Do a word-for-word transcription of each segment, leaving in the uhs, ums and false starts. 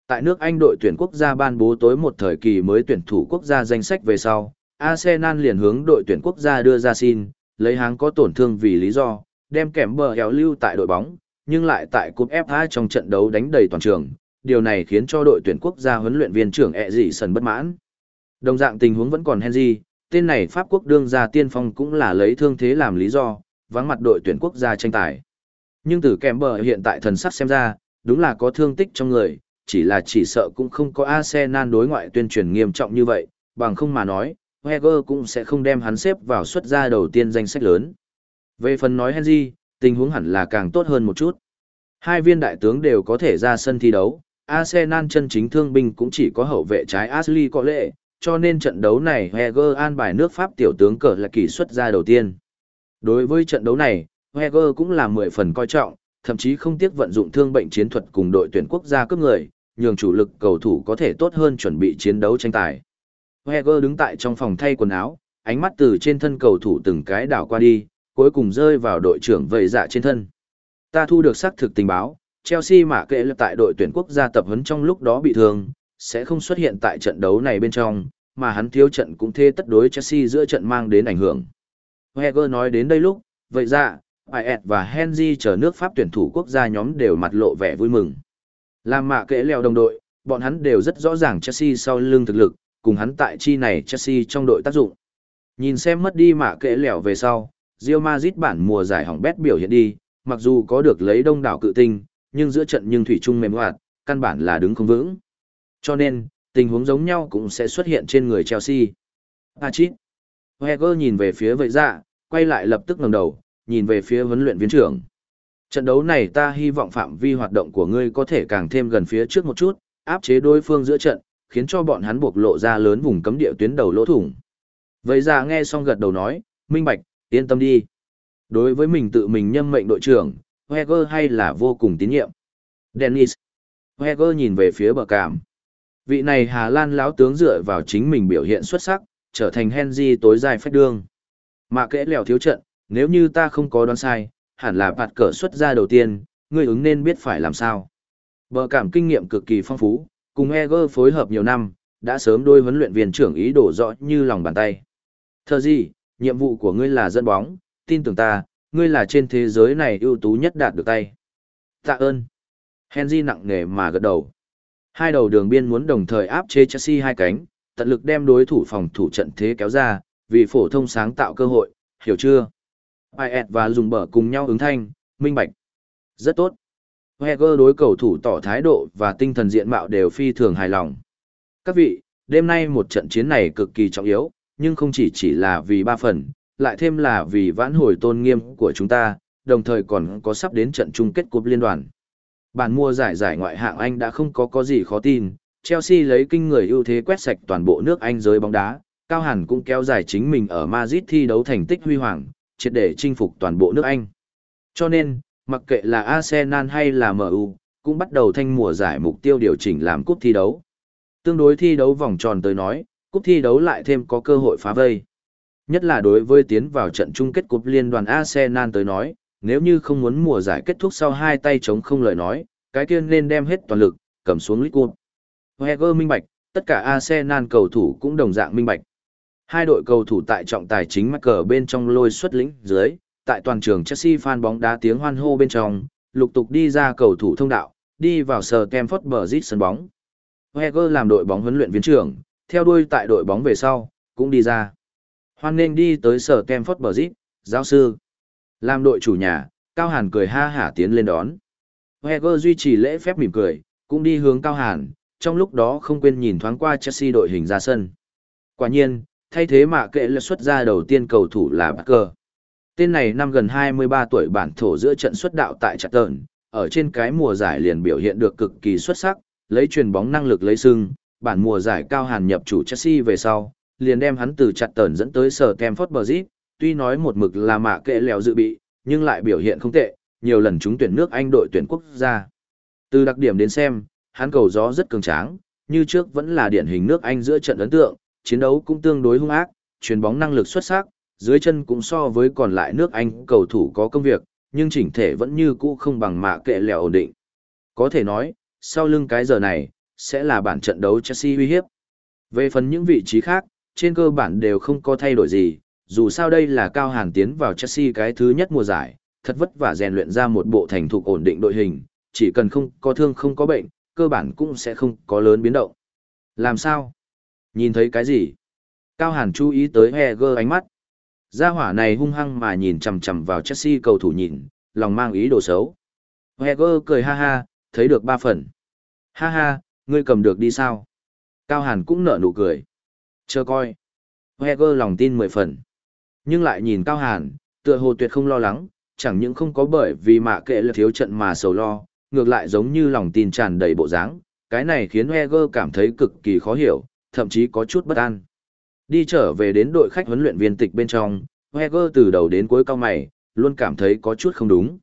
Tại nước Anh đội tuyển quốc gia ban bố tối một thời kỳ mới tuyển thủ quốc gia danh sách về sau, Arsenal liền hướng đội tuyển quốc gia đưa ra xin, lấy háng có tổn thương vì lý do, đem kèm bờ éo lưu tại đội bóng, nhưng lại tại cúp ép a trong trận đấu đánh đầy toàn trường, điều này khiến cho đội tuyển quốc gia huấn luyện viên trưởng ẹ dị sần bất mãn. Đồng dạng tình huống vẫn còn Henry, tên này Pháp quốc đương gia tiên phong cũng là lấy thương thế làm lý do, vắng mặt đội tuyển quốc gia tranh tài. Nhưng từ kèm bờ hiện tại thần sắc xem ra, đúng là có thương tích trong người, chỉ là chỉ sợ cũng không có Arsenal đối ngoại tuyên truyền nghiêm trọng như vậy, bằng không mà nói, Wenger cũng sẽ không đem hắn xếp vào xuất gia đầu tiên danh sách lớn. Về phần nói Henry, tình huống hẳn là càng tốt hơn một chút. Hai viên đại tướng đều có thể ra sân thi đấu, Arsenal chân chính thương binh cũng chỉ có hậu vệ trái Ashley Cole, cho nên trận đấu này Wenger an bài nước Pháp tiểu tướng cờ là kỳ xuất ra đầu tiên. Đối với trận đấu này, Wenger cũng là mười phần coi trọng, thậm chí không tiếc vận dụng thương bệnh chiến thuật cùng đội tuyển quốc gia cướp người, nhường chủ lực cầu thủ có thể tốt hơn chuẩn bị chiến đấu tranh tài. Wenger đứng tại trong phòng thay quần áo, ánh mắt từ trên thân cầu thủ từng cái đảo qua đi, cuối cùng rơi vào đội trưởng vầy dạ trên thân. Ta thu được xác thực tình báo, Chelsea mà kệ là tại đội tuyển quốc gia tập huấn trong lúc đó bị thương, sẽ không xuất hiện tại trận đấu này bên trong, mà hắn thiếu trận cũng thê tất đối Chelsea giữa trận mang đến ảnh hưởng. Wenger nói đến đây lúc, vậy ra, Payet và Henry chờ nước Pháp tuyển thủ quốc gia nhóm đều mặt lộ vẻ vui mừng. Làm mạ kệ lèo đồng đội, bọn hắn đều rất rõ ràng Chelsea sau lưng thực lực, cùng hắn tại chi này Chelsea trong đội tác dụng. Nhìn xem mất đi mạ kệ lèo về sau, Real Madrid bản mùa giải hỏng bét biểu hiện đi, mặc dù có được lấy đông đảo cự tinh, nhưng giữa trận nhưng thủy chung mềm hoạt, căn bản là đứng không vững. Cho nên, tình huống giống nhau cũng sẽ xuất hiện trên người Chelsea. Achit. Wenger nhìn về phía vậy dạ, quay lại lập tức ngẩng đầu, nhìn về phía huấn luyện viên trưởng. Trận đấu này ta hy vọng phạm vi hoạt động của ngươi có thể càng thêm gần phía trước một chút, áp chế đối phương giữa trận, khiến cho bọn hắn buộc lộ ra lớn vùng cấm địa tuyến đầu lỗ thủng. Vậy dạ nghe xong gật đầu nói, minh bạch, yên tâm đi. Đối với mình tự mình nhâm mệnh đội trưởng, Wenger hay là vô cùng tín nhiệm. Dennis. Wenger nhìn về phía bờ cảm. Vị này Hà Lan lão tướng dựa vào chính mình biểu hiện xuất sắc, trở thành Henry tối dài phách đương. Mà kẽ lèo thiếu trận, nếu như ta không có đoán sai, hẳn là bạt cờ xuất ra đầu tiên, ngươi ứng nên biết phải làm sao. Bờ cảm kinh nghiệm cực kỳ phong phú, cùng Wenger phối hợp nhiều năm, đã sớm đôi huấn luyện viên trưởng ý đổ rõ như lòng bàn tay. Thờ gì, nhiệm vụ của ngươi là dẫn bóng, tin tưởng ta, ngươi là trên thế giới này ưu tú nhất đạt được tay. Tạ ơn. Henry nặng nề mà gật đầu. Hai đầu đường biên muốn đồng thời áp chế Chelsea hai cánh, tận lực đem đối thủ phòng thủ trận thế kéo ra, vì phổ thông sáng tạo cơ hội, hiểu chưa? Payet và dùng bờ cùng nhau ứng thanh, minh bạch. Rất tốt. Wenger đối cầu thủ tỏ thái độ và tinh thần diện mạo đều phi thường hài lòng. Các vị, đêm nay một trận chiến này cực kỳ trọng yếu, nhưng không chỉ chỉ là vì ba phần, lại thêm là vì vãn hồi tôn nghiêm của chúng ta, đồng thời còn có sắp đến trận chung kết cúp liên đoàn. Bản mùa giải giải ngoại hạng Anh đã không có có gì khó tin, Chelsea lấy kinh người ưu thế quét sạch toàn bộ nước Anh giới bóng đá, Cao Hàn cũng kéo dài chính mình ở Madrid thi đấu thành tích huy hoàng, triệt để chinh phục toàn bộ nước Anh. Cho nên, mặc kệ là Arsenal hay là em u, cũng bắt đầu thanh mùa giải mục tiêu điều chỉnh làm cúp thi đấu. Tương đối thi đấu vòng tròn tới nói, cúp thi đấu lại thêm có cơ hội phá vây. Nhất là đối với tiến vào trận chung kết cúp liên đoàn Arsenal tới nói, nếu như không muốn mùa giải kết thúc sau hai tay chống không lời nói, cái kia nên đem hết toàn lực, cầm xuống League Cup. Wenger minh bạch, tất cả Arsenal cầu thủ cũng đồng dạng minh bạch. Hai đội cầu thủ tại trọng tài chính mắc cờ bên trong lôi xuất lĩnh dưới, tại toàn trường Chelsea fan bóng đá tiếng hoan hô bên trong, lục tục đi ra cầu thủ thông đạo, đi vào Stamford Bridge sân bóng. Wenger làm đội bóng huấn luyện viên trưởng, theo đuôi tại đội bóng về sau, cũng đi ra. Hoan nghênh đi tới Stamford Bridge, giáo sư. Làm đội chủ nhà, Cao Hàn cười ha hả tiến lên đón. Wenger duy trì lễ phép mỉm cười, cũng đi hướng Cao Hàn, trong lúc đó không quên nhìn thoáng qua Chelsea đội hình ra sân. Quả nhiên, thay thế mạ kệ là xuất ra đầu tiên cầu thủ là Barker. Tên này năm gần hai mươi ba tuổi bản thổ giữa trận xuất đạo tại Charlton, ở trên cái mùa giải liền biểu hiện được cực kỳ xuất sắc, lấy chuyền bóng năng lực lấy sưng, bản mùa giải Cao Hàn nhập chủ Chelsea về sau, liền đem hắn từ Charlton dẫn tới Stamford Bridge, tuy nói một mực là mạ kệ lèo dự bị, nhưng lại biểu hiện không tệ, nhiều lần trúng tuyển nước Anh đội tuyển quốc gia. Từ đặc điểm đến xem, hắn cầu gió rất cường tráng, như trước vẫn là điển hình nước Anh giữa trận ấn tượng, chiến đấu cũng tương đối hung ác, chuyền bóng năng lực xuất sắc, dưới chân cũng so với còn lại nước Anh cầu thủ có công việc, nhưng chỉnh thể vẫn như cũ không bằng mạ kệ lèo ổn định. Có thể nói, sau lưng cái giờ này, sẽ là bản trận đấu Chelsea uy hiếp. Về phần những vị trí khác, trên cơ bản đều không có thay đổi gì, dù sao đây là Cao Hàn tiến vào Chelsea cái thứ nhất mùa giải, thật vất vả rèn luyện ra một bộ thành thục ổn định đội hình, chỉ cần không có thương không có bệnh, cơ bản cũng sẽ không có lớn biến động. Làm sao? Nhìn thấy cái gì? Cao Hàn chú ý tới Heger ánh mắt. Gia hỏa này hung hăng mà nhìn chằm chằm vào Chelsea cầu thủ nhìn, lòng mang ý đồ xấu. Heger cười ha ha, thấy được ba phần. Ha ha, ngươi cầm được đi sao? Cao Hàn cũng nở nụ cười. Chờ coi. Heger lòng tin mười phần. Nhưng lại nhìn Cao Hàn, tựa hồ tuyệt không lo lắng, chẳng những không có bởi vì mạ kệ là thiếu trận mà sầu lo, ngược lại giống như lòng tin tràn đầy bộ dáng. Cái này khiến Heger cảm thấy cực kỳ khó hiểu, thậm chí có chút bất an. Đi trở về đến đội khách huấn luyện viên tịch bên trong, Heger từ đầu đến cuối cau mày, luôn cảm thấy có chút không đúng.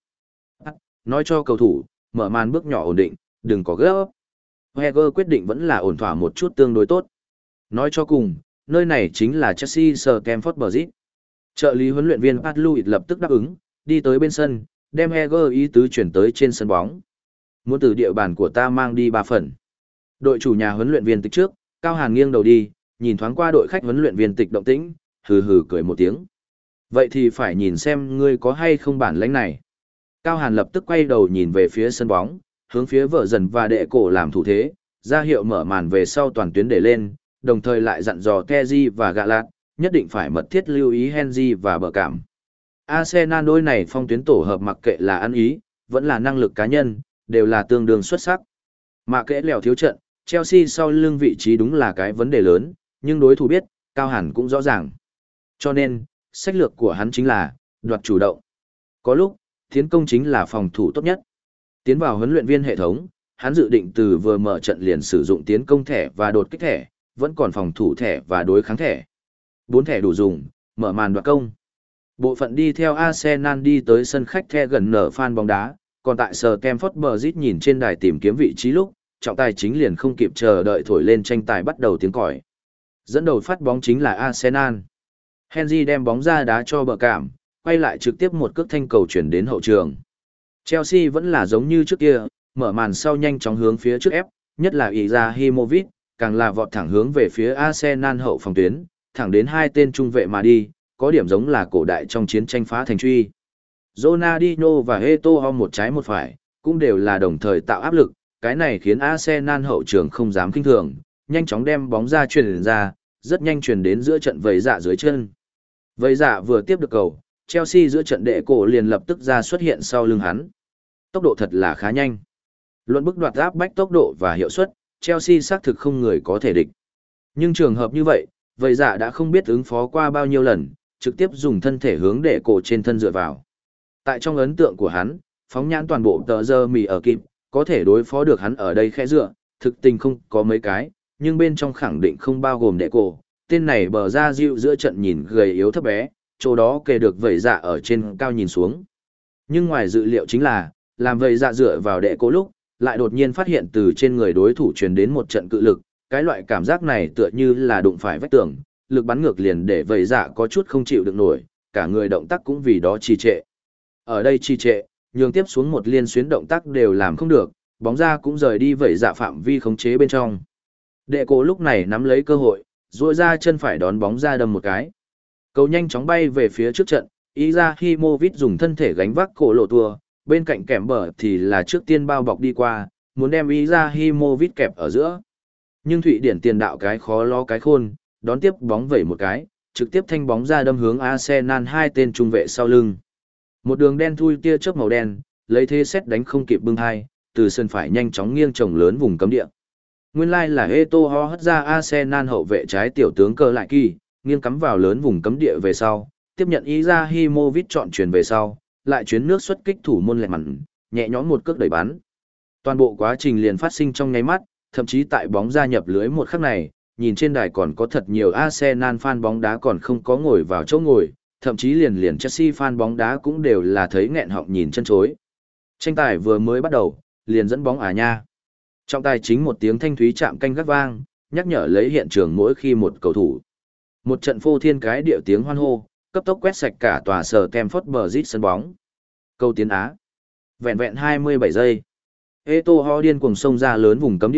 Nói cho cầu thủ, mở màn bước nhỏ ổn định, đừng có gấp. Heger quyết định vẫn là ổn thỏa một chút tương đối tốt. Nói cho cùng, nơi này chính là Chelsea Stamford Bridge. Trợ lý huấn luyện viên Pat Louis lập tức đáp ứng, đi tới bên sân, đem Heger ý tứ chuyển tới trên sân bóng. Muốn từ địa bàn của ta mang đi ba phần. Đội chủ nhà huấn luyện viên tịch trước, Cao Hàn nghiêng đầu đi, nhìn thoáng qua đội khách huấn luyện viên tịch động tĩnh, hừ hừ cười một tiếng. Vậy thì phải nhìn xem ngươi có hay không bản lĩnh này. Cao Hàn lập tức quay đầu nhìn về phía sân bóng, hướng phía vợ dần và đệ cổ làm thủ thế, ra hiệu mở màn về sau toàn tuyến để lên, đồng thời lại dặn dò Kessié và Gạ Lạt, nhất định phải mật thiết lưu ý Henry và bờ cảm. Arsenal đôi này phong tuyến tổ hợp mặc kệ là ăn ý, vẫn là năng lực cá nhân, đều là tương đương xuất sắc. Mà kệ lèo thiếu trận, Chelsea sau lưng vị trí đúng là cái vấn đề lớn, nhưng đối thủ biết, Cao Hàn cũng rõ ràng. Cho nên, sách lược của hắn chính là đoạt chủ động. Có lúc, tiến công chính là phòng thủ tốt nhất. Tiến vào huấn luyện viên hệ thống, hắn dự định từ vừa mở trận liền sử dụng tiến công thẻ và đột kích thẻ, vẫn còn phòng thủ thẻ và đối kháng thẻ. Bốn thẻ đủ dùng, mở màn đoạt công. Bộ phận đi theo Arsenal đi tới sân khách the gần nở fan bóng đá, còn tại Stamford Bridge nhìn trên đài tìm kiếm vị trí lúc, trọng tài chính liền không kịp chờ đợi thổi lên tranh tài bắt đầu tiếng còi. Dẫn đầu phát bóng chính là Arsenal. Henry đem bóng ra đá cho bờ cảm, quay lại trực tiếp một cước thanh cầu chuyển đến hậu trường. Chelsea vẫn là giống như trước kia, mở màn sau nhanh chóng hướng phía trước ép, nhất là Ibrahimovic, càng là vọt thẳng hướng về phía Arsenal hậu phòng tuyến, thẳng đến hai tên trung vệ mà đi, có điểm giống là cổ đại trong chiến tranh phá thành truy. Ronaldinho và Eto'o một trái một phải, cũng đều là đồng thời tạo áp lực, cái này khiến Arsenal hậu trường không dám kinh thường, nhanh chóng đem bóng ra truyền ra, rất nhanh truyền đến giữa trận vầy dạ dưới chân. Vầy dạ vừa tiếp được cầu, Chelsea giữa trận đệ cổ liền lập tức ra xuất hiện sau lưng hắn. Tốc độ thật là khá nhanh. Luận bức đoạt áp bách tốc độ và hiệu suất, Chelsea xác thực không người có thể địch. Nhưng trường hợp như vậy, vầy dạ đã không biết ứng phó qua bao nhiêu lần, trực tiếp dùng thân thể hướng đệ cổ trên thân dựa vào. Tại trong ấn tượng của hắn, phóng nhãn toàn bộ tờ giờ mì ở kịp, có thể đối phó được hắn ở đây khẽ dựa, thực tình không có mấy cái, nhưng bên trong khẳng định không bao gồm đệ cổ. Tên này bờ ra dịu giữa trận nhìn gầy yếu thấp bé, chỗ đó kề được vẩy dạ ở trên cao nhìn xuống. Nhưng ngoài dự liệu chính là, làm vẩy dạ dựa vào đệ cổ lúc, lại đột nhiên phát hiện từ trên người đối thủ truyền đến một trận cự lực, cái loại cảm giác này tựa như là đụng phải vách tường, lực bắn ngược liền để vẩy dạ có chút không chịu được nổi, cả người động tác cũng vì đó trì trệ. Ở đây trì trệ, nhường tiếp xuống một liên xuyến động tác đều làm không được, bóng ra cũng rời đi vẩy dạ phạm vi khống chế bên trong. Đệ cổ lúc này nắm lấy cơ hội, duỗi ra chân phải đón bóng ra đâm một cái. Cầu nhanh chóng bay về phía trước trận, Ibrahimovic dùng thân thể gánh vác cổ lộ tua, bên cạnh kèm bờ thì là trước tiên bao bọc đi qua, muốn đem Ibrahimovic kẹp ở giữa. Nhưng Thụy Điển tiền đạo cái khó lo cái khôn, đón tiếp bóng vẩy một cái, trực tiếp thanh bóng ra đâm hướng Arsenal hai tên trung vệ sau lưng. Một đường đen thui tia chớp màu đen, lấy thế xét đánh không kịp bưng hai, từ sân phải nhanh chóng nghiêng trồng lớn vùng cấm địa. Nguyên lai like là Eto'o hất ra Arsenal hậu vệ trái tiểu tướng cơ lại kỳ, nghiêng cắm vào lớn vùng cấm địa về sau, tiếp nhận Ibrahimovic chọn chuyển về sau, lại chuyến nước xuất kích thủ môn lẹt mặn, nhẹ nhõm một cước đẩy bắn. Toàn bộ quá trình liền phát sinh trong nháy mắt, thậm chí tại bóng ra nhập lưới một khắc này, nhìn trên đài còn có thật nhiều Arsenal fan bóng đá còn không có ngồi vào chỗ ngồi, thậm chí liền liền Chelsea fan bóng đá cũng đều là thấy nghẹn họng nhìn chân chối. Tranh tài vừa mới bắt đầu, liền dẫn bóng à nha. Trọng tài chính một tiếng thanh thúy chạm canh gắt vang, nhắc nhở lấy hiện trường mỗi khi một cầu thủ. Một trận phô thiên cái điệu tiếng hoan hô, cấp tốc quét sạch cả tòa sở Stamford Bridge sân bóng. Câu tiến Á. Vẹn vẹn hai mươi bảy giây. Eto'o điên cuồng xông ra lớn vùng cấm địa,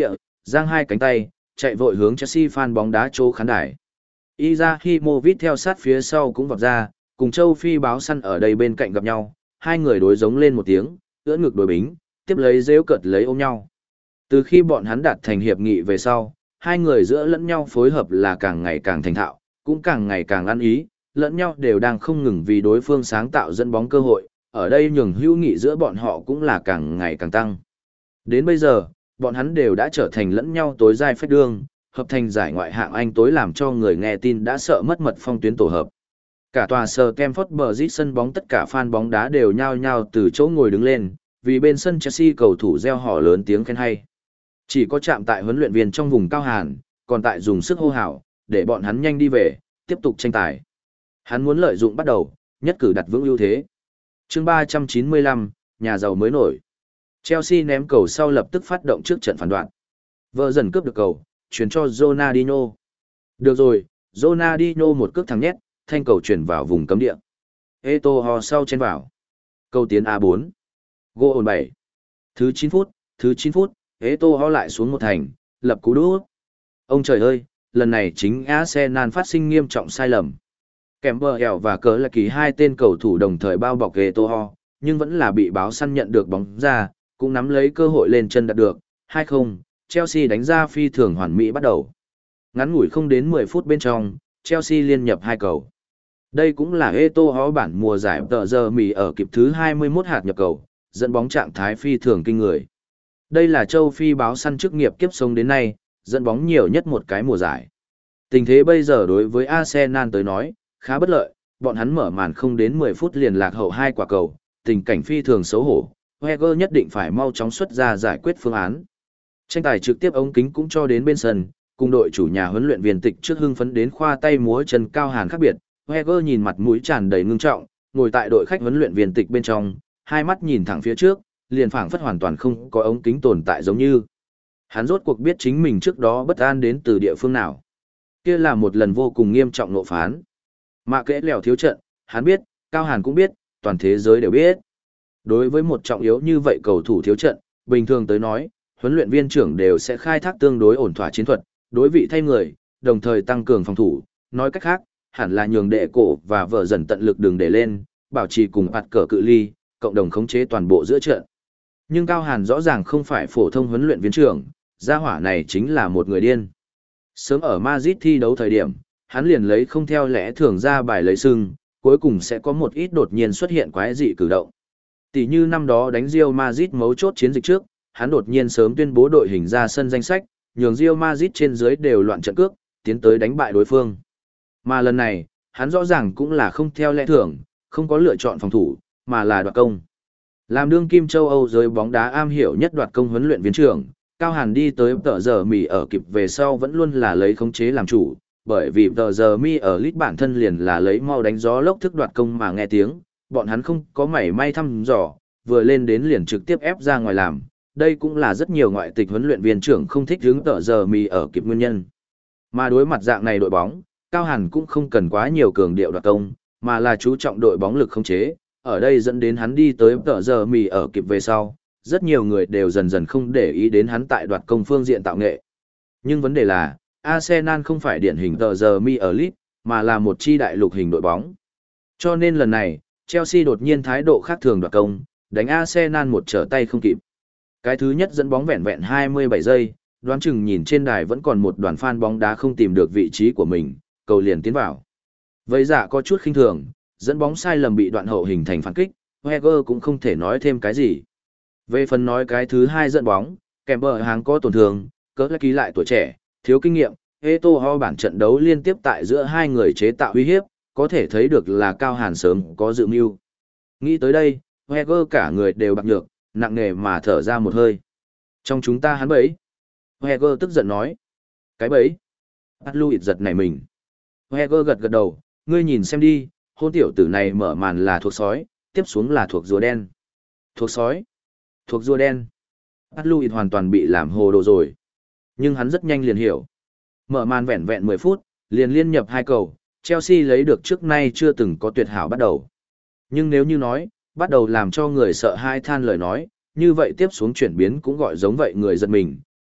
giang hai cánh tay, chạy vội hướng Chelsea fan bóng đá chỗ khán đài. Izahimovic theo sát phía sau cũng vọt ra, cùng châu Phi báo săn ở đây bên cạnh gặp nhau, hai người đối giống lên một tiếng, ưỡn ngực đối bính, tiếp lấy rêu cợt lấy ôm nhau. Từ khi bọn hắn đạt thành hiệp nghị về sau, hai người giữa lẫn nhau phối hợp là càng ngày càng thành thạo, cũng càng ngày càng ăn ý, lẫn nhau đều đang không ngừng vì đối phương sáng tạo dẫn bóng cơ hội, ở đây nhường hữu nghị giữa bọn họ cũng là càng ngày càng tăng. Đến bây giờ, bọn hắn đều đã trở thành lẫn nhau tối giai phách đương, hợp thành giải ngoại hạng Anh tối làm cho người nghe tin đã sợ mất mật phong tuyến tổ hợp. Cả tòa Stamford Bridge sân bóng tất cả fan bóng đá đều nhao nhao từ chỗ ngồi đứng lên, vì bên sân Chelsea cầu thủ reo hò lớn tiếng khen hay. Chỉ có chạm tại huấn luyện viên trong vùng cao hàn, còn tại dùng sức hô hào, để bọn hắn nhanh đi về, tiếp tục tranh tài. Hắn muốn lợi dụng bắt đầu, nhất cử đặt vững ưu thế. Chương ba trăm chín mươi lăm, nhà giàu mới nổi. Chelsea ném cầu sau lập tức phát động trước trận phản đoạn. Vợ dần cướp được cầu, chuyển cho Ronaldinho. Được rồi, Ronaldinho một cước thẳng nhét, thanh cầu chuyển vào vùng cấm địa. Eto'o sau chen vào. Cầu tiến a bốn. Goal bảy. Thứ chín phút, thứ chín phút, Eto'o lại xuống một thành, lập cú đúp. Ông trời ơi, lần này chính Arsenal phát sinh nghiêm trọng sai lầm. Campbell và cớ là kỳ hai tên cầu thủ đồng thời bao bọc Eto'o, nhưng vẫn là bị báo săn nhận được bóng ra, cũng nắm lấy cơ hội lên chân đạt được. hai không, Chelsea đánh ra phi thường hoàn mỹ bắt đầu. Ngắn ngủi không đến mười phút bên trong, Chelsea liên nhập hai cầu. Đây cũng là Eto'o bản mùa giải tờ giờ mì ở kịp thứ hai mươi mốt hạt nhập cầu, dẫn bóng trạng thái phi thường kinh người. Đây là châu Phi báo săn chức nghiệp kiếp sống đến nay, dẫn bóng nhiều nhất một cái mùa giải. Tình thế bây giờ đối với Arsenal tới nói, khá bất lợi, bọn hắn mở màn không đến mười phút liền lạc hậu hai quả cầu, tình cảnh phi thường xấu hổ, Wenger nhất định phải mau chóng xuất ra giải quyết phương án. Tranh tài trực tiếp ống kính cũng cho đến bên sân, cùng đội chủ nhà huấn luyện viên tịch trước hưng phấn đến khoa tay múa chân cao hàn khác biệt, Wenger nhìn mặt mũi tràn đầy ngưng trọng, ngồi tại đội khách huấn luyện viên tịch bên trong, hai mắt nhìn thẳng phía trước, liền phảng phất hoàn toàn không có ống kính tồn tại giống như. Hắn rốt cuộc biết chính mình trước đó bất an đến từ địa phương nào. Kia là một lần vô cùng nghiêm trọng nộ phán. Mạ kẽ lèo thiếu trận, hắn biết, Cao Hàn cũng biết, toàn thế giới đều biết. Đối với một trọng yếu như vậy cầu thủ thiếu trận, bình thường tới nói, huấn luyện viên trưởng đều sẽ khai thác tương đối ổn thỏa chiến thuật, đối vị thay người, đồng thời tăng cường phòng thủ, nói cách khác, hẳn là nhường đệ cổ và vợ dần tận lực đường để lên, bảo trì cùng ạt cờ cự ly, cộng đồng khống chế toàn bộ giữa trận. Nhưng Cao Hàn rõ ràng không phải phổ thông huấn luyện viên trưởng, gia hỏa này chính là một người điên. Sớm ở Madrid thi đấu thời điểm, hắn liền lấy không theo lẽ thường ra bài lấy sưng, cuối cùng sẽ có một ít đột nhiên xuất hiện quái dị cử động. Tỷ như năm đó đánh Real Madrid mấu chốt chiến dịch trước, hắn đột nhiên sớm tuyên bố đội hình ra sân danh sách, nhường Real Madrid trên dưới đều loạn trận cước, tiến tới đánh bại đối phương. Mà lần này, hắn rõ ràng cũng là không theo lẽ thường, không có lựa chọn phòng thủ, mà là đoạt công. Làm đương kim châu Âu giới bóng đá am hiểu nhất đoạt công huấn luyện viên trưởng, Cao Hàn đi tới tờ giờ mì ở kịp về sau vẫn luôn là lấy khống chế làm chủ, bởi vì tờ giờ mi ở lít bản thân liền là lấy mau đánh gió lốc thức đoạt công mà nghe tiếng, bọn hắn không có mảy may thăm dò, vừa lên đến liền trực tiếp ép ra ngoài làm, đây cũng là rất nhiều ngoại tịch huấn luyện viên trưởng không thích hướng tờ giờ mì ở kịp nguyên nhân. Mà đối mặt dạng này đội bóng, Cao Hàn cũng không cần quá nhiều cường điệu đoạt công, mà là chú trọng đội bóng lực khống chế, ở đây dẫn đến hắn đi tới tờ giờ mì ở kịp về sau, rất nhiều người đều dần dần không để ý đến hắn tại đoạt công phương diện tạo nghệ. Nhưng vấn đề là, Arsenal không phải điển hình tờ giờ mi ở League, mà là một chi đại lục hình đội bóng. Cho nên lần này, Chelsea đột nhiên thái độ khác thường đoạt công, đánh Arsenal một trở tay không kịp. Cái thứ nhất dẫn bóng vẹn vẹn hai mươi bảy giây, đoán chừng nhìn trên đài vẫn còn một đoàn fan bóng đá không tìm được vị trí của mình, cầu liền tiến vào. Vậy giả có chút khinh thường, dẫn bóng sai lầm bị đoạn hậu hình thành phản kích, Wenger cũng không thể nói thêm cái gì. Về phần nói cái thứ hai dẫn bóng, kèm bờ hàng có tổn thương, cỡ ký lại tuổi trẻ, thiếu kinh nghiệm, Eto'o bản trận đấu liên tiếp tại giữa hai người chế tạo uy hiếp, có thể thấy được là Cao Hàn sớm có dự mưu. Nghĩ tới đây, Wenger cả người đều bạc nhược, nặng nề mà thở ra một hơi. Trong chúng ta hắn bẫy. Wenger tức giận nói. Cái bẫy. Atluit giật nảy mình. Wenger gật gật đầu, ngươi nhìn xem đi, hôn tiểu tử này mở màn là thuộc sói, tiếp xuống là thuộc rùa đen. Thuộc sói. Thuộc rùa đen. Atluit hoàn toàn bị làm hồ đồ rồi. Nhưng hắn rất nhanh liền hiểu. Mở màn vẹn vẹn mười phút, liền liên nhập hai cầu, Chelsea lấy được trước nay chưa từng có tuyệt hảo bắt đầu. Nhưng nếu như nói, bắt đầu làm cho người sợ hai than lời nói, như vậy tiếp xuống chuyển biến cũng gọi giống vậy người giật mình,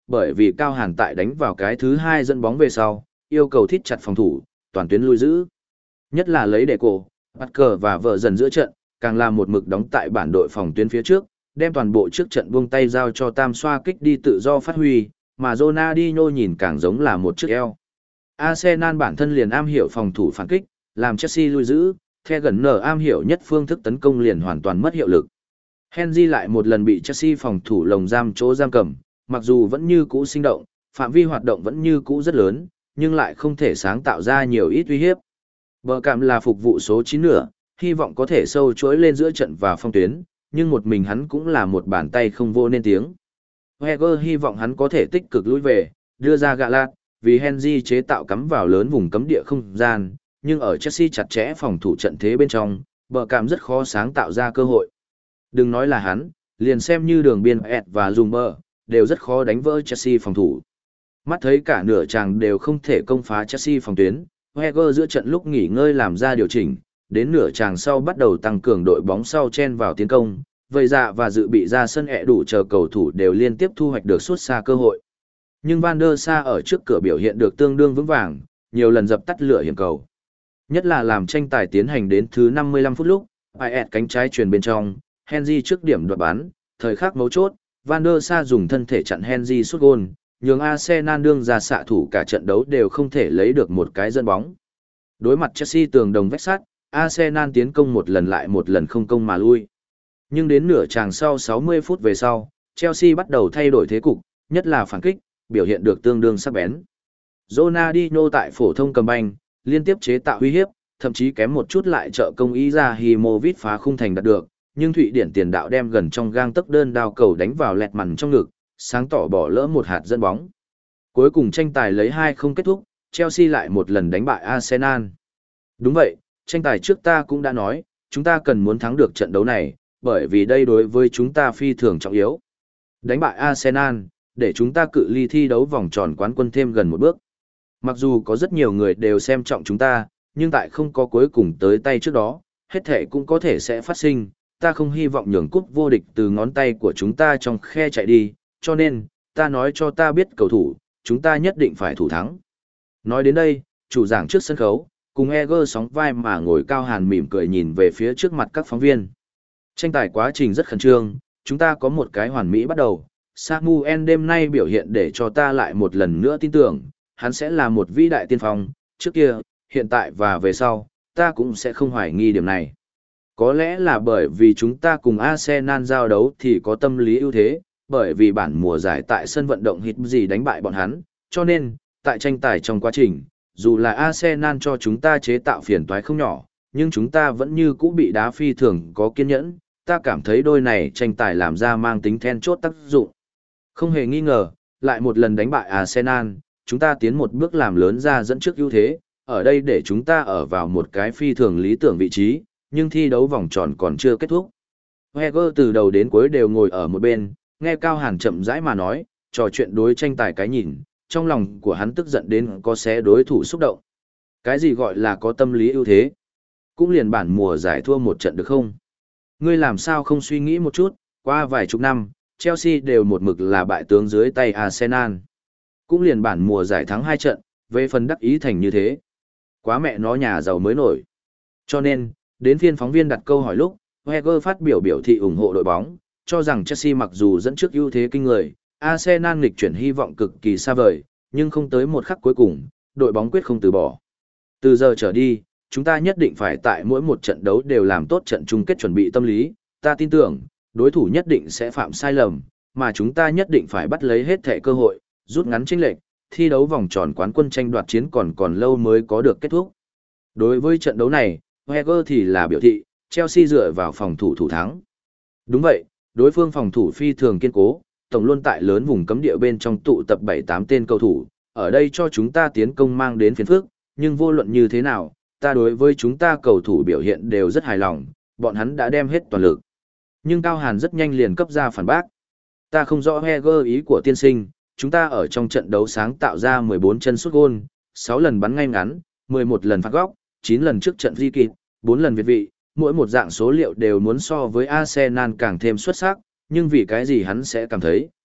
bởi vì Cao Hàn tại đánh vào cái thứ hai dẫn bóng về sau, yêu cầu thít chặt phòng thủ, toàn tuyến lui giữ. Nhất là lấy để cổ, bắt cờ và vợ dần giữa trận, càng là một mực đóng tại bản đội phòng tuyến phía trước, đem toàn bộ trước trận buông tay giao cho tam xoa kích đi tự do phát huy, mà Ronaldinho nhìn càng giống là một chiếc eo. Arsenal bản thân liền am hiểu phòng thủ phản kích, làm Chelsea lui giữ, The gần nở am hiểu nhất phương thức tấn công liền hoàn toàn mất hiệu lực. Henry lại một lần bị Chelsea phòng thủ lồng giam chỗ giam cầm, mặc dù vẫn như cũ sinh động, phạm vi hoạt động vẫn như cũ rất lớn, nhưng lại không thể sáng tạo ra nhiều ít uy hiếp. Bờ cảm là phục vụ số chín nửa, hy vọng có thể sâu chuỗi lên giữa trận và phong tuyến, nhưng một mình hắn cũng là một bàn tay không vô nên tiếng. Wenger hy vọng hắn có thể tích cực lùi về, đưa ra gạ lạt, vì Henry chế tạo cắm vào lớn vùng cấm địa không gian, nhưng ở Chelsea chặt chẽ phòng thủ trận thế bên trong, bờ cảm rất khó sáng tạo ra cơ hội. Đừng nói là hắn, liền xem như đường biên Ed và Zumber, đều rất khó đánh vỡ Chelsea phòng thủ. Mắt thấy cả nửa chàng đều không thể công phá Chelsea phòng tuyến, Wenger giữa trận lúc nghỉ ngơi làm ra điều chỉnh, đến nửa chàng sau bắt đầu tăng cường đội bóng sau chen vào tiến công, vậy dạ và dự bị ra sân ẹ đủ chờ cầu thủ đều liên tiếp thu hoạch được suốt xa cơ hội. Nhưng Van der Sar ở trước cửa biểu hiện được tương đương vững vàng, nhiều lần dập tắt lửa hiểm cầu. Nhất là làm tranh tài tiến hành đến thứ năm mươi lăm phút lúc, Payet cánh trái truyền bên trong, Henry trước điểm đoạt bắn, thời khắc mấu chốt, Van der Sar dùng thân thể chặn Henry sút gôn, nhường Arsenal đương ra xạ thủ cả trận đấu đều không thể lấy được một cái dẫn bóng. Đối mặt Chelsea tường đồng vách sắt, Arsenal tiến công một lần lại một lần không công mà lui. Nhưng đến nửa chàng sau sáu mươi phút về sau, Chelsea bắt đầu thay đổi thế cục, nhất là phản kích, biểu hiện được tương đương sắc bén. Ronaldinho tại phổ thông cầm banh, liên tiếp chế tạo uy hiếp, thậm chí kém một chút lại trợ công Izahimovic phá khung thành đạt được, nhưng Thụy Điển tiền đạo đem gần trong gang tấc đơn đao cầu đánh vào lẹt mằn trong ngực, sáng tỏ bỏ lỡ một hạt dẫn bóng. Cuối cùng tranh tài lấy hai không kết thúc, Chelsea lại một lần đánh bại Arsenal. Đúng vậy, tranh tài trước ta cũng đã nói, chúng ta cần muốn thắng được trận đấu này, bởi vì đây đối với chúng ta phi thường trọng yếu. Đánh bại Arsenal, để chúng ta cự ly thi đấu vòng tròn quán quân thêm gần một bước. Mặc dù có rất nhiều người đều xem trọng chúng ta, nhưng tại không có cuối cùng tới tay trước đó, hết thể cũng có thể sẽ phát sinh. Ta không hy vọng nhường cúp vô địch từ ngón tay của chúng ta trong khe chạy đi, cho nên, ta nói cho ta biết cầu thủ, chúng ta nhất định phải thủ thắng. Nói đến đây, chủ giảng trước sân khấu, cùng Eger sóng vai mà ngồi Cao Hàn mỉm cười nhìn về phía trước mặt các phóng viên. Tranh tài quá trình rất khẩn trương, chúng ta có một cái hoàn mỹ bắt đầu. Samuel đêm nay biểu hiện để cho ta lại một lần nữa tin tưởng, hắn sẽ là một vĩ đại tiên phong, trước kia, hiện tại và về sau, ta cũng sẽ không hoài nghi điểm này. Có lẽ là bởi vì chúng ta cùng Arsenal giao đấu thì có tâm lý ưu thế, bởi vì bản mùa giải tại sân vận động hít gì đánh bại bọn hắn, cho nên, tại tranh tài trong quá trình, dù là Arsenal cho chúng ta chế tạo phiền toái không nhỏ, nhưng chúng ta vẫn như cũ bị đá phi thường có kiên nhẫn, ta cảm thấy đôi này tranh tài làm ra mang tính then chốt tác dụng. Không hề nghi ngờ, lại một lần đánh bại Arsenal, chúng ta tiến một bước làm lớn ra dẫn trước ưu thế, ở đây để chúng ta ở vào một cái phi thường lý tưởng vị trí, nhưng thi đấu vòng tròn còn chưa kết thúc. Wenger từ đầu đến cuối đều ngồi ở một bên, nghe Cao Hàn chậm rãi mà nói, trò chuyện đối tranh tài cái nhìn, trong lòng của hắn tức giận đến có xé đối thủ xúc động. Cái gì gọi là có tâm lý ưu thế? Cũng liền bản mùa giải thua một trận được không? Ngươi làm sao không suy nghĩ một chút, qua vài chục năm, Chelsea đều một mực là bại tướng dưới tay Arsenal. Cũng liền bản mùa giải thắng hai trận, về phần đắc ý thành như thế. Quá mẹ nó nhà giàu mới nổi. Cho nên, đến phiên phóng viên đặt câu hỏi lúc, Wenger phát biểu biểu thị ủng hộ đội bóng, cho rằng Chelsea mặc dù dẫn trước ưu thế kinh người, Arsenal nghịch chuyển hy vọng cực kỳ xa vời, nhưng không tới một khắc cuối cùng, đội bóng quyết không từ bỏ. Từ giờ trở đi, chúng ta nhất định phải tại mỗi một trận đấu đều làm tốt trận chung kết chuẩn bị tâm lý, ta tin tưởng, đối thủ nhất định sẽ phạm sai lầm, mà chúng ta nhất định phải bắt lấy hết thể cơ hội, rút ngắn chênh lệch, thi đấu vòng tròn quán quân tranh đoạt chiến còn còn lâu mới có được kết thúc. Đối với trận đấu này, Wenger thì là biểu thị, Chelsea dựa vào phòng thủ thủ thắng. Đúng vậy, đối phương phòng thủ phi thường kiên cố, tổng luôn tại lớn vùng cấm địa bên trong tụ tập bảy tám tên cầu thủ, ở đây cho chúng ta tiến công mang đến phiền phức, nhưng vô luận như thế nào, ta đối với chúng ta cầu thủ biểu hiện đều rất hài lòng, bọn hắn đã đem hết toàn lực. Nhưng Cao Hàn rất nhanh liền cấp ra phản bác. Ta không rõ Wenger ý của tiên sinh, chúng ta ở trong trận đấu sáng tạo ra mười bốn chân sút gôn, sáu lần bắn ngay ngắn, mười một lần phạt góc, chín lần trước trận di kịp, bốn lần việt vị, mỗi một dạng số liệu đều muốn so với Arsenal càng thêm xuất sắc, nhưng vì cái gì hắn sẽ cảm thấy,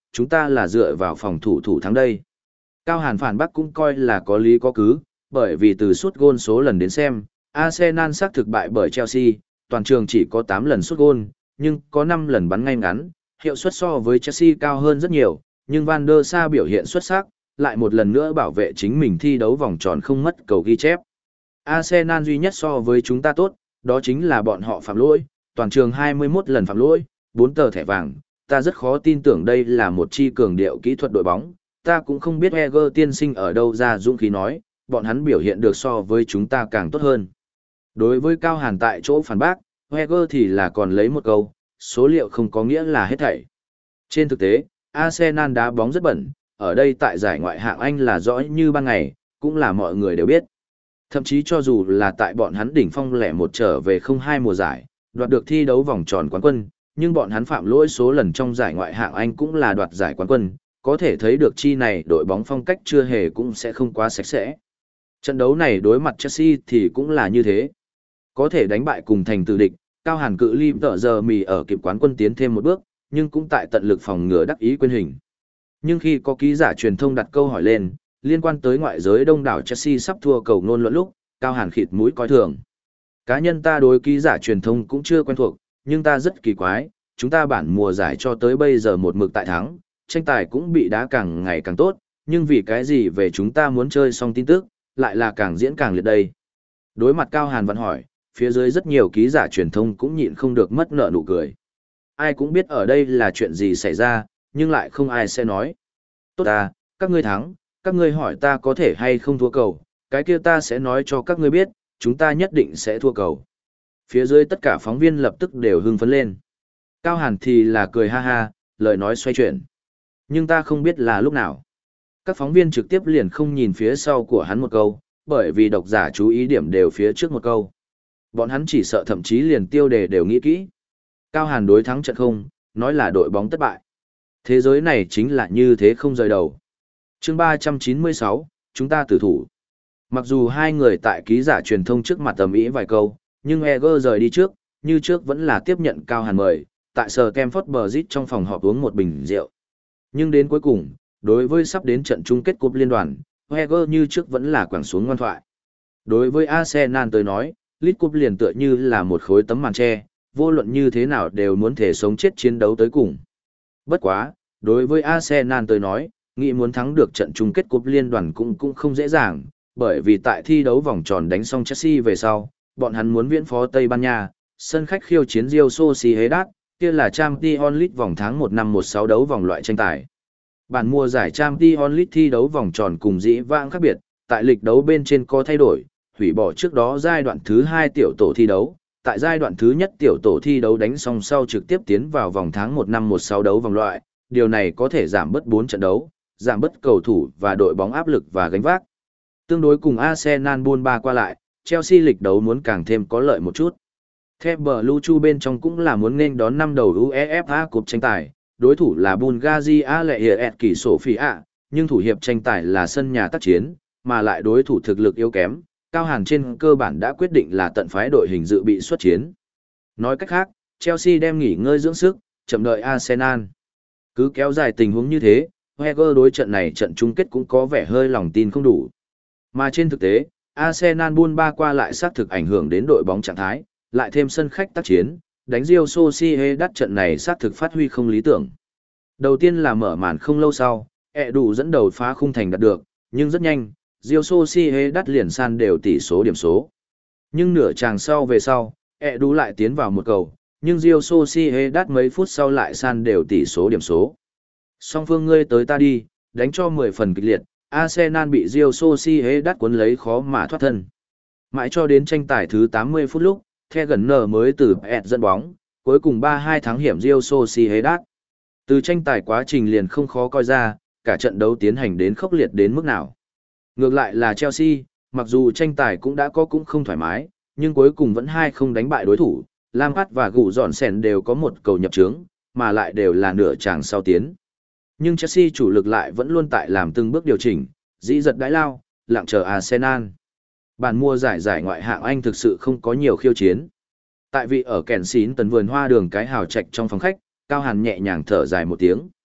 chúng ta là dựa vào phòng thủ thủ thắng đây. Cao Hàn phản bác cũng coi là có lý có cứ, bởi vì từ sút gôn số lần đến xem, Arsenal xác thực bại bởi Chelsea, toàn trường chỉ có tám lần sút gôn, nhưng có năm lần bắn ngay ngắn, hiệu suất so với Chelsea cao hơn rất nhiều, nhưng Van der Sar biểu hiện xuất sắc, lại một lần nữa bảo vệ chính mình thi đấu vòng tròn không mất cầu ghi chép. Arsenal duy nhất so với chúng ta tốt, đó chính là bọn họ phạm lỗi, toàn trường hai mươi mốt lần phạm lỗi, bốn tờ thẻ vàng, ta rất khó tin tưởng đây là một chi cường điệu kỹ thuật đội bóng, ta cũng không biết Wenger tiên sinh ở đâu ra dũng khí nói, bọn hắn biểu hiện được so với chúng ta càng tốt hơn. Đối với Cao Hàn tại chỗ phản bác, Wenger thì là còn lấy một câu, số liệu không có nghĩa là hết thảy. Trên thực tế, Arsenal đá bóng rất bẩn, ở đây tại giải ngoại hạng Anh là rõ như ban ngày, cũng là mọi người đều biết. Thậm chí cho dù là tại bọn hắn đỉnh phong lẻ một trở về không hai mùa giải, đoạt được thi đấu vòng tròn quán quân, nhưng bọn hắn phạm lỗi số lần trong giải ngoại hạng Anh cũng là đoạt giải quán quân, có thể thấy được chi này đội bóng phong cách chưa hề cũng sẽ không quá sạch sẽ. Trận đấu này đối mặt Chelsea thì cũng là như thế. Có thể đánh bại cùng thành tử địch, Cao Hàn cự ly tợ giờ mì ở kịp quán quân tiến thêm một bước, nhưng cũng tại tận lực phòng ngừa đắc ý quên hình. Nhưng khi có ký giả truyền thông đặt câu hỏi lên, liên quan tới ngoại giới đông đảo Chelsea sắp thua cầu ngôn luận lúc, Cao Hàn khịt mũi coi thường. Cá nhân ta đối ký giả truyền thông cũng chưa quen thuộc, nhưng ta rất kỳ quái, chúng ta bản mùa giải cho tới bây giờ một mực tại thắng, tranh tài cũng bị đá càng ngày càng tốt, nhưng vì cái gì về chúng ta muốn chơi xong tin tức, lại là càng diễn càng liệt đây. Đối mặt Cao Hàn vẫn hỏi, phía dưới rất nhiều ký giả truyền thông cũng nhịn không được mất nợ nụ cười. Ai cũng biết ở đây là chuyện gì xảy ra, nhưng lại không ai sẽ nói. Tốt ta, các ngươi thắng, các ngươi hỏi ta có thể hay không thua cầu, cái kia ta sẽ nói cho các ngươi biết, chúng ta nhất định sẽ thua cầu. Phía dưới tất cả phóng viên lập tức đều hưng phấn lên. Cao Hàn thì là cười ha ha, lời nói xoay chuyển. Nhưng ta không biết là lúc nào. Các phóng viên trực tiếp liền không nhìn phía sau của hắn một câu, bởi vì độc giả chú ý điểm đều phía trước một câu. Bọn hắn chỉ sợ thậm chí liền tiêu đề đều nghĩ kỹ. Cao Hàn đối thắng trận không, nói là đội bóng thất bại. Thế giới này chính là như thế không rời đầu. Chương ba trăm chín mươi sáu, chúng ta tử thủ. Mặc dù hai người tại ký giả truyền thông trước mặt tầm ý vài câu, nhưng Eger rời đi trước, như trước vẫn là tiếp nhận Cao Hàn mời, tại sở Stamford Bridge trong phòng họp uống một bình rượu. Nhưng đến cuối cùng, đối với sắp đến trận chung kết cúp liên đoàn, Eger như trước vẫn là quẳng xuống ngoan thoại. Đối với Arsenal tới nói, League Cup liền tựa như là một khối tấm màn tre, vô luận như thế nào đều muốn thể sống chết chiến đấu tới cùng. Bất quá, đối với Arsenal tới nói, nghĩ muốn thắng được trận chung kết cúp liên đoàn cũng cũng không dễ dàng, bởi vì tại thi đấu vòng tròn đánh xong Chelsea về sau, bọn hắn muốn viễn phó Tây Ban Nha, sân khách khiêu chiến Real Sociedad, kia là Champions League vòng tháng một năm một sáu đấu vòng loại tranh tài. Bản mùa giải Champions League thi đấu vòng tròn cùng dĩ vãng khác biệt, tại lịch đấu bên trên có thay đổi, hủy bỏ trước đó giai đoạn thứ hai tiểu tổ thi đấu, tại giai đoạn thứ nhất tiểu tổ thi đấu đánh xong sau trực tiếp tiến vào vòng tháng một năm một sáu đấu vòng loại, điều này có thể giảm bớt bốn trận đấu, giảm bớt cầu thủ và đội bóng áp lực và gánh vác. Tương đối cùng Arsenal buôn ba qua lại, Chelsea lịch đấu muốn càng thêm có lợi một chút. The Blue Chu bên trong cũng là muốn nên đón năm đầu UEFA Cup tranh tài, đối thủ là Bulgaria lệ hiệp kỳ Sofia, nhưng thủ hiệp tranh tài là sân nhà tác chiến, mà lại đối thủ thực lực yếu kém, Cao Hàn trên cơ bản đã quyết định là tận phái đội hình dự bị xuất chiến. Nói cách khác, Chelsea đem nghỉ ngơi dưỡng sức, chậm đợi Arsenal. Cứ kéo dài tình huống như thế, Wenger đối trận này trận chung kết cũng có vẻ hơi lòng tin không đủ. Mà trên thực tế, Arsenal buôn ba qua lại xác thực ảnh hưởng đến đội bóng trạng thái, lại thêm sân khách tác chiến, đánh Real Sociedad trận này xác thực phát huy không lý tưởng. Đầu tiên là mở màn không lâu sau, ẹ đủ dẫn đầu phá khung thành đạt được, nhưng rất nhanh, Real Sociedad liền san đều tỷ số điểm số. Nhưng nửa chàng sau về sau, ẹ đủ lại tiến vào một cầu, nhưng Real Sociedad mấy phút sau lại san đều tỷ số điểm số. Song phương ngươi tới ta đi, đánh cho mười phần kịch liệt, Arsenal bị Real Sociedad cuốn lấy khó mà thoát thân. Mãi cho đến tranh tài thứ tám mươi phút lúc, The Gunner mới từ pê ét dẫn bóng, cuối cùng ba hai thắng hiểm Real Sociedad. Từ tranh tài quá trình liền không khó coi ra, cả trận đấu tiến hành đến khốc liệt đến mức nào. Ngược lại là Chelsea, mặc dù tranh tài cũng đã có cũng không thoải mái, nhưng cuối cùng vẫn hai không đánh bại đối thủ, Lampard và Gù Dọn Sèn đều có một cầu nhập trướng, mà lại đều là nửa chàng sau tiến. Nhưng Chelsea chủ lực lại vẫn luôn tại làm từng bước điều chỉnh, dĩ giật đái lao, lặng chờ Arsenal. Bản mùa giải giải ngoại hạng Anh thực sự không có nhiều khiêu chiến. Tại vị ở kèn xín tấn vườn hoa đường cái hào trạch trong phòng khách, Cao Hàn nhẹ nhàng thở dài một tiếng.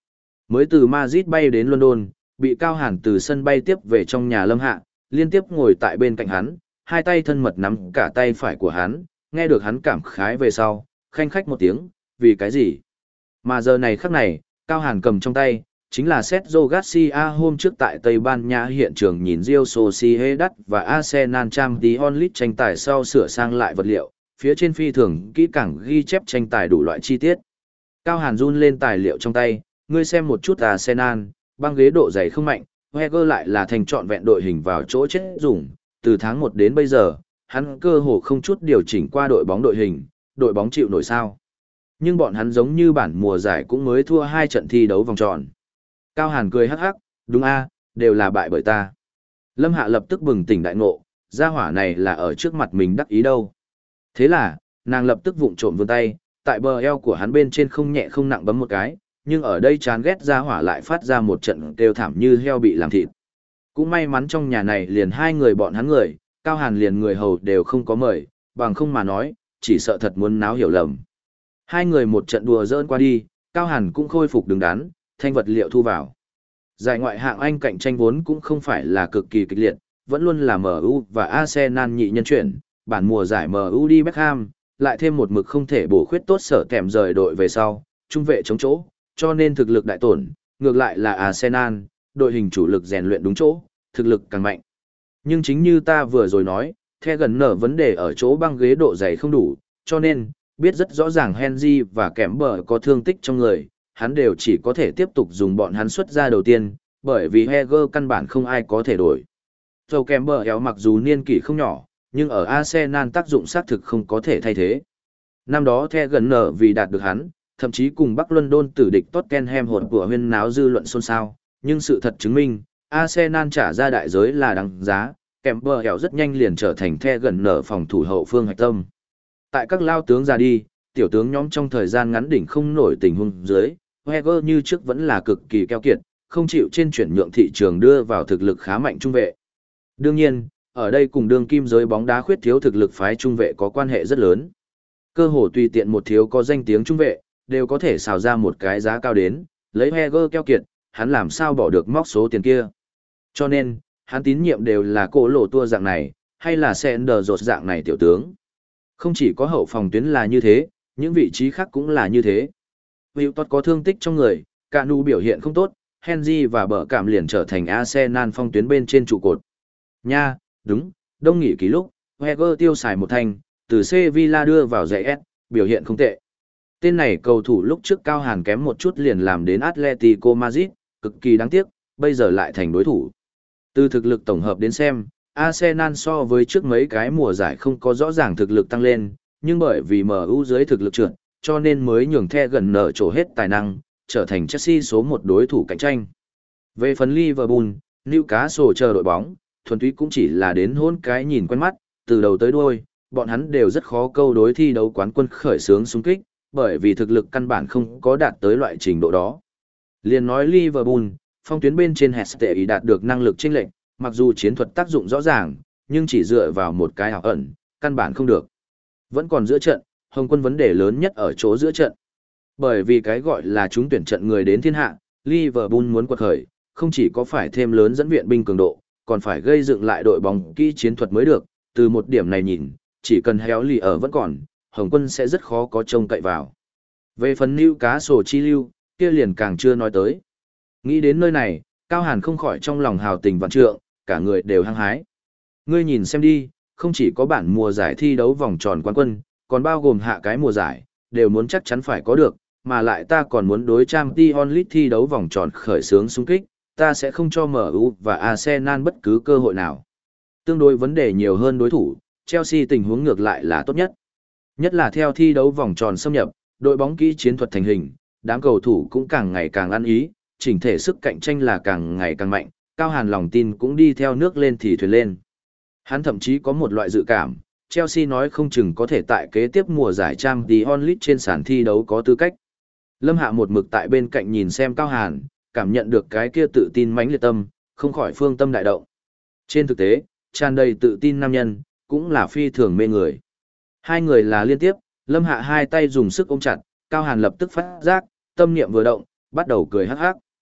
Mới từ Madrid bay đến London, bị Cao Hàn từ sân bay tiếp về trong nhà Lâm Hạ, liên tiếp ngồi tại bên cạnh hắn, hai tay thân mật nắm cả tay phải của hắn, nghe được hắn cảm khái về sau, khanh khách một tiếng, vì cái gì? Mà giờ này khắc này, Cao Hàn cầm trong tay, chính là Sergio Garcia hôm trước tại Tây Ban Nha hiện trường nhìn Real Sociedad và Arsenal Champions League tranh tài sau sửa sang lại vật liệu, phía trên phi thường kỹ càng ghi chép tranh tài đủ loại chi tiết. Cao Hàn run lên tài liệu trong tay, ngươi xem một chút Arsenal, băng ghế độ dày không mạnh, Wenger lại là thành trọn vẹn đội hình vào chỗ chết dùng, từ tháng một đến bây giờ, hắn cơ hồ không chút điều chỉnh qua đội bóng đội hình, đội bóng chịu nổi sao. Nhưng bọn hắn giống như bản mùa giải cũng mới thua hai trận thi đấu vòng tròn. Cao Hàn cười hắc hắc, đúng a, đều là bại bởi ta. Lâm Hạ lập tức bừng tỉnh đại ngộ, gia hỏa này là ở trước mặt mình đắc ý đâu. Thế là, nàng lập tức vụng trộm vươn tay, tại bờ eo của hắn bên trên không nhẹ không nặng bấm một cái, nhưng ở đây chán ghét gia hỏa lại phát ra một trận kêu thảm như heo bị làm thịt. Cũng may mắn trong nhà này liền hai người bọn hắn người, Cao Hàn liền người hầu đều không có mời, bằng không mà nói, chỉ sợ thật muốn náo hiểu lầm. Hai người một trận đùa giỡn qua đi, Cao Hàn cũng khôi phục đứng đắn, thanh vật liệu thu vào. Giải ngoại hạng Anh cạnh tranh vốn cũng không phải là cực kỳ kịch liệt, vẫn luôn là em u và Arsenal nhị nhân chuyển, bản mùa giải em u đi Beckham, lại thêm một mực không thể bổ khuyết tốt sở kèm rời đội về sau, trung vệ chống chỗ, cho nên thực lực đại tổn, ngược lại là Arsenal, đội hình chủ lực rèn luyện đúng chỗ, thực lực càng mạnh. Nhưng chính như ta vừa rồi nói, The gần nở vấn đề ở chỗ băng ghế độ dày không đủ, cho nên, biết rất rõ ràng Henry và kém bờ có thương tích trong người, hắn đều chỉ có thể tiếp tục dùng bọn hắn xuất ra đầu tiên, bởi vì Heger căn bản không ai có thể đổi. Dầu kém bờ éo mặc dù niên kỷ không nhỏ, nhưng ở Arsenal tác dụng xác thực không có thể thay thế. Năm đó The gần nở vì đạt được hắn, thậm chí cùng Bắc London tử địch Tottenham hột của huyên náo dư luận xôn xao, nhưng sự thật chứng minh, Arsenal trả ra đại giới là đáng giá, kèm bờ hẻo rất nhanh liền trở thành The gần nở phòng thủ hậu phương hạch tâm. Tại các lao tướng ra đi, tiểu tướng nhóm trong thời gian ngắn đỉnh không nổi tình huống dưới, Wenger như trước vẫn là cực kỳ keo kiệt, không chịu trên chuyển nhượng thị trường đưa vào thực lực khá mạnh trung vệ. Đương nhiên, ở đây cùng đương kim giới bóng đá khuyết thiếu thực lực phái trung vệ có quan hệ rất lớn. Cơ hồ tùy tiện một thiếu có danh tiếng trung vệ, đều có thể xào ra một cái giá cao đến, lấy Wenger keo kiệt, hắn làm sao bỏ được móc số tiền kia. Cho nên, hắn tín nhiệm đều là cổ lộ tua dạng này, hay là Sender rột dạng này tiểu tướng. Không chỉ có hậu phòng tuyến là như thế, những vị trí khác cũng là như thế. Wiltord có thương tích trong người, Canu biểu hiện không tốt, Henry và bờ cảm liền trở thành Arsenal phong tuyến bên trên trụ cột. Nha, đúng, đông nghỉ ký lúc, Wenger tiêu xài một thanh, từ Sevilla đưa vào giải S, biểu hiện không tệ. Tên này cầu thủ lúc trước Cao Hàn kém một chút liền làm đến Atletico Madrid, cực kỳ đáng tiếc, bây giờ lại thành đối thủ. Từ thực lực tổng hợp đến xem, Arsenal so với trước mấy cái mùa giải không có rõ ràng thực lực tăng lên, nhưng bởi vì em u dưới thực lực trượt, cho nên mới nhường The gần nở trổ hết tài năng, trở thành Chelsea số một đối thủ cạnh tranh. Về phần Liverpool, Newcastle chờ đội bóng, thuần túy cũng chỉ là đến hôn cái nhìn quen mắt, từ đầu tới đuôi, bọn hắn đều rất khó câu đối thi đấu quán quân khởi xướng xung kích, bởi vì thực lực căn bản không có đạt tới loại trình độ đó. Liên nói Liverpool, phong tuyến bên trên Hesse ý đạt được năng lực chênh lệch, mặc dù chiến thuật tác dụng rõ ràng, nhưng chỉ dựa vào một cái ảo ẩn, căn bản không được. Vẫn còn giữa trận, Hồng Quân vấn đề lớn nhất ở chỗ giữa trận. Bởi vì cái gọi là chúng tuyển trận người đến thiên hạ, Liverpool muốn quật khởi, không chỉ có phải thêm lớn dẫn viện binh cường độ, còn phải gây dựng lại đội bóng kỹ chiến thuật mới được. Từ một điểm này nhìn, chỉ cần héo lì ở vẫn còn, Hồng Quân sẽ rất khó có trông cậy vào. Về phần Newcastle chi lưu, kia liền càng chưa nói tới. Nghĩ đến nơi này, Cao Hàn không khỏi trong lòng hào tình vạn trượng, cả người đều hăng hái. Ngươi nhìn xem đi, không chỉ có bản mùa giải thi đấu vòng tròn quán quân, còn bao gồm hạ cái mùa giải, đều muốn chắc chắn phải có được, mà lại ta còn muốn đối Champions League thi đấu vòng tròn khởi xướng xung kích, ta sẽ không cho em u và Arsenal bất cứ cơ hội nào. Tương đối vấn đề nhiều hơn đối thủ, Chelsea tình huống ngược lại là tốt nhất. Nhất là theo thi đấu vòng tròn xâm nhập, đội bóng kỹ chiến thuật thành hình, đám cầu thủ cũng càng ngày càng ăn ý, chỉnh thể sức cạnh tranh là càng ngày càng mạnh, Cao Hàn lòng tin cũng đi theo nước lên thì thuyền lên. Hắn thậm chí có một loại dự cảm, Chelsea nói không chừng có thể tại kế tiếp mùa giải Champions League trên sàn thi đấu có tư cách. Lâm Hạ một mực tại bên cạnh nhìn xem Cao Hàn, cảm nhận được cái kia tự tin mãnh liệt tâm, không khỏi phương tâm đại động. Trên thực tế, tràn đầy tự tin nam nhân, cũng là phi thường mê người. Hai người là liên tiếp, Lâm Hạ hai tay dùng sức ôm chặt, Cao Hàn lập tức phát giác, tâm niệm vừa động, bắt đầu cười hắc hắc.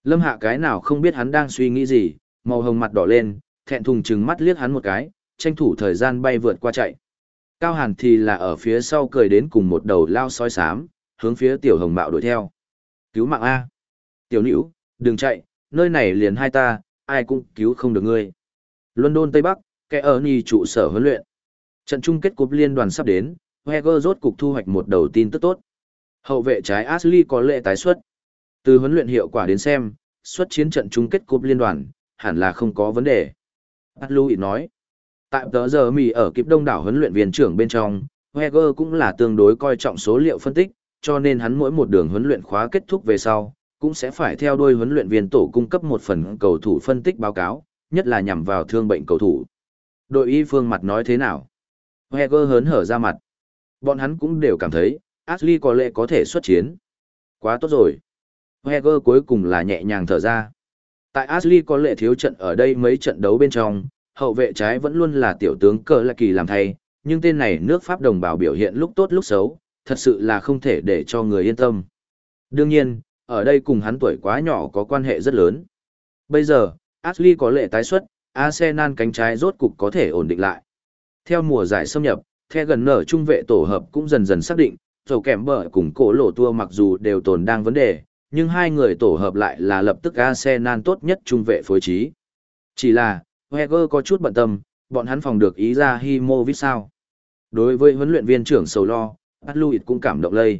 Lâm Hạ cái nào không biết hắn đang suy nghĩ gì, màu hồng mặt đỏ lên, thẹn thùng trừng mắt liếc hắn một cái, tranh thủ thời gian bay vượt qua chạy. Cao Hàn thì là ở phía sau cười đến cùng một đầu lao sói xám, hướng phía tiểu hồng mạo đuổi theo. Cứu mạng A. Tiểu nữ, đừng chạy, nơi này liền hai ta, ai cũng cứu không được ngươi. London Tây Bắc, kẻ ở nhì trụ sở huấn luyện. Trận chung kết cúp liên đoàn sắp đến, Wenger rốt cục thu hoạch một đầu tin tức tốt. Hậu vệ trái Ashley có lệ tái xuất. Từ huấn luyện hiệu quả đến xem, xuất chiến trận chung kết cúp liên đoàn, hẳn là không có vấn đề. Ashley nói. Tại tờ giờ mì ở kịp đông đảo huấn luyện viên trưởng bên trong, Wenger cũng là tương đối coi trọng số liệu phân tích, cho nên hắn mỗi một đường huấn luyện khóa kết thúc về sau, cũng sẽ phải theo đuôi huấn luyện viên tổ cung cấp một phần cầu thủ phân tích báo cáo, nhất là nhằm vào thương bệnh cầu thủ. Đội y phương mặt nói thế nào? Wenger hớn hở ra mặt. Bọn hắn cũng đều cảm thấy, Ashley có lẽ có thể xuất chiến. Quá tốt rồi. Wenger cuối cùng là nhẹ nhàng thở ra. Tại Ashley có lẽ thiếu trận ở đây mấy trận đấu bên trong, hậu vệ trái vẫn luôn là tiểu tướng Cờ Lạc Kỳ làm thay, nhưng tên này nước Pháp đồng bào biểu hiện lúc tốt lúc xấu, thật sự là không thể để cho người yên tâm. Đương nhiên, ở đây cùng hắn tuổi quá nhỏ có quan hệ rất lớn. Bây giờ, Ashley có lệ tái xuất, Arsenal cánh trái rốt cục có thể ổn định lại. Theo mùa giải xâm nhập, The gần nở trung vệ tổ hợp cũng dần dần xác định, dầu kèm bờ cùng cổ lộ tua mặc dù đều tồn đang vấn đề, nhưng hai người tổ hợp lại là lập tức Arsenal tốt nhất trung vệ phối trí. Chỉ là, Wenger có chút bận tâm, bọn hắn phòng được ý ra Himovic sao. Đối với huấn luyện viên trưởng sầu lo, Atluit cũng cảm động lây.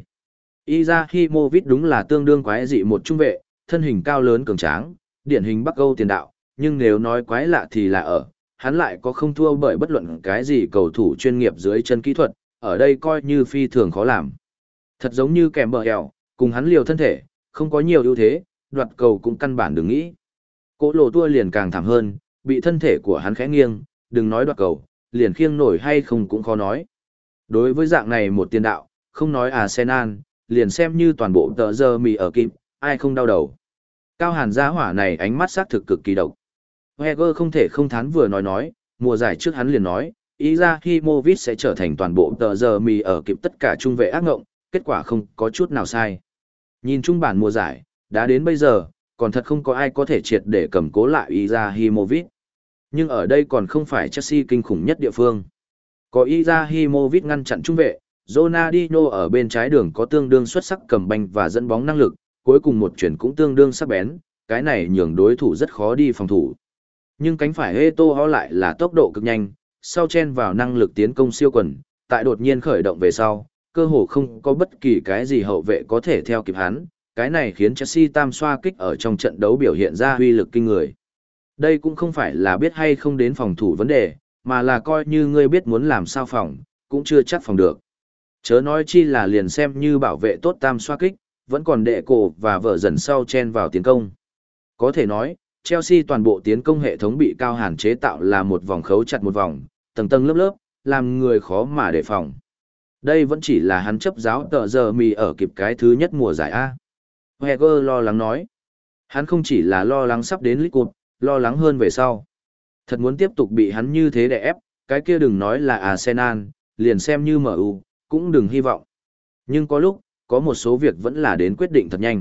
Izahimovic đúng là tương đương quái dị một trung vệ, thân hình cao lớn cường tráng, điển hình Bắc Âu tiền đạo, nhưng nếu nói quái lạ thì là ở, hắn lại có không thua bởi bất luận cái gì cầu thủ chuyên nghiệp dưới chân kỹ thuật, ở đây coi như phi thường khó làm. Thật giống như kèm bờ eo, cùng hắn liều thân thể, không có nhiều ưu thế, đoạt cầu cũng căn bản đừng nghĩ. Cỗ lộ tua liền càng thảm hơn, bị thân thể của hắn khẽ nghiêng, đừng nói đoạt cầu, liền khiêng nổi hay không cũng khó nói. Đối với dạng này một tiền đạo, không nói Arsenal, liền xem như toàn bộ tờ giờ mì ở kịp, ai không đau đầu. Cao Hàn gia hỏa này ánh mắt xác thực cực kỳ độc. Wenger không thể không thán vừa nói nói, mùa giải trước hắn liền nói, Izahimovic sẽ trở thành toàn bộ tờ giờ mì ở kịp tất cả trung vệ ác ngộng, kết quả không có chút nào sai. Nhìn chung bản mùa giải, đã đến bây giờ, còn thật không có ai có thể triệt để cầm cố lại Izahimovic. Nhưng ở đây còn không phải Chelsea kinh khủng nhất địa phương. Có Izahimovic ngăn chặn trung vệ, Ronaldinho ở bên trái đường có tương đương xuất sắc cầm banh và dẫn bóng năng lực, cuối cùng một chuyển cũng tương đương sắc bén, cái này nhường đối thủ rất khó đi phòng thủ. Nhưng cánh phải Eto'o lại là tốc độ cực nhanh, sau chen vào năng lực tiến công siêu quần, tại đột nhiên khởi động về sau, cơ hồ không có bất kỳ cái gì hậu vệ có thể theo kịp hắn, cái này khiến Chelsea tam xoa kích ở trong trận đấu biểu hiện ra uy lực kinh người. Đây cũng không phải là biết hay không đến phòng thủ vấn đề, mà là coi như ngươi biết muốn làm sao phòng, cũng chưa chắc phòng được. Chớ nói chi là liền xem như bảo vệ tốt tam xoa kích, vẫn còn đệ cổ và vợ dần sau chen vào tiến công. Có thể nói, Chelsea toàn bộ tiến công hệ thống bị Cao Hàn chế tạo là một vòng khấu chặt một vòng, tầng tầng lớp lớp, làm người khó mà đề phòng. Đây vẫn chỉ là hắn chấp giáo tờ giờ mì ở kịp cái thứ nhất mùa giải A. Wenger lo lắng nói. Hắn không chỉ là lo lắng sắp đến League Cup, lo lắng hơn về sau. Thật muốn tiếp tục bị hắn như thế đè ép, cái kia đừng nói là Arsenal, liền xem như em u, cũng đừng hy vọng. Nhưng có lúc, có một số việc vẫn là đến quyết định thật nhanh.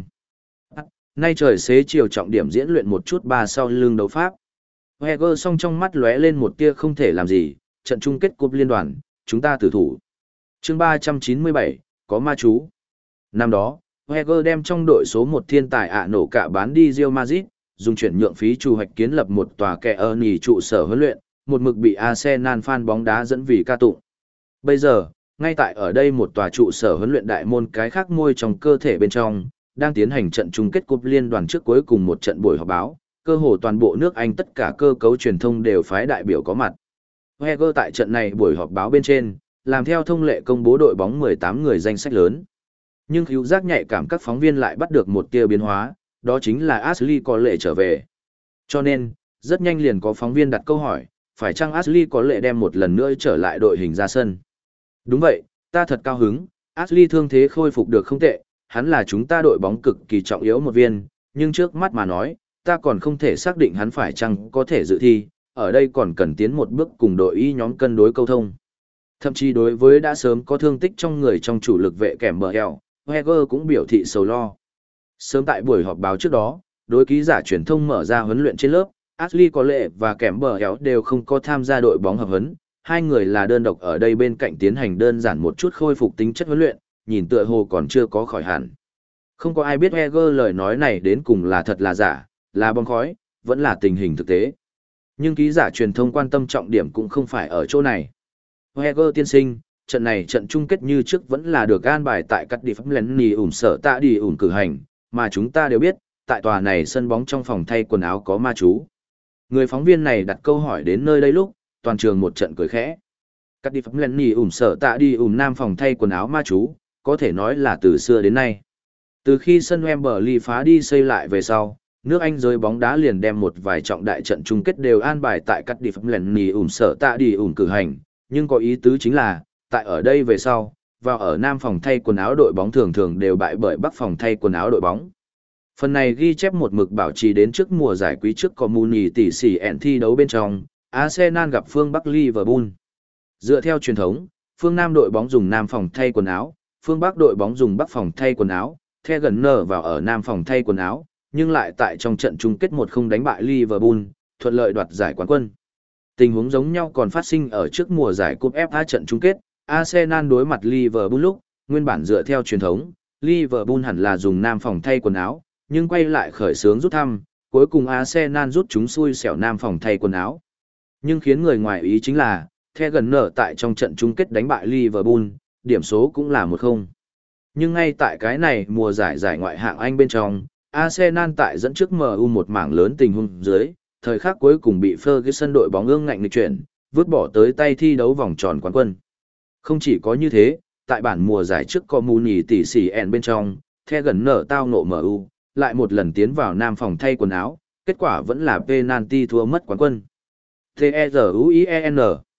Nay trời xế chiều trọng điểm diễn luyện một chút ba sau lưng đấu pháp. Wenger song trong mắt lóe lên một tia không thể làm gì, trận chung kết cúp liên đoàn, chúng ta tử thủ. Chương ba trăm chín mươi bảy, có ma chú. Năm đó, Wenger đem trong đội số một thiên tài ạ nổ cả bán đi Real Madrid, dùng chuyển nhượng phí chủ hoạch kiến lập một tòa kẻ ở nhì trụ sở huấn luyện, một mực bị Arsenal fan bóng đá dẫn vì ca tụng. Bây giờ, ngay tại ở đây một tòa trụ sở huấn luyện đại môn cái khác môi trong cơ thể bên trong, đang tiến hành trận chung kết cúp liên đoàn trước cuối cùng một trận buổi họp báo, cơ hồ toàn bộ nước Anh tất cả cơ cấu truyền thông đều phái đại biểu có mặt. Wenger tại trận này buổi họp báo bên trên, làm theo thông lệ công bố đội bóng mười tám người danh sách lớn. Nhưng khứu giác nhạy cảm các phóng viên lại bắt được một tia biến hóa, đó chính là Ashley có lệ trở về. Cho nên, rất nhanh liền có phóng viên đặt câu hỏi, phải chăng Ashley có lệ đem một lần nữa trở lại đội hình ra sân? Đúng vậy, ta thật cao hứng, Ashley thương thế khôi phục được không tệ, hắn là chúng ta đội bóng cực kỳ trọng yếu một viên, nhưng trước mắt mà nói, ta còn không thể xác định hắn phải chăng có thể dự thi, ở đây còn cần tiến một bước cùng đội y nhóm cân đối câu thông. Thậm chí đối với đã sớm có thương tích trong người trong chủ lực vệ kèm bờ eo, Wenger cũng biểu thị sầu lo. Sớm tại buổi họp báo trước đó, đối ký giả truyền thông mở ra huấn luyện trên lớp, Ashley có lệ và kèm bờ héo đều không có tham gia đội bóng hợp huấn, hai người là đơn độc ở đây bên cạnh tiến hành đơn giản một chút khôi phục tính chất huấn luyện, nhìn tựa hồ còn chưa có khỏi hẳn. Không có ai biết Wenger lời nói này đến cùng là thật là giả, là bom khói, vẫn là tình hình thực tế. Nhưng ký giả truyền thông quan tâm trọng điểm cũng không phải ở chỗ này. Wenger tiên sinh, trận này trận chung kết như trước vẫn là được an bài tại các địa phẩm lén nì ủm sở tạ đi ủm cử hành, mà chúng ta đều biết, tại tòa này sân bóng trong phòng thay quần áo có ma chú. Người phóng viên này đặt câu hỏi đến nơi đây lúc, toàn trường một trận cười khẽ. Các đi phẩm lén nì ủm sở tạ đi ủm nam phòng thay quần áo ma chú, có thể nói là từ xưa đến nay. Từ khi sân Wembley phá đi xây lại về sau, nước Anh giới bóng đá liền đem một vài trọng đại trận chung kết đều an bài tại các đi phẩm lén nì ủm sở tạ đi ủm cử hành, nhưng có ý tứ chính là, tại ở đây về sau, vào ở nam phòng thay quần áo đội bóng thường thường đều bại bởi bắc phòng thay quần áo đội bóng. Phần này ghi chép một mực bảo trì đến trước mùa giải quý trước có muni tỷ xỉ ẹn thi đấu bên trong, Arsenal gặp phương Bắc Liverpool. Dựa theo truyền thống, phương Nam đội bóng dùng nam phòng thay quần áo, phương Bắc đội bóng dùng bắc phòng thay quần áo, The Gunner vào ở nam phòng thay quần áo, nhưng lại tại trong trận chung kết một không đánh bại Liverpool, thuận lợi đoạt giải quán quân. Tình huống giống nhau còn phát sinh ở trước mùa giải cúp ép a trận chung kết, Arsenal đối mặt Liverpool lúc, nguyên bản dựa theo truyền thống, Liverpool hẳn là dùng nam phòng thay quần áo, nhưng quay lại khởi xướng rút thăm, cuối cùng Arsenal rút chúng xui xẻo nam phòng thay quần áo. Nhưng khiến người ngoài ý chính là, The Gunner tại trong trận chung kết đánh bại Liverpool, điểm số cũng là một không. Nhưng ngay tại cái này mùa giải giải ngoại hạng Anh bên trong, Arsenal tại dẫn trước em u một mảng lớn tình huống dưới, thời khắc cuối cùng bị Ferguson đội bóng ương ngạnh nghịch chuyển, vứt bỏ tới tay thi đấu vòng tròn quán quân. Không chỉ có như thế, tại bản mùa giải trước có mù nhì tỷ xỉ ẹn bên trong, The Gunner tao ngộ em u, lại một lần tiến vào nam phòng thay quần áo, kết quả vẫn là penalty thua mất quán quân. T-E-Z-U-I-E-N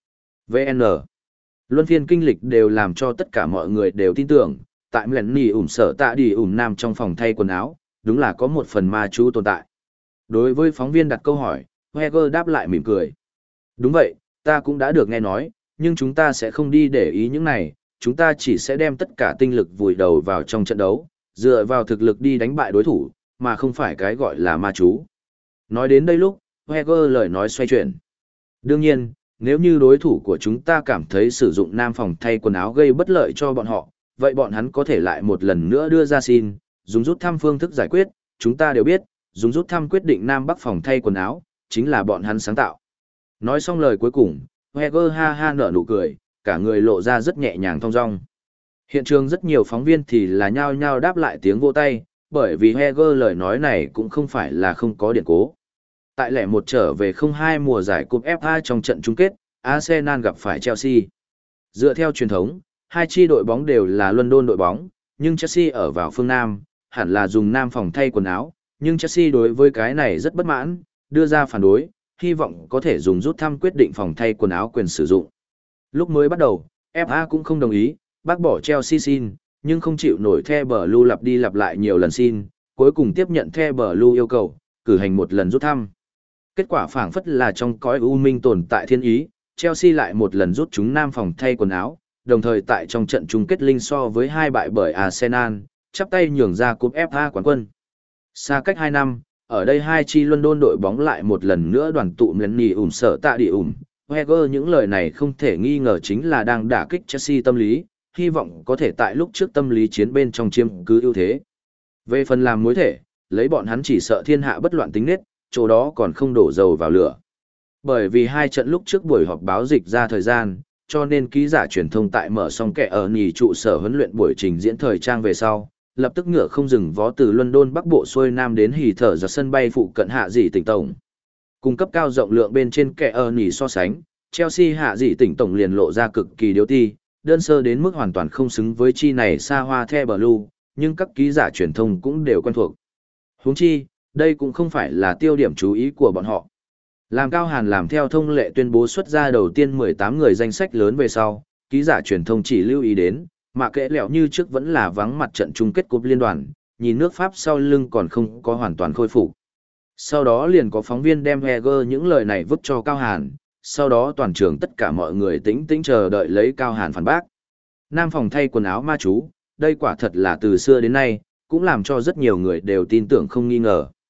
vê en Luân phiên kinh lịch đều làm cho tất cả mọi người đều tin tưởng, tại Mlen Nì ủm sở tạ đi ủm nam trong phòng thay quần áo, đúng là có một phần ma chú tồn tại. Đối với phóng viên đặt câu hỏi, Wenger đáp lại mỉm cười. Đúng vậy, ta cũng đã được nghe nói, nhưng chúng ta sẽ không đi để ý những này, chúng ta chỉ sẽ đem tất cả tinh lực vùi đầu vào trong trận đấu, dựa vào thực lực đi đánh bại đối thủ, mà không phải cái gọi là ma chú. Nói đến đây lúc, Wenger lời nói xoay chuyển. Đương nhiên, nếu như đối thủ của chúng ta cảm thấy sử dụng nam phòng thay quần áo gây bất lợi cho bọn họ, vậy bọn hắn có thể lại một lần nữa đưa ra xin, dùng rút thăm phương thức giải quyết, chúng ta đều biết, dùng rút thăm quyết định nam bắc phòng thay quần áo, chính là bọn hắn sáng tạo. Nói xong lời cuối cùng, Wenger ha ha nở nụ cười, cả người lộ ra rất nhẹ nhàng thong dong. Hiện trường rất nhiều phóng viên thì là nhao nhao đáp lại tiếng vỗ tay, bởi vì Wenger lời nói này cũng không phải là không có điển cố. Tại lẻ một trở về không hai mùa giải cúp ép a trong trận chung kết, Arsenal gặp phải Chelsea. Dựa theo truyền thống, hai chi đội bóng đều là London đội bóng, nhưng Chelsea ở vào phương Nam, hẳn là dùng nam phòng thay quần áo, nhưng Chelsea đối với cái này rất bất mãn, đưa ra phản đối, hy vọng có thể dùng rút thăm quyết định phòng thay quần áo quyền sử dụng. Lúc mới bắt đầu, ép a cũng không đồng ý, bác bỏ Chelsea xin, nhưng không chịu nổi The Blue lặp đi lặp lại nhiều lần xin, cuối cùng tiếp nhận The Blue yêu cầu, cử hành một lần rút thăm. Kết quả phảng phất là trong cõi u minh tồn tại thiên ý, Chelsea lại một lần rút chúng nam phòng thay quần áo, đồng thời tại trong trận chung kết linh so với hai bại bởi Arsenal, chắp tay nhường ra cúp ép a quán quân. Xa cách hai năm, ở đây hai chi London đội bóng lại một lần nữa đoàn tụ Mlen Nì ủm sở tạ đi ủm. Wenger những lời này không thể nghi ngờ chính là đang đả kích Chelsea tâm lý, hy vọng có thể tại lúc trước tâm lý chiến bên trong chiếm cứ ưu thế. Về phần làm mối thể, lấy bọn hắn chỉ sợ thiên hạ bất loạn tính nết, chỗ đó còn không đổ dầu vào lửa. Bởi vì hai trận lúc trước buổi họp báo dịch ra thời gian, cho nên ký giả truyền thông tại mở xong kẻ ở nhì trụ sở huấn luyện buổi trình diễn thời trang về sau, lập tức ngựa không dừng vó từ London Bắc Bộ xuôi Nam đến hì thở ra sân bay phụ cận hạ dị tỉnh tổng. Cung cấp cao rộng lượng bên trên kẻ ở nhì so sánh, Chelsea hạ dị tỉnh tổng liền lộ ra cực kỳ điếu ti, đơn sơ đến mức hoàn toàn không xứng với chi này xa hoa The Blue, nhưng các ký giả truyền thông cũng đều quen thuộc. Huống chi, đây cũng không phải là tiêu điểm chú ý của bọn họ. Làm Cao Hàn làm theo thông lệ tuyên bố xuất ra đầu tiên mười tám người danh sách lớn về sau, ký giả truyền thông chỉ lưu ý đến, mà kệ lẹo như trước vẫn là vắng mặt trận chung kết cúp liên đoàn, nhìn nước Pháp sau lưng còn không có hoàn toàn khôi phục. Sau đó liền có phóng viên đem Wenger những lời này vứt cho Cao Hàn, sau đó toàn trường tất cả mọi người tĩnh tĩnh chờ đợi lấy Cao Hàn phản bác. Nam phòng thay quần áo ma chú, đây quả thật là từ xưa đến nay, cũng làm cho rất nhiều người đều tin tưởng không nghi ngờ.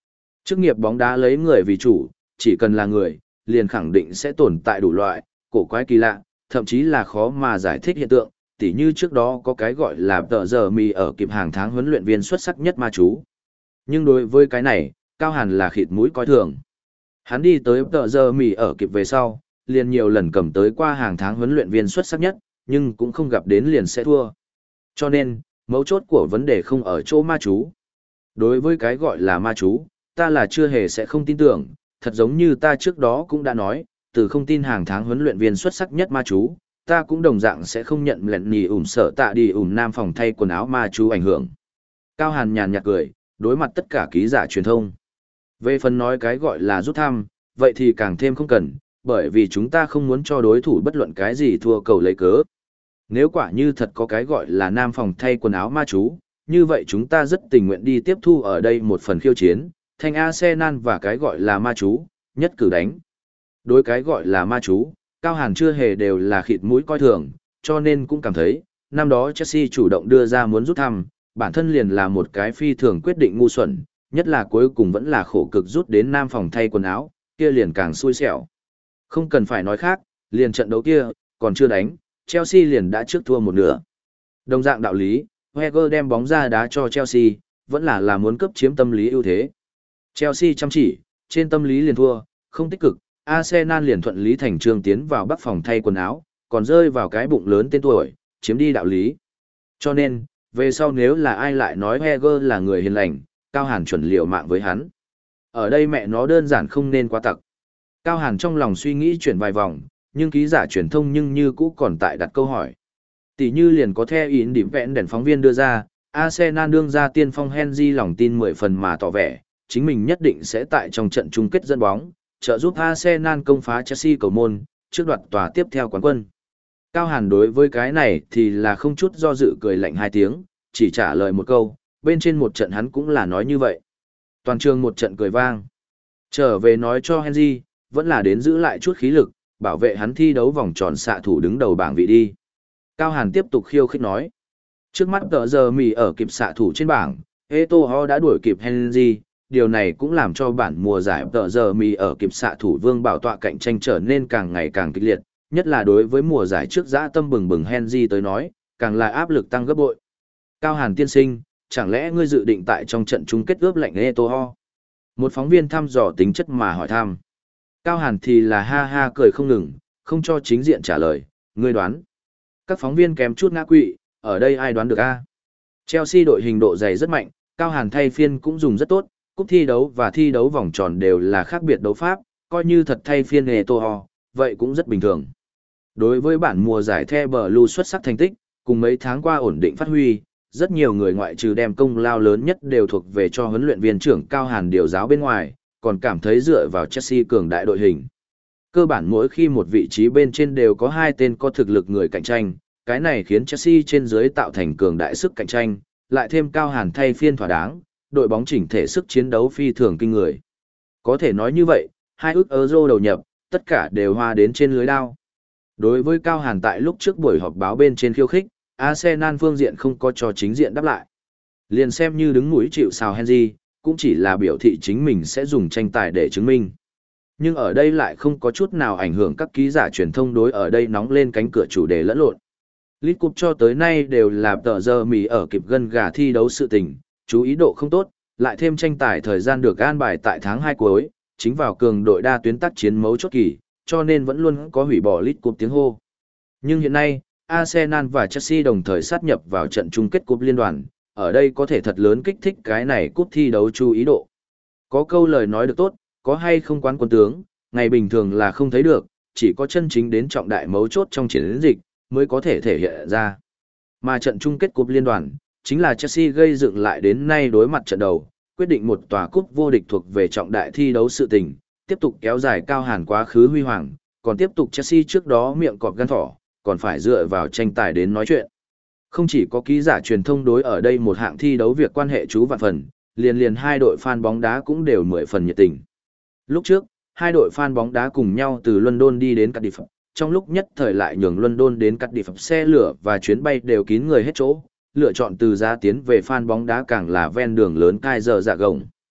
Chức nghiệp bóng đá lấy người vì chủ, chỉ cần là người, liền khẳng định sẽ tồn tại đủ loại, cổ quái kỳ lạ, thậm chí là khó mà giải thích hiện tượng, tỉ như trước đó có cái gọi là tờ giờ mì ở kịp hàng tháng huấn luyện viên xuất sắc nhất ma chú. Nhưng đối với cái này, Cao Hàn là khịt mũi coi thường. Hắn đi tới tờ giờ mì ở kịp về sau, liền nhiều lần cầm tới qua hàng tháng huấn luyện viên xuất sắc nhất, nhưng cũng không gặp đến liền sẽ thua. Cho nên, mấu chốt của vấn đề không ở chỗ ma chú. Đối với cái gọi là ma chú, ta là chưa hề sẽ không tin tưởng, thật giống như ta trước đó cũng đã nói, từ không tin hàng tháng huấn luyện viên xuất sắc nhất ma chú, ta cũng đồng dạng sẽ không nhận lệnh nhì ủm sợ tạ đi ủm nam phòng thay quần áo ma chú ảnh hưởng. Cao Hàn nhàn nhạt cười, đối mặt tất cả ký giả truyền thông. Về phần nói cái gọi là rút thăm, vậy thì càng thêm không cần, bởi vì chúng ta không muốn cho đối thủ bất luận cái gì thua cầu lấy cớ. Nếu quả như thật có cái gọi là nam phòng thay quần áo ma chú, như vậy chúng ta rất tình nguyện đi tiếp thu ở đây một phần khiêu chiến, thành Arsenal và cái gọi là ma chú, nhất cử đánh. Đối cái gọi là ma chú, Cao Hàn chưa hề đều là khịt mũi coi thường, cho nên cũng cảm thấy, năm đó Chelsea chủ động đưa ra muốn rút thăm, bản thân liền là một cái phi thường quyết định ngu xuẩn, nhất là cuối cùng vẫn là khổ cực rút đến nam phòng thay quần áo, kia liền càng xui xẻo. Không cần phải nói khác, liền trận đấu kia, còn chưa đánh, Chelsea liền đã trước thua một nửa. Đồng dạng đạo lý, Wenger đem bóng ra đá cho Chelsea, vẫn là là muốn cấp chiếm tâm lý ưu thế. Chelsea chăm chỉ, trên tâm lý liền thua, không tích cực, Arsenal liền thuận lý thành trương tiến vào bắc phòng thay quần áo, còn rơi vào cái bụng lớn tên tuổi, chiếm đi đạo lý. Cho nên, về sau nếu là ai lại nói Wenger là người hiền lành, Cao Hàn chuẩn liều mạng với hắn. Ở đây mẹ nó đơn giản không nên quá tặc. Cao Hàn trong lòng suy nghĩ chuyển vài vòng, nhưng ký giả truyền thông nhưng như cũ còn tại đặt câu hỏi. Tỷ như liền có theo ý điểm vẹn đèn phóng viên đưa ra, Arsenal đương ra tiên phong Henry lòng tin mười phần mà tỏ vẻ, chính mình nhất định sẽ tại trong trận chung kết dẫn bóng, trợ giúp Arsenal công phá Chelsea cầu môn, trước đoạt tòa tiếp theo quán quân. Cao Hàn đối với cái này thì là không chút do dự cười lạnh hai tiếng, chỉ trả lời một câu, bên trên một trận hắn cũng là nói như vậy. Toàn trường một trận cười vang. Trở về nói cho Henry, vẫn là đến giữ lại chút khí lực, bảo vệ hắn thi đấu vòng tròn xạ thủ đứng đầu bảng vị đi. Cao Hàn tiếp tục khiêu khích nói. Trước mắt tờ giờ mì ở kịp xạ thủ trên bảng, Eto'o đã đuổi kịp Henry, điều này cũng làm cho bản mùa giải tờ giờ mì ở kịp xạ thủ vương bảo tọa cạnh tranh trở nên càng ngày càng kịch liệt, nhất là đối với mùa giải trước dã tâm bừng bừng Henry tới nói, càng là áp lực tăng gấp bội. Cao Hàn tiên sinh, chẳng lẽ ngươi dự định tại trong trận chung kết ướp lạnh Eto'o? Một phóng viên thăm dò tính chất mà hỏi thăm. Cao Hàn thì là ha ha cười không ngừng, không cho chính diện trả lời, ngươi đoán. Các phóng viên kém chút ngã quỵ, ở đây ai đoán được a? Chelsea đội hình độ dày rất mạnh, Cao Hàn thay phiên cũng dùng rất tốt, cúp thi đấu và thi đấu vòng tròn đều là khác biệt đấu pháp, coi như thật thay phiên Eto'o, vậy cũng rất bình thường. Đối với bản mùa giải The Blue xuất sắc thành tích, cùng mấy tháng qua ổn định phát huy, rất nhiều người ngoại trừ đem công lao lớn nhất đều thuộc về cho huấn luyện viên trưởng Cao Hàn điều giáo bên ngoài, còn cảm thấy dựa vào Chelsea cường đại đội hình. Cơ bản mỗi khi một vị trí bên trên đều có hai tên có thực lực người cạnh tranh, cái này khiến Chelsea trên dưới tạo thành cường đại sức cạnh tranh, lại thêm Cao Hàn thay phiên thỏa đáng, đội bóng chỉnh thể sức chiến đấu phi thường kinh người. Có thể nói như vậy, hai ước euro đầu nhập, tất cả đều hoa đến trên lưới đao. Đối với Cao Hàn tại lúc trước buổi họp báo bên trên khiêu khích, Arsenal phương diện không có cho chính diện đáp lại. Liền xem như đứng mũi chịu sào Henry, cũng chỉ là biểu thị chính mình sẽ dùng tranh tài để chứng minh. Nhưng ở đây lại không có chút nào ảnh hưởng các ký giả truyền thông đối ở đây nóng lên cánh cửa chủ đề lẫn lộn. League Cup cho tới nay đều là tờ giờ mì ở kịp gân gà thi đấu sự tình, chú ý độ không tốt, lại thêm tranh tài thời gian được an bài tại tháng hai cuối, chính vào cường đội đa tuyến tác chiến mấu chốt kỳ, cho nên vẫn luôn có hủy bỏ League Cup tiếng hô. Nhưng hiện nay, Arsenal và Chelsea đồng thời sát nhập vào trận chung kết cúp liên đoàn, ở đây có thể thật lớn kích thích cái này cúp thi đấu chú ý độ. Có câu lời nói được tốt, có hay không quán quân tướng, ngày bình thường là không thấy được, chỉ có chân chính đến trọng đại mấu chốt trong chiến dịch, mới có thể thể hiện ra. Mà trận chung kết cúp liên đoàn, chính là Chelsea gây dựng lại đến nay đối mặt trận đầu, quyết định một tòa cúp vô địch thuộc về trọng đại thi đấu sự tình, tiếp tục kéo dài Cao Hàn quá khứ huy hoàng, còn tiếp tục Chelsea trước đó miệng cọp gan thỏ, còn phải dựa vào tranh tài đến nói chuyện. Không chỉ có ký giả truyền thông đối ở đây một hạng thi đấu việc quan hệ chú vạn phần, liền liền hai đội fan bóng đá cũng đều mười phần nhiệt tình. Lúc trước, hai đội fan bóng đá cùng nhau từ London đi đến Cardiff, trong lúc nhất thời lại nhường London đến Cardiff xe lửa và chuyến bay đều kín người hết chỗ, lựa chọn từ giá tiến về fan bóng đá càng là ven đường lớn cai giờ dạ gồng.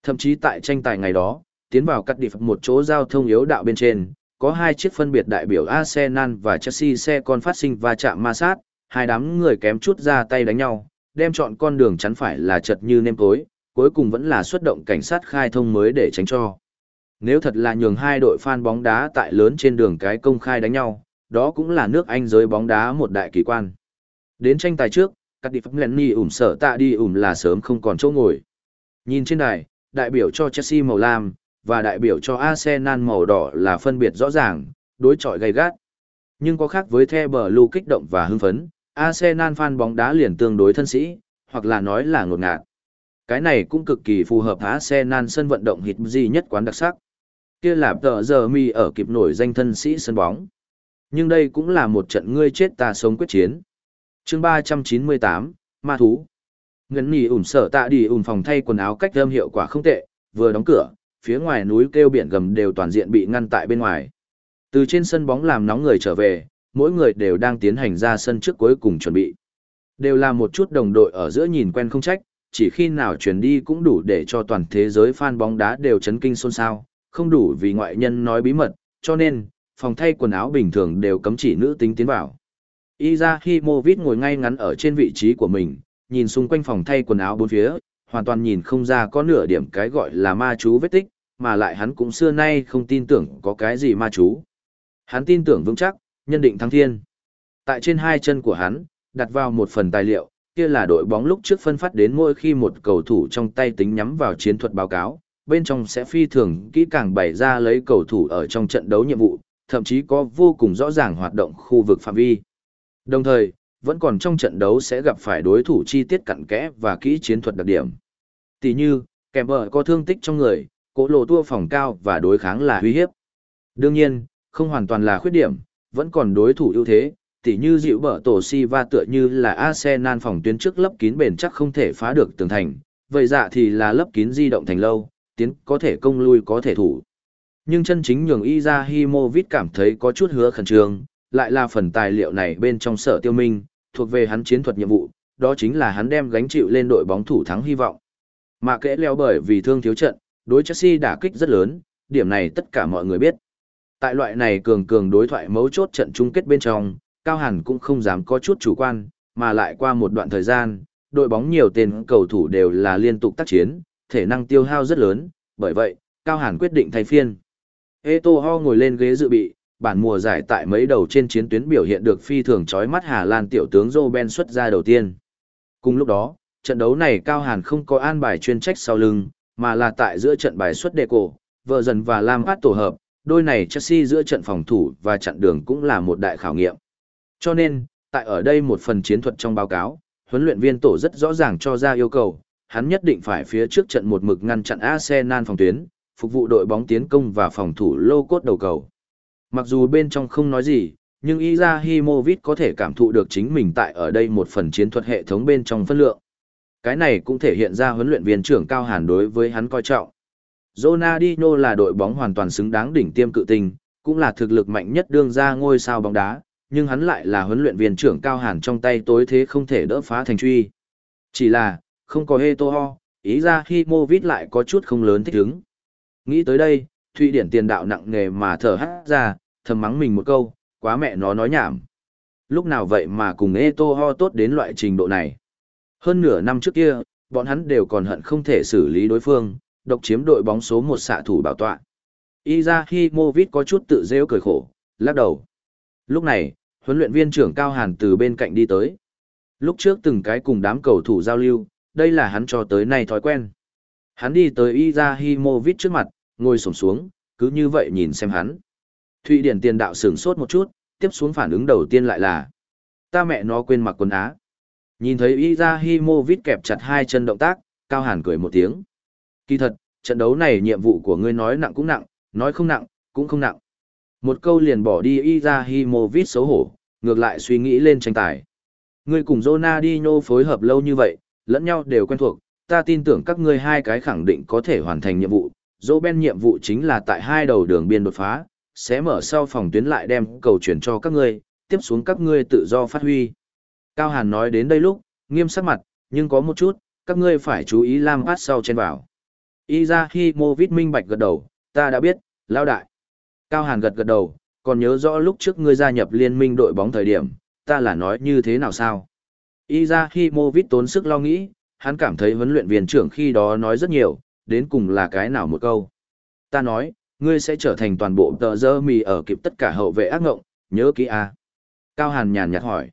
Thậm chí tại tranh tài ngày đó, tiến vào cắt đi một chỗ giao thông yếu đạo bên trên, có hai chiếc phân biệt đại biểu Arsenal và Chelsea xe con phát sinh va chạm ma sát, hai đám người kém chút ra tay đánh nhau, đem chọn con đường chắn phải là chật như nêm tối, cuối cùng vẫn là xuất động cảnh sát khai thông mới để tránh cho. Nếu thật là nhường hai đội fan bóng đá tại lớn trên đường cái công khai đánh nhau, đó cũng là nước Anh giới bóng đá một đại kỳ quan. Đến tranh tài trước, các đi phẩm Lenny ủm sợ tạ đi ủm là sớm không còn chỗ ngồi. Nhìn trên đài, đại biểu cho Chelsea màu lam, và đại biểu cho Arsenal màu đỏ là phân biệt rõ ràng, đối chọi gay gắt. Nhưng có khác với The Blue kích động và hưng phấn, Arsenal fan bóng đá liền tương đối thân sĩ, hoặc là nói là ngột ngạt. Cái này cũng cực kỳ phù hợp Arsenal sân vận động hít gì nhất quán đặc sắc. Kia là tờ giờ mi ở kịp nổi danh thân sĩ sân bóng. Nhưng đây cũng là một trận ngươi chết ta sống quyết chiến. Chương ba trăm chín mươi tám, Ma Thú. Ngân nỉ ủm sợ tạ đi ủm phòng thay quần áo cách âm hiệu quả không tệ, vừa đóng cửa, phía ngoài núi kêu biển gầm đều toàn diện bị ngăn tại bên ngoài. Từ trên sân bóng làm nóng người trở về, mỗi người đều đang tiến hành ra sân trước cuối cùng chuẩn bị. Đều là một chút đồng đội ở giữa nhìn quen không trách, chỉ khi nào chuyển đi cũng đủ để cho toàn thế giới fan bóng đá đều chấn kinh xôn xao, không đủ vì ngoại nhân nói bí mật, cho nên, phòng thay quần áo bình thường đều cấm chỉ nữ tính tiến vào. Izahimovic ngồi ngay ngắn ở trên vị trí của mình, nhìn xung quanh phòng thay quần áo bốn phía, hoàn toàn nhìn không ra có nửa điểm cái gọi là ma chú vết tích, mà lại hắn cũng xưa nay không tin tưởng có cái gì ma chú. Hắn tin tưởng vững chắc, nhân định thắng thiên. Tại trên hai chân của hắn, đặt vào một phần tài liệu, kia là đội bóng lúc trước phân phát đến mỗi khi một cầu thủ trong tay tính nhắm vào chiến thuật báo cáo, bên trong sẽ phi thường kỹ càng bày ra lấy cầu thủ ở trong trận đấu nhiệm vụ, thậm chí có vô cùng rõ ràng hoạt động khu vực phạm vi. Đồng thời, vẫn còn trong trận đấu sẽ gặp phải đối thủ chi tiết cặn kẽ và kỹ chiến thuật đặc điểm. Tỷ như, kèm bờ có thương tích trong người, cỗ lộ tua phòng cao và đối kháng là uy hiếp. Đương nhiên, không hoàn toàn là khuyết điểm, vẫn còn đối thủ ưu thế, tỷ như dịu bờ tổ si va tựa như là Arsenal phòng tuyến trước lấp kín bền chắc không thể phá được tường thành, vậy dạ thì là lấp kín di động thành lâu, tiến có thể công lui có thể thủ. Nhưng chân chính nhường Izahimovic cảm thấy có chút hứa khẩn trương, lại là phần tài liệu này bên trong sở tiêu minh, thuộc về hắn chiến thuật nhiệm vụ, đó chính là hắn đem gánh chịu lên đội bóng thủ thắng hy vọng. Mà kẽ leo bởi vì thương thiếu trận, đối Chelsea đả kích rất lớn, điểm này tất cả mọi người biết. Tại loại này cường cường đối thoại mấu chốt trận chung kết bên trong, Cao Hàn cũng không dám có chút chủ quan, mà lại qua một đoạn thời gian, đội bóng nhiều tên cầu thủ đều là liên tục tác chiến, thể năng tiêu hao rất lớn, bởi vậy, Cao Hàn quyết định thay phiên. Eto'o ngồi lên ghế dự bị, bản mùa giải tại mấy đầu trên chiến tuyến biểu hiện được phi thường chói mắt Hà Lan tiểu tướng Robben xuất ra đầu tiên. Cùng lúc đó, trận đấu này Cao Hàn không có an bài chuyên trách sau lưng, mà là tại giữa trận bài xuất đề cổ, vợ dần và Lampard tổ hợp, đôi này Chelsea giữa trận phòng thủ và chặn đường cũng là một đại khảo nghiệm. Cho nên, tại ở đây một phần chiến thuật trong báo cáo, huấn luyện viên tổ rất rõ ràng cho ra yêu cầu, hắn nhất định phải phía trước trận một mực ngăn chặn Arsenal phòng tuyến, phục vụ đội bóng tiến công và phòng thủ lô cốt đầu cầu. Mặc dù bên trong không nói gì, nhưng Izahimovic có thể cảm thụ được chính mình tại ở đây một phần chiến thuật hệ thống bên trong phân lượng. Cái này cũng thể hiện ra huấn luyện viên trưởng Cao Hàn đối với hắn coi trọng. Ronaldinho là đội bóng hoàn toàn xứng đáng đỉnh tiêm cự tinh, cũng là thực lực mạnh nhất đương ra ngôi sao bóng đá, nhưng hắn lại là huấn luyện viên trưởng Cao Hàn trong tay tối thế không thể đỡ phá thành truy. Chỉ là, không có Eto'o, Izahimovic lại có chút không lớn thích ứng. Nghĩ tới đây, Thụy Điển tiền đạo nặng nề mà thở hắt ra, thầm mắng mình một câu, quá mẹ nó nói nhảm. Lúc nào vậy mà cùng Eto'o tốt đến loại trình độ này. Hơn nửa năm trước kia, bọn hắn đều còn hận không thể xử lý đối phương, độc chiếm đội bóng số một xạ thủ bảo tọa. Izahimovic có chút tự rêu cười khổ, lắc đầu. Lúc này, huấn luyện viên trưởng Cao Hàn từ bên cạnh đi tới. Lúc trước từng cái cùng đám cầu thủ giao lưu, đây là hắn cho tới nay thói quen. Hắn đi tới Izahimovic trước mặt, ngồi xổm xuống, cứ như vậy nhìn xem hắn. Thụy Điển tiền đạo sửng sốt một chút, tiếp xuống phản ứng đầu tiên lại là ta mẹ nó quên mặc quần á. Nhìn thấy Izahimovic kẹp chặt hai chân động tác, Cao Hàn cười một tiếng. Kỳ thật, trận đấu này nhiệm vụ của ngươi nói nặng cũng nặng, nói không nặng, cũng không nặng. Một câu liền bỏ đi Izahimovic xấu hổ, ngược lại suy nghĩ lên tranh tài. Ngươi cùng Ronaldinho phối hợp lâu như vậy, lẫn nhau đều quen thuộc, ta tin tưởng các ngươi hai cái khẳng định có thể hoàn thành nhiệm vụ. Robben nhiệm vụ chính là tại hai đầu đường biên đột phá, sẽ mở sau phòng tuyến lại đem cầu chuyển cho các ngươi, tiếp xuống các ngươi tự do phát huy. Cao Hàn nói đến đây lúc, nghiêm sắc mặt, nhưng có một chút, các ngươi phải chú ý Lampard sau chen vào. Izahimovic minh bạch gật đầu, ta đã biết, lão đại. Cao Hàn gật gật đầu, còn nhớ rõ lúc trước ngươi gia nhập liên minh đội bóng thời điểm, ta là nói như thế nào sao? Izahimovic tốn sức lo nghĩ, hắn cảm thấy huấn luyện viên trưởng khi đó nói rất nhiều, đến cùng là cái nào một câu. Ta nói, ngươi sẽ trở thành toàn bộ tờ dơ mì ở kịp tất cả hậu vệ ác ngộng, nhớ kỹ à? Cao Hàn nhàn nhạt hỏi.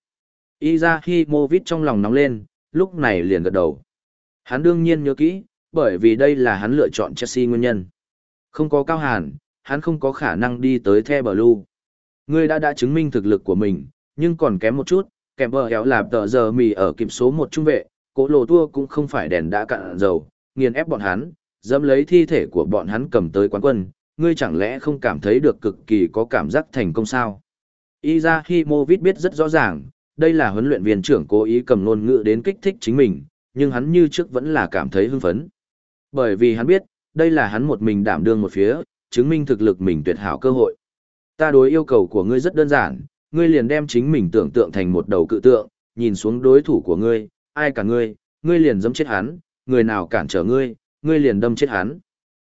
Izahimovic trong lòng nóng lên, lúc này liền gật đầu. Hắn đương nhiên nhớ kỹ, bởi vì đây là hắn lựa chọn Chelsea nguyên nhân. Không có Cao Hàn, hắn không có khả năng đi tới The Blue. Ngươi đã đã chứng minh thực lực của mình, nhưng còn kém một chút, kèm bờ héo làm tờ giờ mì ở kịp số một trung vệ, cố lộ tua cũng không phải đèn đã cạn dầu, nghiền ép bọn hắn, dẫm lấy thi thể của bọn hắn cầm tới quán quân, ngươi chẳng lẽ không cảm thấy được cực kỳ có cảm giác thành công sao? Izahimovic biết rất rõ ràng, đây là huấn luyện viên trưởng cố ý cầm ngôn ngữ đến kích thích chính mình, nhưng hắn như trước vẫn là cảm thấy hưng phấn. Bởi vì hắn biết, đây là hắn một mình đảm đương một phía, chứng minh thực lực mình tuyệt hảo cơ hội. Ta đối yêu cầu của ngươi rất đơn giản, ngươi liền đem chính mình tưởng tượng thành một đầu cự tượng, nhìn xuống đối thủ của ngươi, ai cả ngươi, ngươi liền dẫm chết hắn, người nào cản trở ngươi, ngươi liền đâm chết hắn.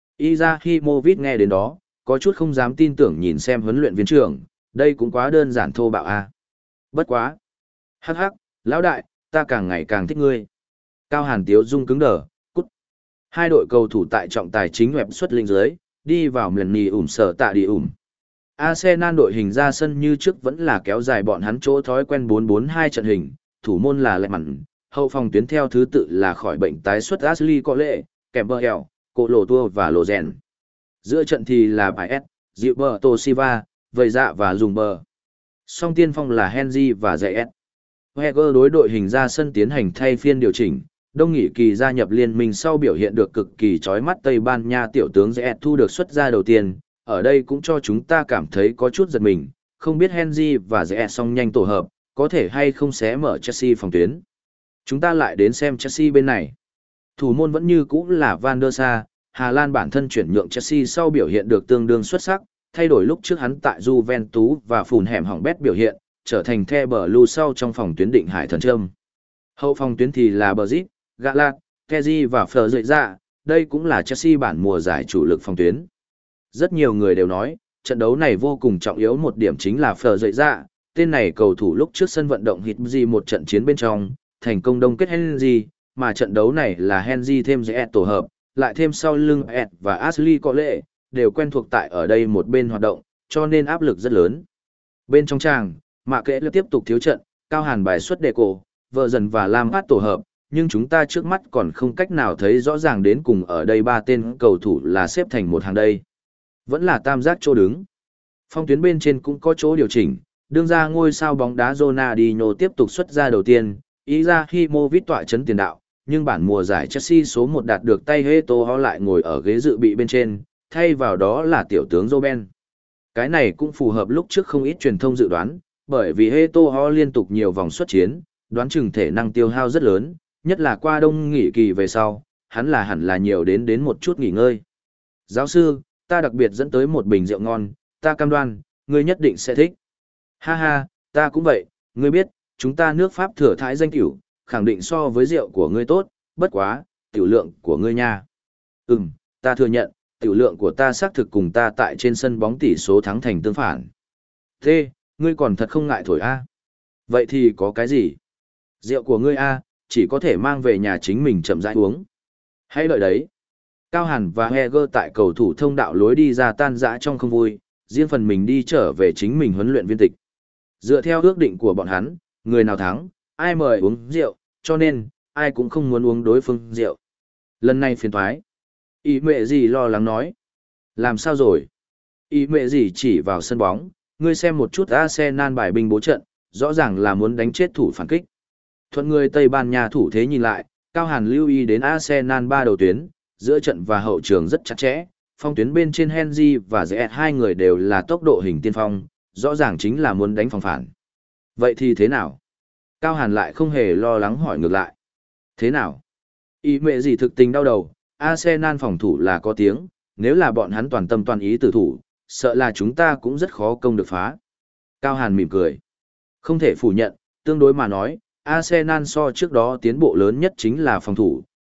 Izahimovic nghe đến đó, có chút không dám tin tưởng nhìn xem huấn luyện viên trưởng, đây cũng quá đơn giản thô bạo a. Bất quá. Hắc hắc, lão đại, ta càng ngày càng thích ngươi. Cao Hàn tiếu dung cứng đờ, cút. Hai đội cầu thủ tại trọng tài chính web xuất linh dưới, đi vào miền nì ủm sở tạ đi ủm. Arsenal đội hình ra sân như trước vẫn là kéo dài bọn hắn chỗ thói quen bốn bốn hai trận hình, thủ môn là Lệ Mặn, hậu phòng tuyến theo thứ tự là khỏi bệnh tái xuất Ashley Cole, Campbell, Cổ Lộ Tua và Lộ Rèn. Giữa trận thì là Baez, Gilberto Silva, Vầy Dạ và Dùng Bờ. Song tiên phong là Henry và Zayet. Heger đối đội hình ra sân tiến hành thay phiên điều chỉnh, Đông Nghị Kỳ gia nhập liên minh sau biểu hiện được cực kỳ chói mắt Tây Ban Nha tiểu tướng Zayet thu được xuất ra đầu tiên, ở đây cũng cho chúng ta cảm thấy có chút giật mình, không biết Henry và Zayet song nhanh tổ hợp, có thể hay không xé mở Chelsea phòng tuyến. Chúng ta lại đến xem Chelsea bên này. Thủ môn vẫn như cũ là Van der Sar, Hà Lan bản thân chuyển nhượng Chelsea sau biểu hiện được tương đương xuất sắc, thay đổi lúc trước hắn tại Juventus và phùn hẻm hỏng bét biểu hiện, trở thành The Blue sau trong phòng tuyến định hải thần trâm. Hậu phòng tuyến thì là Brzit, Galat, Kessié và Fleur dậy ra, đây cũng là Chelsea bản mùa giải chủ lực phòng tuyến. Rất nhiều người đều nói, trận đấu này vô cùng trọng yếu một điểm chính là Fleur dậy ra, tên này cầu thủ lúc trước sân vận động hít gì một trận chiến bên trong, thành công đông kết Henry, mà trận đấu này là Henry thêm Zayet tổ hợp, lại thêm sau lưng Ed và Ashley Cole, đều quen thuộc tại ở đây một bên hoạt động, cho nên áp lực rất lớn. Bên trong tràng, Mạ Kệ tiếp tục thiếu trận, Cao Hàn bài xuất đề cổ, vợ dần và Lam Phát tổ hợp, nhưng chúng ta trước mắt còn không cách nào thấy rõ ràng đến cùng ở đây ba tên cầu thủ là xếp thành một hàng đây. Vẫn là tam giác chỗ đứng. Phong tuyến bên trên cũng có chỗ điều chỉnh, đương ra ngôi sao bóng đá Ronaldinho tiếp tục xuất ra đầu tiên, Izahimovic tọa chấn tiền đạo, nhưng bản mùa giải Chelsea số một đạt được tay Eto'o lại ngồi ở ghế dự bị bên trên, thay vào đó là tiểu tướng Robben. Cái này cũng phù hợp lúc trước không ít truyền thông dự đoán, bởi vì Eto'o liên tục nhiều vòng xuất chiến, đoán chừng thể năng tiêu hao rất lớn, nhất là qua đông nghỉ kỳ về sau, hắn là hẳn là nhiều đến đến một chút nghỉ ngơi. Giáo sư, ta đặc biệt dẫn tới một bình rượu ngon, ta cam đoan, ngươi nhất định sẽ thích. Ha ha, ta cũng vậy, ngươi biết, chúng ta nước Pháp thừa thái danh tiểu, khẳng định so với rượu của ngươi tốt, bất quá, tiểu lượng của ngươi nha. Ừm, ta thừa nhận, tiểu lượng của ta xác thực cùng ta tại trên sân bóng tỷ số thắng thành tương phản. Thế, ngươi còn thật không ngại thổi a? Vậy thì có cái gì? Rượu của ngươi a, chỉ có thể mang về nhà chính mình chậm rãi uống. Hãy đợi đấy. Cao Hàn và Heger tại cầu thủ thông đạo lối đi ra tan rã trong không vui, riêng phần mình đi trở về chính mình huấn luyện viên tịch. Dựa theo ước định của bọn hắn, người nào thắng, ai mời uống rượu, cho nên, ai cũng không muốn uống đối phương rượu. Lần này phiền thoái. Ý mẹ gì lo lắng nói. Làm sao rồi? Ý mẹ gì chỉ vào sân bóng, ngươi xem một chút Arsenal bài binh bố trận, rõ ràng là muốn đánh chết thủ phản kích. Thuận người Tây Ban Nha thủ thế nhìn lại, Cao Hàn lưu ý đến Arsenal ba đầu tuyến, giữa trận và hậu trường rất chặt chẽ, phong tuyến bên trên Henry và Zayet hai người đều là tốc độ hình tiên phong, rõ ràng chính là muốn đánh phòng phản. Vậy thì thế nào? Cao Hàn lại không hề lo lắng hỏi ngược lại. Thế nào? Ý mẹ gì thực tình đau đầu, Arsenal phòng thủ là có tiếng, nếu là bọn hắn toàn tâm toàn ý tử thủ, sợ là chúng ta cũng rất khó công được phá. Cao Hàn mỉm cười. Không thể phủ nhận, tương đối mà nói, Arsenal so trước đó tiến bộ lớn nhất chính là phòng thủ,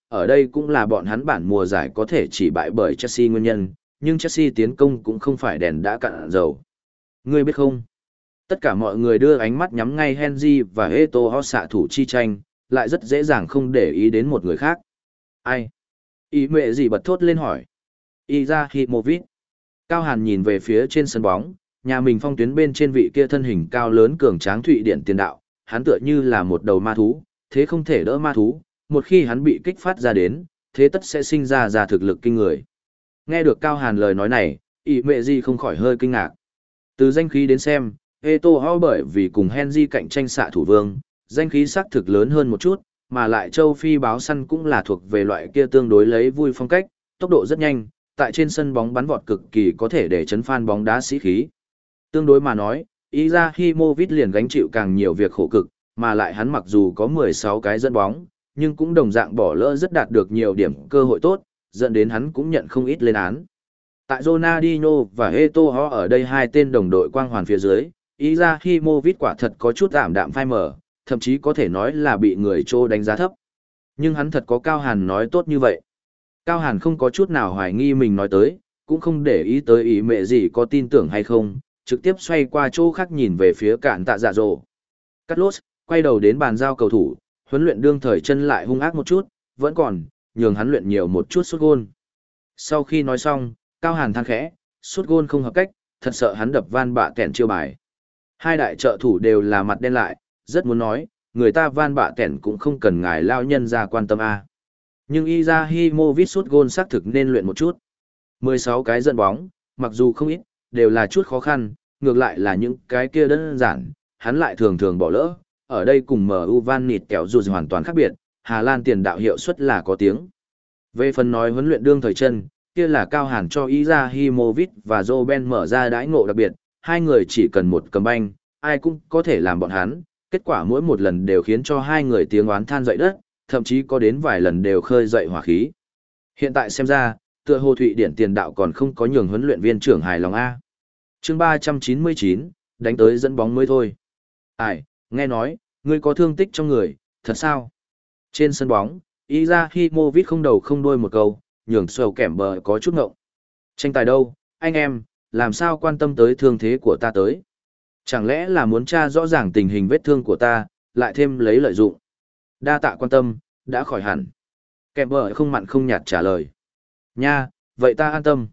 ở đây cũng là bọn hắn bản mùa giải có thể chỉ bại bởi Chelsea nguyên nhân, nhưng Chelsea tiến công cũng không phải đèn đã cạn dầu. Ngươi biết không? Tất cả mọi người đưa ánh mắt nhắm ngay Henry và Eto'o xạ thủ chi tranh, lại rất dễ dàng không để ý đến một người khác. Ai? Ý mẹ gì bật thốt lên hỏi. Izahimovic. Cao Hàn nhìn về phía trên sân bóng, nhà mình phong tuyến bên trên vị kia thân hình cao lớn cường tráng Thụy Điển tiền đạo, hắn tựa như là một đầu ma thú, thế không thể đỡ ma thú, một khi hắn bị kích phát ra đến, thế tất sẽ sinh ra ra thực lực kinh người. Nghe được Cao Hàn lời nói này, ý mẹ gì không khỏi hơi kinh ngạc. Từ danh khí đến xem, Eto'o bởi vì cùng Henry cạnh tranh xạ thủ vương, danh khí xác thực lớn hơn một chút, mà lại châu Phi báo săn cũng là thuộc về loại kia tương đối lấy vui phong cách, tốc độ rất nhanh, tại trên sân bóng bắn vọt cực kỳ có thể để chấn fan bóng đá sĩ khí. Tương đối mà nói, Izahimovic liền gánh chịu càng nhiều việc khổ cực, mà lại hắn mặc dù có mười sáu cái dẫn bóng, nhưng cũng đồng dạng bỏ lỡ rất đạt được nhiều điểm cơ hội tốt, dẫn đến hắn cũng nhận không ít lên án. Tại Ronaldinho và Eto'o ở đây hai tên đồng đội quang hoàn phía dưới, Izahimovic quả thật có chút ảm đạm phai mờ, thậm chí có thể nói là bị người trô đánh giá thấp. Nhưng hắn thật có Cao Hàn nói tốt như vậy. Cao Hàn không có chút nào hoài nghi mình nói tới, cũng không để ý tới ý mẹ gì có tin tưởng hay không, trực tiếp xoay qua chỗ khác nhìn về phía cạn tạ dạ dỗ. Carlos, quay đầu đến bàn giao cầu thủ, huấn luyện đương thời chân lại hung ác một chút, vẫn còn, nhường hắn luyện nhiều một chút sút gôn. Sau khi nói xong, Cao Hàn than khẽ, sút gôn không hợp cách, thật sợ hắn đập van bạ kẹn chiêu bài. Hai đại trợ thủ đều là mặt đen lại, rất muốn nói, người ta van bạ kẹn cũng không cần ngài lao nhân ra quan tâm a. Nhưng Izahimovic sút gôn xác thực nên luyện một chút. mười sáu cái dẫn bóng, mặc dù không ít, đều là chút khó khăn, ngược lại là những cái kia đơn giản, hắn lại thường thường bỏ lỡ. Ở đây cùng em u Van Nịt kéo dù hoàn toàn khác biệt, Hà Lan tiền đạo hiệu suất là có tiếng. Về phần nói huấn luyện đương thời chân, kia là Cao Hàn cho Izahimovic và Robben mở ra đãi ngộ đặc biệt, hai người chỉ cần một cầm banh, ai cũng có thể làm bọn hắn, kết quả mỗi một lần đều khiến cho hai người tiếng oán than dậy đất, thậm chí có đến vài lần đều khơi dậy hỏa khí. Hiện tại xem ra, tựa hồ Thụy Điển tiền đạo còn không có nhường huấn luyện viên trưởng hài lòng a. Chương ba trăm chín mươi chín, đánh tới dẫn bóng mới thôi. Ai, nghe nói, ngươi có thương tích trong người, thật sao? Trên sân bóng, Izahimovic không đầu không đuôi một câu, nhường sầu kẻm bờ có chút ngộng. Tranh tài đâu, anh em, làm sao quan tâm tới thương thế của ta tới? Chẳng lẽ là muốn tra rõ ràng tình hình vết thương của ta, lại thêm lấy lợi dụng? Đa tạ quan tâm, đã khỏi hẳn. Kẻm bờ không mặn không nhạt trả lời. Nha, vậy ta an tâm.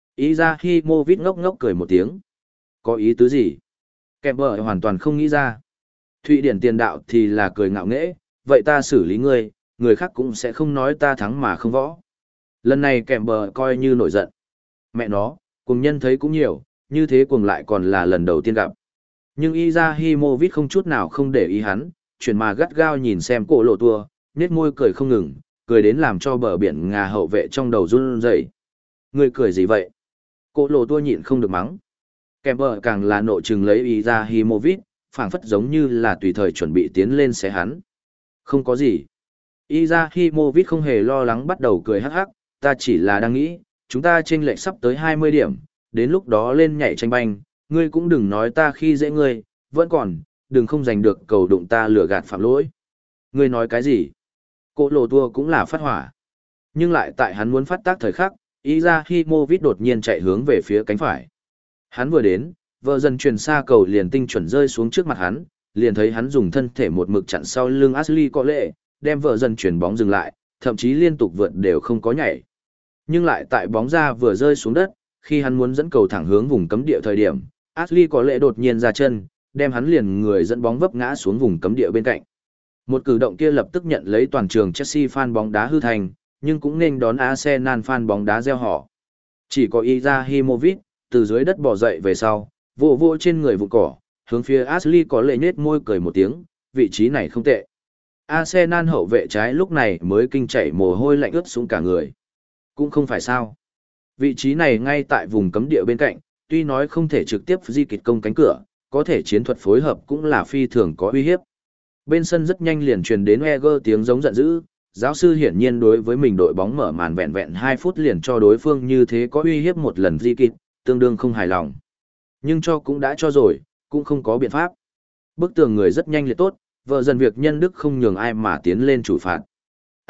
Izahimovic ngốc ngốc cười một tiếng. Có ý tứ gì? Kẻm bờ hoàn toàn không nghĩ ra. Thụy Điển tiền đạo thì là cười ngạo nghễ, vậy ta xử lý ngươi, người khác cũng sẽ không nói ta thắng mà không võ. Lần này kèm bờ coi như nổi giận. Mẹ nó, cùng nhân thấy cũng nhiều, như thế cùng lại còn là lần đầu tiên gặp. Nhưng Izahimovic không chút nào không để ý hắn, chuyển mà gắt gao nhìn xem cổ lộ tua, nét môi cười không ngừng, cười đến làm cho bờ biển ngà hậu vệ trong đầu run rẩy. Người cười gì vậy? Cổ lộ tua nhịn không được mắng. Kèm bờ càng là nộ trừng lấy Izahimovic, phảng phất giống như là tùy thời chuẩn bị tiến lên xé hắn. Không có gì. Izahimovic không hề lo lắng bắt đầu cười hắc hắc, ta chỉ là đang nghĩ, chúng ta chênh lệch sắp tới hai mươi điểm, đến lúc đó lên nhảy tranh banh, ngươi cũng đừng nói ta khi dễ ngươi, vẫn còn, đừng không giành được cầu đụng ta lừa gạt phạm lỗi. Ngươi nói cái gì? Cổ lộ tua cũng là phát hỏa. Nhưng lại tại hắn muốn phát tác thời khắc, Izahimovic đột nhiên chạy hướng về phía cánh phải. Hắn vừa đến, vợ dần truyền xa cầu liền tinh chuẩn rơi xuống trước mặt hắn, liền thấy hắn dùng thân thể một mực chặn sau lưng Ashley có lệ, đem vợ dần chuyển bóng dừng lại, thậm chí liên tục vượt đều không có nhảy. Nhưng lại tại bóng ra vừa rơi xuống đất, khi hắn muốn dẫn cầu thẳng hướng vùng cấm địa thời điểm, Ashley có lệ đột nhiên ra chân, đem hắn liền người dẫn bóng vấp ngã xuống vùng cấm địa bên cạnh. Một cử động kia lập tức nhận lấy toàn trường Chelsea fan bóng đá hư thành, nhưng cũng nên đón Arsenal fan bóng đá reo hò. Chỉ có Izahimovic từ dưới đất bò dậy về sau, vỗ vỗ trên người vụ cỏ, hướng phía Ashley có lệ nhếch môi cười một tiếng, vị trí này không tệ. Arsenal hậu vệ trái lúc này mới kinh chảy mồ hôi lạnh ướt xuống cả người. Cũng không phải sao. Vị trí này ngay tại vùng cấm địa bên cạnh, tuy nói không thể trực tiếp di kịch công cánh cửa, có thể chiến thuật phối hợp cũng là phi thường có uy hiếp. Bên sân rất nhanh liền truyền đến Wenger tiếng giống giận dữ, giáo sư hiển nhiên đối với mình đội bóng mở màn vẹn vẹn hai phút liền cho đối phương như thế có uy hiếp một lần di kịch, tương đương không hài lòng. Nhưng cho cũng đã cho rồi, cũng không có biện pháp. Bức tường người rất nhanh liệt tốt, vợ dần việc nhân đức không nhường ai mà tiến lên chủ phạt.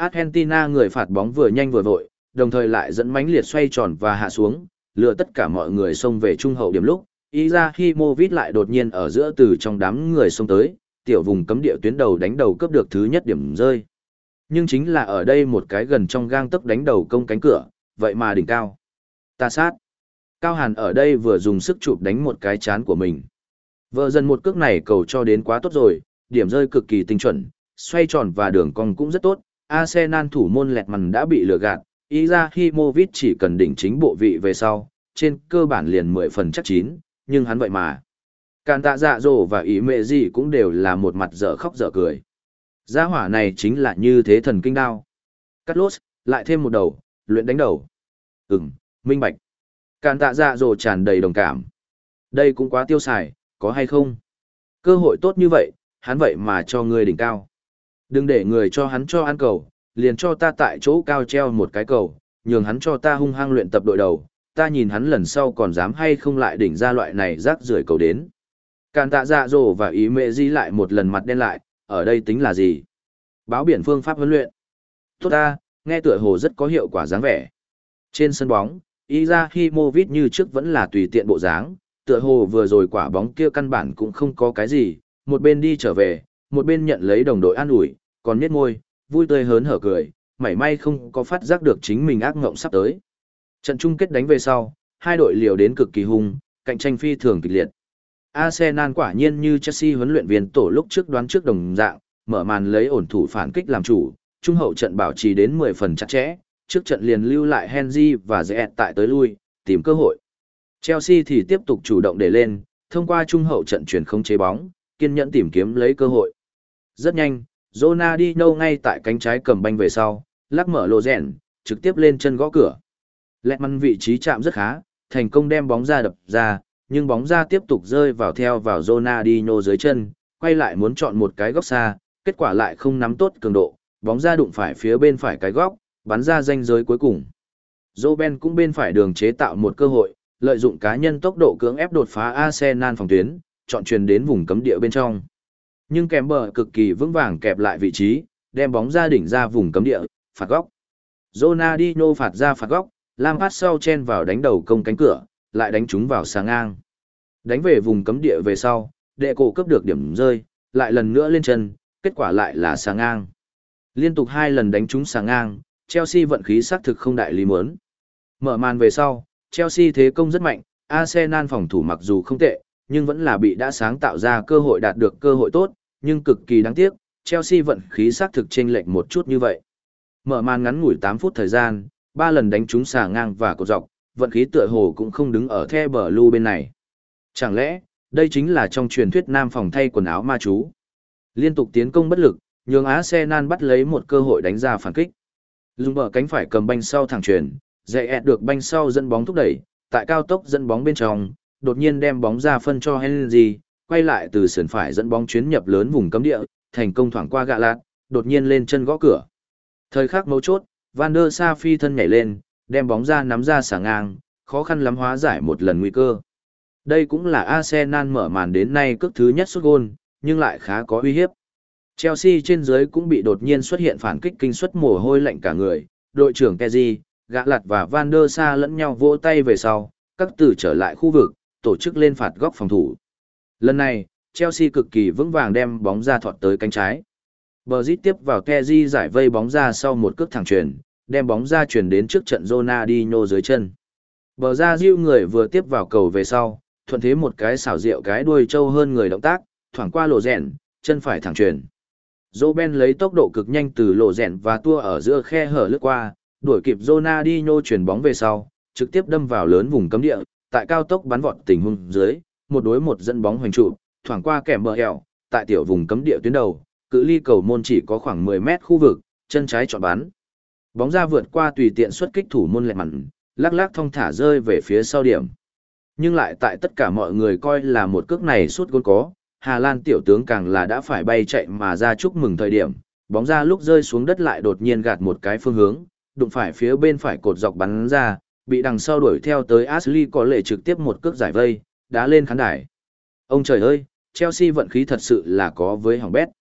Argentina người phạt bóng vừa nhanh vừa vội, đồng thời lại dẫn mãnh liệt xoay tròn và hạ xuống, lừa tất cả mọi người xông về trung hậu điểm lúc. Izahimovic lại đột nhiên ở giữa từ trong đám người xông tới, tiểu vùng cấm địa tuyến đầu đánh đầu cướp được thứ nhất điểm rơi. Nhưng chính là ở đây một cái gần trong gang tấc đánh đầu công cánh cửa, vậy mà đỉnh cao. Ta sát. Cao Hàn ở đây vừa dùng sức chụp đánh một cái chán của mình. Vợ dần một cước này cầu cho đến quá tốt rồi, điểm rơi cực kỳ tinh chuẩn, xoay tròn và đường cong cũng rất tốt. Arsenal thủ môn lẹt mằn đã bị lừa gạt, Izahimovic chỉ cần đỉnh chính bộ vị về sau, trên cơ bản liền mười phần chắc chín, nhưng hắn vậy mà. Càn tạ dạ dỗ và ý mẹ gì cũng đều là một mặt dở khóc dở cười. Gia hỏa này chính là như thế thần kinh đao. Cắt lốt, lại thêm một đầu, luyện đánh đầu. Ừm, minh bạch. Càn tạ dạ dỗ tràn đầy đồng cảm. Đây cũng quá tiêu xài, có hay không? Cơ hội tốt như vậy, hắn vậy mà cho ngươi đỉnh cao. Đừng để người cho hắn cho ăn cầu, liền cho ta tại chỗ cao treo một cái cầu, nhường hắn cho ta hung hăng luyện tập đội đầu, ta nhìn hắn lần sau còn dám hay không lại đỉnh ra loại này rác rưởi cầu đến. Càn tạ dạ dỗ và ý mẹ di lại một lần mặt đen lại, ở đây tính là gì? Báo biển phương pháp huấn luyện. Tốt ta, nghe tựa hồ rất có hiệu quả dáng vẻ. Trên sân bóng, Izahimovic như trước vẫn là tùy tiện bộ dáng, tựa hồ vừa rồi quả bóng kia căn bản cũng không có cái gì, một bên đi trở về, một bên nhận lấy đồng đội an ủi, còn nhếch môi, vui tươi hớn hở cười, mảy may không có phát giác được chính mình ác ngộng sắp tới. Trận chung kết đánh về sau, hai đội liều đến cực kỳ hung, cạnh tranh phi thường kịch liệt. Arsenal quả nhiên như Chelsea huấn luyện viên tổ lúc trước đoán trước đồng dạng, mở màn lấy ổn thủ phản kích làm chủ, trung hậu trận bảo trì đến mười phần chặt chẽ, trước trận liền lưu lại Henry và Ziyech tại tới lui, tìm cơ hội. Chelsea thì tiếp tục chủ động để lên, thông qua trung hậu trận chuyển không chế bóng, kiên nhẫn tìm kiếm lấy cơ hội. Rất nhanh, Ronaldinho ngay tại cánh trái cầm banh về sau, lắc mở lô rèn, trực tiếp lên chân gõ cửa. Lẹtman vị trí chạm rất khá, thành công đem bóng ra đập ra, nhưng bóng ra tiếp tục rơi vào theo vào Ronaldinho dưới chân, quay lại muốn chọn một cái góc xa, kết quả lại không nắm tốt cường độ, bóng ra đụng phải phía bên phải cái góc, bắn ra ranh giới cuối cùng. Robben cũng bên phải đường chế tạo một cơ hội, lợi dụng cá nhân tốc độ cưỡng ép đột phá Arsenal phòng tuyến, chọn truyền đến vùng cấm địa bên trong. Nhưng kèm bờ cực kỳ vững vàng kẹp lại vị trí, đem bóng ra đỉnh ra vùng cấm địa, phạt góc. Ronaldinho phạt ra phạt góc, Lampard sau chen vào đánh đầu công cánh cửa, lại đánh trúng vào xà ngang. Đánh về vùng cấm địa về sau, đệ cổ cấp được điểm rơi, lại lần nữa lên chân, kết quả lại là xà ngang. Liên tục hai lần đánh trúng xà ngang, Chelsea vận khí xác thực không đại lý muốn. Mở màn về sau, Chelsea thế công rất mạnh, Arsenal phòng thủ mặc dù không tệ, nhưng vẫn là bị đã sáng tạo ra cơ hội đạt được cơ hội tốt, nhưng cực kỳ đáng tiếc, Chelsea vận khí xác thực chênh lệch một chút như vậy. Mở màn ngắn ngủi tám phút thời gian, ba lần đánh trúng xà ngang và cột dọc, vận khí tựa hồ cũng không đứng ở The Blue bên này. Chẳng lẽ, đây chính là trong truyền thuyết nam phòng thay quần áo ma chú? Liên tục tiến công bất lực, nhường Arsenal bắt lấy một cơ hội đánh ra phản kích. Dùng bờ cánh phải cầm banh sau thẳng truyền, dạy ẹt được banh sau dẫn bóng thúc đẩy, tại cao tốc dẫn bóng bên trong, đột nhiên đem bóng ra phân cho Henry, quay lại từ sườn phải dẫn bóng chuyến nhập lớn vùng cấm địa, thành công thoảng qua gạ lạt, đột nhiên lên chân gõ cửa. Thời khắc mấu chốt, Van der Sar phi thân nhảy lên, đem bóng ra nắm ra xả ngang, khó khăn lắm hóa giải một lần nguy cơ. Đây cũng là Arsenal mở màn đến nay cước thứ nhất sút gôn, nhưng lại khá có uy hiếp. Chelsea trên dưới cũng bị đột nhiên xuất hiện phản kích kinh suất mồ hôi lạnh cả người, đội trưởng Kessié, gã lặt và Van der Sar lẫn nhau vỗ tay về sau, các từ trở lại khu vực, tổ chức lên phạt góc phòng thủ. Lần này, Chelsea cực kỳ vững vàng đem bóng ra thọt tới cánh trái. Brazil tiếp vào Kessié giải vây bóng ra sau một cước thẳng chuyền, đem bóng ra chuyền đến trước trận Ronaldinho dưới chân. Bờ ra Diu người vừa tiếp vào cầu về sau, thuận thế một cái xảo diệu cái đuôi trâu hơn người động tác, thoảng qua lộ rèn, chân phải thẳng chuyền. Robben lấy tốc độ cực nhanh từ lộ rèn và tua ở giữa khe hở lướt qua, đuổi kịp Ronaldinho chuyển bóng về sau, trực tiếp đâm vào lớn vùng cấm địa, tại cao tốc bắn vọt tình huống dưới, một đối một dẫn bóng hoành trụ, thoảng qua kèm bờ hẻo, tại tiểu vùng cấm địa tuyến đầu, cự ly cầu môn chỉ có khoảng mười mét khu vực, chân trái chọn bắn. Bóng ra vượt qua tùy tiện xuất kích thủ môn lẹt mặn, lắc lắc thong thả rơi về phía sau điểm. Nhưng lại tại tất cả mọi người coi là một cước này sút gôn có, Hà Lan tiểu tướng càng là đã phải bay chạy mà ra chúc mừng thời điểm, bóng ra lúc rơi xuống đất lại đột nhiên gạt một cái phương hướng, đụng phải phía bên phải cột dọc bắn ra, bị đằng sau đuổi theo tới Ashley có lệ trực tiếp một cước giải vây, đá lên khán đài. Ông trời ơi, Chelsea vận khí thật sự là có với hỏng bét.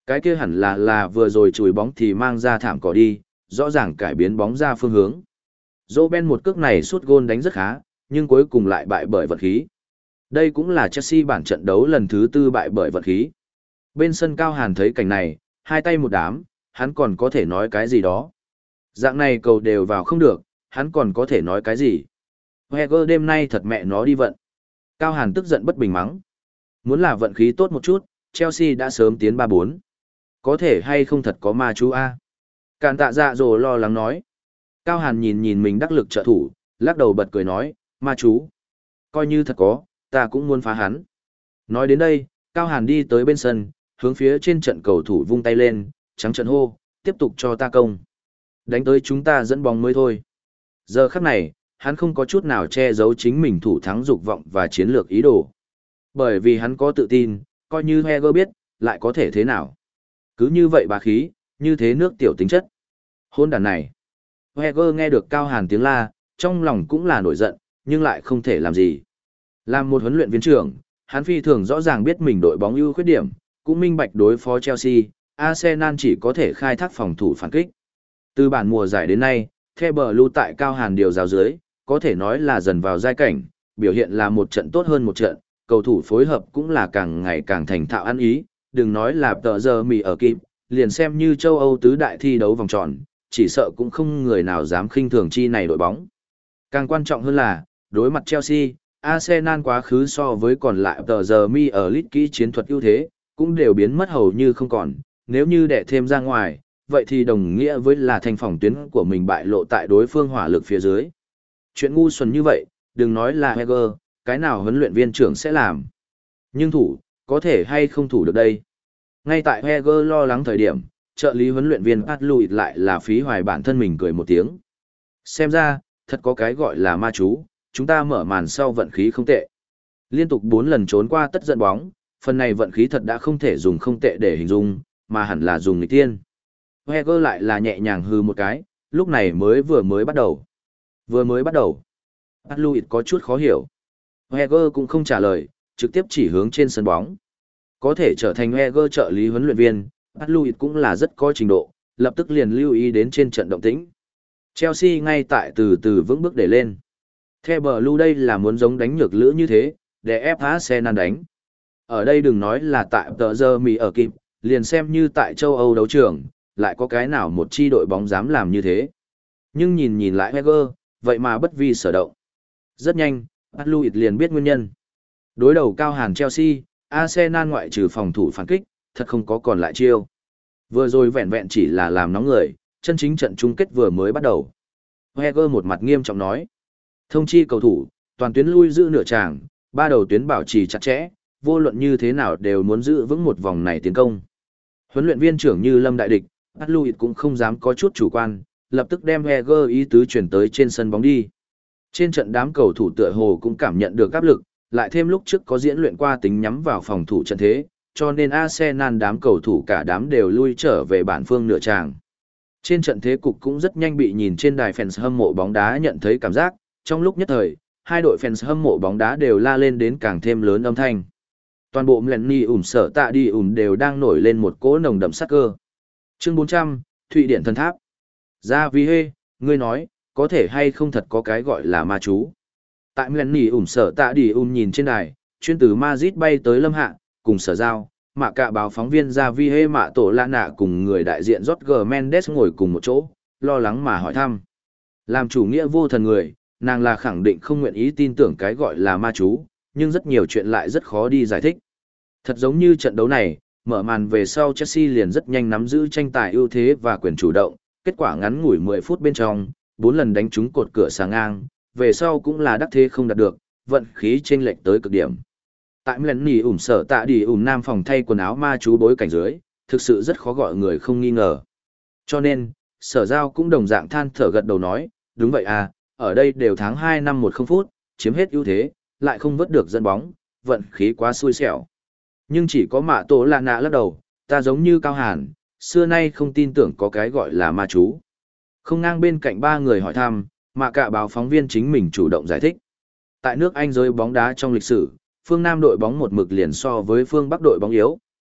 Cái kia hẳn là là vừa rồi chùi bóng thì mang ra thảm cỏ đi, rõ ràng cải biến bóng ra phương hướng. Robben một cước này sút gôn đánh rất khá, nhưng cuối cùng lại bại bởi vận khí. Đây cũng là Chelsea bản trận đấu lần thứ tư bại bởi vận khí. Bên sân Cao Hàn thấy cảnh này, hai tay một đám, hắn còn có thể nói cái gì đó. Dạng này cầu đều vào không được, hắn còn có thể nói cái gì. Wenger đêm nay thật mẹ nó đi vận. Cao Hàn tức giận bất bình mắng. Muốn là vận khí tốt một chút, Chelsea đã sớm tiến ba bốn. Có thể hay không thật có ma chú A. Càn tạ dạ dồ lo lắng nói. Cao Hàn nhìn nhìn mình đắc lực trợ thủ, lắc đầu bật cười nói, ma chú. Coi như thật có, ta cũng muốn phá hắn. Nói đến đây, Cao Hàn đi tới bên sân, hướng phía trên trận cầu thủ vung tay lên, trắng trận hô, tiếp tục cho ta công. Đánh tới chúng ta dẫn bóng mới thôi. Giờ khắc này, hắn không có chút nào che giấu chính mình thủ thắng dục vọng và chiến lược ý đồ. Bởi vì hắn có tự tin, coi như Heger biết, lại có thể thế nào. Cứ như vậy bá khí, như thế nước tiểu tính chất. Hôn đàn này. Heger nghe được Cao Hàn tiếng la, trong lòng cũng là nổi giận, nhưng lại không thể làm gì. Làm một huấn luyện viên trưởng, hắn phi thường rõ ràng biết mình đội bóng ưu khuyết điểm, cũng minh bạch đối phó Chelsea, Arsenal chỉ có thể khai thác phòng thủ phản kích. Từ bản mùa giải đến nay, The Blue tại Cao Hàn điều giáo dưới, có thể nói là dần vào giai cảnh, biểu hiện là một trận tốt hơn một trận, cầu thủ phối hợp cũng là càng ngày càng thành thạo ăn ý, đừng nói là tờ giờ mì ở kịp, liền xem như châu Âu tứ đại thi đấu vòng tròn, chỉ sợ cũng không người nào dám khinh thường chi này đội bóng. Càng quan trọng hơn là, đối mặt Chelsea, Arsenal quá khứ so với còn lại tờ giờ mi ở lít kỹ chiến thuật ưu thế, cũng đều biến mất hầu như không còn, nếu như để thêm ra ngoài, vậy thì đồng nghĩa với là thành phòng tuyến của mình bại lộ tại đối phương hỏa lực phía dưới. Chuyện ngu xuẩn như vậy, đừng nói là Heger, cái nào huấn luyện viên trưởng sẽ làm. Nhưng thủ, có thể hay không thủ được đây. Ngay tại Heger lo lắng thời điểm, trợ lý huấn luyện viên Pat Louis lại là phí hoài bản thân mình cười một tiếng. Xem ra, thật có cái gọi là ma chú, chúng ta mở màn sau vận khí không tệ. Liên tục bốn lần trốn qua tất dẫn bóng, phần này vận khí thật đã không thể dùng không tệ để hình dung, mà hẳn là dùng nghịch tiên. Heger lại là nhẹ nhàng hư một cái, lúc này mới vừa mới bắt đầu. Vừa mới bắt đầu. Pat Louis có chút khó hiểu. Heger cũng không trả lời, trực tiếp chỉ hướng trên sân bóng. Có thể trở thành Heger trợ lý huấn luyện viên, Pat Louis cũng là rất có trình độ, lập tức liền lưu ý đến trên trận động tĩnh. Chelsea ngay tại từ từ vững bước để lên. The Blue đây là muốn giống đánh nhược lữ như thế, để ép Arsenal đánh. Ở đây đừng nói là tại tờ giờ mì ở kịp, liền xem như tại châu Âu đấu trường, lại có cái nào một chi đội bóng dám làm như thế. Nhưng nhìn nhìn lại Heger, vậy mà bất vi sở động. Rất nhanh, Pat Louis liền biết nguyên nhân. Đối đầu Cao Hàn Chelsea, Arsenal ngoại trừ phòng thủ phản kích, thật không có còn lại chiêu. Vừa rồi vẹn vẹn chỉ là làm nóng người, chân chính trận chung kết vừa mới bắt đầu. Heger một mặt nghiêm trọng nói. Thông chi cầu thủ, toàn tuyến lui giữ nửa tràng, ba đầu tuyến bảo trì chặt chẽ, vô luận như thế nào đều muốn giữ vững một vòng này tiến công. Huấn luyện viên trưởng như Lâm Đại Địch, Pat Louis cũng không dám có chút chủ quan, lập tức đem Heger ý tứ chuyển tới trên sân bóng đi. Trên trận đám cầu thủ tựa hồ cũng cảm nhận được áp lực, lại thêm lúc trước có diễn luyện qua tính nhắm vào phòng thủ trận thế, cho nên Arsenal đám cầu thủ cả đám đều lui trở về bản phương nửa tràng. Trên trận thế cục cũng rất nhanh bị nhìn trên đài fans hâm mộ bóng đá nhận thấy cảm giác, trong lúc nhất thời, hai đội fans hâm mộ bóng đá đều la lên đến càng thêm lớn âm thanh. Toàn bộ Mlenny ủm sở tạ đi ủm đều đang nổi lên một cỗ nồng đậm sát cơ. Chương bốn trăm, Thụy Điển thần tháp. Ra vì hê, ngươi nói, có thể hay không thật có cái gọi là ma chú. Tại Mlenny ủm sở tạ đi ủm nhìn trên đài, chuyên từ Madrid bay tới Lâm Hạ, cùng sở giao, mạ cả báo phóng viên ra vi hê mạ tổ lạ nạ cùng người đại diện Jorge Mendes ngồi cùng một chỗ, lo lắng mà hỏi thăm. Làm chủ nghĩa vô thần người, nàng là khẳng định không nguyện ý tin tưởng cái gọi là ma chú, nhưng rất nhiều chuyện lại rất khó đi giải thích. Thật giống như trận đấu này, mở màn về sau Chelsea liền rất nhanh nắm giữ tranh tài ưu thế và quyền chủ động, kết quả ngắn ngủi mười phút bên trong, bốn lần đánh trúng cột cửa sáng ngang, về sau cũng là đắc thế không đạt được, vận khí chênh lệch tới cực điểm. Tại lần nỉ ủm sở tạ đi ủm nam phòng thay quần áo ma chú bối cảnh dưới, thực sự rất khó gọi người không nghi ngờ. Cho nên, sở giao cũng đồng dạng than thở gật đầu nói, đúng vậy à, ở đây đều tháng hai năm một không phút, chiếm hết ưu thế, lại không vớt được dẫn bóng, vận khí quá xui xẻo. Nhưng chỉ có mạ tổ là nạ lắc đầu, ta giống như Cao Hàn, xưa nay không tin tưởng có cái gọi là ma chú. Không ngang bên cạnh ba người hỏi thăm, mà cả báo phóng viên chính mình chủ động giải thích. Tại nước Anh giới bóng đá trong lịch sử, phương Nam đội bóng một mực liền so với phương Bắc đội bóng yếu,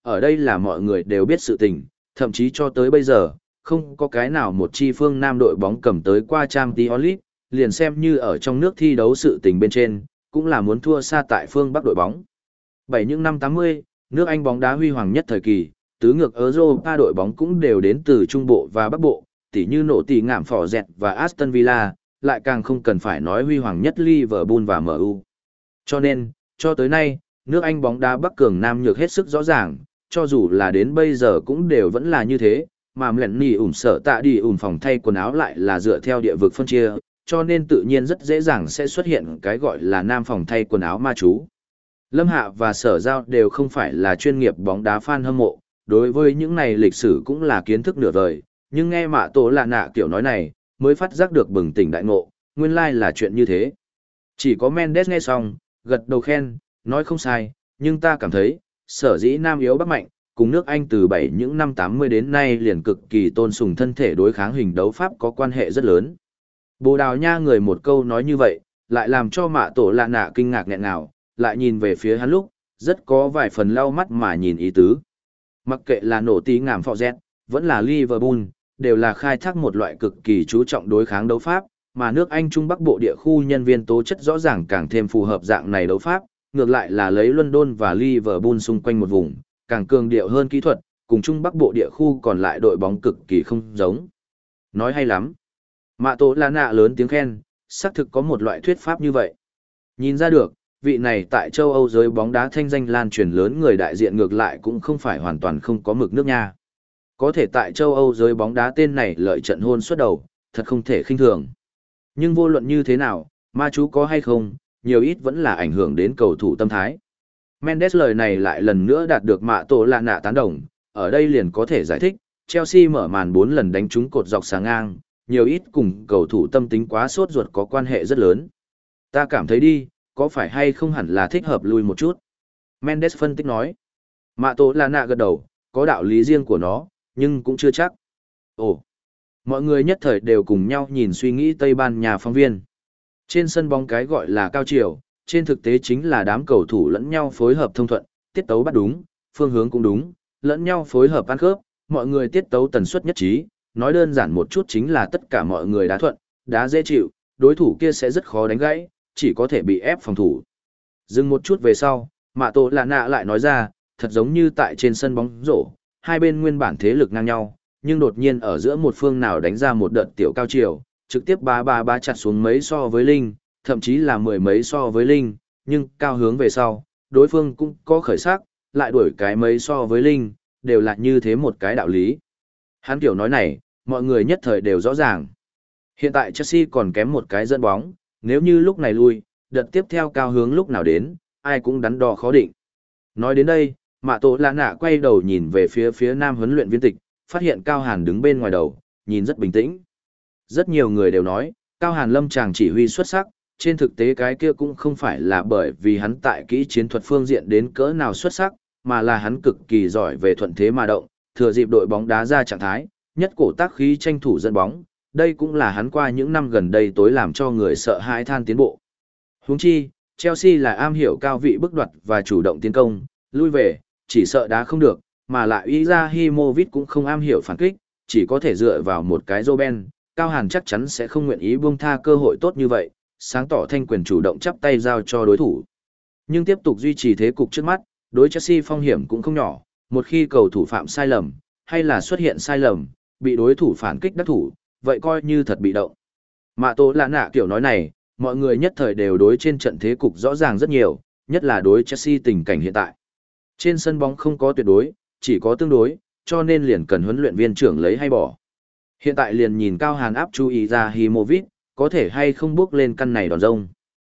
ở đây là mọi người đều biết sự tình, thậm chí cho tới bây giờ, không có cái nào một chi phương Nam đội bóng cầm tới qua Champions League, liền xem như ở trong nước thi đấu sự tình bên trên, cũng là muốn thua xa tại phương Bắc đội bóng. Bảy những năm tám mươi, nước Anh bóng đá huy hoàng nhất thời kỳ, tứ ngược Europa đội bóng cũng đều đến từ Trung Bộ và Bắc Bộ, tỉ như nổ tỉ ngảm phỏ dẹt và Aston Villa, lại càng không cần phải nói huy hoàng nhất Liverpool và em u. Cho nên, cho tới nay, nước Anh bóng đá Bắc cường Nam nhược hết sức rõ ràng, cho dù là đến bây giờ cũng đều vẫn là như thế, mà lẹn nỉ ủn sợ tạ đi ủn phòng thay quần áo lại là dựa theo địa vực phân chia, cho nên tự nhiên rất dễ dàng sẽ xuất hiện cái gọi là nam phòng thay quần áo ma chú. Lâm Hạ và Sở Giao đều không phải là chuyên nghiệp bóng đá fan hâm mộ, đối với những này lịch sử cũng là kiến thức nửa vời, nhưng nghe Mạ Tổ Lạ Nạ kiểu nói này, mới phát giác được bừng tỉnh đại ngộ, nguyên lai là chuyện như thế. Chỉ có Mendes nghe xong, gật đầu khen, nói không sai, nhưng ta cảm thấy, sở dĩ Nam yếu Bắc mạnh, cùng nước Anh từ bảy những năm tám mươi đến nay liền cực kỳ tôn sùng thân thể đối kháng hình đấu pháp có quan hệ rất lớn. Bồ Đào Nha người một câu nói như vậy, lại làm cho Mạ Tổ Lạ Nạ kinh ngạc nghẹn ngào, lại nhìn về phía hắn lúc, rất có vài phần lau mắt mà nhìn ý tứ. Mặc kệ là nổ tí ngảm phò Z, vẫn là Liverpool, đều là khai thác một loại cực kỳ chú trọng đối kháng đấu pháp, mà nước Anh Trung Bắc Bộ địa khu nhân viên tố chất rõ ràng càng thêm phù hợp dạng này đấu pháp, ngược lại là lấy London và Liverpool xung quanh một vùng, càng cường điệu hơn kỹ thuật, cùng Trung Bắc Bộ địa khu còn lại đội bóng cực kỳ không giống. Nói hay lắm. Mạ Tổ Lạ Nạ lớn tiếng khen, xác thực có một loại thuyết pháp như vậy. Nhìn ra được, vị này tại châu Âu giới bóng đá thanh danh lan truyền lớn người đại diện ngược lại cũng không phải hoàn toàn không có mực nước nha. Có thể tại châu Âu giới bóng đá tên này lợi trận hôn suốt đầu, thật không thể khinh thường. Nhưng vô luận như thế nào, ma chú có hay không, nhiều ít vẫn là ảnh hưởng đến cầu thủ tâm thái. Mendes lời này lại lần nữa đạt được Mạ Tổ Lạ Nạ tán đồng, ở đây liền có thể giải thích, Chelsea mở màn bốn lần đánh trúng cột dọc sáng ngang, nhiều ít cùng cầu thủ tâm tính quá sốt ruột có quan hệ rất lớn. Ta cảm thấy đi, có phải hay không hẳn là thích hợp lui một chút. Mendes phân tích nói. Mạ Tổ Lạ Nạ gật đầu, có đạo lý riêng của nó, nhưng cũng chưa chắc. Ồ, mọi người nhất thời đều cùng nhau nhìn suy nghĩ Tây Ban Nha phóng viên. Trên sân bóng cái gọi là cao chiều, trên thực tế chính là đám cầu thủ lẫn nhau phối hợp thông thuận, tiết tấu bắt đúng, phương hướng cũng đúng, lẫn nhau phối hợp ăn khớp, mọi người tiết tấu tần suất nhất trí, nói đơn giản một chút chính là tất cả mọi người đá thuận, đá dễ chịu, đối thủ kia sẽ rất khó đánh gãy, chỉ có thể bị ép phòng thủ. Dừng một chút về sau, Mạ Tổ Lạ Nạ lại nói ra, thật giống như tại trên sân bóng rổ, hai bên nguyên bản thế lực ngang nhau, nhưng đột nhiên ở giữa một phương nào đánh ra một đợt tiểu cao chiều, trực tiếp ba ba ba chặt xuống mấy so với Linh, thậm chí là mười mấy so với Linh, nhưng cao hướng về sau, đối phương cũng có khởi sắc, lại đuổi cái mấy so với Linh, đều là như thế một cái đạo lý. Hắn kiểu nói này, mọi người nhất thời đều rõ ràng. Hiện tại Chelsea còn kém một cái dẫn bóng, nếu như lúc này lui, đợt tiếp theo cao hướng lúc nào đến, ai cũng đắn đo khó định. Nói đến đây, Mạ Tổ Lạ Nạ quay đầu nhìn về phía phía nam huấn luyện viên tịch, phát hiện Cao Hàn đứng bên ngoài đầu, nhìn rất bình tĩnh. Rất nhiều người đều nói, Cao Hàn lâm chàng chỉ huy xuất sắc, trên thực tế cái kia cũng không phải là bởi vì hắn tại kỹ chiến thuật phương diện đến cỡ nào xuất sắc, mà là hắn cực kỳ giỏi về thuận thế mà động, thừa dịp đội bóng đá ra trạng thái, nhất cổ tác khí tranh thủ dẫn bóng, đây cũng là hắn qua những năm gần đây tối làm cho người sợ hãi than tiến bộ. Huống chi, Chelsea là am hiểu cao vị bức đoạt và chủ động tiến công, lui về, chỉ sợ đá không được, mà lại Izahimovic cũng không am hiểu phản kích, chỉ có thể dựa vào một cái Roben, Cao Hàn chắc chắn sẽ không nguyện ý buông tha cơ hội tốt như vậy, sáng tỏ thanh quyền chủ động chắp tay giao cho đối thủ. Nhưng tiếp tục duy trì thế cục trước mắt, đối Chelsea phong hiểm cũng không nhỏ, một khi cầu thủ phạm sai lầm, hay là xuất hiện sai lầm, bị đối thủ phản kích đắc thủ, vậy coi như thật bị động. Mạ Tổ Lạ Nạ kiểu nói này, mọi người nhất thời đều đối trên trận thế cục rõ ràng rất nhiều, nhất là đối Chelsea tình cảnh hiện tại. Trên sân bóng không có tuyệt đối, chỉ có tương đối, cho nên liền cần huấn luyện viên trưởng lấy hay bỏ. Hiện tại liền nhìn Cao Hàn áp chú Izahimovic, có thể hay không bước lên căn này đòn rông.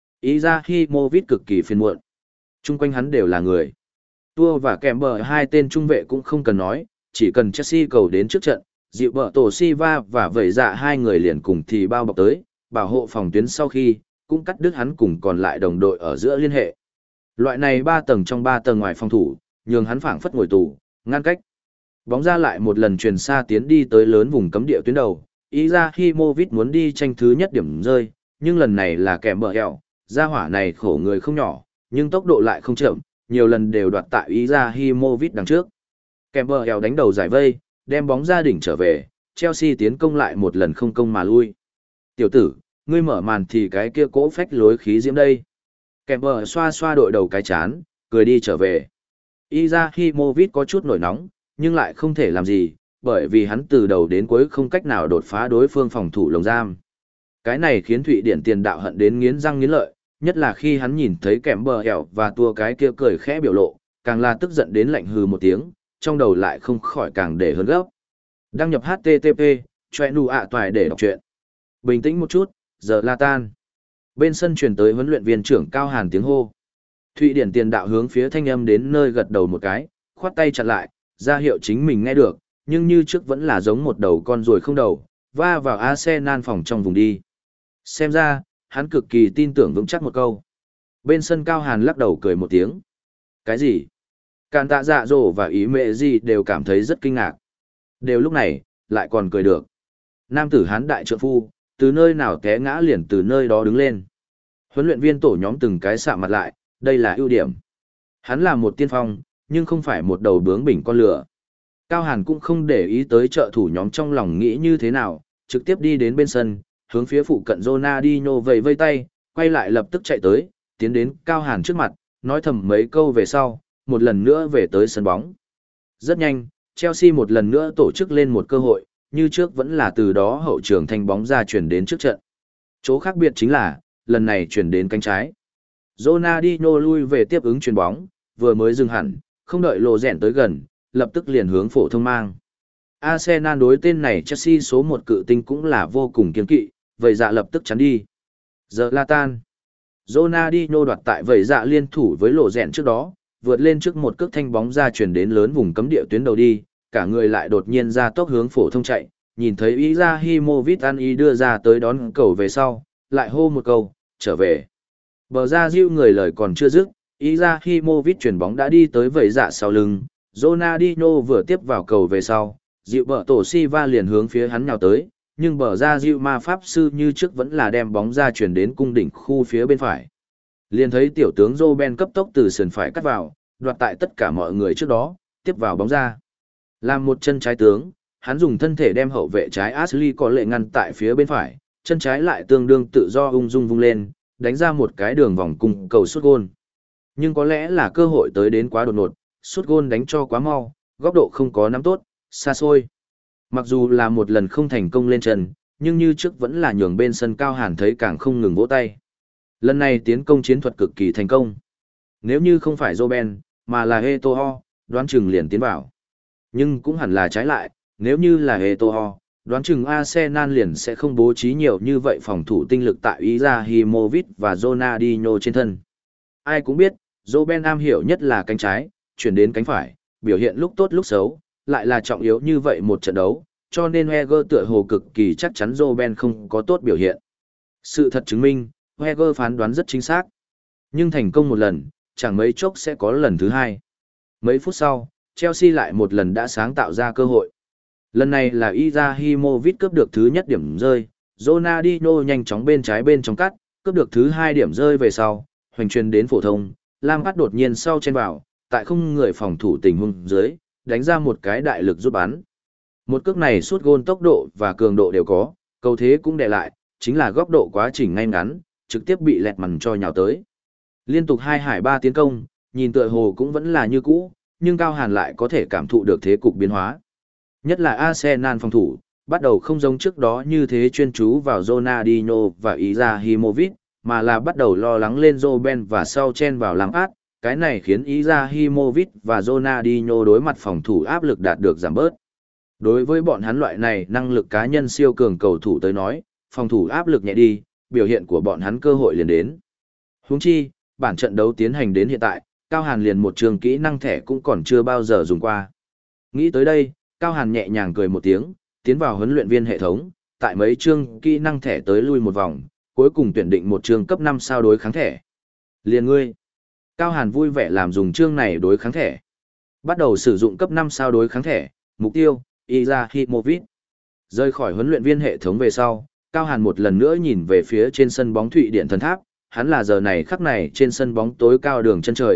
Izahimovic cực kỳ phiền muộn. Trung quanh hắn đều là người. Tua và kèm bờ hai tên trung vệ cũng không cần nói, chỉ cần Chelsea cầu đến trước trận, dịu bờ tổ Silva và vẩy dạ hai người liền cùng thì bao bọc tới, bảo hộ phòng tuyến sau khi, cũng cắt đứt hắn cùng còn lại đồng đội ở giữa liên hệ. Loại này ba tầng trong ba tầng ngoài phòng thủ, nhường hắn phảng phất ngồi tù, ngăn cách. Bóng ra lại một lần truyền xa tiến đi tới lớn vùng cấm địa tuyến đầu, Izahimovic muốn đi tranh thứ nhất điểm rơi, nhưng lần này là kèm bờ hẹo, gia hỏa này khổ người không nhỏ, nhưng tốc độ lại không chậm, nhiều lần đều đoạt tại Izahimovic đằng trước, Campbell đánh đầu giải vây, đem bóng ra đỉnh trở về, Chelsea tiến công lại một lần không công mà lui. Tiểu tử, ngươi mở màn thì cái kia cỗ phách lối khí diễm đây. Campbell xoa xoa đội đầu cái chán, cười đi trở về. Izahimovic có chút nổi nóng, nhưng lại không thể làm gì, bởi vì hắn từ đầu đến cuối không cách nào đột phá đối phương phòng thủ lồng giam. Cái này khiến Thụy Điển tiền đạo hận đến nghiến răng nghiến lợi, nhất là khi hắn nhìn thấy kèm bờ hẻo và tua cái kia cười khẽ biểu lộ, càng là tức giận đến lạnh hừ một tiếng, trong đầu lại không khỏi càng để hơn gấp. Đăng nhập hát tê tê pê, choe nụ ạ toài để đọc truyện. Bình tĩnh một chút, giờ la tan. Bên sân truyền tới huấn luyện viên trưởng Cao Hàn tiếng hô. Thụy Điển tiền đạo hướng phía thanh âm đến nơi gật đầu một cái, khoát tay chặn lại, ra hiệu chính mình nghe được, nhưng như trước vẫn là giống một đầu con ruồi không đầu, va vào Arsenal phòng trong vùng đi. Xem ra, hắn cực kỳ tin tưởng vững chắc một câu. Bên sân Cao Hàn lắc đầu cười một tiếng. Cái gì? Càn tạ dạ dỗ và ý mẹ gì đều cảm thấy rất kinh ngạc. Đều lúc này, lại còn cười được. Nam tử hán đại trượng phu, từ nơi nào té ngã liền từ nơi đó đứng lên. Huấn luyện viên tổ nhóm từng cái sạm mặt lại, đây là ưu điểm. Hắn là một tiên phong, nhưng không phải một đầu bướng bỉnh con lửa. Cao Hàn cũng không để ý tới trợ thủ nhóm trong lòng nghĩ như thế nào, trực tiếp đi đến bên sân, hướng phía phụ cận Ronaldinho vẫy vây tay, quay lại lập tức chạy tới, tiến đến Cao Hàn trước mặt, nói thầm mấy câu về sau, một lần nữa về tới sân bóng. Rất nhanh, Chelsea một lần nữa tổ chức lên một cơ hội, như trước vẫn là từ đó hậu trường thanh bóng ra chuyển đến trước trận. Chỗ khác biệt chính là, lần này chuyển đến cánh trái. Ronaldinho lui về tiếp ứng chuyền bóng, vừa mới dừng hẳn, không đợi lộ rèn tới gần, lập tức liền hướng phổ thông mang. Arsenal đối tên này Chelsea số một cự tinh cũng là vô cùng kiên kỵ, vậy dạ lập tức chắn đi. Giờ Latan. Ronaldinho đoạt tại vậy dạ liên thủ với lộ rèn trước đó, vượt lên trước một cước thanh bóng ra chuyển đến lớn vùng cấm địa tuyến đầu đi, cả người lại đột nhiên ra tốc hướng phổ thông chạy, nhìn thấy Izahimovic ăn ý đưa ra tới đón cầu về sau, lại hô một câu, trở về. Bờ ra diêu người lời còn chưa dứt, Izahimovic chuyển bóng đã đi tới vẩy dạ sau lưng, Ronaldinho vừa tiếp vào cầu về sau, dịu bờ tổ Silva liền hướng phía hắn nhào tới, nhưng bờ ra diêu ma pháp sư như trước vẫn là đem bóng ra chuyển đến cung đỉnh khu phía bên phải. Liền thấy tiểu tướng Robben cấp tốc từ sườn phải cắt vào, đoạt tại tất cả mọi người trước đó, tiếp vào bóng ra. Làm một chân trái tướng, hắn dùng thân thể đem hậu vệ trái Ashley có lệ ngăn tại phía bên phải, chân trái lại tương đương tự do ung dung vung lên, đánh ra một cái đường vòng cung cầu sút gôn. Nhưng có lẽ là cơ hội tới đến quá đột ngột, sút gôn đánh cho quá mau, góc độ không có nắm tốt, xa xôi. Mặc dù là một lần không thành công lên chân, nhưng như trước vẫn là nhường bên sân Cao Hàn thấy càng không ngừng vỗ tay. Lần này tiến công chiến thuật cực kỳ thành công. Nếu như không phải Robben, mà là Eto'o, đoán chừng liền tiến vào. Nhưng cũng hẳn là trái lại, nếu như là Eto'o, đoán chừng Arsenal liền sẽ không bố trí nhiều như vậy phòng thủ tinh lực tại Izahimovic và Ronaldinho trên thân. Ai cũng biết, Robben am hiểu nhất là cánh trái, chuyển đến cánh phải, biểu hiện lúc tốt lúc xấu, lại là trọng yếu như vậy một trận đấu, cho nên Wenger tựa hồ cực kỳ chắc chắn Robben không có tốt biểu hiện. Sự thật chứng minh, Wenger phán đoán rất chính xác. Nhưng thành công một lần, chẳng mấy chốc sẽ có lần thứ hai. Mấy phút sau, Chelsea lại một lần đã sáng tạo ra cơ hội. Lần này là Izahimovic cướp được thứ nhất điểm rơi, Ronaldinho nhanh chóng bên trái bên trong cắt, cướp được thứ hai điểm rơi về sau, hoành truyền đến phổ thông, Lampard đột nhiên sau chen vào, tại không người phòng thủ tình huống dưới, đánh ra một cái đại lực rút bắn. Một cước này sút gôn tốc độ và cường độ đều có, cầu thế cũng đè lại, chính là góc độ quá trình ngay ngắn, trực tiếp bị lẹt mằn cho nhào tới. Liên tục hai hải ba tiến công, nhìn tựa hồ cũng vẫn là như cũ, nhưng Cao Hàn lại có thể cảm thụ được thế cục biến hóa. Nhất là Arsenal phòng thủ, bắt đầu không giống trước đó như thế chuyên chú vào Ronaldinho và Izahimovic, mà là bắt đầu lo lắng lên Robben và sau chen vào Lampard, cái này khiến Izahimovic và Ronaldinho đối mặt phòng thủ áp lực đạt được giảm bớt. Đối với bọn hắn loại này năng lực cá nhân siêu cường cầu thủ tới nói, phòng thủ áp lực nhẹ đi, biểu hiện của bọn hắn cơ hội liền đến. Huống chi, bản trận đấu tiến hành đến hiện tại, Cao Hàn liền một trường kỹ năng thẻ cũng còn chưa bao giờ dùng qua. Nghĩ tới đây, Cao Hàn nhẹ nhàng cười một tiếng, tiến vào huấn luyện viên hệ thống, tại mấy chương kỹ năng thẻ tới lui một vòng, cuối cùng tuyển định một chương cấp năm sao đối kháng thẻ. Liền ngươi. Cao Hàn vui vẻ làm dùng chương này đối kháng thẻ. Bắt đầu sử dụng cấp năm sao đối kháng thẻ, mục tiêu, Izahimovic. Rời khỏi huấn luyện viên hệ thống về sau, Cao Hàn một lần nữa nhìn về phía trên sân bóng Thụy Điển thần tháp, hắn là giờ này khắc này trên sân bóng tối cao đường chân trời,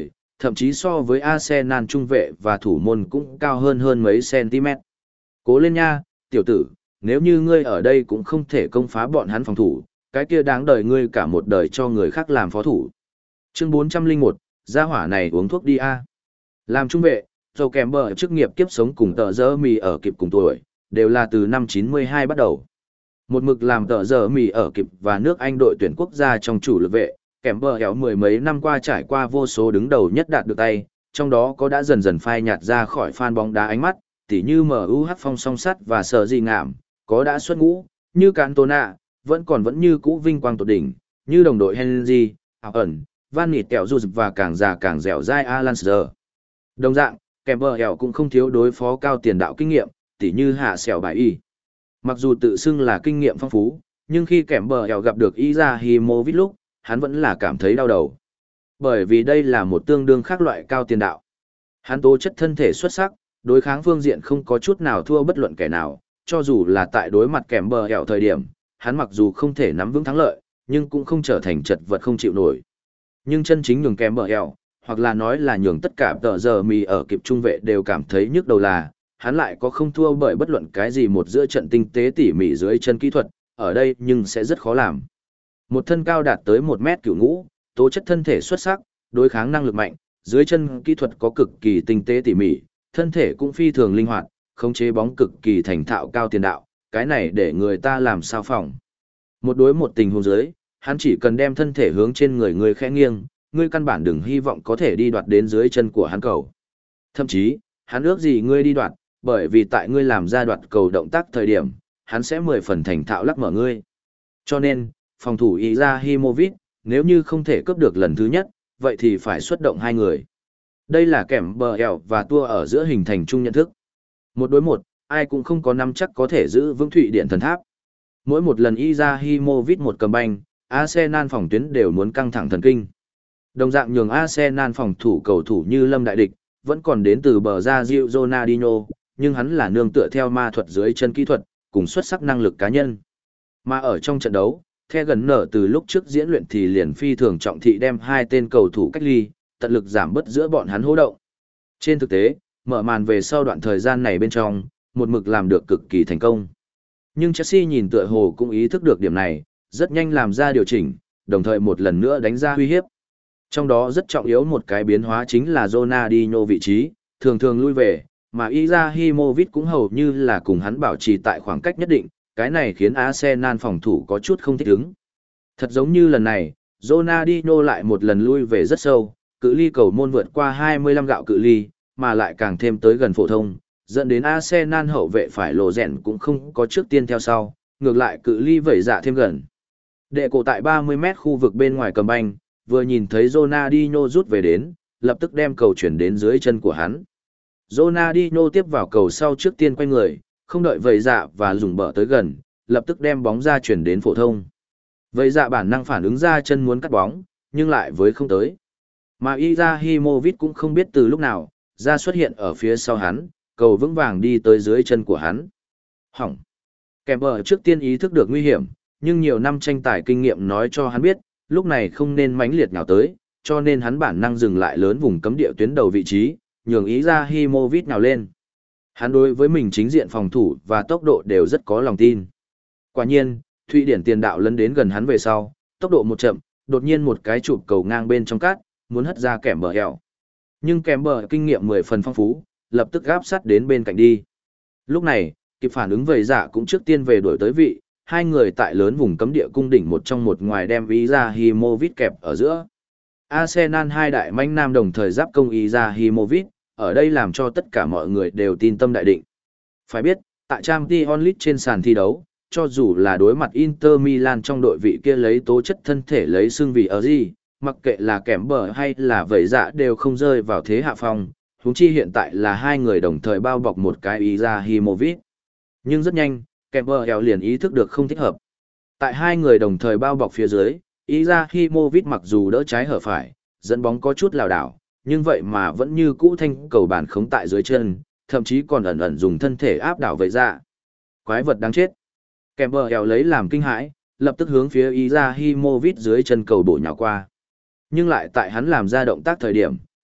thậm chí so với Arsenal trung vệ và thủ môn cũng cao hơn hơn mấy cm. Cố lên nha, tiểu tử, nếu như ngươi ở đây cũng không thể công phá bọn hắn phòng thủ, cái kia đáng đời ngươi cả một đời cho người khác làm phó thủ. Chương bốn trăm lẻ một, gia hỏa này uống thuốc đi a. Làm trung vệ, Joe Kemper chức nghiệp kiếp sống cùng tờ giờ mì ở kịp cùng tuổi, đều là từ năm chín mươi hai bắt đầu. Một mực làm tờ giờ mì ở kịp và nước Anh đội tuyển quốc gia trong chủ lực vệ, Kemper héo mười mấy năm qua trải qua vô số đứng đầu nhất đạt được tay, trong đó có đã dần dần phai nhạt ra khỏi fan bóng đá ánh mắt, tỉ như em u hát phong song sắt và sở gì ngảm, có đã xuất ngũ, như Cantona, vẫn còn vẫn như cũ vinh quang tột đỉnh, như đồng đội Henry, ẩn, Van Nịt Kẹo Dù và càng già càng dẻo dai Alan Shearer. Đồng dạng, Kemper héo cũng không thiếu đối phó cao tiền đạo kinh nghiệm, tỉ như hạ sẹo bài y. Mặc dù tự xưng là kinh nghiệm phong phú, nhưng khi Kemper héo gặp được Izahimovic lúc, hắn vẫn là cảm thấy đau đầu. Bởi vì đây là một tương đương khác loại cao tiền đạo. Hắn tố chất thân thể xuất sắc, đối kháng phương diện không có chút nào thua bất luận kẻ nào, cho dù là tại đối mặt Kemper héo thời điểm, hắn mặc dù không thể nắm vững thắng lợi, nhưng cũng không trở thành chật vật không chịu nổi. Nhưng chân chính nhường Kemper héo, hoặc là nói là nhường tất cả tờ giờ mì ở kịp trung vệ đều cảm thấy nhức đầu là, hắn lại có không thua bởi bất luận cái gì một giữa trận tinh tế tỉ mỉ dưới chân kỹ thuật, ở đây nhưng sẽ rất khó làm. Một thân cao đạt tới một mét cửu ngũ, tố chất thân thể xuất sắc, đối kháng năng lực mạnh, dưới chân kỹ thuật có cực kỳ tinh tế tỉ mỉ, thân thể cũng phi thường linh hoạt, khống chế bóng cực kỳ thành thạo cao tiền đạo, cái này để người ta làm sao phòng. Một đối một tình huống dưới, hắn chỉ cần đem thân thể hướng trên người người khẽ nghiêng, ngươi căn bản đừng hy vọng có thể đi đoạt đến dưới chân của hắn cầu. Thậm chí, hắn ước gì ngươi đi đoạt, bởi vì tại ngươi làm ra đoạt cầu động tác thời điểm, hắn sẽ mười phần thành thạo lắc mở ngươi. Cho nên, phòng thủ Izahimovic, nếu như không thể cướp được lần thứ nhất, vậy thì phải xuất động hai người. Đây là kèm bờ eo và tua ở giữa hình thành chung nhận thức. Một đối một, ai cũng không có nắm chắc có thể giữ vững Thụy Điển thần tháp. Mỗi một lần Izahimovic một cầm banh, Arsenal phòng tuyến đều muốn căng thẳng thần kinh. Đồng dạng nhường Arsenal phòng thủ cầu thủ như Lâm Đại Địch, vẫn còn đến từ bờ ra Gio Ronaldinho, nhưng hắn là nương tựa theo ma thuật dưới chân kỹ thuật, cùng xuất sắc năng lực cá nhân. Mà ở trong trận đấu, The gần nở từ lúc trước diễn luyện thì liền phi thường trọng thị đem hai tên cầu thủ cách ly, tận lực giảm bớt giữa bọn hắn hô động. Trên thực tế, mở màn về sau đoạn thời gian này bên trong, một mực làm được cực kỳ thành công. Nhưng Chelsea nhìn tựa hồ cũng ý thức được điểm này, rất nhanh làm ra điều chỉnh, đồng thời một lần nữa đánh ra uy hiếp. Trong đó rất trọng yếu một cái biến hóa chính là Ronaldinho vị trí, thường thường lui về, mà Izahimovic cũng hầu như là cùng hắn bảo trì tại khoảng cách nhất định, cái này khiến Arsenal phòng thủ có chút không thích ứng. Thật giống như lần này, Ronaldinho lại một lần lui về rất sâu, cự ly cầu môn vượt qua hai mươi lăm gạo cự ly, mà lại càng thêm tới gần phổ thông, dẫn đến Arsenal hậu vệ phải lộ rèn cũng không có trước tiên theo sau, ngược lại cự ly vẩy dạ thêm gần. Đệ cổ tại ba mươi mét khu vực bên ngoài cầm banh, vừa nhìn thấy Ronaldinho rút về đến, lập tức đem cầu chuyển đến dưới chân của hắn. Ronaldinho tiếp vào cầu sau trước tiên quay người, không đợi vẩy dạ và dùng bờ tới gần, lập tức đem bóng ra chuyển đến phổ thông. Vẩy dạ bản năng phản ứng ra chân muốn cắt bóng, nhưng lại với không tới. Mà Izahimovic cũng không biết từ lúc nào, ra xuất hiện ở phía sau hắn, cầu vững vàng đi tới dưới chân của hắn. Hỏng. Kemper trước tiên ý thức được nguy hiểm, nhưng nhiều năm tranh tài kinh nghiệm nói cho hắn biết, lúc này không nên mãnh liệt nhào tới, cho nên hắn bản năng dừng lại lớn vùng cấm địa tuyến đầu vị trí, nhường Izahimovic nhào lên. Hắn đối với mình chính diện phòng thủ và tốc độ đều rất có lòng tin. Quả nhiên, Thụy Điển tiền đạo lấn đến gần hắn về sau, tốc độ một chậm, đột nhiên một cái chụp cầu ngang bên trong cát, muốn hất ra kèm bờ hẹo. Nhưng kèm bờ kinh nghiệm mười phần phong phú, lập tức gáp sát đến bên cạnh đi. Lúc này, kịp phản ứng vầy dạ cũng trước tiên về đuổi tới vị, hai người tại lớn vùng cấm địa cung đỉnh một trong một ngoài đem Izahimovic kẹp ở giữa. Arsenal hai đại manh nam đồng thời giáp công Izahimovic, ở đây làm cho tất cả mọi người đều tin tâm đại định. Phải biết, tại Champions League trên sàn thi đấu, cho dù là đối mặt Inter Milan trong đội vị kia lấy tố chất thân thể lấy xưng vì ở gì, mặc kệ là kèm bờ hay là vẩy dạ đều không rơi vào thế hạ phong, huống chi hiện tại là hai người đồng thời bao bọc một cái Izahimovic. Nhưng rất nhanh, kèm bờ hèo liền ý thức được không thích hợp. Tại hai người đồng thời bao bọc phía dưới, Izahimovic mặc dù đỡ trái hở phải, dẫn bóng có chút lảo đảo, nhưng vậy mà vẫn như cũ thanh cầu bàn khống tại dưới chân, thậm chí còn ẩn ẩn dùng thân thể áp đảo vẩy dạ. Quái vật đáng chết. Kèm bờ hèo lấy làm kinh hãi, lập tức hướng phía Izahimovic dưới chân cầu bổ nhào qua. Nhưng lại tại hắn làm ra động tác thời điểm,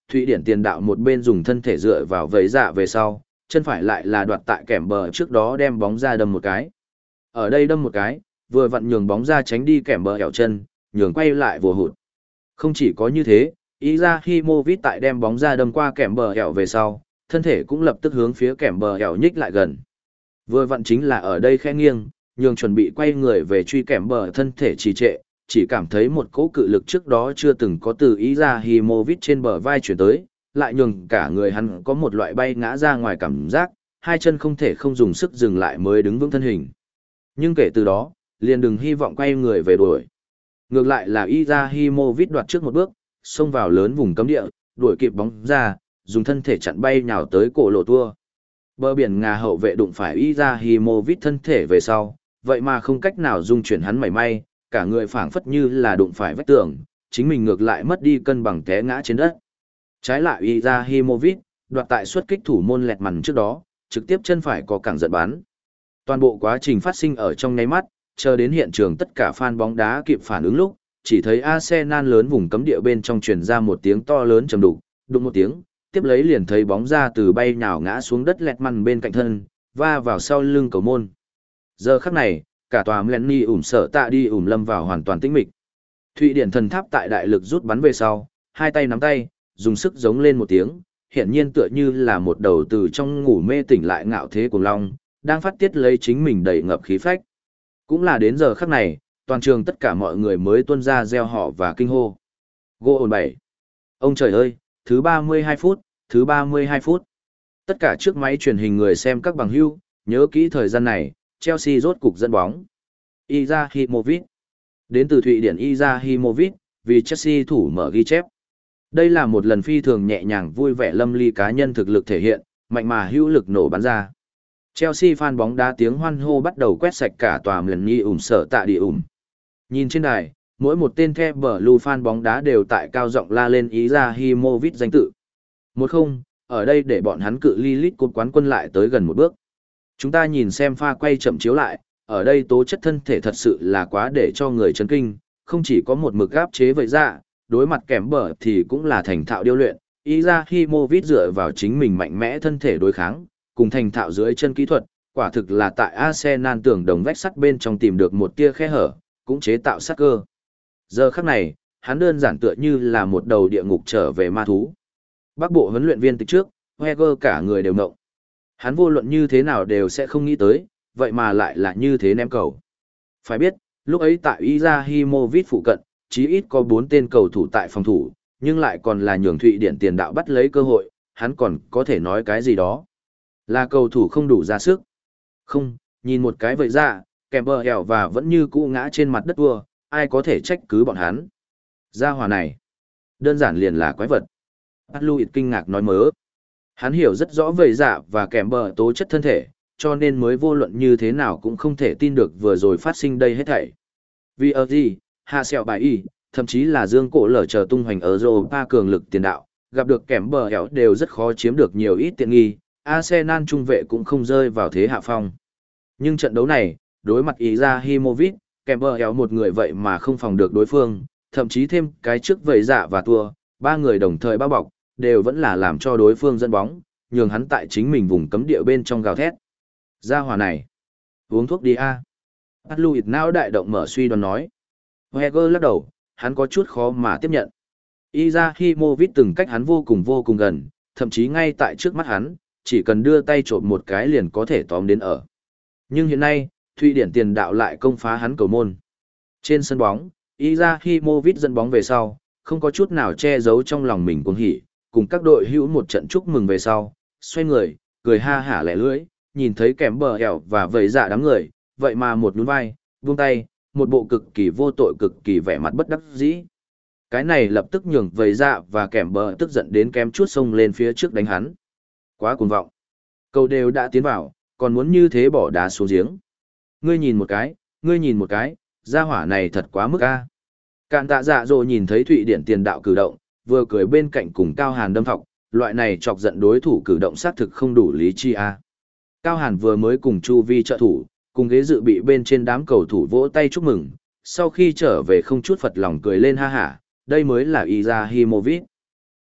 Thụy Điển tiền đạo một bên dùng thân thể dựa vào vẩy dạ về sau, chân phải lại là đoạt tại kèm bờ trước đó đem bóng ra đâm một cái. Ở đây đâm một cái, vừa vặn nhường bóng ra tránh đi kèm bờ ẻo chân, nhường quay lại vừa hụt. Không chỉ có như thế, Izahimovic tại đem bóng ra đâm qua kèm bờ ẻo về sau, thân thể cũng lập tức hướng phía kèm bờ ẻo nhích lại gần. Vừa vặn chính là ở đây khẽ nghiêng, nhường chuẩn bị quay người về truy kèm bờ thân thể trì trệ, chỉ cảm thấy một cỗ cự lực trước đó chưa từng có từ Izahimovic trên bờ vai chuyển tới, lại nhường cả người hắn có một loại bay ngã ra ngoài cảm giác, hai chân không thể không dùng sức dừng lại mới đứng vững thân hình. Nhưng kể từ đó, liền đừng hy vọng quay người về đuổi. Ngược lại là Izahimovic đoạt trước một bước, xông vào lớn vùng cấm địa, đuổi kịp bóng ra, dùng thân thể chặn bay nhào tới cổ lộ tua. Bờ biển Nga hậu vệ đụng phải Izahimovic thân thể về sau, vậy mà không cách nào dung chuyển hắn mảy may, cả người phảng phất như là đụng phải vách tường, chính mình ngược lại mất đi cân bằng té ngã trên đất. Trái lại Izahimovic, đoạt tại xuất kích thủ môn lẹt mằn trước đó, trực tiếp chân phải có cẳng giận bắn. Toàn bộ quá trình phát sinh ở trong nháy mắt, chờ đến hiện trường tất cả fan bóng đá kịp phản ứng lúc, chỉ thấy Arsenal lớn vùng cấm địa bên trong truyền ra một tiếng to lớn trầm đục, đụng một tiếng, tiếp lấy liền thấy bóng ra từ bay nhào ngã xuống đất lẹt mằn bên cạnh thân, va vào sau lưng cầu môn. Giờ khắc này, cả tòa Mlenny ủm sở tạ đi ủm lâm vào hoàn toàn tĩnh mịch. Thụy Điển thần tháp tại đại lực rút bắn về sau, hai tay nắm tay, dùng sức giống lên một tiếng, hiện nhiên tựa như là một đầu từ trong ngủ mê tỉnh lại ngạo thế cuồng long, đang phát tiết lấy chính mình đầy ngập khí phách. Cũng là đến giờ khắc này, toàn trường tất cả mọi người mới tuôn ra reo họ và kinh hô. Gô ồn bảy. Ông trời ơi, thứ ba mươi hai phút, thứ ba mươi hai phút. Tất cả trước máy truyền hình người xem các bằng hữu, nhớ kỹ thời gian này, Chelsea rốt cục dẫn bóng. Izahimovic. Đến từ Thụy Điển Izahimovic, vì Chelsea thủ mở ghi chép. Đây là một lần phi thường nhẹ nhàng vui vẻ lâm ly cá nhân thực lực thể hiện, mạnh mà hữu lực nổ bắn ra. Chelsea fan bóng đá tiếng hoan hô bắt đầu quét sạch cả tòa Mlenny ủm sở tạ đi ủm. Nhìn trên đài, mỗi một tên The Blue fan bóng đá đều tại cao giọng la lên Izahimovic danh tự. Một không, ở đây để bọn hắn cự ly lít cột quán quân lại tới gần một bước. Chúng ta nhìn xem pha quay chậm chiếu lại, ở đây tố chất thân thể thật sự là quá để cho người chấn kinh, không chỉ có một mực áp chế vậy ra, đối mặt kém bờ thì cũng là thành thạo điêu luyện. Izahimovic dựa vào chính mình mạnh mẽ thân thể đối kháng, cùng thành thạo dưới chân kỹ thuật, quả thực là tại Arsenal tường đồng vách sắt bên trong tìm được một tia khe hở, cũng chế tạo sát cơ. Giờ khắc này, hắn đơn giản tựa như là một đầu địa ngục trở về ma thú. Bắc bộ huấn luyện viên từ trước, Wenger cả người đều ngộng. Hắn vô luận như thế nào đều sẽ không nghĩ tới, vậy mà lại là như thế ném cầu. Phải biết, lúc ấy tại Izahimovic phụ cận, chí ít có bốn tên cầu thủ tại phòng thủ, nhưng lại còn là nhường Thụy Điển tiền đạo bắt lấy cơ hội, hắn còn có thể nói cái gì đó. Là cầu thủ không đủ ra sức. Không, nhìn một cái vậy ra, kèm bờ hẻo và vẫn như cũ ngã trên mặt đất vua, ai có thể trách cứ bọn hắn. Gia hỏa này, đơn giản liền là quái vật. Atluit kinh ngạc nói mớ. Hắn hiểu rất rõ về dạ và kèm bờ tố chất thân thể, cho nên mới vô luận như thế nào cũng không thể tin được vừa rồi phát sinh đây hết thảy. Vì ở gì, hạ sẹo bài y, thậm chí là dương cổ lở chờ tung hoành ở Europa cường lực tiền đạo, gặp được kèm bờ hẻo đều rất khó chiếm được nhiều ít tiện nghi, Arsenal trung vệ cũng không rơi vào thế hạ phong. Nhưng trận đấu này, đối mặt Izahimovic, kèm bờ hẻo một người vậy mà không phòng được đối phương, thậm chí thêm cái trước vẩy dạ và tua, ba người đồng thời bao bọc, đều vẫn là làm cho đối phương dẫn bóng, nhường hắn tại chính mình vùng cấm địa bên trong gào thét. Gia hỏa này, uống thuốc đi a. Atluit não đại động mở suy đoán nói. Wenger lắc đầu, hắn có chút khó mà tiếp nhận. Izahimovic từng cách hắn vô cùng vô cùng gần, thậm chí ngay tại trước mắt hắn, chỉ cần đưa tay trộm một cái liền có thể tóm đến ở. Nhưng hiện nay, Thụy Điển tiền đạo lại công phá hắn cầu môn. Trên sân bóng, Izahimovic dẫn bóng về sau, không có chút nào che giấu trong lòng mình cuồng hỉ, cùng các đội hữu một trận chúc mừng về sau, xoay người, cười ha hả lẻ lưỡi, nhìn thấy kèm bờ hẻo và vầy dạ đám người, vậy mà một nhún vai, buông tay, một bộ cực kỳ vô tội cực kỳ vẻ mặt bất đắc dĩ. Cái này lập tức nhường vầy dạ và kèm bờ tức giận đến kém chút xông lên phía trước đánh hắn. Quá cuồng vọng. Cầu đều đã tiến vào, còn muốn như thế bỏ đá xuống giếng. Ngươi nhìn một cái, ngươi nhìn một cái, gia hỏa này thật quá mức a. Cạn tạ dạ dỗ nhìn thấy Thụy Điển tiền đạo cử động, vừa cười bên cạnh cùng Cao Hàn đâm thọc, loại này chọc giận đối thủ cử động xác thực không đủ lý trí a. Cao Hàn vừa mới cùng Chu Vi trợ thủ, cùng ghế dự bị bên trên đám cầu thủ vỗ tay chúc mừng, sau khi trở về không chút phật lòng cười lên ha hả, đây mới là Izahimovic.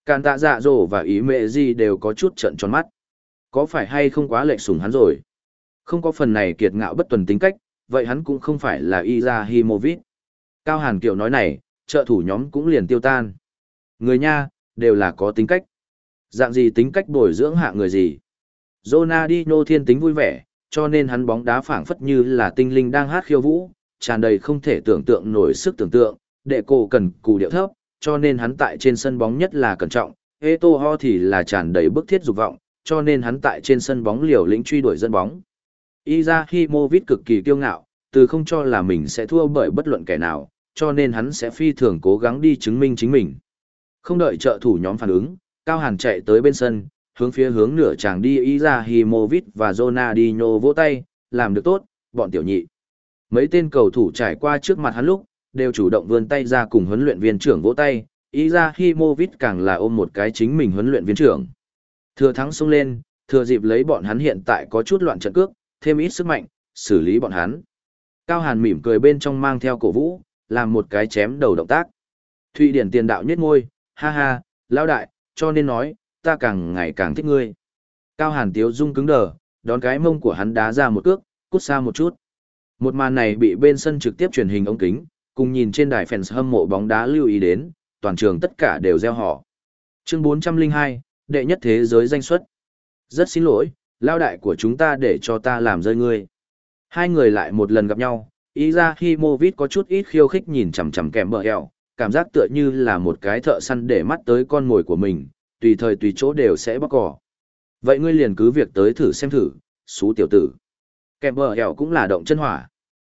Càn tạ dạ dỗ và ý mẹ gì đều có chút trận tròn mắt. Có phải hay không quá lệch sủng hắn rồi? Không có phần này kiệt ngạo bất tuần tính cách, vậy hắn cũng không phải là Izahimovic. Cao Hàn Kiều nói này, trợ thủ nhóm cũng liền tiêu tan. Người nha, đều là có tính cách. Dạng gì tính cách bồi dưỡng hạ người gì? Ronaldinho thiên tính vui vẻ, cho nên hắn bóng đá phảng phất như là tinh linh đang hát khiêu vũ, tràn đầy không thể tưởng tượng nổi sức tưởng tượng, đệ cổ cần cù điệu thấp, cho nên hắn tại trên sân bóng nhất là cẩn trọng, Eto'o thì là tràn đầy bức thiết dục vọng, cho nên hắn tại trên sân bóng liều lĩnh truy đuổi dân bóng. Izahimovic cực kỳ kiêu ngạo, từ không cho là mình sẽ thua bởi bất luận kẻ nào, cho nên hắn sẽ phi thường cố gắng đi chứng minh chính mình. Không đợi trợ thủ nhóm phản ứng, Cao Hàn chạy tới bên sân, hướng phía hướng nửa chàng đi Izahimovic và Ronaldinho vỗ tay, làm được tốt, bọn tiểu nhị. Mấy tên cầu thủ trải qua trước mặt hắn lúc, đều chủ động vươn tay ra cùng huấn luyện viên trưởng vỗ tay, Izahimovic càng là ôm một cái chính mình huấn luyện viên trưởng. Thừa thắng xông lên, thừa dịp lấy bọn hắn hiện tại có chút loạn trận cước, thêm ít sức mạnh, xử lý bọn hắn. Cao Hàn mỉm cười bên trong mang theo cổ vũ, làm một cái chém đầu động tác. Thụy Điển tiền đạo nhếch môi, ha ha, lão đại, cho nên nói, ta càng ngày càng thích ngươi. Cao Hàn tiếu dung cứng đờ, đón cái mông của hắn đá ra một cước, cút xa một chút. Một màn này bị bên sân trực tiếp truyền hình ống kính, cùng nhìn trên đài fans hâm mộ bóng đá lưu ý đến, toàn trường tất cả đều reo hò. Chương bốn trăm lẻ hai, đệ nhất thế giới danh suất. Rất xin lỗi, lao đại của chúng ta để cho ta làm rơi ngươi. Hai người lại một lần gặp nhau, Izahimovic có chút ít khiêu khích nhìn chằm chằm kèm bờ eo, cảm giác tựa như là một cái thợ săn để mắt tới con mồi của mình, tùy thời tùy chỗ đều sẽ bóc cỏ. Vậy ngươi liền cứ việc tới thử xem thử, xú tiểu tử. Kèm bờ eo cũng là động chân hỏa.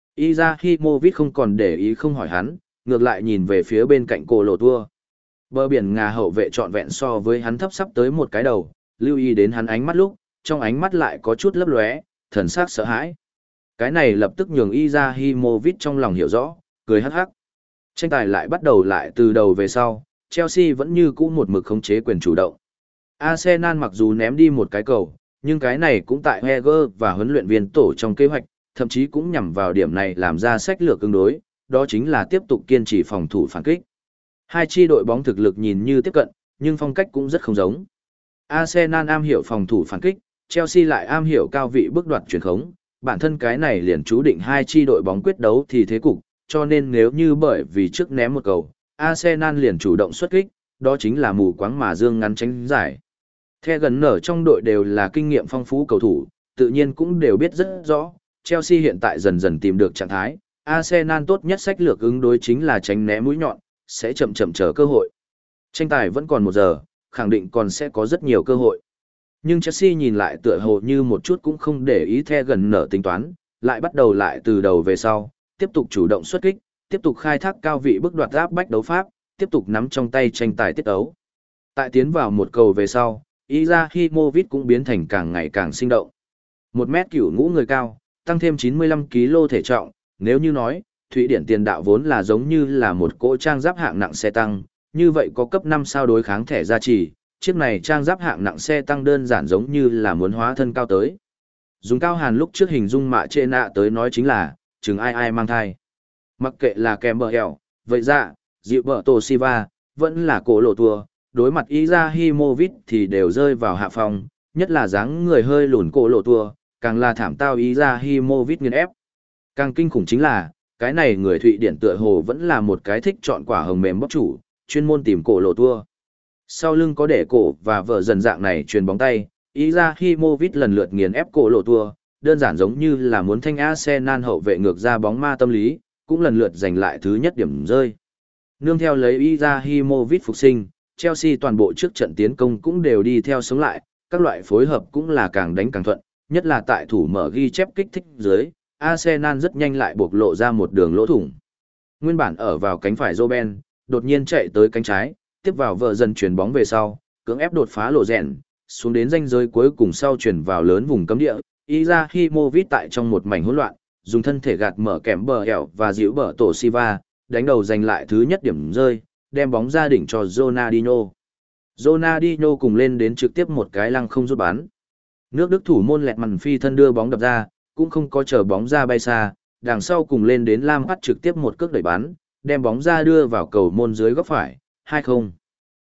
Izahimovic không còn để ý không hỏi hắn, ngược lại nhìn về phía bên cạnh cổ lộ tua. Bờ biển Ngà hậu vệ trọn vẹn so với hắn thấp sắp tới một cái đầu, lưu ý đến hắn ánh mắt lúc, trong ánh mắt lại có chút lấp lóe, thần sắc sợ hãi. Cái này lập tức nhường Izahimovic trong lòng hiểu rõ, cười hắc hắc. Tranh tài lại bắt đầu lại từ đầu về sau, Chelsea vẫn như cũ một mực khống chế quyền chủ động. Arsenal mặc dù ném đi một cái cầu, nhưng cái này cũng tại Wenger và huấn luyện viên tổ trong kế hoạch, thậm chí cũng nhằm vào điểm này làm ra sách lược ứng đối, đó chính là tiếp tục kiên trì phòng thủ phản kích. Hai chi đội bóng thực lực nhìn như tiếp cận, nhưng phong cách cũng rất không giống. Arsenal am hiểu phòng thủ phản kích, Chelsea lại am hiểu cao vị bước đoạt chuyển khống, bản thân cái này liền chú định hai chi đội bóng quyết đấu thì thế cục, cho nên nếu như bởi vì trước ném một cầu, Arsenal liền chủ động xuất kích, đó chính là mù quáng mà dương ngắn tránh giải. The gần nở trong đội đều là kinh nghiệm phong phú cầu thủ, tự nhiên cũng đều biết rất rõ, Chelsea hiện tại dần dần tìm được trạng thái, Arsenal tốt nhất sách lược ứng đối chính là tránh né mũi nhọn, sẽ chậm chậm chờ cơ hội. Tranh tài vẫn còn một giờ, khẳng định còn sẽ có rất nhiều cơ hội. Nhưng Chelsea nhìn lại tựa hồ như một chút cũng không để ý The gần nở tính toán, lại bắt đầu lại từ đầu về sau, tiếp tục chủ động xuất kích, tiếp tục khai thác cao vị bước đoạt áp bách đấu pháp, tiếp tục nắm trong tay tranh tài tiết ấu. Tại tiến vào một cầu về sau, Izahimovic cũng biến thành càng ngày càng sinh động. Một mét cửu ngũ người cao, tăng thêm chín mươi lăm ki lô gam thể trọng, nếu như nói, Thụy Điển tiền đạo vốn là giống như là một cỗ trang giáp hạng nặng xe tăng, như vậy có cấp năm sao đối kháng thẻ gia trì, chiếc này trang giáp hạng nặng xe tăng đơn giản giống như là muốn hóa thân cao tới. Dùng Cao Hàn lúc trước hình dung mạ trệ nạ tới nói chính là, chừng ai ai mang thai. Mặc kệ là kèm bờ hẻo, vậy ra, dịu bờ tổ Siva, vẫn là cổ lộ tua, đối mặt Izahimovic thì đều rơi vào hạ phòng, nhất là dáng người hơi lùn cổ lộ tua, càng là thảm tao Izahimovic nghiền ép. Càng kinh khủng chính là, cái này người Thụy Điển tựa hồ vẫn là một cái thích chọn quả hồng mềm bóc chủ, chuyên môn tìm cổ lộ tua. Sau lưng có để cổ và vợ dần dạng này truyền bóng tay, Izahimovic lần lượt nghiền ép cổ lộ tua, đơn giản giống như là muốn thanh Arsenal hậu vệ ngược ra bóng ma tâm lý, cũng lần lượt giành lại thứ nhất điểm rơi. Nương theo lấy Izahimovic phục sinh, Chelsea toàn bộ trước trận tiến công cũng đều đi theo sống lại, các loại phối hợp cũng là càng đánh càng thuận, nhất là tại thủ mở ghi chép kích thích dưới, Arsenal rất nhanh lại bộc lộ ra một đường lỗ thủng. Nguyên bản ở vào cánh phải Robben, đột nhiên chạy tới cánh trái, tiếp vào vợ dần chuyển bóng về sau, cưỡng ép đột phá lộ rèn, xuống đến ranh giới cuối cùng sau chuyển vào lớn vùng cấm địa. Izahimovic tại trong một mảnh hỗn loạn, dùng thân thể gạt mở kèm bờ hẻo và dịu bờ tổ Siva, đánh đầu giành lại thứ nhất điểm rơi, đem bóng ra đỉnh cho Ronaldinho. Ronaldinho cùng lên đến trực tiếp một cái lăng không rút bắn. Nước Đức thủ môn lẹt mằn phi thân đưa bóng đập ra, cũng không có chờ bóng ra bay xa, đằng sau cùng lên đến Lam bắt trực tiếp một cước đẩy bắn, đem bóng ra đưa vào cầu môn dưới góc phải, hai không.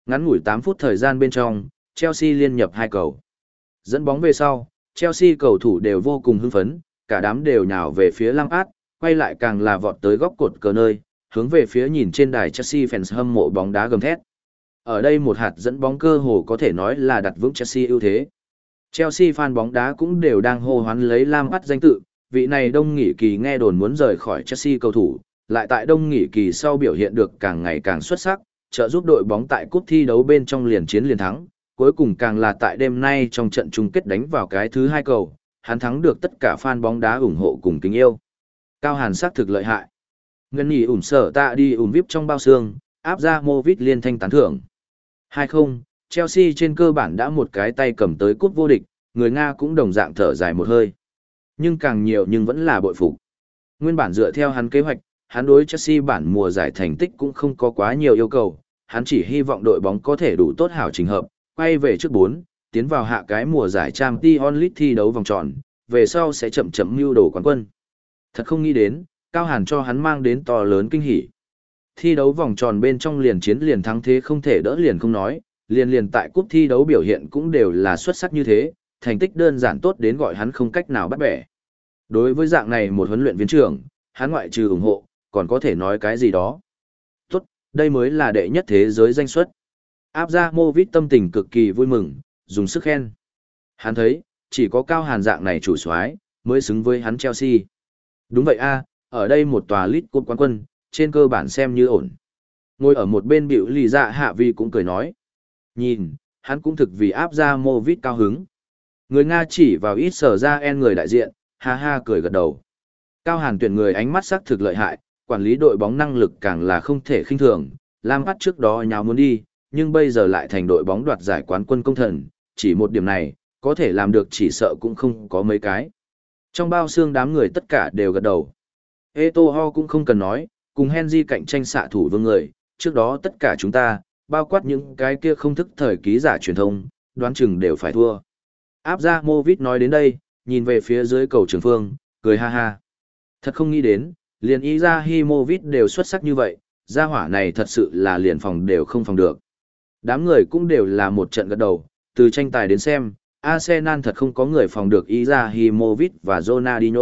Ngắn ngủi tám phút thời gian bên trong, Chelsea liên nhập hai cầu. Dẫn bóng về sau, Chelsea cầu thủ đều vô cùng hưng phấn, cả đám đều nhào về phía Lampard, quay lại càng là vọt tới góc cột cờ nơi, hướng về phía nhìn trên đài Chelsea fans hâm mộ bóng đá gầm thét. Ở đây một hạt dẫn bóng cơ hồ có thể nói là đặt vững Chelsea ưu thế. Chelsea fan bóng đá cũng đều đang hô hoán lấy Lampard danh tự, vị này đông nghỉ kỳ nghe đồn muốn rời khỏi Chelsea cầu thủ, lại tại đông nghỉ kỳ sau biểu hiện được càng ngày càng xuất sắc, trợ giúp đội bóng tại cúp thi đấu bên trong liền chiến liền thắng, cuối cùng càng là tại đêm nay trong trận chung kết đánh vào cái thứ hai cầu, hắn thắng được tất cả fan bóng đá ủng hộ cùng kính yêu. Cao Hàn sắc thực lợi hại. Ngân nhỉ ủm sở tạ đi ủm vip trong bao xương, áp ra Movit liên thanh tán thưởng. hai không, Chelsea trên cơ bản đã một cái tay cầm tới cúp vô địch, người Nga cũng đồng dạng thở dài một hơi. Nhưng càng nhiều nhưng vẫn là bội phục. Nguyên bản dựa theo hắn kế hoạch, hắn đối Chelsea bản mùa giải thành tích cũng không có quá nhiều yêu cầu, hắn chỉ hy vọng đội bóng có thể đủ tốt hảo trình hợp, quay về trước bốn, tiến vào hạ cái mùa giải Champions League thi đấu vòng tròn, về sau sẽ chậm chậm mưu đồ quán quân. Thật không nghĩ đến, Cao Hàn cho hắn mang đến to lớn kinh hỉ. Thi đấu vòng tròn bên trong liền chiến liền thắng thế không thể đỡ liền không nói, liền liền tại cúp thi đấu biểu hiện cũng đều là xuất sắc như thế, thành tích đơn giản tốt đến gọi hắn không cách nào bắt bẻ. Đối với dạng này một huấn luyện viên trưởng, hắn ngoại trừ ủng hộ, còn có thể nói cái gì đó. Tốt, đây mới là đệ nhất thế giới danh suất. Áp ra Movit tâm tình cực kỳ vui mừng, dùng sức khen. Hắn thấy, chỉ có Cao Hàn dạng này chủ soái mới xứng với hắn Chelsea. Đúng vậy a, ở đây một tòa League Cup quán quân, trên cơ bản xem như ổn. Ngồi ở một bên biểu lì dạ hạ vi cũng cười nói. Nhìn, hắn cũng thực vì áp ra Movit cao hứng. Người Nga chỉ vào ít sở ra en người đại diện, ha ha cười gật đầu. Cao Hàn tuyển người ánh mắt sắc thực lợi hại, quản lý đội bóng năng lực càng là không thể khinh thường. Lampard trước đó nhào muốn đi, nhưng bây giờ lại thành đội bóng đoạt giải quán quân công thần, chỉ một điểm này, có thể làm được chỉ sợ cũng không có mấy cái. Trong bao xương đám người tất cả đều gật đầu. Eto'o cũng không cần nói, cùng Henry cạnh tranh xạ thủ vương người, trước đó tất cả chúng ta, bao quát những cái kia không thức thời ký giả truyền thông, đoán chừng đều phải thua. Áp ra Movit nói đến đây, nhìn về phía dưới cầu trường phương, cười ha ha. Thật không nghĩ đến, liền Izahimovic đều xuất sắc như vậy, gia hỏa này thật sự là liền phòng đều không phòng được. Đám người cũng đều là một trận gật đầu, từ tranh tài đến xem, Arsenal thật không có người phòng được Izahimovic và Ronaldinho.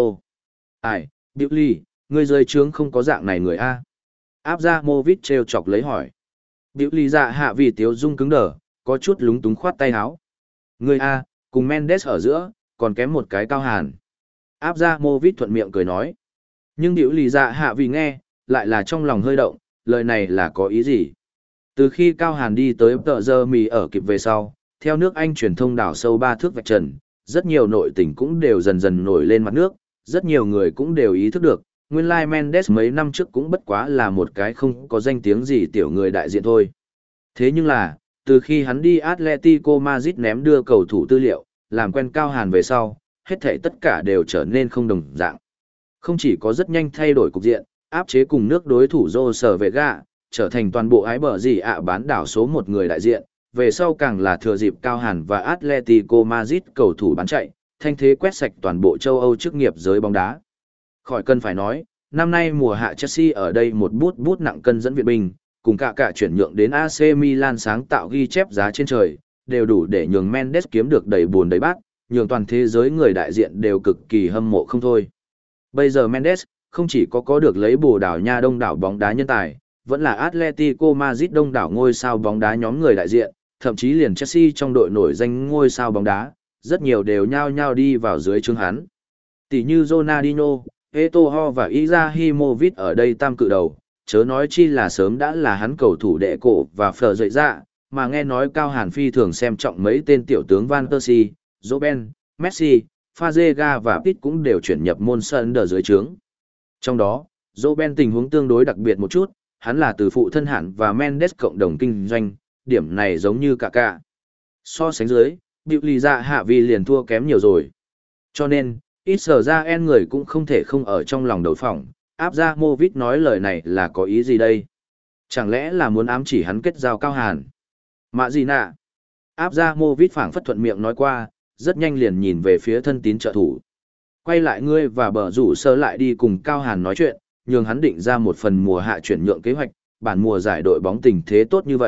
Ai, Billy, người dưới trướng không có dạng này người A. Áp ra Movit treo chọc lấy hỏi. Billy dạ hạ vì tiếu dung cứng đờ, có chút lúng túng khoát tay áo. Người A, cùng Mendes ở giữa, còn kém một cái Cao Hàn. Áp ra Movit thuận miệng cười nói. Nhưng điệu lì dạ hạ vì nghe, lại là trong lòng hơi động, lời này là có ý gì? Từ khi Cao Hàn đi tới tờ giờ mì ở kịp về sau, theo nước Anh truyền thông đảo sâu ba thước vạch trần, rất nhiều nội tình cũng đều dần dần nổi lên mặt nước, rất nhiều người cũng đều ý thức được, nguyên lai Mendes mấy năm trước cũng bất quá là một cái không có danh tiếng gì tiểu người đại diện thôi. Thế nhưng là, từ khi hắn đi Atletico Madrid ném đưa cầu thủ tư liệu, làm quen Cao Hàn về sau, hết thảy tất cả đều trở nên không đồng dạng. Không chỉ có rất nhanh thay đổi cục diện, áp chế cùng nước đối thủ Jose Vega, trở thành toàn bộ ái bờ gì ạ bán đảo số một người đại diện, về sau càng là thừa dịp Cao Hàn và Atletico Madrid cầu thủ bán chạy, thanh thế quét sạch toàn bộ châu Âu chức nghiệp giới bóng đá. Khỏi cần phải nói, năm nay mùa hạ Chelsea ở đây một bút bút nặng cân dẫn viện binh, cùng cả cả chuyển nhượng đến a xê Milan sáng tạo ghi chép giá trên trời, đều đủ để nhường Mendes kiếm được đầy buồn đầy bát, nhường toàn thế giới người đại diện đều cực kỳ hâm mộ không thôi. Bây giờ Mendes, không chỉ có có được lấy Bồ Đào Nha đông đảo bóng đá nhân tài, vẫn là Atletico Madrid đông đảo ngôi sao bóng đá nhóm người đại diện, thậm chí liền Chelsea trong đội nổi danh ngôi sao bóng đá, rất nhiều đều nhao nhao đi vào dưới trướng hắn. Tỷ như Ronaldinho, Eto'o và Izahimovic ở đây tam cự đầu, chớ nói chi là sớm đã là hắn cầu thủ đệ cổ và phở dậy ra, mà nghe nói Cao Hàn phi thường xem trọng mấy tên tiểu tướng Van Persie, Robben, Messi, Fazega và Pitt cũng đều chuyển nhập môn sân đờ dưới trướng. Trong đó, Robben tình huống tương đối đặc biệt một chút, hắn là từ phụ thân hạn và Mendes cộng đồng kinh doanh, điểm này giống như cả cả. So sánh dưới, Biểu lì dạ hạ vì liền thua kém nhiều rồi. Cho nên, ít sở ra en người cũng không thể không ở trong lòng đấu phỏng, áp ra Movit nói lời này là có ý gì đây? Chẳng lẽ là muốn ám chỉ hắn kết giao Cao Hàn? Mạ gì nạ? Áp ra Movit phảng phất thuận miệng nói qua, rất nhanh liền nhìn về phía thân tín trợ thủ. Quay lại ngươi và bờ rủ sơ lại đi cùng Cao Hàn nói chuyện, nhường hắn định ra một phần mùa hạ chuyển nhượng kế hoạch, bản mùa giải đội bóng tình thế tốt như vậy,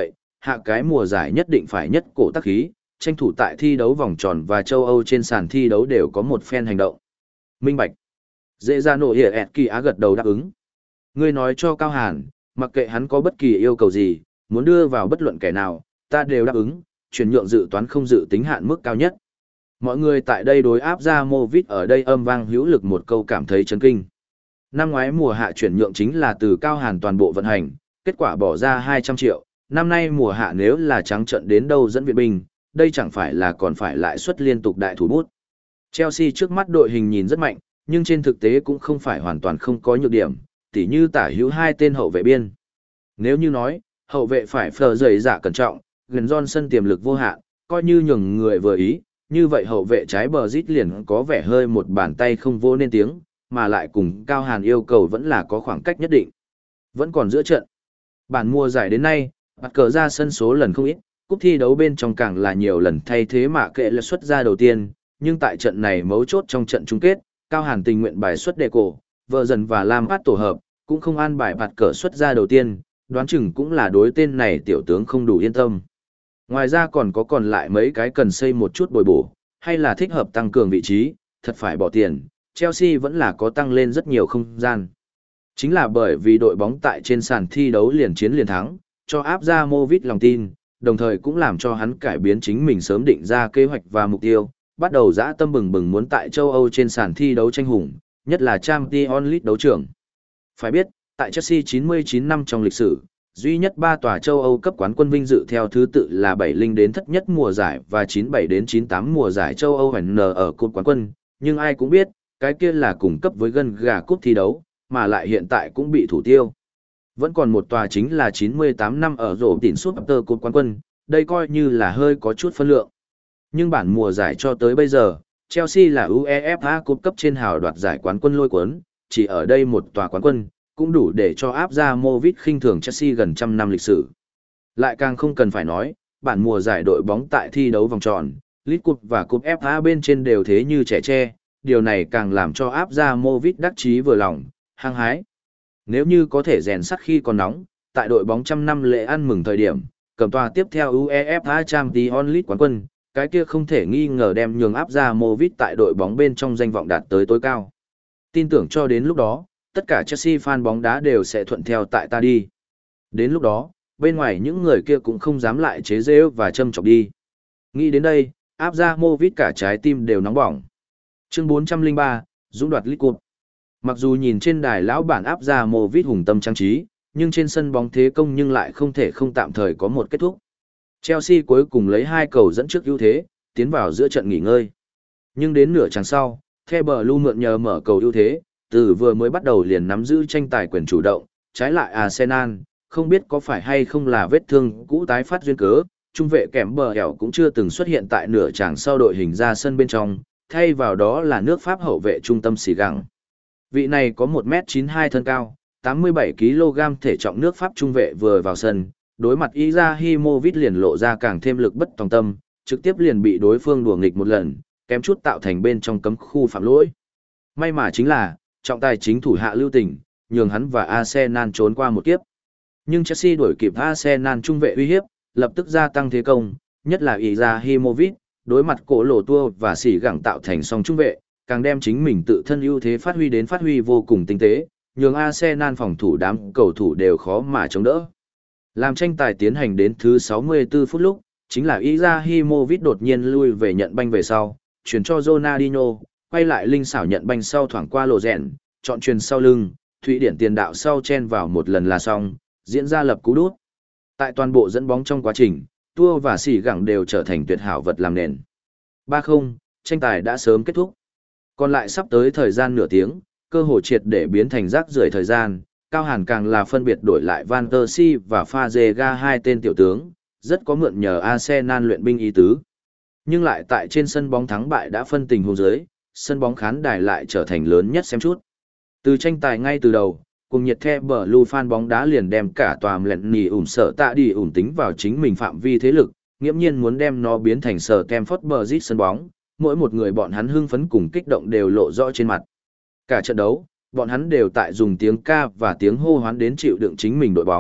hạ cái mùa giải nhất định phải nhất cổ tác khí, tranh thủ tại thi đấu vòng tròn và châu Âu trên sàn thi đấu đều có một phen hành động. Minh bạch. Dễ ra nổ hiệp ẹt kỳ á gật đầu đáp ứng. Ngươi nói cho Cao Hàn, mặc kệ hắn có bất kỳ yêu cầu gì, muốn đưa vào bất luận kẻ nào, ta đều đáp ứng, chuyển nhượng dự toán không dự tính hạn mức cao nhất. Mọi người tại đây đối áp ra Movit ở đây âm vang hữu lực một câu cảm thấy chấn kinh. Năm ngoái mùa hạ chuyển nhượng chính là từ Cao Hàn toàn bộ vận hành, kết quả bỏ ra hai trăm triệu, năm nay mùa hạ nếu là trắng trận đến đâu dẫn viện binh, đây chẳng phải là còn phải lãi suất liên tục đại thủ bút. Chelsea trước mắt đội hình nhìn rất mạnh, nhưng trên thực tế cũng không phải hoàn toàn không có nhược điểm, tỉ như tả hữu hai tên hậu vệ biên. Nếu như nói, hậu vệ phải phờ dày dạ cẩn trọng, gần Johnson tiềm lực vô hạn, coi như nhường người vừa ý, như vậy hậu vệ trái bờ rít liền có vẻ hơi một bàn tay không vô nên tiếng, mà lại cùng Cao Hàn yêu cầu vẫn là có khoảng cách nhất định. Vẫn còn giữa trận. Bản mùa giải đến nay, bắt cờ ra sân số lần không ít, cúp thi đấu bên trong càng là nhiều lần thay thế mà kệ là xuất ra đầu tiên, nhưng tại trận này mấu chốt trong trận chung kết, Cao Hàn tình nguyện bài xuất đề cổ, vợ dần và làm phát tổ hợp, cũng không an bài bạt cờ xuất ra đầu tiên, đoán chừng cũng là đối tên này tiểu tướng không đủ yên tâm. Ngoài ra còn có còn lại mấy cái cần xây một chút bồi bổ, hay là thích hợp tăng cường vị trí, thật phải bỏ tiền, Chelsea vẫn là có tăng lên rất nhiều không gian. Chính là bởi vì đội bóng tại trên sàn thi đấu liền chiến liền thắng, cho áp ra Movit lòng tin, đồng thời cũng làm cho hắn cải biến chính mình sớm định ra kế hoạch và mục tiêu, bắt đầu dã tâm bừng bừng muốn tại châu Âu trên sàn thi đấu tranh hùng, nhất là Champions League đấu trường. Phải biết, tại Chelsea chín mươi chín năm trong lịch sử, duy nhất ba tòa châu Âu cấp quán quân vinh dự theo thứ tự là bảy mươi đến thất nhất mùa giải và chín bảy đến chín tám mùa giải châu Âu N ở cúp quán quân, nhưng ai cũng biết, cái kia là cùng cấp với gân gà cúp thi đấu, mà lại hiện tại cũng bị thủ tiêu. Vẫn còn một tòa chính là chín mươi tám năm ở rổ tỉnh Super cúp quán quân, đây coi như là hơi có chút phân lượng. Nhưng bản mùa giải cho tới bây giờ, Chelsea là UEFA cúp cấp trên hào đoạt giải quán quân lôi cuốn, chỉ ở đây một tòa quán quân, cũng đủ để cho áp ra Movit khinh thường Chelsea gần trăm năm lịch sử. Lại càng không cần phải nói, bản mùa giải đội bóng tại thi đấu vòng tròn, League Cup và Cup ép a bên trên đều thế như trẻ tre, điều này càng làm cho áp ra Movit đắc chí vừa lòng, hăng hái. Nếu như có thể rèn sắt khi còn nóng, tại đội bóng trăm năm lễ ăn mừng thời điểm, cầm tòa tiếp theo UEFA Champions League quán quân, cái kia không thể nghi ngờ đem nhường áp ra Movit tại đội bóng bên trong danh vọng đạt tới tối cao. Tin tưởng cho đến lúc đó, tất cả Chelsea fan bóng đá đều sẽ thuận theo tại ta đi. Đến lúc đó, bên ngoài những người kia cũng không dám lại chế giễu và châm chọc đi. Nghĩ đến đây, áp ra Movit cả trái tim đều nóng bỏng. Chương bốn trăm lẻ ba, Dũng đoạt League Cup. Mặc dù nhìn trên đài lão bản áp ra Movit hùng tâm trang trí, nhưng trên sân bóng thế công nhưng lại không thể không tạm thời có một kết thúc. Chelsea cuối cùng lấy hai cầu dẫn trước ưu thế, tiến vào giữa trận nghỉ ngơi. Nhưng đến nửa chặng sau, The Blue mượn nhờ mở cầu ưu thế, từ vừa mới bắt đầu liền nắm giữ tranh tài quyền chủ động, trái lại Arsenal, không biết có phải hay không là vết thương cũ tái phát duyên cớ, trung vệ kèm bờ hẻo cũng chưa từng xuất hiện tại nửa chặng sau đội hình ra sân bên trong, thay vào đó là nước Pháp hậu vệ trung tâm xì gẳng. Vị này có một mét chín mươi hai thân cao, tám mươi bảy ki lô gam thể trọng nước Pháp trung vệ vừa vào sân, đối mặt Izahimovic liền lộ ra càng thêm lực bất tòng tâm, trực tiếp liền bị đối phương đùa nghịch một lần, kém chút tạo thành bên trong cấm khu phạm lỗi. May mà chính là, trọng tài chính thủ hạ lưu tình, nhường hắn và Arsenal trốn qua một kiếp. Nhưng Chelsea đuổi kịp Arsenal trung vệ uy hiếp, lập tức gia tăng thế công, nhất là Izahimovic, đối mặt cổ lỗ tua và xỉ gẳng tạo thành song trung vệ, càng đem chính mình tự thân ưu thế phát huy đến phát huy vô cùng tinh tế, nhường Arsenal phòng thủ đám cầu thủ đều khó mà chống đỡ. Làm tranh tài tiến hành đến thứ sáu mươi tư phút lúc, chính là Izahimovic đột nhiên lui về nhận banh về sau, chuyển cho Ronaldinho, quay lại linh xảo nhận banh sau thoảng qua lộ rèn, chọn truyền sau lưng, Thụy Điển tiền đạo sau chen vào một lần là xong, diễn ra lập cú đút. Tại toàn bộ dẫn bóng trong quá trình, Tua và Sỉ Gẳng đều trở thành tuyệt hảo vật làm nền. ba không, tranh tài đã sớm kết thúc. Còn lại sắp tới thời gian nửa tiếng, cơ hội triệt để biến thành rác rưởi thời gian, Cao Hàn càng là phân biệt đổi lại Van der Si và Fazega hai tên tiểu tướng, rất có mượn nhờ Arsenal luyện binh ý tứ. Nhưng lại tại trên sân bóng thắng bại đã phân tình huống dưới, sân bóng khán đài lại trở thành lớn nhất xem chút. Từ tranh tài ngay từ đầu, cùng nhiệt The Blue fan bóng đá liền đem cả tòa lẹn nì ủn sợ tạ đi ủn tính vào chính mình phạm vi thế lực, nghiễm nhiên muốn đem nó biến thành sở Stamford Bridge sân bóng, mỗi một người bọn hắn hưng phấn cùng kích động đều lộ rõ trên mặt. Cả trận đấu, bọn hắn đều tại dùng tiếng ca và tiếng hô hoán đến chịu đựng chính mình đội bóng,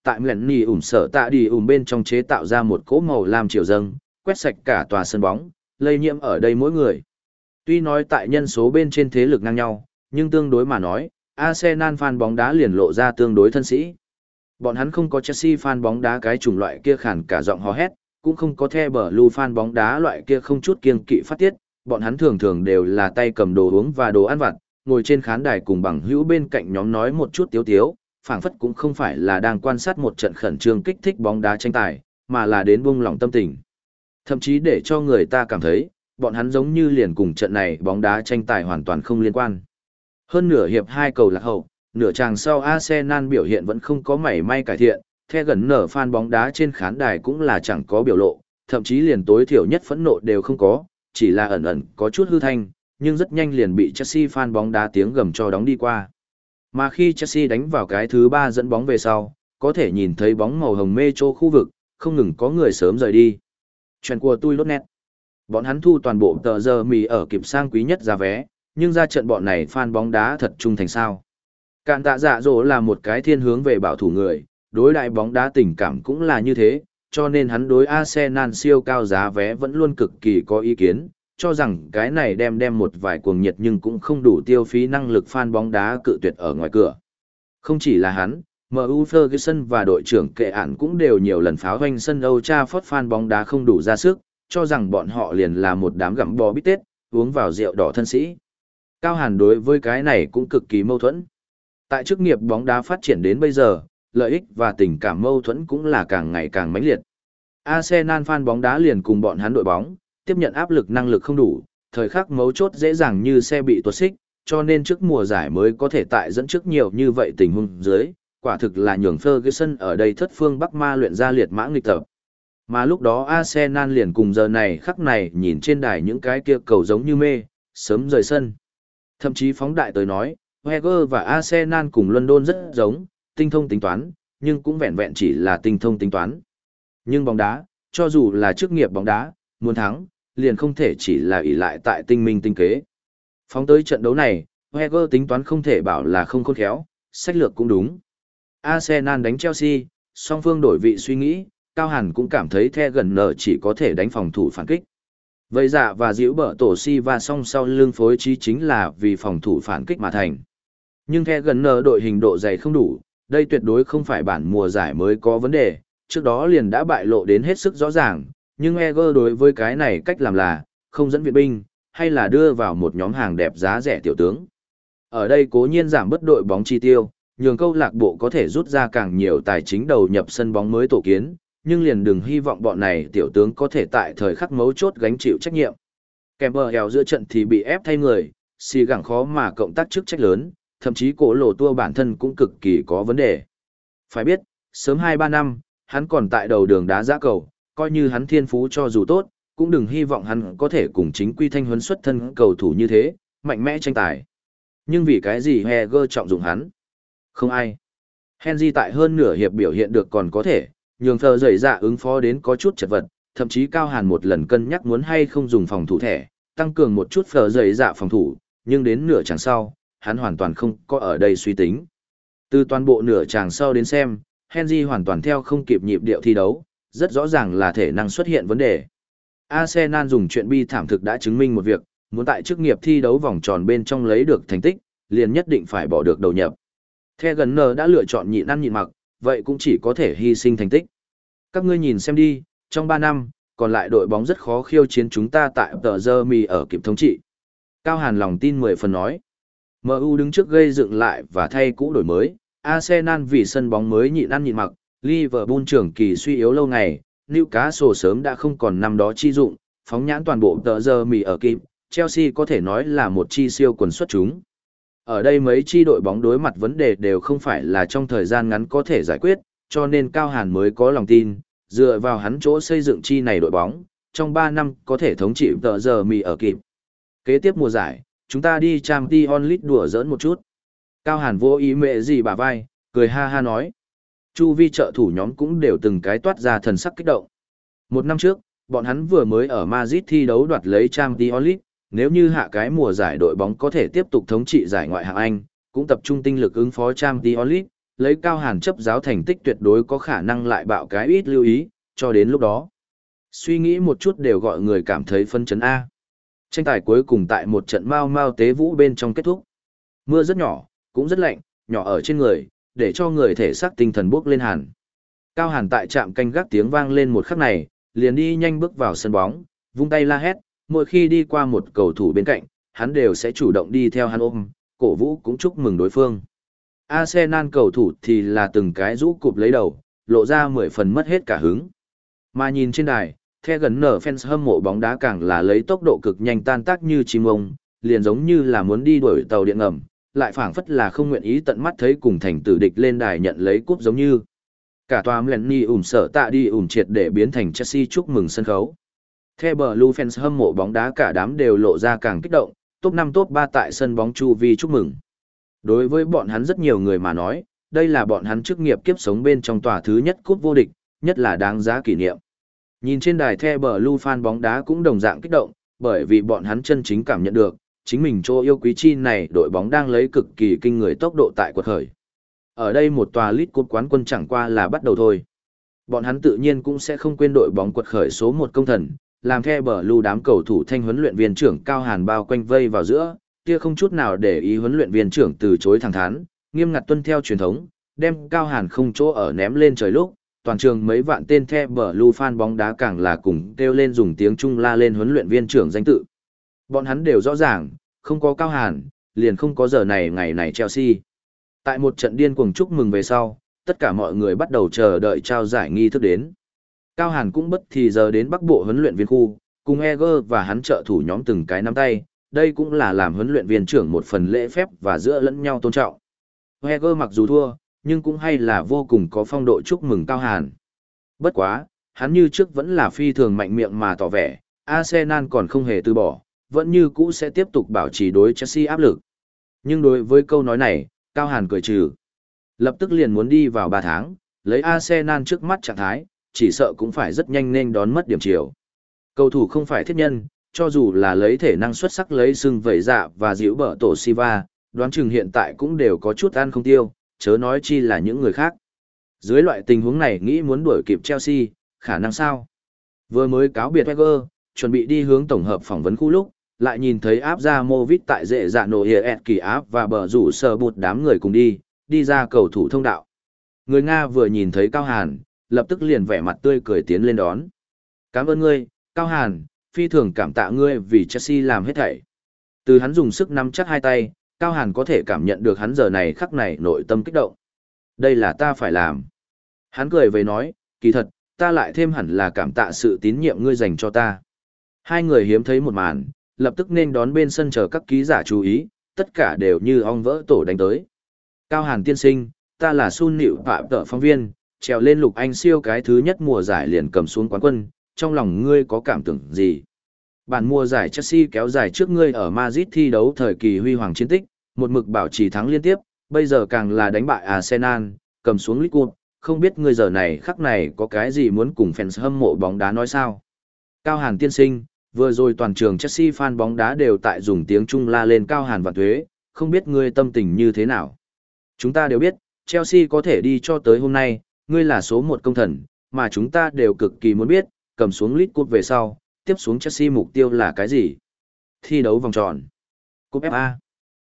tại mẹn nì ủm sở tạ đi ủm bên trong chế tạo ra một cỗ màu lam chiều dâng, quét sạch cả tòa sân bóng, lây nhiễm ở đây mỗi người. Tuy nói tại nhân số bên trên thế lực ngang nhau, nhưng tương đối mà nói, Arsenal fan bóng đá liền lộ ra tương đối thân sĩ. Bọn hắn không có Chelsea fan bóng đá cái chủng loại kia khản cả giọng hò hét, cũng không có The Blue fan bóng đá loại kia không chút kiêng kỵ phát tiết, bọn hắn thường thường đều là tay cầm đồ uống và đồ ăn vặt, ngồi trên khán đài cùng bằng hữu bên cạnh nhóm nói một chút tiếu tiếu, phảng phất cũng không phải là đang quan sát một trận khẩn trương kích thích bóng đá tranh tài, mà là đến buông lòng tâm tình. Thậm chí để cho người ta cảm thấy, bọn hắn giống như liền cùng trận này bóng đá tranh tài hoàn toàn không liên quan. Hơn nửa hiệp hai cầu lạc hậu, nửa chàng sau Arsenal biểu hiện vẫn không có mảy may cải thiện, The gần nở fan bóng đá trên khán đài cũng là chẳng có biểu lộ, thậm chí liền tối thiểu nhất phẫn nộ đều không có, chỉ là ẩn ẩn có chút hư thanh, nhưng rất nhanh liền bị Chelsea fan bóng đá tiếng gầm cho đóng đi qua. Mà khi Chelsea đánh vào cái thứ ba dẫn bóng về sau, có thể nhìn thấy bóng màu hồng mê trô khu vực, không ngừng có người sớm rời đi. Chuyện của tôi lốt nét. Bọn hắn thu toàn bộ tờ giờ mì ở kịp sang quý nhất giá vé, nhưng ra trận bọn này fan bóng đá thật trung thành sao. Cạn tạ dạ dỗ là một cái thiên hướng về bảo thủ người, đối đại bóng đá tình cảm cũng là như thế, cho nên hắn đối Arsenal siêu cao giá vé vẫn luôn cực kỳ có ý kiến, cho rằng cái này đem đem một vài cuồng nhiệt nhưng cũng không đủ tiêu phí năng lực fan bóng đá cự tuyệt ở ngoài cửa. Không chỉ là hắn, em u Ferguson và đội trưởng kệ ản cũng đều nhiều lần pháo hoanh sân Old Trafford fan bóng đá không đủ ra sức, cho rằng bọn họ liền là một đám gặm bò bít tết, uống vào rượu đỏ thân sĩ. Cao Hàn đối với cái này cũng cực kỳ mâu thuẫn. Tại chức nghiệp bóng đá phát triển đến bây giờ, lợi ích và tình cảm mâu thuẫn cũng là càng ngày càng mãnh liệt. Arsenal fan bóng đá liền cùng bọn hắn đội bóng, tiếp nhận áp lực năng lực không đủ, thời khắc mấu chốt dễ dàng như xe bị tuột xích, cho nên trước mùa giải mới có thể tại dẫn trước nhiều như vậy tình huống dưới, quả thực là nhường Ferguson ở đây thất phương Bắc Ma luyện ra liệt mã nghịch tập. Mà lúc đó Arsenal liền cùng giờ này khắc này nhìn trên đài những cái kia cầu giống như mê, sớm rời sân. Thậm chí phóng đại tới nói, Wenger và Arsenal cùng London rất giống, tinh thông tính toán, nhưng cũng vẹn vẹn chỉ là tinh thông tính toán. Nhưng bóng đá, cho dù là chức nghiệp bóng đá, muốn thắng, liền không thể chỉ là ỷ lại tại tinh minh tinh kế. Phóng tới trận đấu này, Wenger tính toán không thể bảo là không khôn khéo, sách lược cũng đúng. Arsenal đánh Chelsea, song phương đổi vị suy nghĩ, Cao Hàn cũng cảm thấy The gần nở chỉ có thể đánh phòng thủ phản kích. Vậy dạ và diễu bở tổ si và song sau lưng phối trí chính là vì phòng thủ phản kích mà thành. Nhưng The gần nở đội hình độ dày không đủ, đây tuyệt đối không phải bản mùa giải mới có vấn đề, trước đó liền đã bại lộ đến hết sức rõ ràng, nhưng Wenger đối với cái này cách làm là, không dẫn viện binh, hay là đưa vào một nhóm hàng đẹp giá rẻ tiểu tướng. Ở đây cố nhiên giảm bất đội bóng chi tiêu, nhường câu lạc bộ có thể rút ra càng nhiều tài chính đầu nhập sân bóng mới tổ kiến, nhưng liền đừng hy vọng bọn này tiểu tướng có thể tại thời khắc mấu chốt gánh chịu trách nhiệm. Kèm bờ hèo giữa trận thì bị ép thay người, xì gẳng khó mà cộng tác chức trách lớn, thậm chí cổ lỗ tua bản thân cũng cực kỳ có vấn đề. Phải biết, sớm hai ba năm, hắn còn tại đầu đường đá giã cầu, coi như hắn thiên phú cho dù tốt, cũng đừng hy vọng hắn có thể cùng chính quy thanh huấn xuất thân cầu thủ như thế, mạnh mẽ tranh tài. Nhưng vì cái gì Heger trọng dụng hắn? Không ai. Henry tại hơn nửa hiệp biểu hiện được còn có thể, nhường thờ dày dạ ứng phó đến có chút chật vật, thậm chí Cao Hàn một lần cân nhắc muốn hay không dùng phòng thủ thẻ, tăng cường một chút phờ dày dạ phòng thủ, nhưng đến nửa chàng sau, hắn hoàn toàn không có ở đây suy tính. Từ toàn bộ nửa chàng sau đến xem, Henry hoàn toàn theo không kịp nhịp điệu thi đấu, rất rõ ràng là thể năng xuất hiện vấn đề. Arsenal dùng chuyện bi thảm thực đã chứng minh một việc, muốn tại chức nghiệp thi đấu vòng tròn bên trong lấy được thành tích, liền nhất định phải bỏ được đầu nhập. The gần nở đã lựa chọn nhịn ăn nhịn mặc, vậy cũng chỉ có thể hy sinh thành tích. Các ngươi nhìn xem đi, trong ba năm, còn lại đội bóng rất khó khiêu chiến chúng ta tại tờ giờ mì ở kịp thống trị. Cao Hàn lòng tin mười phần nói. em u đứng trước gây dựng lại và thay cũ đổi mới, Arsenal vì sân bóng mới nhịn ăn nhịn mặc, Liverpool trưởng kỳ suy yếu lâu ngày, Newcastle sớm đã không còn năm đó chi dụng, phóng nhãn toàn bộ tờ giờ mì ở kịp, Chelsea có thể nói là một chi siêu quần xuất chúng. Ở đây mấy chi đội bóng đối mặt vấn đề đều không phải là trong thời gian ngắn có thể giải quyết, cho nên Cao Hàn mới có lòng tin, dựa vào hắn chỗ xây dựng chi này đội bóng, trong ba năm có thể thống trị tờ giờ mì ở kịp. Kế tiếp mùa giải, chúng ta đi Champions League đùa giỡn một chút. Cao Hàn vô ý mẹ gì bà vai, cười ha ha nói. Chu vi trợ thủ nhóm cũng đều từng cái toát ra thần sắc kích động. Một năm trước, bọn hắn vừa mới ở Madrid thi đấu đoạt lấy Champions League, nếu như hạ cái mùa giải đội bóng có thể tiếp tục thống trị giải ngoại hạng Anh, cũng tập trung tinh lực ứng phó Champions League, lấy Cao Hàn chấp giáo thành tích tuyệt đối có khả năng lại bạo cái ít lưu ý, cho đến lúc đó. Suy nghĩ một chút đều gọi người cảm thấy phân chấn A. Tranh tài cuối cùng tại một trận mau mau tế vũ bên trong kết thúc. Mưa rất nhỏ, cũng rất lạnh, nhỏ ở trên người, để cho người thể xác tinh thần bốc lên hàn. Cao Hàn tại trạm canh gác tiếng vang lên một khắc này, liền đi nhanh bước vào sân bóng, vung tay la hét, mỗi khi đi qua một cầu thủ bên cạnh, hắn đều sẽ chủ động đi theo hắn ôm, cổ vũ cũng chúc mừng đối phương. Arsenal cầu thủ thì là từng cái rũ cụp lấy đầu, lộ ra mười phần mất hết cả hứng. Mà nhìn trên đài, The gần nở fans hâm mộ bóng đá càng là lấy tốc độ cực nhanh tan tác như chim ông, liền giống như là muốn đi đuổi tàu điện ngầm, lại phảng phất là không nguyện ý tận mắt thấy cùng thành tử địch lên đài nhận lấy cúp giống như. Cả tòa Mlenny ủm sở tạ đi ủm triệt để biến thành Chelsea chúc mừng sân khấu. The Blue fans hâm mộ bóng đá cả đám đều lộ ra càng kích động, top năm top ba tại sân bóng chu vi chúc mừng. Đối với bọn hắn rất nhiều người mà nói, đây là bọn hắn chức nghiệp kiếp sống bên trong tòa thứ nhất cúp vô địch, nhất là đáng giá kỷ niệm. Nhìn trên đài The Blue fan bóng đá cũng đồng dạng kích động, bởi vì bọn hắn chân chính cảm nhận được, chính mình chỗ yêu quý chi này đội bóng đang lấy cực kỳ kinh người tốc độ tại quật khởi. Ở đây một tòa League Cup quán quân chẳng qua là bắt đầu thôi. Bọn hắn tự nhiên cũng sẽ không quên đội bóng quật khởi số một công thần, làm The Blue đám cầu thủ thanh huấn luyện viên trưởng Cao Hàn bao quanh vây vào giữa, kia không chút nào để ý huấn luyện viên trưởng từ chối thẳng thắn, nghiêm ngặt tuân theo truyền thống, đem Cao Hàn không chỗ ở ném lên trời lúc, toàn trường mấy vạn tên The Blue fan bóng đá càng là cùng kêu lên dùng tiếng Trung la lên huấn luyện viên trưởng danh tự. Bọn hắn đều rõ ràng, không có Cao Hàn, liền không có giờ này ngày này Chelsea. Tại một trận điên cuồng chúc mừng về sau, tất cả mọi người bắt đầu chờ đợi trao giải nghi thức đến. Cao Hàn cũng bất thì giờ đến Bắc Bộ huấn luyện viên khu, cùng Eger và hắn trợ thủ nhóm từng cái nắm tay, đây cũng là làm huấn luyện viên trưởng một phần lễ phép và giữa lẫn nhau tôn trọng. Eger mặc dù thua, nhưng cũng hay là vô cùng có phong độ chúc mừng Cao Hàn. Bất quá, hắn như trước vẫn là phi thường mạnh miệng mà tỏ vẻ, Arsenal còn không hề từ bỏ, vẫn như cũ sẽ tiếp tục bảo trì đối Chelsea áp lực. Nhưng đối với câu nói này, Cao Hàn cười trừ. Lập tức liền muốn đi vào ba tháng, lấy Arsenal trước mắt trạng thái, chỉ sợ cũng phải rất nhanh nên đón mất điểm chiều. Cầu thủ không phải thiết nhân, cho dù là lấy thể năng xuất sắc lấy sưng vẩy dạ và dịu bở tổ Siva, đoán chừng hiện tại cũng đều có chút ăn không tiêu, chớ nói chi là những người khác. Dưới loại tình huống này nghĩ muốn đuổi kịp Chelsea, khả năng sao? Vừa mới cáo biệt Wenger, chuẩn bị đi hướng tổng hợp phỏng vấn khu lúc, lại nhìn thấy áp ra Movit tại dễ dạ nổ hiệp kỳ áp và bờ rủ sờ bụt đám người cùng đi, đi ra cầu thủ thông đạo. Người Nga vừa nhìn thấy Cao Hàn, lập tức liền vẻ mặt tươi cười tiến lên đón. Cảm ơn ngươi, Cao Hàn, phi thường cảm tạ ngươi vì Chelsea làm hết thảy. Từ hắn dùng sức nắm chắc hai tay, Cao Hàn có thể cảm nhận được hắn giờ này khắc này nội tâm kích động. Đây là ta phải làm. Hắn cười với nói, kỳ thật, ta lại thêm hẳn là cảm tạ sự tín nhiệm ngươi dành cho ta. Hai người hiếm thấy một màn, lập tức nên đón bên sân chờ các ký giả chú ý, tất cả đều như ong vỡ tổ đánh tới. Cao Hàn tiên sinh, ta là Sun Nịu Phạm Tợ phóng viên, trèo lên lục anh siêu cái thứ nhất mùa giải liền cầm xuống quán quân, trong lòng ngươi có cảm tưởng gì? Bản mùa giải Chelsea kéo dài trước ngươi ở Madrid thi đấu thời kỳ huy hoàng chiến tích, một mực bảo trì thắng liên tiếp, bây giờ càng là đánh bại Arsenal, cầm xuống League Cup, không biết ngươi giờ này khắc này có cái gì muốn cùng fans hâm mộ bóng đá nói sao? Cao Hàn tiên sinh, vừa rồi toàn trường Chelsea fan bóng đá đều tại dùng tiếng Trung la lên Cao Hàn vạn tuế, không biết ngươi tâm tình như thế nào? Chúng ta đều biết, Chelsea có thể đi cho tới hôm nay, ngươi là số một công thần, mà chúng ta đều cực kỳ muốn biết, cầm xuống League Cup về sau, tiếp xuống Chelsea mục tiêu là cái gì? Thi đấu vòng tròn. Cúp ép a.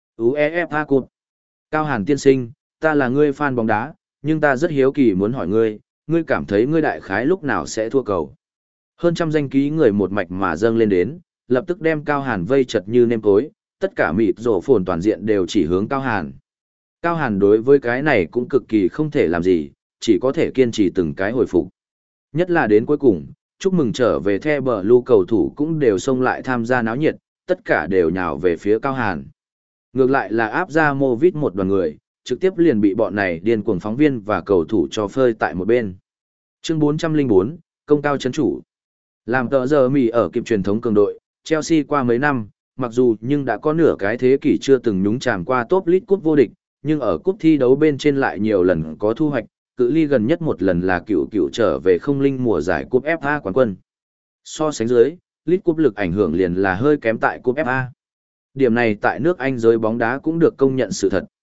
UEFA Cup. Cao Hàn tiên sinh, ta là ngươi fan bóng đá, nhưng ta rất hiếu kỳ muốn hỏi ngươi, ngươi cảm thấy ngươi đại khái lúc nào sẽ thua cầu? Hơn trăm danh ký người một mạch mà dâng lên đến, lập tức đem Cao Hàn vây chật như nêm cối, tất cả mịt rổ phồn toàn diện đều chỉ hướng Cao Hàn. Cao Hàn đối với cái này cũng cực kỳ không thể làm gì, chỉ có thể kiên trì từng cái hồi phục. Nhất là đến cuối cùng, chúc mừng trở về The Blue cầu thủ cũng đều xông lại tham gia náo nhiệt, tất cả đều nhào về phía Cao Hàn. Ngược lại là áp ra Movit một đoàn người, trực tiếp liền bị bọn này điên cuồng phóng viên và cầu thủ cho phơi tại một bên. Chương bốn trăm lẻ bốn, công cao chấn chủ. Làm tờ giờ mì ở kịp truyền thống cường đội, Chelsea qua mấy năm, mặc dù nhưng đã có nửa cái thế kỷ chưa từng nhúng chàm qua top League Cup vô địch, nhưng ở cúp thi đấu bên trên lại nhiều lần có thu hoạch, cự ly gần nhất một lần là cựu cựu trở về không linh mùa giải cúp ép a quán quân. So sánh dưới, League Cup lực ảnh hưởng liền là hơi kém tại cúp ép a. Điểm này tại nước Anh giới bóng đá cũng được công nhận sự thật.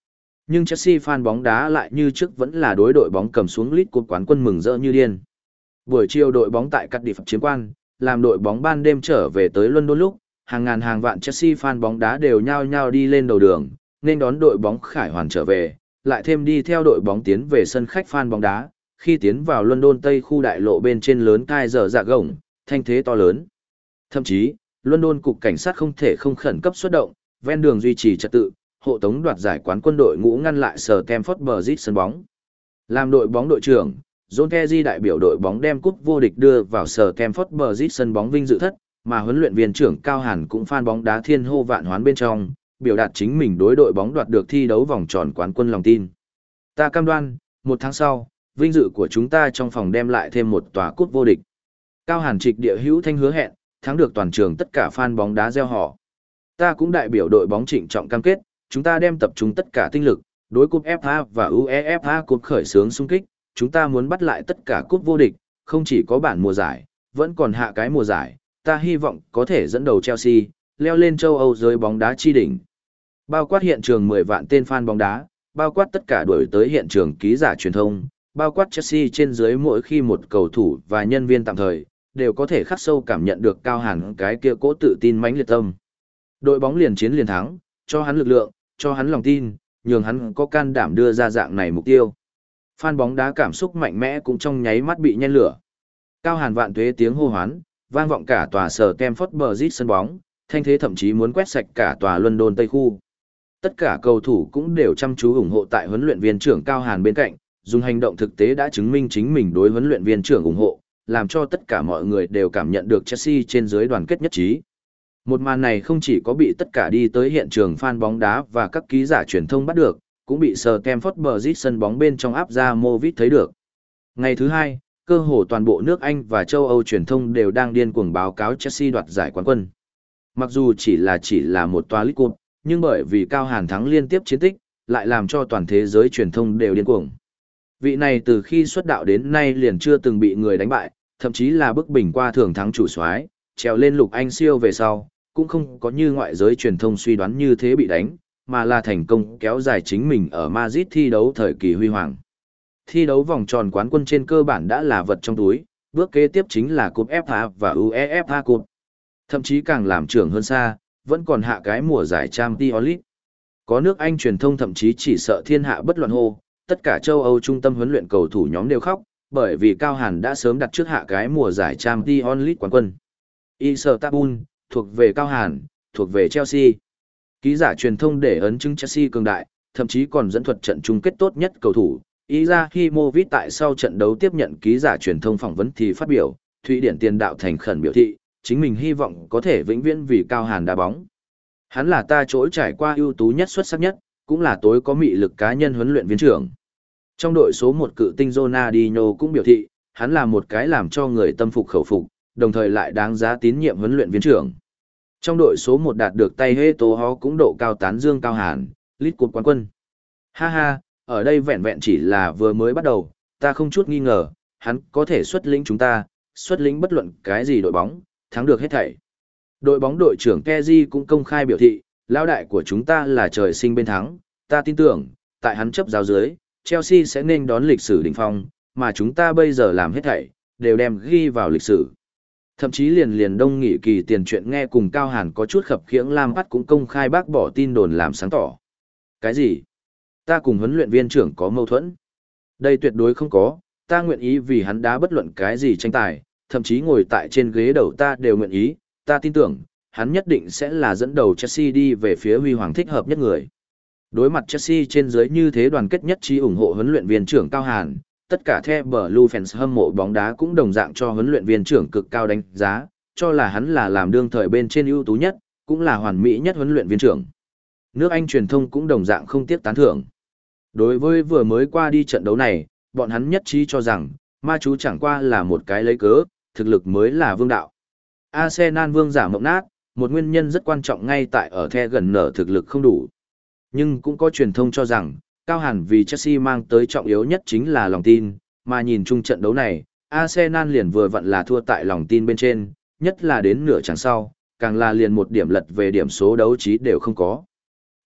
Nhưng Chelsea fan bóng đá lại như trước vẫn là đối đội bóng cầm xuống League Cup quán quân mừng rỡ như điên. Buổi chiều đội bóng tại Cardiff chiếm quan, làm đội bóng ban đêm trở về tới London lúc, hàng ngàn hàng vạn Chelsea fan bóng đá đều nhao nhao đi lên đầu đường, nên đón đội bóng khải hoàn trở về, lại thêm đi theo đội bóng tiến về sân khách fan bóng đá, khi tiến vào London Tây khu đại lộ bên trên lớn cai giờ dạ gồng, thanh thế to lớn. Thậm chí, London cục cảnh sát không thể không khẩn cấp xuất động, ven đường duy trì trật tự, hộ tống đoạt giải quán quân đội ngũ ngăn lại Stamford Bridge sân bóng. Làm đội bóng đội trưởng, John Terry đại biểu đội bóng đem cúp vô địch đưa vào Stamford Bridge sân bóng vinh dự thất, mà huấn luyện viên trưởng Cao Hàn cũng fan bóng đá thiên hô vạn hoán bên trong, biểu đạt chính mình đối đội bóng đoạt được thi đấu vòng tròn quán quân lòng tin. Ta cam đoan, một tháng sau, vinh dự của chúng ta trong phòng đem lại thêm một tòa cúp vô địch. Cao Hàn trịch địa hữu thanh hứa hẹn, thắng được toàn trường tất cả fan bóng đá reo hò. Ta cũng đại biểu đội bóng trịnh trọng cam kết, chúng ta đem tập trung tất cả tinh lực, đối cúp ép a và UEFA cúp khởi xướng xung kích, chúng ta muốn bắt lại tất cả cúp vô địch, không chỉ có bản mùa giải, vẫn còn hạ cái mùa giải, ta hy vọng có thể dẫn đầu Chelsea, leo lên châu Âu giới bóng đá chi đỉnh. Bao quát hiện trường mười vạn tên fan bóng đá, bao quát tất cả đuổi tới hiện trường ký giả truyền thông, bao quát Chelsea trên dưới mỗi khi một cầu thủ và nhân viên tạm thời, đều có thể khắc sâu cảm nhận được Cao Hàn cái kia cố tự tin mãnh liệt tâm. Đội bóng liền chiến liền thắng, cho hắn lực lượng, cho hắn lòng tin, nhường hắn có can đảm đưa ra dạng này mục tiêu. Fan bóng đá cảm xúc mạnh mẽ cũng trong nháy mắt bị nhen lửa. Cao Hàn vạn tuế tiếng hô hoán, vang vọng cả tòa sở Stamford Bridge sân bóng, thanh thế thậm chí muốn quét sạch cả tòa London Tây khu. Tất cả cầu thủ cũng đều chăm chú ủng hộ tại huấn luyện viên trưởng Cao Hàn bên cạnh, dùng hành động thực tế đã chứng minh chính mình đối huấn luyện viên trưởng ủng hộ, làm cho tất cả mọi người đều cảm nhận được Chelsea trên dưới đoàn kết nhất trí. Một màn này không chỉ có bị tất cả đi tới hiện trường fan bóng đá và các ký giả truyền thông bắt được, cũng bị Stamford Bridge sân bóng bên trong áp ra Movit thấy được. Ngày thứ hai, cơ hồ toàn bộ nước Anh và châu Âu truyền thông đều đang điên cuồng báo cáo Chelsea đoạt giải quán quân. Mặc dù chỉ là chỉ là một tòa League Cup, nhưng bởi vì Cao Hàn thắng liên tiếp chiến tích, lại làm cho toàn thế giới truyền thông đều điên cuồng. Vị này từ khi xuất đạo đến nay liền chưa từng bị người đánh bại, thậm chí là bức bình qua thường thắng chủ soái, trèo lên lục Anh siêu về sau, cũng không có như ngoại giới truyền thông suy đoán như thế bị đánh, mà là thành công kéo dài chính mình ở Madrid thi đấu thời kỳ huy hoàng. Thi đấu vòng tròn quán quân trên cơ bản đã là vật trong túi, bước kế tiếp chính là cúp ép a và UEFA Cup. Thậm chí càng làm trưởng hơn xa, vẫn còn hạ cái mùa giải Champions League. Có nước Anh truyền thông thậm chí chỉ sợ thiên hạ bất loạn hô, tất cả châu Âu trung tâm huấn luyện cầu thủ nhóm đều khóc, bởi vì Cao Hàn đã sớm đặt trước hạ cái mùa giải Champions League quán quân. Istanbul, thuộc về Cao Hàn, thuộc về Chelsea. Ký giả truyền thông để ấn chứng Chelsea cường đại, thậm chí còn dẫn thuật trận chung kết tốt nhất cầu thủ. Izahimovic tại sau trận đấu tiếp nhận ký giả truyền thông phỏng vấn thì phát biểu, Thụy Điển tiền đạo thành khẩn biểu thị, chính mình hy vọng có thể vĩnh viễn vì Cao Hàn đá bóng. Hắn là ta trỗi trải qua ưu tú nhất xuất sắc nhất, cũng là tối có mị lực cá nhân huấn luyện viên trưởng. Trong đội số một cự tinh Ronaldinho cũng biểu thị, hắn là một cái làm cho người tâm phục khẩu phục, đồng thời lại đáng giá tín nhiệm huấn luyện viên trưởng. Trong đội số một đạt được tay Heto cũng độ cao tán dương Cao Hàn, League Cup quán quân. Ha ha, ở đây vẹn vẹn chỉ là vừa mới bắt đầu, ta không chút nghi ngờ, hắn có thể xuất lĩnh chúng ta, xuất lĩnh bất luận cái gì đội bóng, thắng được hết thảy. Đội bóng đội trưởng Kezi cũng công khai biểu thị, lão đại của chúng ta là trời sinh bên thắng, ta tin tưởng, tại hắn chấp giáo dưới, Chelsea sẽ nên đón lịch sử đỉnh phong, mà chúng ta bây giờ làm hết thảy, đều đem ghi vào lịch sử. Thậm chí liền liền đông nghị kỳ tiền chuyện nghe cùng Cao Hàn có chút khập khiễng Lam Bắt cũng công khai bác bỏ tin đồn làm sáng tỏ. Cái gì? Ta cùng huấn luyện viên trưởng có mâu thuẫn? Đây tuyệt đối không có, ta nguyện ý vì hắn đá bất luận cái gì tranh tài, thậm chí ngồi tại trên ghế đầu ta đều nguyện ý, ta tin tưởng, hắn nhất định sẽ là dẫn đầu Chelsea đi về phía huy hoàng thích hợp nhất người. Đối mặt Chelsea trên dưới như thế đoàn kết nhất trí ủng hộ huấn luyện viên trưởng Cao Hàn, tất cả The Blue fans hâm mộ bóng đá cũng đồng dạng cho huấn luyện viên trưởng cực cao đánh giá, cho là hắn là làm đương thời bên trên ưu tú nhất, cũng là hoàn mỹ nhất huấn luyện viên trưởng. Nước Anh truyền thông cũng đồng dạng không tiếc tán thưởng. Đối với vừa mới qua đi trận đấu này, bọn hắn nhất trí cho rằng, ma chú chẳng qua là một cái lấy cớ, thực lực mới là vương đạo. Arsenal vương giả mộng nát, một nguyên nhân rất quan trọng ngay tại ở The gần nở thực lực không đủ. Nhưng cũng có truyền thông cho rằng, Cao Hàn vì Chelsea mang tới trọng yếu nhất chính là lòng tin, mà nhìn chung trận đấu này, Arsenal liền vừa vặn là thua tại lòng tin bên trên, nhất là đến nửa chặng sau, càng là liền một điểm lật về điểm số đấu trí đều không có.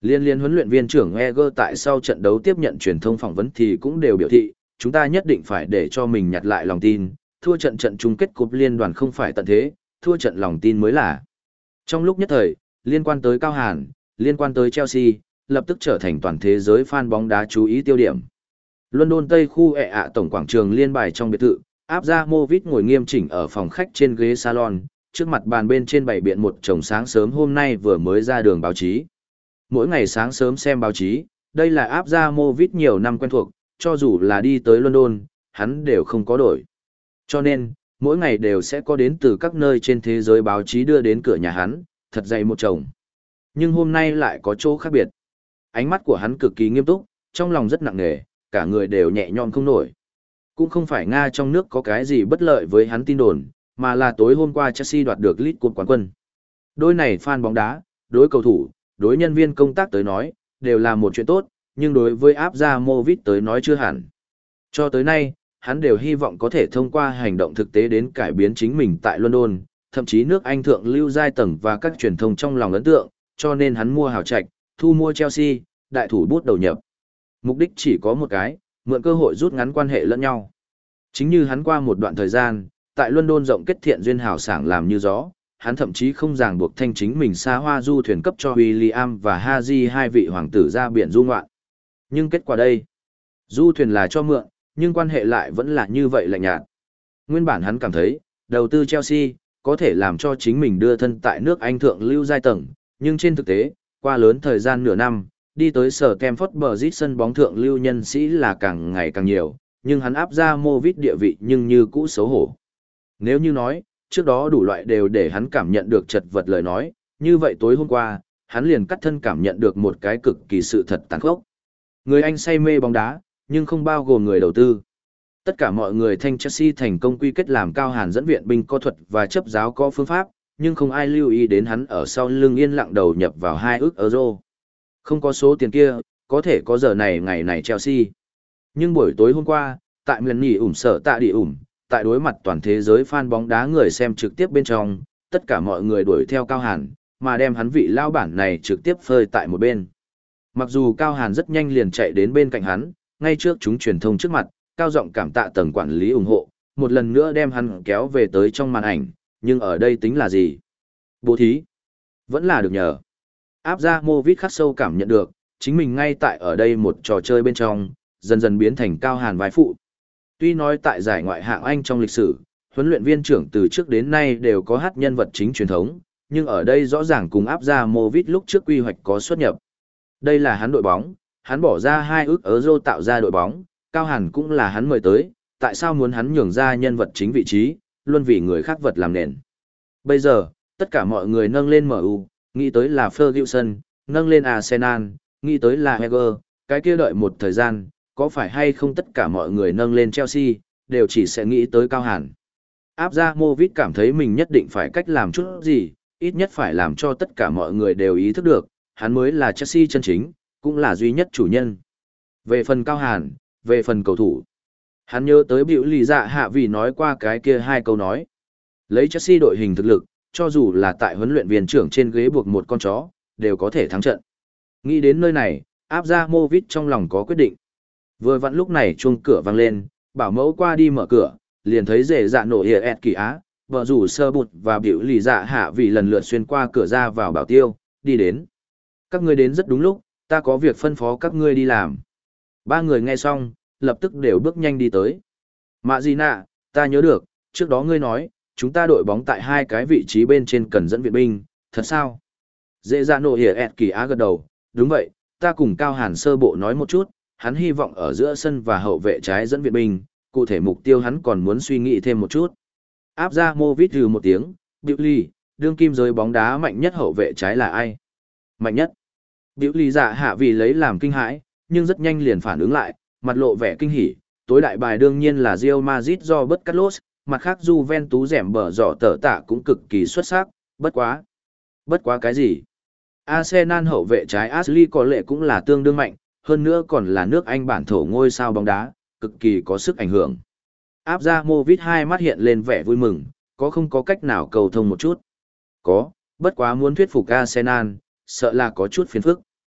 Liên liên huấn luyện viên trưởng Eger tại sau trận đấu tiếp nhận truyền thông phỏng vấn thì cũng đều biểu thị, chúng ta nhất định phải để cho mình nhặt lại lòng tin, thua trận trận chung kết cúp liên đoàn không phải tận thế, thua trận lòng tin mới là. Trong lúc nhất thời, liên quan tới Cao Hàn, liên quan tới Chelsea, lập tức trở thành toàn thế giới fan bóng đá chú ý tiêu điểm. London Tây khu ẹ ạ tổng quảng trường liên bài trong biệt thự, Abramovich ngồi nghiêm chỉnh ở phòng khách trên ghế salon, trước mặt bàn bên trên bày biện một chồng sáng sớm hôm nay vừa mới ra đường báo chí. Mỗi ngày sáng sớm xem báo chí, đây là Abramovich nhiều năm quen thuộc, cho dù là đi tới London, hắn đều không có đổi. Cho nên, mỗi ngày đều sẽ có đến từ các nơi trên thế giới báo chí đưa đến cửa nhà hắn, thật dày một chồng. Nhưng hôm nay lại có chỗ khác biệt. Ánh mắt của hắn cực kỳ nghiêm túc, trong lòng rất nặng nề, cả người đều nhẹ nhõm không nổi. Cũng không phải Nga trong nước có cái gì bất lợi với hắn tin đồn, mà là tối hôm qua Chelsea đoạt được League Cup quán quân. Đôi này fan bóng đá, đối cầu thủ, đối nhân viên công tác tới nói, đều là một chuyện tốt, nhưng đối với Abramovich tới nói chưa hẳn. Cho tới nay, hắn đều hy vọng có thể thông qua hành động thực tế đến cải biến chính mình tại London, thậm chí nước Anh thượng lưu giai tầng và các truyền thông trong lòng ấn tượng, cho nên hắn mua hào trạch, thu mua Chelsea, đại thủ bút đầu nhập. Mục đích chỉ có một cái, mượn cơ hội rút ngắn quan hệ lẫn nhau. Chính như hắn qua một đoạn thời gian, tại London rộng kết thiện duyên hào sảng làm như gió, hắn thậm chí không ràng buộc thanh chính mình xa hoa du thuyền cấp cho William và Harry hai vị hoàng tử ra biển du ngoạn. Nhưng kết quả đây, du thuyền là cho mượn, nhưng quan hệ lại vẫn là như vậy lạnh nhạt. Nguyên bản hắn cảm thấy, đầu tư Chelsea, có thể làm cho chính mình đưa thân tại nước Anh thượng lưu giai tầng, nhưng trên thực tế, qua lớn thời gian nửa năm, đi tới sở Stamford Bridge sân bóng thượng lưu nhân sĩ là càng ngày càng nhiều, nhưng hắn áp ra Movit địa vị nhưng như cũ xấu hổ. Nếu như nói, trước đó đủ loại đều để hắn cảm nhận được chật vật lời nói, như vậy tối hôm qua, hắn liền cắt thân cảm nhận được một cái cực kỳ sự thật tàn khốc. Người Anh say mê bóng đá, nhưng không bao gồm người đầu tư. Tất cả mọi người thanh Chelsea thành công quy kết làm Cao Hàn dẫn viện binh có thuật và chấp giáo có phương pháp, nhưng không ai lưu ý đến hắn ở sau lưng yên lặng đầu nhập vào hai ức euro. Không có số tiền kia, có thể có giờ này ngày này Chelsea. Nhưng buổi tối hôm qua, tại miền nghỉ ủm sở tạ đi ủm, tại đối mặt toàn thế giới fan bóng đá người xem trực tiếp bên trong, tất cả mọi người đuổi theo Cao Hàn, mà đem hắn vị lao bản này trực tiếp phơi tại một bên. Mặc dù Cao Hàn rất nhanh liền chạy đến bên cạnh hắn, ngay trước chúng truyền thông trước mặt, cao giọng cảm tạ tầng quản lý ủng hộ, một lần nữa đem hắn kéo về tới trong màn ảnh, nhưng ở đây tính là gì? Bố thí? Vẫn là được nhờ. Áp ra Movit khắc sâu cảm nhận được, chính mình ngay tại ở đây một trò chơi bên trong, dần dần biến thành Cao Hàn vai phụ. Tuy nói tại giải ngoại hạng Anh trong lịch sử, huấn luyện viên trưởng từ trước đến nay đều có hát nhân vật chính truyền thống, nhưng ở đây rõ ràng cùng áp ra Movit lúc trước quy hoạch có xuất nhập. Đây là hắn đội bóng, hắn bỏ ra hai ức euro tạo ra đội bóng, Cao Hàn cũng là hắn mời tới, tại sao muốn hắn nhường ra nhân vật chính vị trí, luôn vì người khác vật làm nền. Bây giờ, tất cả mọi người nâng lên em u, nghĩ tới là Ferguson, nâng lên Arsenal, nghĩ tới là Wenger, cái kia đợi một thời gian, có phải hay không tất cả mọi người nâng lên Chelsea, đều chỉ sẽ nghĩ tới Cao Hàn. Áp ra Movit cảm thấy mình nhất định phải cách làm chút gì, ít nhất phải làm cho tất cả mọi người đều ý thức được, hắn mới là Chelsea chân chính, cũng là duy nhất chủ nhân. Về phần Cao Hàn, về phần cầu thủ, hắn nhớ tới biểu lì dạ hạ vì nói qua cái kia hai câu nói. Lấy Chelsea đội hình thực lực, cho dù là tại huấn luyện viên trưởng trên ghế buộc một con chó, đều có thể thắng trận. Nghĩ đến nơi này, áp ra Movit trong lòng có quyết định. Vừa vặn lúc này chuông cửa vang lên, bảo mẫu qua đi mở cửa, liền thấy rể dạ nổ hiệp ẹt kỳ á, vợ rủ sơ bụt và biểu lì dạ hạ vì lần lượt xuyên qua cửa ra vào bảo tiêu, đi đến. Các ngươi đến rất đúng lúc, ta có việc phân phó các ngươi đi làm. Ba người nghe xong, lập tức đều bước nhanh đi tới. Mạ gì nạ, ta nhớ được, trước đó ngươi nói, chúng ta đội bóng tại hai cái vị trí bên trên cần dẫn viện binh, thật sao? Dễ ra nổ hiệp ẹt kỳ á gật đầu, đúng vậy, ta cùng Cao Hàn sơ bộ nói một chút, hắn hy vọng ở giữa sân và hậu vệ trái dẫn viện binh, cụ thể mục tiêu hắn còn muốn suy nghĩ thêm một chút. Áp ra Movit hừ một tiếng, Biểu Ly, đương kim giới bóng đá mạnh nhất hậu vệ trái là ai? Mạnh nhất. Biểu Ly dạ hạ vì lấy làm kinh hãi, nhưng rất nhanh liền phản ứng lại, mặt lộ vẻ kinh hỉ, tối đại bài đương nhiên là Real Madrid do bất Carlos, mặt khác Juventus rẻm bở giỏ tở tạ cũng cực kỳ xuất sắc, bất quá. Bất quá cái gì? Arsenal hậu vệ trái Ashley có lệ cũng là tương đương mạnh, hơn nữa còn là nước Anh bản thổ ngôi sao bóng đá, cực kỳ có sức ảnh hưởng. Áp ra Movit hai mắt hiện lên vẻ vui mừng, có không có cách nào cầu thông một chút? Có, bất quá muốn thuyết phục Arsenal, sợ là có chút phiền phức.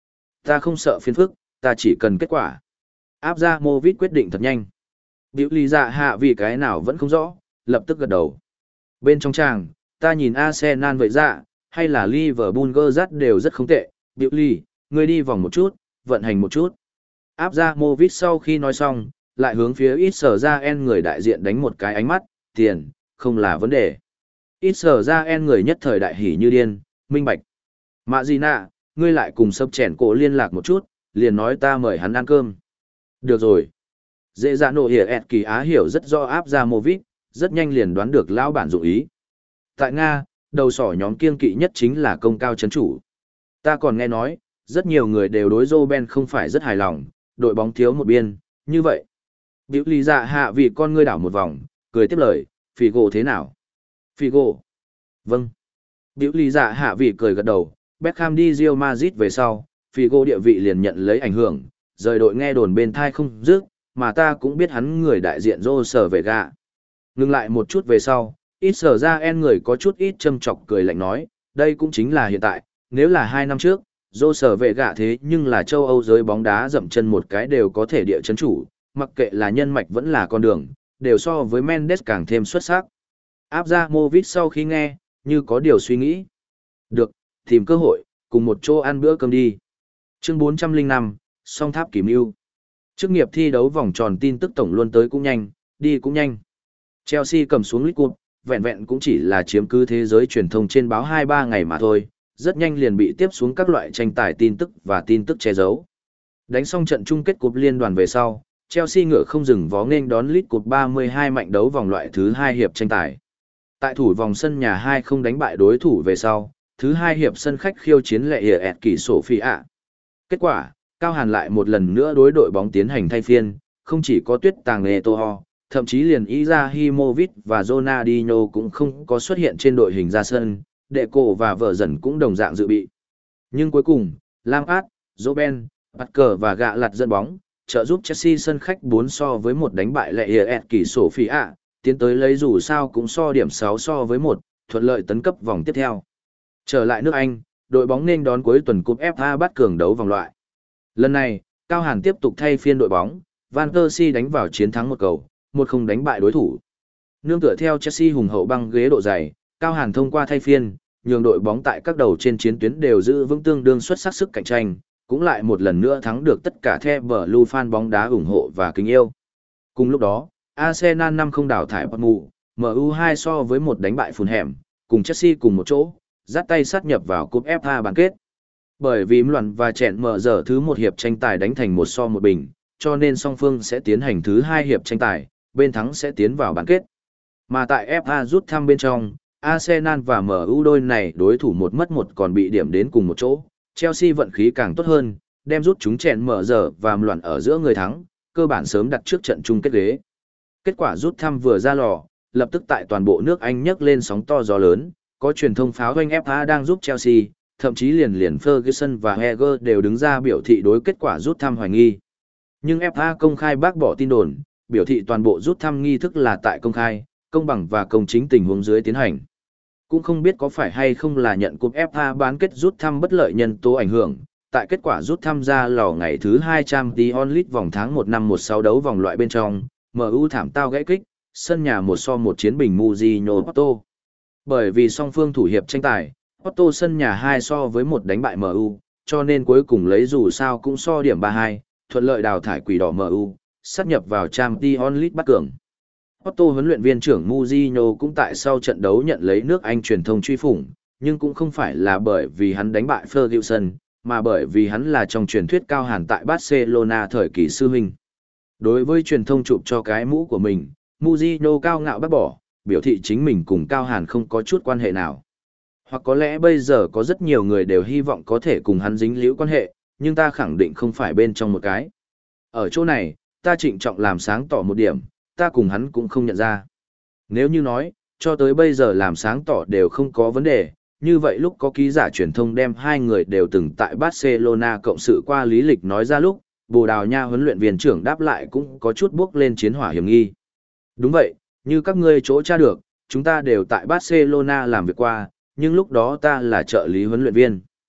Ta không sợ phiền phức, ta chỉ cần kết quả. Abramovich quyết định thật nhanh. Biểu lý dạ hạ vì cái nào vẫn không rõ, lập tức gật đầu. Bên trong tràng, ta nhìn Arsenal vậy dạ, hay là Liverpool Gerrard đều rất không tệ. Biểu lý, ngươi đi vòng một chút, vận hành một chút. Abramovich sau khi nói xong, lại hướng phía ít sở ra en người đại diện đánh một cái ánh mắt, tiền, không là vấn đề. Ít sở ra en người nhất thời đại hỉ như điên, minh bạch. Mạ gì nạ, ngươi lại cùng sập chèn cổ liên lạc một chút, liền nói ta mời hắn ăn cơm. Được rồi. Dễ dạ nổ hiểu ẹt kỳ á hiểu rất rõ Abramovich, rất nhanh liền đoán được lão bản dụng ý. Tại Nga, đầu sỏ nhóm kiên kỵ nhất chính là công cao chấn chủ. Ta còn nghe nói, rất nhiều người đều đối Roben không phải rất hài lòng, đội bóng thiếu một biên, như vậy. Biểu lý dạ hạ vì con ngươi đảo một vòng, cười tiếp lời, Figo thế nào? Figo. Vâng. Biểu lý dạ hạ vì cười gật đầu, Beckham đi Real Madrid về sau, Figo địa vị liền nhận lấy ảnh hưởng, rời đội nghe đồn bên thai không dứt, mà ta cũng biết hắn người đại diện rô sở về gạ. Ngừng lại một chút về sau, ít sở ra en người có chút ít châm chọc cười lạnh nói, đây cũng chính là hiện tại, nếu là hai năm trước, rô sở về gạ thế nhưng là châu Âu giới bóng đá dậm chân một cái đều có thể địa chấn chủ, mặc kệ là nhân mạch vẫn là con đường, đều so với Mendes càng thêm xuất sắc. Abramovich sau khi nghe, như có điều suy nghĩ. Được, tìm cơ hội, cùng một chỗ ăn bữa cơm đi. Chương bốn trăm lẻ năm, song tháp kỳ mưu. Chức nghiệp thi đấu vòng tròn tin tức tổng luôn tới cũng nhanh, đi cũng nhanh. Chelsea cầm xuống League Cup, vẹn vẹn cũng chỉ là chiếm cứ thế giới truyền thông trên báo hai ba ngày mà thôi, rất nhanh liền bị tiếp xuống các loại tranh tài tin tức và tin tức che giấu. Đánh xong trận chung kết cúp liên đoàn về sau, Chelsea ngựa không dừng vó nghênh đón League Cup ba mươi hai mạnh đấu vòng loại thứ hai hiệp tranh tài. Tại thủ vòng sân nhà hai không đánh bại đối thủ về sau, thứ hai hiệp sân khách khiêu chiến lệ hiệp ẹt kỳ Sofia. Kết quả, Cao Hàn lại một lần nữa đối đội bóng tiến hành thay phiên, không chỉ có Tuyết Tàng Eto'o, thậm chí liền Izahimovic và Ronaldinho cũng không có xuất hiện trên đội hình ra sân, đệ cổ và vợ dần cũng đồng dạng dự bị. Nhưng cuối cùng, Lampard, Robben, Parker và gạ lặt dẫn bóng, trợ giúp Chelsea sân khách bốn so với một đánh bại lệ hiệp ẹt kỳ Sofia, tiến tới lấy dù sao cũng so điểm sáu so với một, thuận lợi tấn cấp vòng tiếp theo. Trở lại nước Anh, đội bóng nên đón cuối tuần cúp ép a bắt cường đấu vòng loại. Lần này, Cao Hàn tiếp tục thay phiên đội bóng, Van Persie đánh vào chiến thắng một cầu, một không đánh bại đối thủ. Nương tựa theo Chelsea hùng hậu băng ghế độ dày, Cao Hàn thông qua thay phiên, nhường đội bóng tại các đầu trên chiến tuyến đều giữ vững tương đương xuất sắc sức cạnh tranh, cũng lại một lần nữa thắng được tất cả The Blue fan bóng đá ủng hộ và kính yêu. Cùng lúc đó, Arsenal năm không đảo thải Bournemouth, em u hai so với một đánh bại Fulham, cùng Chelsea cùng một chỗ, dắt tay sát nhập vào cúp ép a bán kết. Bởi vì Luận và Chẹn mở giờ thứ một hiệp tranh tài đánh thành một so một bình, cho nên song phương sẽ tiến hành thứ hai hiệp tranh tài, bên thắng sẽ tiến vào bán kết. Mà tại ép a rút thăm bên trong, Arsenal và em u đôi này đối thủ một mất một còn bị điểm đến cùng một chỗ, Chelsea vận khí càng tốt hơn, đem rút chúng Chẹn mở giờ và Luận ở giữa người thắng, cơ bản sớm đặt trước trận chung kết ghế. Kết quả rút thăm vừa ra lò, lập tức tại toàn bộ nước Anh nhấc lên sóng to gió lớn, có truyền thông pháo doanh ép a đang giúp Chelsea, thậm chí liền liền Ferguson và Heger đều đứng ra biểu thị đối kết quả rút thăm hoài nghi. Nhưng ép a công khai bác bỏ tin đồn, biểu thị toàn bộ rút thăm nghi thức là tại công khai, công bằng và công chính tình huống dưới tiến hành. Cũng không biết có phải hay không là nhận cúp ép a bán kết rút thăm bất lợi nhân tố ảnh hưởng, tại kết quả rút thăm ra lò ngày thứ hai Champions League vòng tháng một năm một sáu đấu vòng loại bên trong, em u thảm tao gãy kích, sân nhà một so một chiến bình Mourinho Porto. Bởi vì song phương thủ hiệp tranh tài, Porto sân nhà hai so với một đánh bại em u, cho nên cuối cùng lấy dù sao cũng so điểm ba hai, thuận lợi đào thải quỷ đỏ em u, sát nhập vào Champions League bắt cường. Porto huấn luyện viên trưởng Mourinho cũng tại sau trận đấu nhận lấy nước Anh truyền thông truy phủng, nhưng cũng không phải là bởi vì hắn đánh bại Ferguson, mà bởi vì hắn là trong truyền thuyết Cao Hàn tại Barcelona thời kỳ sư huynh. Đối với truyền thông chụp cho cái mũ của mình, Mourinho cao ngạo bác bỏ, biểu thị chính mình cùng Cao Hàn không có chút quan hệ nào. Hoặc có lẽ bây giờ có rất nhiều người đều hy vọng có thể cùng hắn dính liễu quan hệ, nhưng ta khẳng định không phải bên trong một cái. Ở chỗ này, ta trịnh trọng làm sáng tỏ một điểm, ta cùng hắn cũng không nhận ra. Nếu như nói, cho tới bây giờ làm sáng tỏ đều không có vấn đề, như vậy lúc có ký giả truyền thông đem hai người đều từng tại Barcelona cộng sự qua lý lịch nói ra lúc, Bồ Đào Nha huấn luyện viên trưởng đáp lại cũng có chút bước lên chiến hỏa hiểm nghi. Đúng vậy, như các ngươi chỗ tra được, chúng ta đều tại Barcelona làm việc qua, nhưng lúc đó ta là trợ lý huấn luyện viên.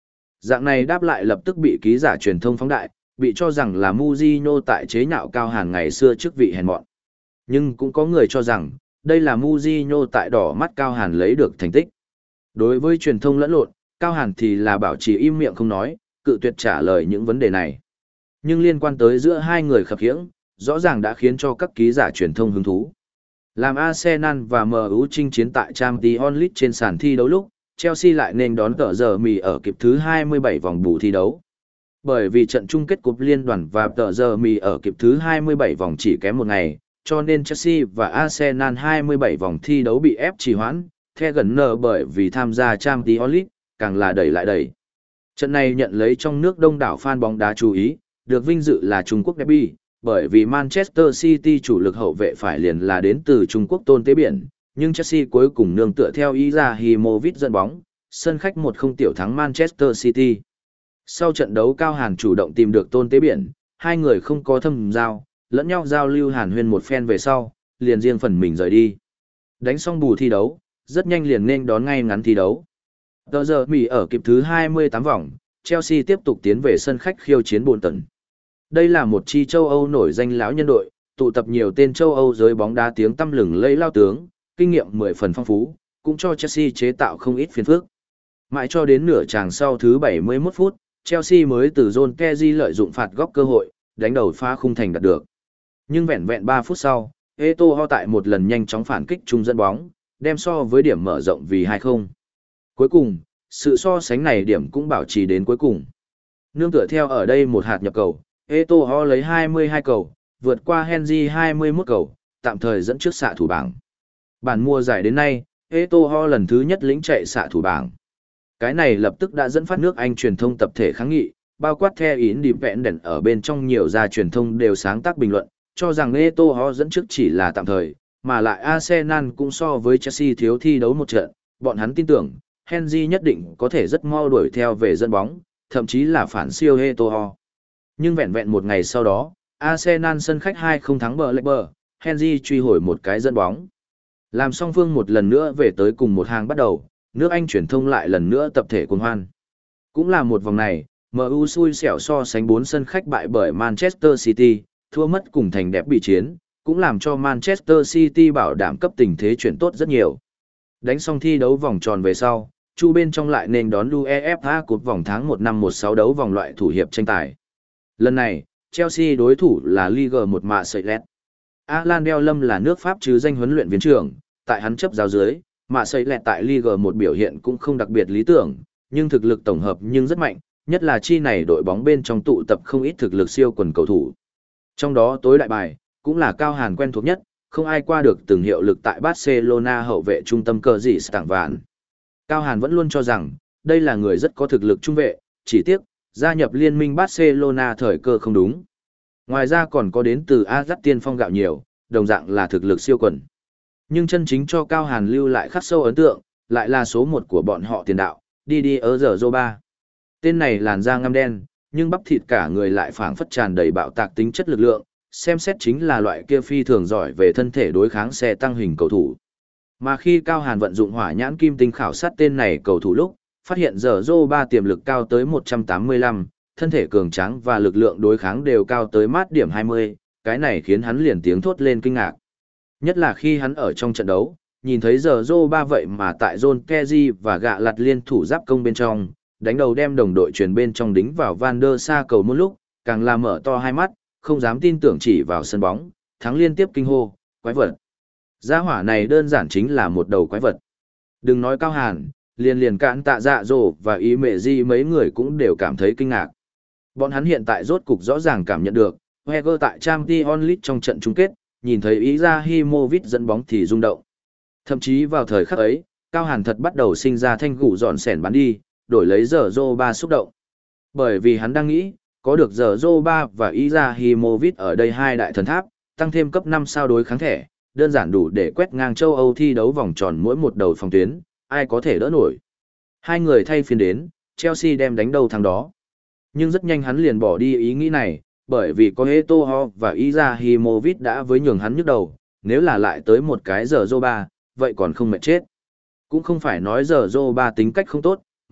Dạng này đáp lại lập tức bị ký giả truyền thông phóng đại, bị cho rằng là Mujinho tại chế nhạo Cao Hàn ngày xưa trước vị hèn mọn. Nhưng cũng có người cho rằng, đây là Mujinho tại đỏ mắt Cao Hàn lấy được thành tích. Đối với truyền thông lẫn lộn, Cao Hàn thì là bảo trì im miệng không nói, cự tuyệt trả lời những vấn đề này. Nhưng liên quan tới giữa hai người khập khiễng, rõ ràng đã khiến cho các ký giả truyền thông hứng thú. Làm Arsenal và em u chinh chiến tại Champions League trên sàn thi đấu lúc, Chelsea lại nên đón tờ giờ mì ở kịp thứ hai mươi bảy vòng bù thi đấu. Bởi vì trận chung kết cúp liên đoàn và tờ giờ mì ở kịp thứ hai mươi bảy vòng chỉ kém một ngày, cho nên Chelsea và Arsenal hai mươi bảy vòng thi đấu bị ép trì hoãn, the gần nở bởi vì tham gia Champions League, càng là đẩy lại đẩy. Trận này nhận lấy trong nước đông đảo fan bóng đá chú ý, được vinh dự là Trung Quốc derby, bởi vì Manchester City chủ lực hậu vệ phải liền là đến từ Trung Quốc Tôn Tế Biển, nhưng Chelsea cuối cùng nương tựa theo Izahimovic dẫn bóng, sân khách một không tiểu thắng Manchester City. Sau trận đấu Cao Hàn chủ động tìm được Tôn Tế Biển, hai người không có thâm giao, lẫn nhau giao lưu hàn huyên một phen về sau, liền riêng phần mình rời đi. Đánh xong bù thi đấu, rất nhanh liền nên đón ngay ngắn thi đấu. Tờ giờ Mỹ ở kịp thứ hai mươi tám vòng, Chelsea tiếp tục tiến về sân khách khiêu chiến Bolton. Đây là một chi châu Âu nổi danh lão nhân đội, tụ tập nhiều tên châu Âu giới bóng đá tiếng tăm lừng lẫy lao tướng, kinh nghiệm mười phần phong phú, cũng cho Chelsea chế tạo không ít phiền phức. Mãi cho đến nửa chàng sau thứ bảy mươi mốt phút, Chelsea mới từ John Terry lợi dụng phạt góc cơ hội, đánh đầu phá khung thành đạt được. Nhưng vẹn vẹn ba phút sau, Eto'o tại một lần nhanh chóng phản kích trung dẫn bóng, đem so với điểm mở rộng vì hai không. Cuối cùng, sự so sánh này điểm cũng bảo trì đến cuối cùng. Nương tựa theo ở đây một hạt nhập cầu, Eto'o lấy hai mươi hai cầu, vượt qua Henry hai mươi mốt cầu, tạm thời dẫn trước xạ thủ bảng. Bản mùa giải đến nay, Eto'o lần thứ nhất lĩnh chạy xạ thủ bảng. Cái này lập tức đã dẫn phát nước Anh truyền thông tập thể kháng nghị, bao quát The Independent ở bên trong nhiều gia truyền thông đều sáng tác bình luận, cho rằng Eto'o dẫn trước chỉ là tạm thời, mà lại Arsenal cũng so với Chelsea thiếu thi đấu một trận, bọn hắn tin tưởng, Henry nhất định có thể rất mau đuổi theo về dẫn bóng, thậm chí là phản siêu Eto'o. Nhưng vẹn vẹn một ngày sau đó, Arsenal sân khách hai không thắng Blackburn, Henry truy hồi một cái dẫn bóng. Làm song phương một lần nữa về tới cùng một hàng bắt đầu, nước Anh truyền thông lại lần nữa tập thể cuồng hoan. Cũng là một vòng này, em u xui xẻo so sánh bốn sân khách bại bởi Manchester City, thua mất cùng thành đẹp bị chiến, cũng làm cho Manchester City bảo đảm cấp tình thế chuyển tốt rất nhiều. Đánh xong thi đấu vòng tròn về sau, chu bên trong lại nên đón UEFA Cup vòng tháng một năm một sáu đấu vòng loại thủ hiệp tranh tài. Lần này, Chelsea đối thủ là Ligue một Marseille. Alan Delem là nước Pháp chứ danh huấn luyện viên trưởng, tại hắn chấp giáo dưới, Marseille tại Ligue một biểu hiện cũng không đặc biệt lý tưởng, nhưng thực lực tổng hợp nhưng rất mạnh, nhất là chi này đội bóng bên trong tụ tập không ít thực lực siêu quần cầu thủ. Trong đó tối đại bài, cũng là Cao Hàn quen thuộc nhất, không ai qua được từng hiệu lực tại Barcelona hậu vệ trung tâm cờ gì Stảng Vạn. Cao Hàn vẫn luôn cho rằng, đây là người rất có thực lực trung vệ, chỉ tiếc, gia nhập liên minh Barcelona thời cơ không đúng. Ngoài ra còn có đến từ Ajax tiên phong gạo nhiều, đồng dạng là thực lực siêu quần. Nhưng chân chính cho Cao Hàn lưu lại khắc sâu ấn tượng, lại là số một của bọn họ tiền đạo, Didier Drogba. Tên này làn da ngăm đen, nhưng bắp thịt cả người lại phảng phất tràn đầy bạo tạc tính chất lực lượng, xem xét chính là loại kia phi thường giỏi về thân thể đối kháng xe tăng hình cầu thủ. Mà khi Cao Hàn vận dụng hỏa nhãn kim tinh khảo sát tên này cầu thủ lúc, phát hiện giờ Drogba tiềm lực cao tới một trăm tám mươi lăm, thân thể cường tráng và lực lượng đối kháng đều cao tới mát điểm hai mươi, cái này khiến hắn liền tiếng thốt lên kinh ngạc. Nhất là khi hắn ở trong trận đấu, nhìn thấy giờ Drogba vậy mà tại John Terry và gạ lặt liên thủ giáp công bên trong, đánh đầu đem đồng đội truyền bên trong đính vào Van der Sa cầu một lúc, càng làm mở to hai mắt, không dám tin tưởng chỉ vào sân bóng, thắng liên tiếp kinh hô, quái vật. Gia hỏa này đơn giản chính là một đầu quái vật. Đừng nói Cao Hàn, liền liền cạn tạ dạ dỗ và ý mẹ di mấy người cũng đều cảm thấy kinh ngạc. Bọn hắn hiện tại rốt cục rõ ràng cảm nhận được, Wenger tại Champions League trong trận chung kết, nhìn thấy Izahimovic dẫn bóng thì rung động. Thậm chí vào thời khắc ấy, Cao Hàn thật bắt đầu sinh ra thanh gụ dọn sẻn bắn đi, đổi lấy giờ Drogba xúc động. Bởi vì hắn đang nghĩ, có được giờ Drogba và Izahimovic ở đây hai đại thần tháp, tăng thêm cấp năm sao đối kháng thẻ, đơn giản đủ để quét ngang châu Âu thi đấu vòng tròn mỗi một đầu phòng tuyến, ai có thể đỡ nổi. Hai người thay phiên đến, Chelsea đem đánh đầu thắng đó. Nhưng rất nhanh hắn liền bỏ đi ý nghĩ này, bởi vì có Eto'o và Izahimovic đã với nhường hắn nhức đầu, nếu là lại tới một cái giờ Drogba, vậy còn không mệt chết. Cũng không phải nói giờ Drogba tính cách không tốt,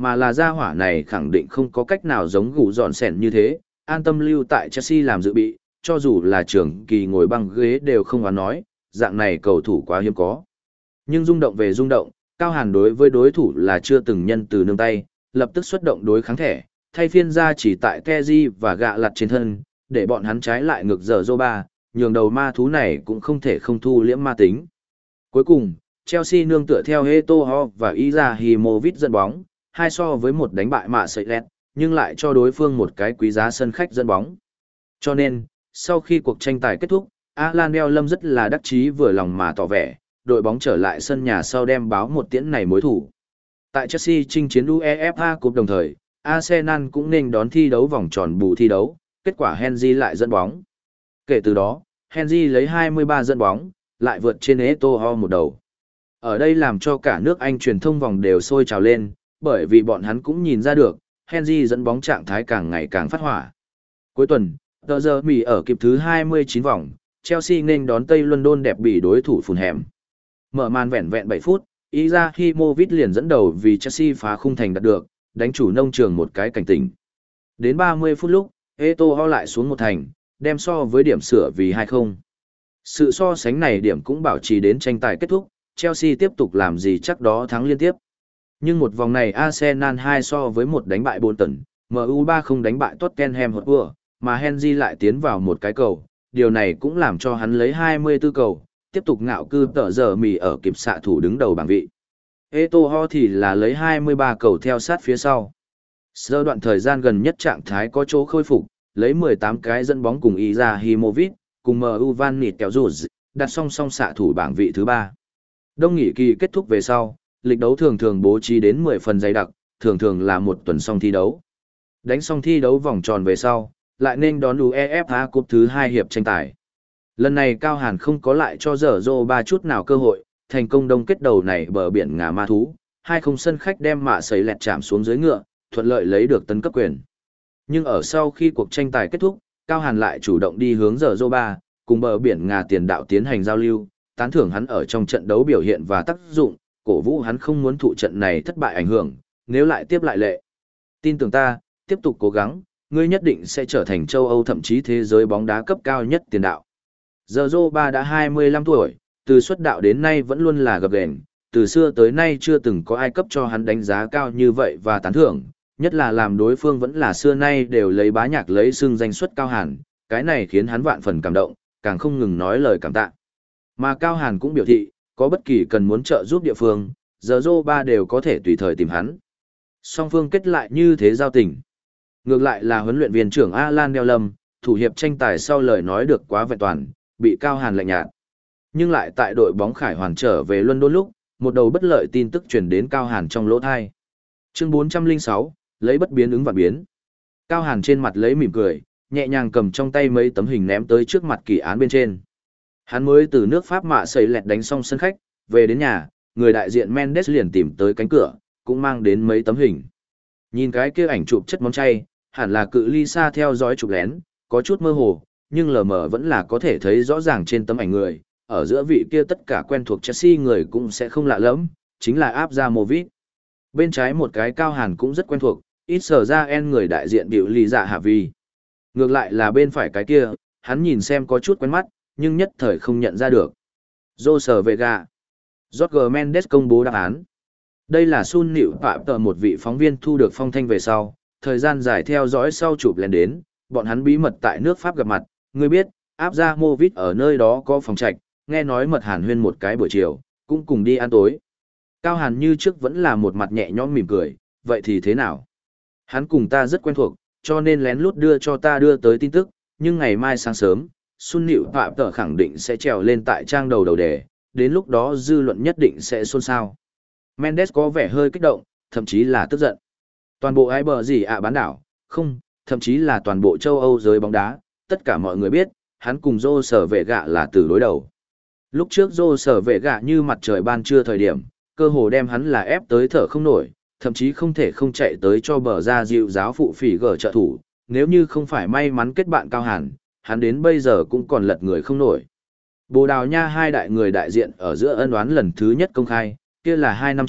mà là gia hỏa này khẳng định không có cách nào giống gù dọn sẻn như thế, an tâm lưu tại Chelsea làm dự bị, cho dù là trưởng kỳ ngồi băng ghế đều không oán nói, dạng này cầu thủ quá hiếm có. Nhưng rung động về rung động, Cao Hàn đối với đối thủ là chưa từng nhân từ nương tay, lập tức xuất động đối kháng thẻ, thay phiên ra chỉ tại Kezi và gạ lặt trên thân, để bọn hắn trái lại ngược giờ Zoba, nhường đầu ma thú này cũng không thể không thu liễm ma tính. Cuối cùng, Chelsea nương tựa theo Eto'o và Izahimovic dẫn bóng, hai so với một đánh bại mạ sợi lẹt, nhưng lại cho đối phương một cái quý giá sân khách dẫn bóng. Cho nên, sau khi cuộc tranh tài kết thúc, Alan Bell Lâm rất là đắc chí vừa lòng mà tỏ vẻ, đội bóng trở lại sân nhà sau đem báo một tiễn này mối thủ. Tại Chelsea chinh chiến UEFA Cup đồng thời, Arsenal cũng nên đón thi đấu vòng tròn bù thi đấu, kết quả Henry lại dẫn bóng. Kể từ đó, Henry lấy hai mươi ba dẫn bóng, lại vượt trên Eto'o một đầu. Ở đây làm cho cả nước Anh truyền thông vòng đều sôi trào lên, bởi vì bọn hắn cũng nhìn ra được, Henry dẫn bóng trạng thái càng ngày càng phát hỏa. Cuối tuần, tờ giờ Mỹ ở kịp thứ hai mươi chín vòng, Chelsea nên đón Tây London đẹp bỉ đối thủ phùn hẻm. Mở màn vẹn vẹn bảy phút, Izahimovic liền dẫn đầu vì Chelsea phá khung thành đạt được, đánh chủ nông trường một cái cảnh tỉnh. Đến ba mươi phút lúc, Eto'o lại xuống một thành, đem so với điểm sửa vì hai không. Sự so sánh này điểm cũng bảo trì đến tranh tài kết thúc, Chelsea tiếp tục làm gì chắc đó thắng liên tiếp. Nhưng một vòng này Arsenal hai so với một đánh bại Bolton, em u ba không đánh bại Tottenham Hotspur, mà Henry lại tiến vào một cái cầu, điều này cũng làm cho hắn lấy hai mươi tư cầu, tiếp tục ngạo cư tờ giờ mì ở kịp xạ thủ đứng đầu bảng vị. Eto'o thì là lấy hai mươi ba cầu theo sát phía sau. Sơ đoạn thời gian gần nhất trạng thái có chỗ khôi phục, lấy mười tám cái dẫn bóng cùng Izahimovic, cùng em u Van Nịt kéo rụt, đặt song song xạ thủ bảng vị thứ ba. Đông nghỉ kỳ kết thúc về sau, lịch đấu thường thường bố trí đến mười phần dày đặc, thường thường là một tuần xong thi đấu. Đánh xong thi đấu vòng tròn về sau, lại nên đón UEFA Cup thứ hai hiệp tranh tài. Lần này Cao Hàn không có lại cho dở dô ba chút nào cơ hội, thành công đông kết đầu này bờ biển ngà ma thú, hai không sân khách đem mạ sấy lẹt chạm xuống dưới ngựa, thuận lợi lấy được tấn cấp quyền. Nhưng ở sau khi cuộc tranh tài kết thúc, Cao Hàn lại chủ động đi hướng dở dô ba, cùng bờ biển ngà tiền đạo tiến hành giao lưu, tán thưởng hắn ở trong trận đấu biểu hiện và tác dụng, cổ vũ hắn không muốn thụ trận này thất bại ảnh hưởng, nếu lại tiếp lại lệ. Tin tưởng ta, tiếp tục cố gắng, ngươi nhất định sẽ trở thành châu Âu thậm chí thế giới bóng đá cấp cao nhất tiền đạo. Giờ Zoba đã hai mươi lăm tuổi, từ xuất đạo đến nay vẫn luôn là gập ghềnh, từ xưa tới nay chưa từng có ai cấp cho hắn đánh giá cao như vậy và tán thưởng, nhất là làm đối phương vẫn là xưa nay đều lấy bá nhạc lấy xưng danh xuất Cao Hàn, cái này khiến hắn vạn phần cảm động, càng không ngừng nói lời cảm tạ. Mà Cao Hàn cũng biểu thị, có bất kỳ cần muốn trợ giúp địa phương, giờ Zoba đều có thể tùy thời tìm hắn. Song phương kết lại như thế giao tình. Ngược lại là huấn luyện viên trưởng Alan Đeo Lâm, thủ hiệp tranh tài sau lời nói được quá vẹn toàn, bị Cao Hàn lạnh nhạt. Nhưng lại tại đội bóng Khải Hoàn trở về London lúc, một đầu bất lợi tin tức truyền đến Cao Hàn trong lỗ thai. Chương bốn trăm lẻ sáu, lấy bất biến ứng vạn biến. Cao Hàn trên mặt lấy mỉm cười, nhẹ nhàng cầm trong tay mấy tấm hình ném tới trước mặt kỳ án bên trên. Hắn mới từ nước Pháp mạ sấy lẹt đánh xong sân khách, về đến nhà, người đại diện Mendes liền tìm tới cánh cửa, cũng mang đến mấy tấm hình. Nhìn cái kia ảnh chụp chất món chay, hẳn là cự ly xa theo dõi chụp lén, có chút mơ hồ, nhưng lờ mờ vẫn là có thể thấy rõ ràng trên tấm ảnh người, ở giữa vị kia tất cả quen thuộc Chelsea người cũng sẽ không lạ lẫm, chính là Abramovich. Bên trái một cái Cao Hàn cũng rất quen thuộc, ít sở ra en người đại diện biểu lì dạ hạ vi. Ngược lại là bên phải cái kia, hắn nhìn xem có chút quen mắt, nhưng nhất thời không nhận ra được. Jose Vega. Jorge Mendes công bố đáp án. Đây là Sun Nịu Phạm tờ một vị phóng viên thu được phong thanh về sau, thời gian dài theo dõi sau chụp lên đến, bọn hắn bí mật tại nước Pháp gặp mặt, người biết, Abramovich ở nơi đó có phòng trạch, nghe nói mật hàn huyên một cái buổi chiều, cũng cùng đi ăn tối. Cao Hàn như trước vẫn là một mặt nhẹ nhõm mỉm cười, vậy thì thế nào? Hắn cùng ta rất quen thuộc, cho nên lén lút đưa cho ta đưa tới tin tức, nhưng ngày mai sáng sớm, Sun Nịu Phạm tờ khẳng định sẽ trèo lên tại trang đầu đầu đề, đến lúc đó dư luận nhất định sẽ xôn xao. Mendes có vẻ hơi kích động, thậm chí là tức giận. Toàn bộ ai bờ gì ạ bán đảo, không, thậm chí là toàn bộ châu Âu giới bóng đá, tất cả mọi người biết, hắn cùng Rô Sở Vệ Gạ là từ đối đầu. Lúc trước Rô Sở Vệ Gạ như mặt trời ban trưa thời điểm, cơ hồ đem hắn là ép tới thở không nổi, thậm chí không thể không chạy tới cho bờ ra dịu giáo phụ phỉ gở trợ thủ, nếu như không phải may mắn kết bạn Cao Hàn, hắn đến bây giờ cũng còn lật người không nổi. Bồ Đào Nha hai đại người đại diện ở giữa ân oán lần thứ nhất công khai, kia là hai năm trước,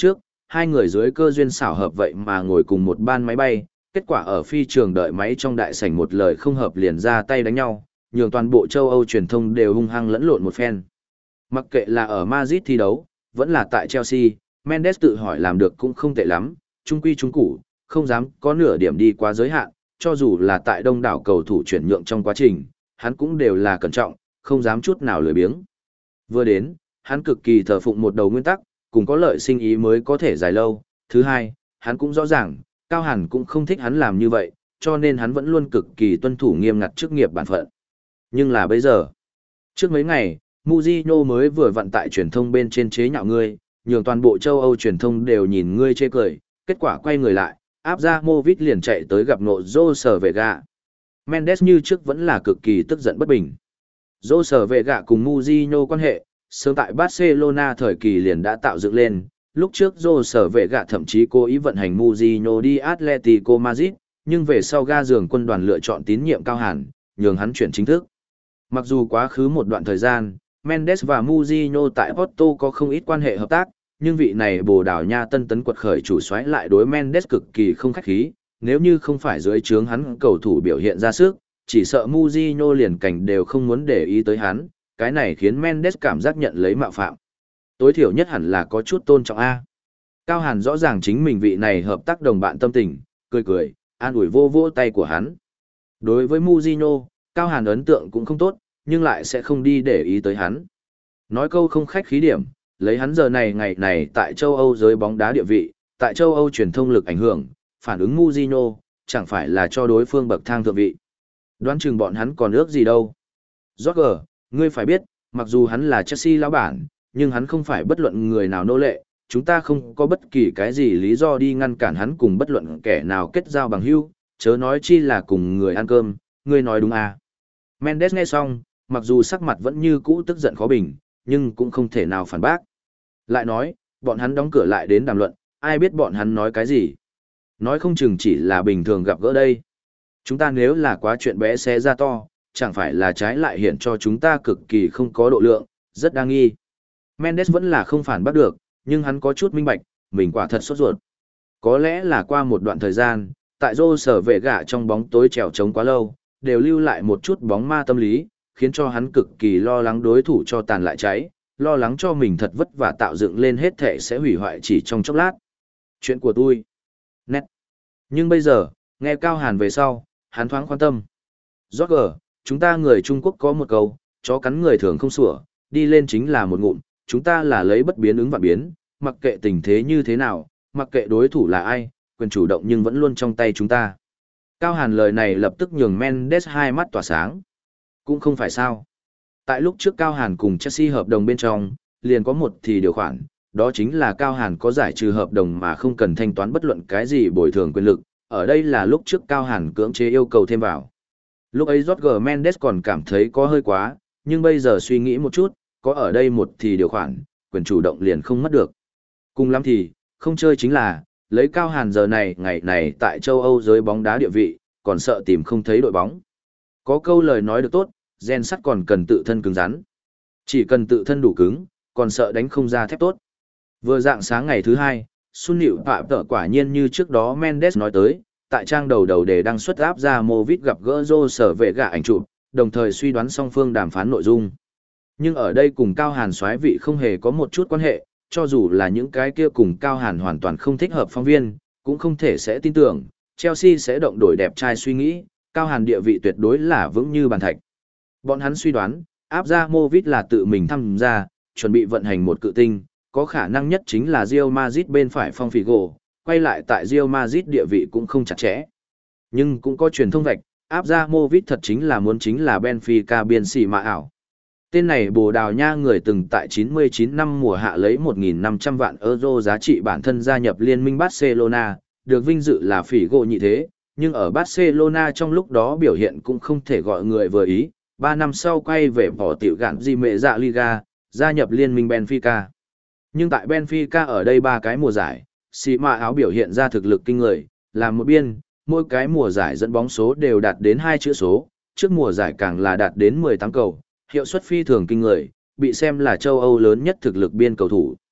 hai người dưới cơ duyên xảo hợp vậy mà ngồi cùng một ban máy bay, kết quả ở phi trường đợi máy trong đại sảnh một lời không hợp liền ra tay đánh nhau, nhường toàn bộ châu Âu truyền thông đều hung hăng lẫn lộn một phen. Mặc kệ là ở Madrid thi đấu, vẫn là tại Chelsea, Mendes tự hỏi làm được cũng không tệ lắm, trung quy trung củ, không dám có nửa điểm đi quá giới hạn, cho dù là tại đông đảo cầu thủ chuyển nhượng trong quá trình, hắn cũng đều là cẩn trọng, không dám chút nào lười biếng. Vừa đến, hắn cực kỳ thờ phụng một đầu nguyên tắc, cùng có lợi sinh ý mới có thể dài lâu. Thứ hai, hắn cũng rõ ràng, Cao Hàn cũng không thích hắn làm như vậy, cho nên hắn vẫn luôn cực kỳ tuân thủ nghiêm ngặt chức nghiệp bản phận. Nhưng là bây giờ, trước mấy ngày, Mourinho mới vừa vận tại truyền thông bên trên chế nhạo ngươi, nhường toàn bộ châu Âu truyền thông đều nhìn ngươi chê cười, kết quả quay người lại, áp ra Movit liền chạy tới gặp nộ Jose Vega. Mendes như trước vẫn là cực kỳ tức giận bất bình. Jose Vega cùng Mourinho quan hệ, sớm tại Barcelona thời kỳ liền đã tạo dựng lên, lúc trước Jose Vega thậm chí cố ý vận hành Mourinho đi Atletico Madrid, nhưng về sau ga giường quân đoàn lựa chọn tín nhiệm Cao Hàn, nhường hắn chuyển chính thức. Mặc dù quá khứ một đoạn thời gian, Mendes và Mourinho tại Porto có không ít quan hệ hợp tác, nhưng vị này Bồ Đào Nha tân tấn quật khởi chủ soái lại đối Mendes cực kỳ không khách khí, nếu như không phải dưới trướng hắn cầu thủ biểu hiện ra sức, chỉ sợ Mourinho liền cảnh đều không muốn để ý tới hắn, cái này khiến Mendes cảm giác nhận lấy mạo phạm. Tối thiểu nhất hẳn là có chút tôn trọng A. Cao Hàn rõ ràng chính mình vị này hợp tác đồng bạn tâm tình, cười cười, an ủi vô vô tay của hắn. Đối với Mourinho, Cao Hàn ấn tượng cũng không tốt, nhưng lại sẽ không đi để ý tới hắn. Nói câu không khách khí điểm, lấy hắn giờ này ngày này tại châu Âu giới bóng đá địa vị, tại châu Âu truyền thông lực ảnh hưởng, phản ứng Mourinho, chẳng phải là cho đối phương bậc thang thượng vị. Đoán chừng bọn hắn còn ước gì đâu. Roger, ngươi phải biết, mặc dù hắn là Chelsea lão bản, nhưng hắn không phải bất luận người nào nô lệ, chúng ta không có bất kỳ cái gì lý do đi ngăn cản hắn cùng bất luận kẻ nào kết giao bằng hữu, chớ nói chi là cùng người ăn cơm, ngươi nói đúng à. Mendes nghe xong, mặc dù sắc mặt vẫn như cũ tức giận khó bình, nhưng cũng không thể nào phản bác. Lại nói, bọn hắn đóng cửa lại đến đàm luận, ai biết bọn hắn nói cái gì. Nói không chừng chỉ là bình thường gặp gỡ đây. Chúng ta nếu là quá chuyện bé xé ra to, chẳng phải là trái lại hiện cho chúng ta cực kỳ không có độ lượng, rất đa nghi. Mendes vẫn là không phản bác được, nhưng hắn có chút minh bạch, mình quả thật sốt ruột. Có lẽ là qua một đoạn thời gian, tại Rô sở vệ gạ trong bóng tối trèo trống quá lâu, đều lưu lại một chút bóng ma tâm lý, khiến cho hắn cực kỳ lo lắng đối thủ cho tàn lại cháy, lo lắng cho mình thật vất vả tạo dựng lên hết thể sẽ hủy hoại chỉ trong chốc lát. Chuyện của tôi. Nét. Nhưng bây giờ, nghe Cao Hàn về sau, hắn thoáng quan tâm. Roger, chúng ta người Trung Quốc có một câu, chó cắn người thường không sủa, đi lên chính là một ngụm, chúng ta là lấy bất biến ứng vạn biến, mặc kệ tình thế như thế nào, mặc kệ đối thủ là ai, quyền chủ động nhưng vẫn luôn trong tay chúng ta. Cao Hàn lời này lập tức nhường Mendes hai mắt tỏa sáng. Cũng không phải sao. Tại lúc trước Cao Hàn cùng Chelsea hợp đồng bên trong, liền có một thì điều khoản, đó chính là Cao Hàn có giải trừ hợp đồng mà không cần thanh toán bất luận cái gì bồi thường quyền lực, ở đây là lúc trước Cao Hàn cưỡng chế yêu cầu thêm vào. Lúc ấy Jorge Mendes còn cảm thấy có hơi quá, nhưng bây giờ suy nghĩ một chút, có ở đây một thì điều khoản, quyền chủ động liền không mất được. Cùng lắm thì, không chơi chính là, lấy Cao Hàn giờ này ngày này tại châu Âu giới bóng đá địa vị, còn sợ tìm không thấy đội bóng. Có câu lời nói được tốt, gen sắt còn cần tự thân cứng rắn. Chỉ cần tự thân đủ cứng, còn sợ đánh không ra thép tốt. Vừa dạng sáng ngày thứ hai, Sun Nịu Phạm Tợ quả nhiên như trước đó Mendes nói tới, tại trang đầu đầu để đăng xuất áp ra Movit gặp gỡ Rô sở vệ gạ ảnh chụp, đồng thời suy đoán song phương đàm phán nội dung. Nhưng ở đây cùng Cao Hàn soái vị không hề có một chút quan hệ, cho dù là những cái kia cùng Cao Hàn hoàn toàn không thích hợp phóng viên, cũng không thể sẽ tin tưởng, Chelsea sẽ động đổi đẹp trai suy nghĩ, Cao Hàn địa vị tuyệt đối là vững như bàn thạch. Bọn hắn suy đoán, áp ra Movit là tự mình tham gia, chuẩn bị vận hành một cự tinh, có khả năng nhất chính là Real Madrid bên phải phong Figo, quay lại tại Real Madrid địa vị cũng không chặt chẽ. Nhưng cũng có truyền thông vạch, áp ra Movit thật chính là muốn chính là Benfica biên xì mà ảo. Tên này Bồ Đào Nha người từng tại chín mươi chín năm mùa hạ lấy một nghìn năm trăm vạn euro giá trị bản thân gia nhập liên minh Barcelona, được vinh dự là Figo nhị thế, nhưng ở Barcelona trong lúc đó biểu hiện cũng không thể gọi người vừa ý, ba năm sau quay về bỏ tiểu gạn di mệ dạ Liga, gia nhập liên minh Benfica. Nhưng tại Benfica ở đây ba cái mùa giải, xì mạ áo biểu hiện ra thực lực kinh người, làm một biên, mỗi cái mùa giải dẫn bóng số đều đạt đến hai chữ số, trước mùa giải càng là đạt đến mười tám cầu, hiệu suất phi thường kinh người, bị xem là châu Âu lớn nhất thực lực biên cầu thủ.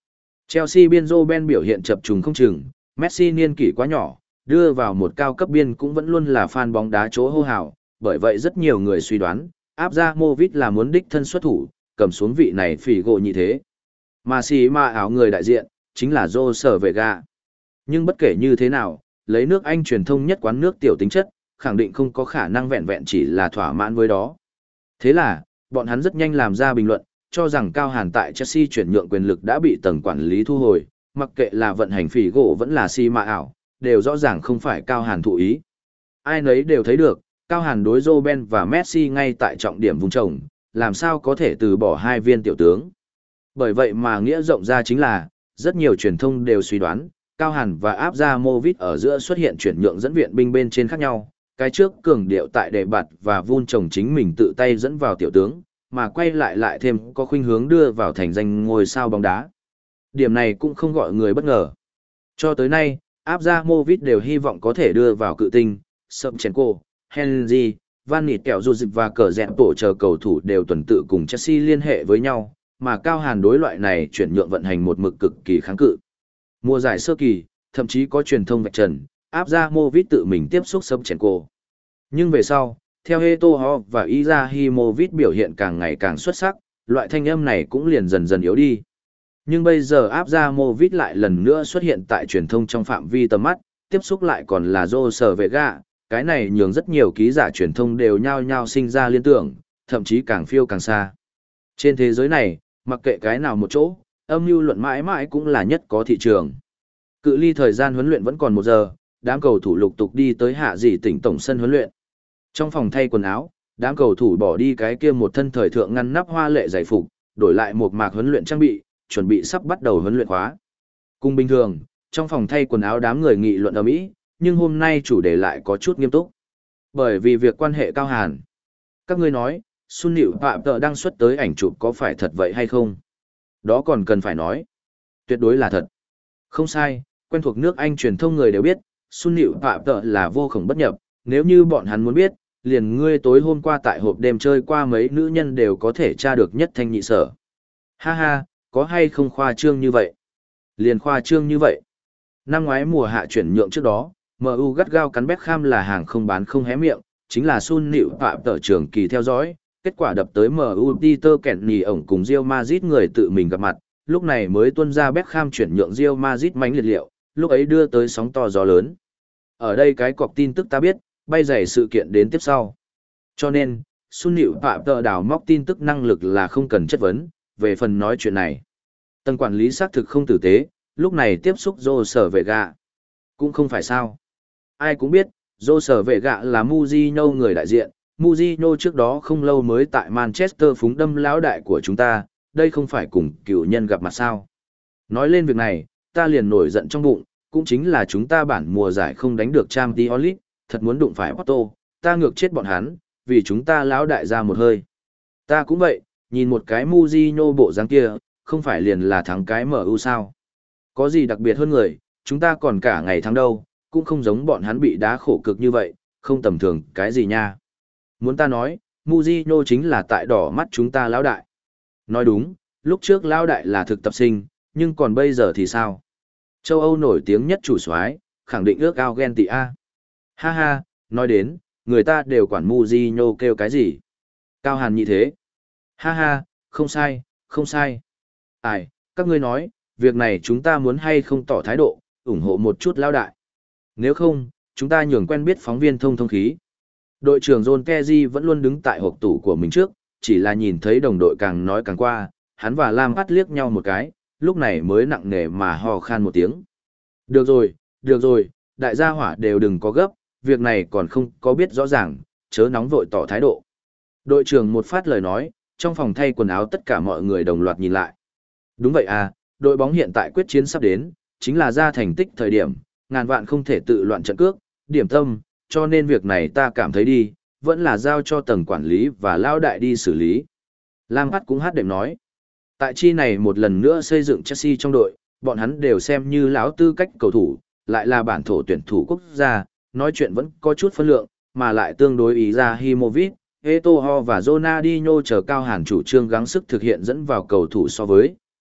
Chelsea biên Robben biểu hiện chập trùng không chừng, Messi niên kỷ quá nhỏ, đưa vào một cao cấp biên cũng vẫn luôn là fan bóng đá chỗ hô hào, bởi vậy rất nhiều người suy đoán, Abramovich là muốn đích thân xuất thủ, cầm xuống vị này phỉ gỗ như thế. Mà xì mà áo người đại diện, chính là Jose Vega. Nhưng bất kể như thế nào, lấy nước Anh truyền thông nhất quán nước tiểu tính chất, khẳng định không có khả năng vẹn vẹn chỉ là thỏa mãn với đó. Thế là, bọn hắn rất nhanh làm ra bình luận, cho rằng Cao Hàn tại Chelsea chuyển nhượng quyền lực đã bị tầng quản lý thu hồi, mặc kệ là vận hành phỉ gỗ vẫn là xì mà ảo, đều rõ ràng không phải Cao Hàn thụ ý. Ai nấy đều thấy được, Cao Hàn đối Robben và Messi ngay tại trọng điểm vùng trồng, làm sao có thể từ bỏ hai viên tiểu tướng. Bởi vậy mà nghĩa rộng ra chính là, rất nhiều truyền thông đều suy đoán, Cao Hàn và Abramovich ở giữa xuất hiện chuyển nhượng dẫn viện binh bên trên khác nhau, cái trước cường điệu tại đề bạt và vun trồng chính mình tự tay dẫn vào tiểu tướng, mà quay lại lại thêm có khuynh hướng đưa vào thành danh ngôi sao bóng đá. Điểm này cũng không gọi người bất ngờ. Cho tới nay, Abramovich đều hy vọng có thể đưa vào cự tinh, Shevchenko, Henry, Van Nịt kẹo dù dịch và cờ rẽ tổ chờ cầu thủ đều tuần tự cùng Chelsea liên hệ với nhau, mà Cao Hàn đối loại này chuyển nhượng vận hành một mực cực kỳ kháng cự. Mùa giải sơ kỳ, thậm chí có truyền thông vạch trần, Abramovich tự mình tiếp xúc Shevchenko. Nhưng về sau, theo Eto'o và Izahimovic biểu hiện càng ngày càng xuất sắc, loại thanh âm này cũng liền dần dần yếu đi. Nhưng bây giờ Abramovich lại lần nữa xuất hiện tại truyền thông trong phạm vi tầm mắt, tiếp xúc lại còn là Jose Vega, cái này nhường rất nhiều ký giả truyền thông đều nhao nhao sinh ra liên tưởng, thậm chí càng phiêu càng xa. Trên thế giới này, mặc kệ cái nào một chỗ, âm mưu luận mãi mãi cũng là nhất có thị trường. Cự ly thời gian huấn luyện vẫn còn một giờ, đám cầu thủ lục tục đi tới hạ dị tỉnh tổng sân huấn luyện. Trong phòng thay quần áo, đám cầu thủ bỏ đi cái kia một thân thời thượng ngăn nắp hoa lệ giải phục, đổi lại một mạc huấn luyện trang bị, chuẩn bị sắp bắt đầu huấn luyện khóa. Cùng bình thường, trong phòng thay quần áo đám người nghị luận ầm ĩ, nhưng hôm nay chủ đề lại có chút nghiêm túc. Bởi vì việc quan hệ Cao Hàn. Các ngươi nói, Sun Liễu Phạm Tợ đăng xuất tới ảnh chụp có phải thật vậy hay không? Đó còn cần phải nói. Tuyệt đối là thật. Không sai, quen thuộc nước Anh truyền thông người đều biết, Sun Liễu Phạm Tợ là vô khổng bất nhập, nếu như bọn hắn muốn biết, liền ngươi tối hôm qua tại hộp đêm chơi qua mấy nữ nhân đều có thể tra được nhất thanh nhị sở. Ha ha, có hay không khoa trương như vậy? Liền khoa trương như vậy. Năm ngoái mùa hạ chuyển nhượng trước đó, em u gắt gao cắn Beckham là hàng không bán không hé miệng, chính là Sun Liễu Phạm Tợ trường kỳ theo dõi, kết quả đập tới em u Peter Kenny ổng cùng Real Madrid người tự mình gặp mặt, lúc này mới tuân ra Beckham chuyển nhượng Real Madrid mánh liệt liệu, lúc ấy đưa tới sóng to gió lớn. Ở đây cái cọc tin tức ta biết, bay dày sự kiện đến tiếp sau. Cho nên, Sun Liễu Phạm Tợ đào móc tin tức năng lực là không cần chất vấn, về phần nói chuyện này. Tầng quản lý xác thực không tử tế, lúc này tiếp xúc Jose Vega. Cũng không phải sao. Ai cũng biết, Jose Vega là Mourinho người đại diện, Mourinho trước đó không lâu mới tại Manchester phúng đâm lão đại của chúng ta, đây không phải cùng cựu nhân gặp mặt sao. Nói lên việc này, ta liền nổi giận trong bụng, cũng chính là chúng ta bản mùa giải không đánh được Champions League, thật muốn đụng phải Porto, ta ngược chết bọn hắn, vì chúng ta lão đại ra một hơi. Ta cũng vậy, nhìn một cái Mourinho bộ dáng kia, không phải liền là thắng cái em u sao. Có gì đặc biệt hơn người, chúng ta còn cả ngày thắng đâu, cũng không giống bọn hắn bị đá khổ cực như vậy, không tầm thường cái gì nha. Muốn ta nói, Mourinho chính là tại đỏ mắt chúng ta lão đại. Nói đúng, lúc trước lão đại là thực tập sinh, nhưng còn bây giờ thì sao? Châu Âu nổi tiếng nhất chủ soái, khẳng định ước ao ghen tị a. Ha ha, nói đến, người ta đều quản Mourinho kêu cái gì? Cao Hàn như thế. Ha ha, không sai, không sai. Ai, các ngươi nói, việc này chúng ta muốn hay không tỏ thái độ, ủng hộ một chút lão đại. Nếu không, chúng ta nhường quen biết phóng viên thông thông khí. Đội trưởng John Kezi vẫn luôn đứng tại hộp tủ của mình trước, chỉ là nhìn thấy đồng đội càng nói càng qua, hắn và Lam bắt liếc nhau một cái, lúc này mới nặng nề mà ho khan một tiếng. Được rồi, được rồi, đại gia hỏa đều đừng có gấp, việc này còn không có biết rõ ràng, chớ nóng vội tỏ thái độ. Đội trưởng một phát lời nói, trong phòng thay quần áo tất cả mọi người đồng loạt nhìn lại. Đúng vậy à, đội bóng hiện tại quyết chiến sắp đến, chính là ra thành tích thời điểm, ngàn vạn không thể tự loạn trận cước, điểm tâm, cho nên việc này ta cảm thấy đi, vẫn là giao cho tầng quản lý và lao đại đi xử lý. Lam Hát cũng hát đệm nói. Tại chi này một lần nữa xây dựng Chelsea trong đội, bọn hắn đều xem như lão tư cách cầu thủ, lại là bản thổ tuyển thủ quốc gia, nói chuyện vẫn có chút phân lượng, mà lại tương đối ý ra Himovic, Eto'o và Ronaldinho chờ Cao Hàn chủ trương gắng sức thực hiện dẫn vào cầu thủ so với,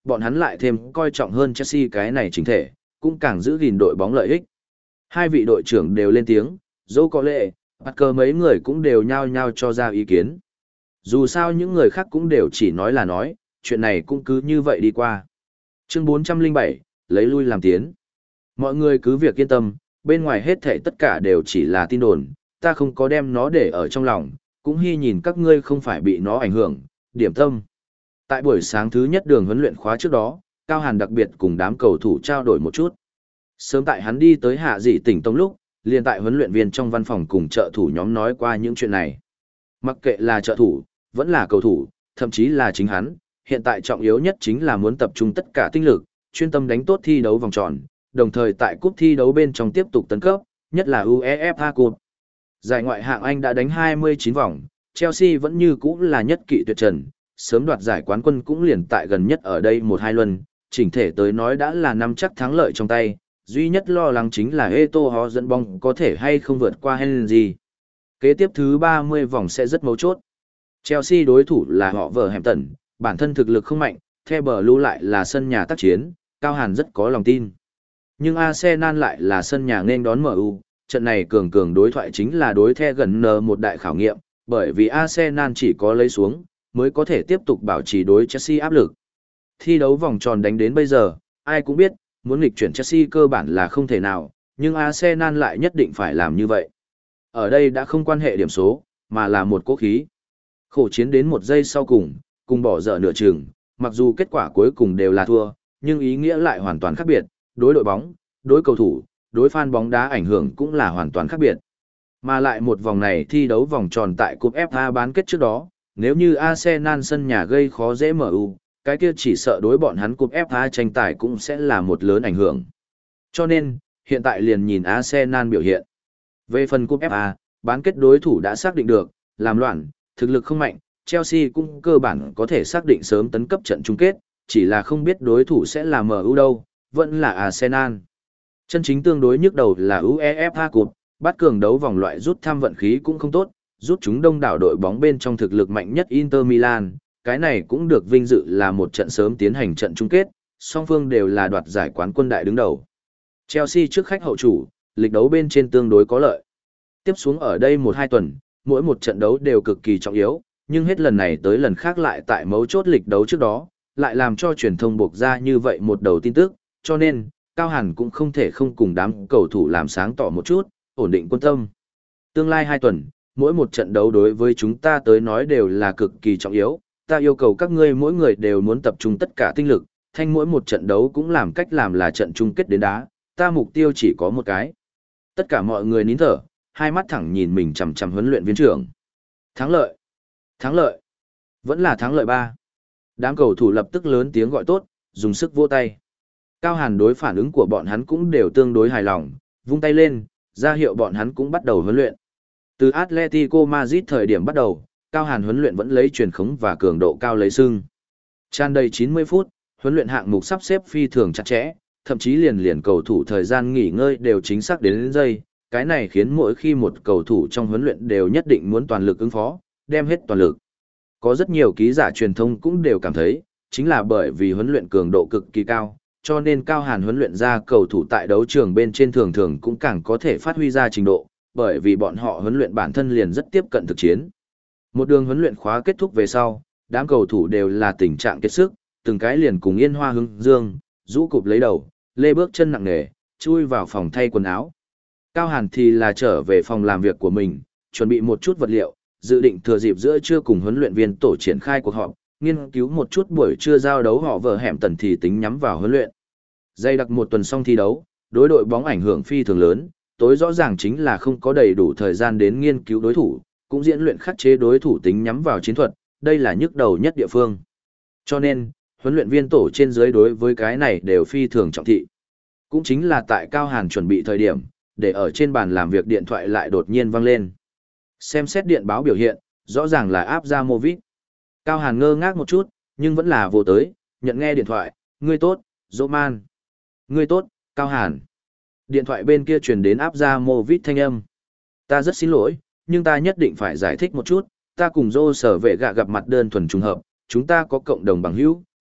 bọn hắn lại thêm coi trọng hơn Chelsea cái này chính thể, cũng càng giữ gìn đội bóng lợi ích. Hai vị đội trưởng đều lên tiếng, dẫu có lệ, bắt cờ mấy người cũng đều nhao nhao cho ra ý kiến. Dù sao những người khác cũng đều chỉ nói là nói, chuyện này cũng cứ như vậy đi qua. Chương bốn trăm lẻ bảy, lấy lui làm tiến. Mọi người cứ việc yên tâm, bên ngoài hết thảy tất cả đều chỉ là tin đồn, ta không có đem nó để ở trong lòng, cũng hy nhìn các ngươi không phải bị nó ảnh hưởng, điểm tâm. Tại buổi sáng thứ nhất đường huấn luyện khóa trước đó, Cao Hàn đặc biệt cùng đám cầu thủ trao đổi một chút. Sớm tại hắn đi tới Hạ Dị tỉnh Tông lúc, liền tại huấn luyện viên trong văn phòng cùng trợ thủ nhóm nói qua những chuyện này. Mặc kệ là trợ thủ, vẫn là cầu thủ, thậm chí là chính hắn, hiện tại trọng yếu nhất chính là muốn tập trung tất cả tinh lực, chuyên tâm đánh tốt thi đấu vòng tròn, đồng thời tại cúp thi đấu bên trong tiếp tục tấn cấp, nhất là UEFA Cup. Giải ngoại hạng Anh đã đánh hai mươi chín vòng, Chelsea vẫn như cũ là nhất kỵ tuyệt trần, sớm đoạt giải quán quân cũng liền tại gần nhất ở đây một hai luân, chỉnh thể tới nói đã là năm chắc thắng lợi trong tay, duy nhất lo lắng chính là Eto'o dẫn bóng có thể hay không vượt qua Henry. Kế tiếp thứ ba mươi vòng sẽ rất mấu chốt. Chelsea đối thủ là họ Wolverhampton, bản thân thực lực không mạnh, The Blue lại là sân nhà tác chiến, Cao Hàn rất có lòng tin. Nhưng Arsenal lại là sân nhà nên đón em u, trận này cường cường đối thoại chính là đối The gần N một đại khảo nghiệm, bởi vì Arsenal chỉ có lấy xuống, mới có thể tiếp tục bảo trì đối Chelsea áp lực. Thi đấu vòng tròn đánh đến bây giờ, ai cũng biết, muốn nghịch chuyển Chelsea cơ bản là không thể nào, nhưng Arsenal lại nhất định phải làm như vậy. Ở đây đã không quan hệ điểm số, mà là một cố khí. Khổ chiến đến một giây sau cùng, cùng bỏ dở nửa chừng, mặc dù kết quả cuối cùng đều là thua, nhưng ý nghĩa lại hoàn toàn khác biệt, đối đội bóng, đối cầu thủ, đối fan bóng đá ảnh hưởng cũng là hoàn toàn khác biệt. Mà lại một vòng này thi đấu vòng tròn tại cúp ép a bán kết trước đó, nếu như Arsenal sân nhà gây khó dễ em u, cái kia chỉ sợ đối bọn hắn cúp ép a tranh tài cũng sẽ là một lớn ảnh hưởng. Cho nên, hiện tại liền nhìn Arsenal biểu hiện. Về phần cúp ép a, bán kết đối thủ đã xác định được, làm loạn, thực lực không mạnh, Chelsea cũng cơ bản có thể xác định sớm tấn cấp trận chung kết, chỉ là không biết đối thủ sẽ là em u đâu, vẫn là Arsenal. Chân chính tương đối nhức đầu là UEFA Cup, bắt cường đấu vòng loại rút thăm vận khí cũng không tốt, rút chúng đông đảo đội bóng bên trong thực lực mạnh nhất Inter Milan, cái này cũng được vinh dự là một trận sớm tiến hành trận chung kết, song phương đều là đoạt giải quán quân đại đứng đầu. Chelsea trước khách hậu chủ, lịch đấu bên trên tương đối có lợi. Tiếp xuống ở đây một hai tuần, mỗi một trận đấu đều cực kỳ trọng yếu, nhưng hết lần này tới lần khác lại tại mấu chốt lịch đấu trước đó, lại làm cho truyền thông buộc ra như vậy một đầu tin tức, cho nên, Cao Hàn cũng không thể không cùng đám cầu thủ làm sáng tỏ một chút, ổn định quân tâm. Tương lai hai tuần, mỗi một trận đấu đối với chúng ta tới nói đều là cực kỳ trọng yếu, ta yêu cầu các ngươi mỗi người đều muốn tập trung tất cả tinh lực, thanh mỗi một trận đấu cũng làm cách làm là trận chung kết đến đá, ta mục tiêu chỉ có một cái. Tất cả mọi người nín thở, hai mắt thẳng nhìn mình chằm chằm huấn luyện viên trưởng. Thắng lợi! Thắng lợi! Vẫn là thắng lợi ba. Đám cầu thủ lập tức lớn tiếng gọi tốt, dùng sức vỗ tay. Cao Hàn đối phản ứng của bọn hắn cũng đều tương đối hài lòng, vung tay lên, ra hiệu bọn hắn cũng bắt đầu huấn luyện. Từ Atletico Madrid thời điểm bắt đầu, Cao Hàn huấn luyện vẫn lấy truyền khống và cường độ cao lấy sưng. Tràn đầy chín mươi phút, huấn luyện hạng mục sắp xếp phi thường chặt chẽ, thậm chí liền liền cầu thủ thời gian nghỉ ngơi đều chính xác đến, đến giây, cái này khiến mỗi khi một cầu thủ trong huấn luyện đều nhất định muốn toàn lực ứng phó, đem hết toàn lực. Có rất nhiều ký giả truyền thông cũng đều cảm thấy, chính là bởi vì huấn luyện cường độ cực kỳ cao, cho nên Cao Hàn huấn luyện ra cầu thủ tại đấu trường bên trên thường thường cũng càng có thể phát huy ra trình độ, bởi vì bọn họ huấn luyện bản thân liền rất tiếp cận thực chiến. Một đường huấn luyện khóa kết thúc về sau, đám cầu thủ đều là tình trạng kiệt sức, từng cái liền cùng yên hoa hướng dương, rũ cụp lấy đầu, lê bước chân nặng nề, chui vào phòng thay quần áo. Cao Hàn thì là trở về phòng làm việc của mình, chuẩn bị một chút vật liệu, dự định thừa dịp giữa trưa cùng huấn luyện viên tổ triển khai cuộc họp, nghiên cứu một chút buổi trưa giao đấu họ vợ hẻm tần thì tính nhắm vào huấn luyện. Dày đặc một tuần xong thi đấu, đối đội bóng ảnh hưởng phi thường lớn, tối rõ ràng chính là không có đầy đủ thời gian đến nghiên cứu đối thủ, cũng diễn luyện khắc chế đối thủ tính nhắm vào chiến thuật, đây là nhức đầu nhất địa phương. Cho nên, huấn luyện viên tổ trên dưới đối với cái này đều phi thường trọng thị. Cũng chính là tại Cao Hàn chuẩn bị thời điểm, để ở trên bàn làm việc điện thoại lại đột nhiên vang lên. Xem xét điện báo biểu hiện, rõ ràng là áp ra Movit. Cao Hàn ngơ ngác một chút, nhưng vẫn là vô tới, nhận nghe điện thoại, ngươi tốt, Roman. Ngươi tốt, Cao Hàn. Điện thoại bên kia truyền đến áp ra Movit thanh âm. Ta rất xin lỗi, nhưng ta nhất định phải giải thích một chút, ta cùng Dô sở vệ gạ gặp mặt đơn thuần trùng hợp, chúng ta có cộng đồng bằng hữu,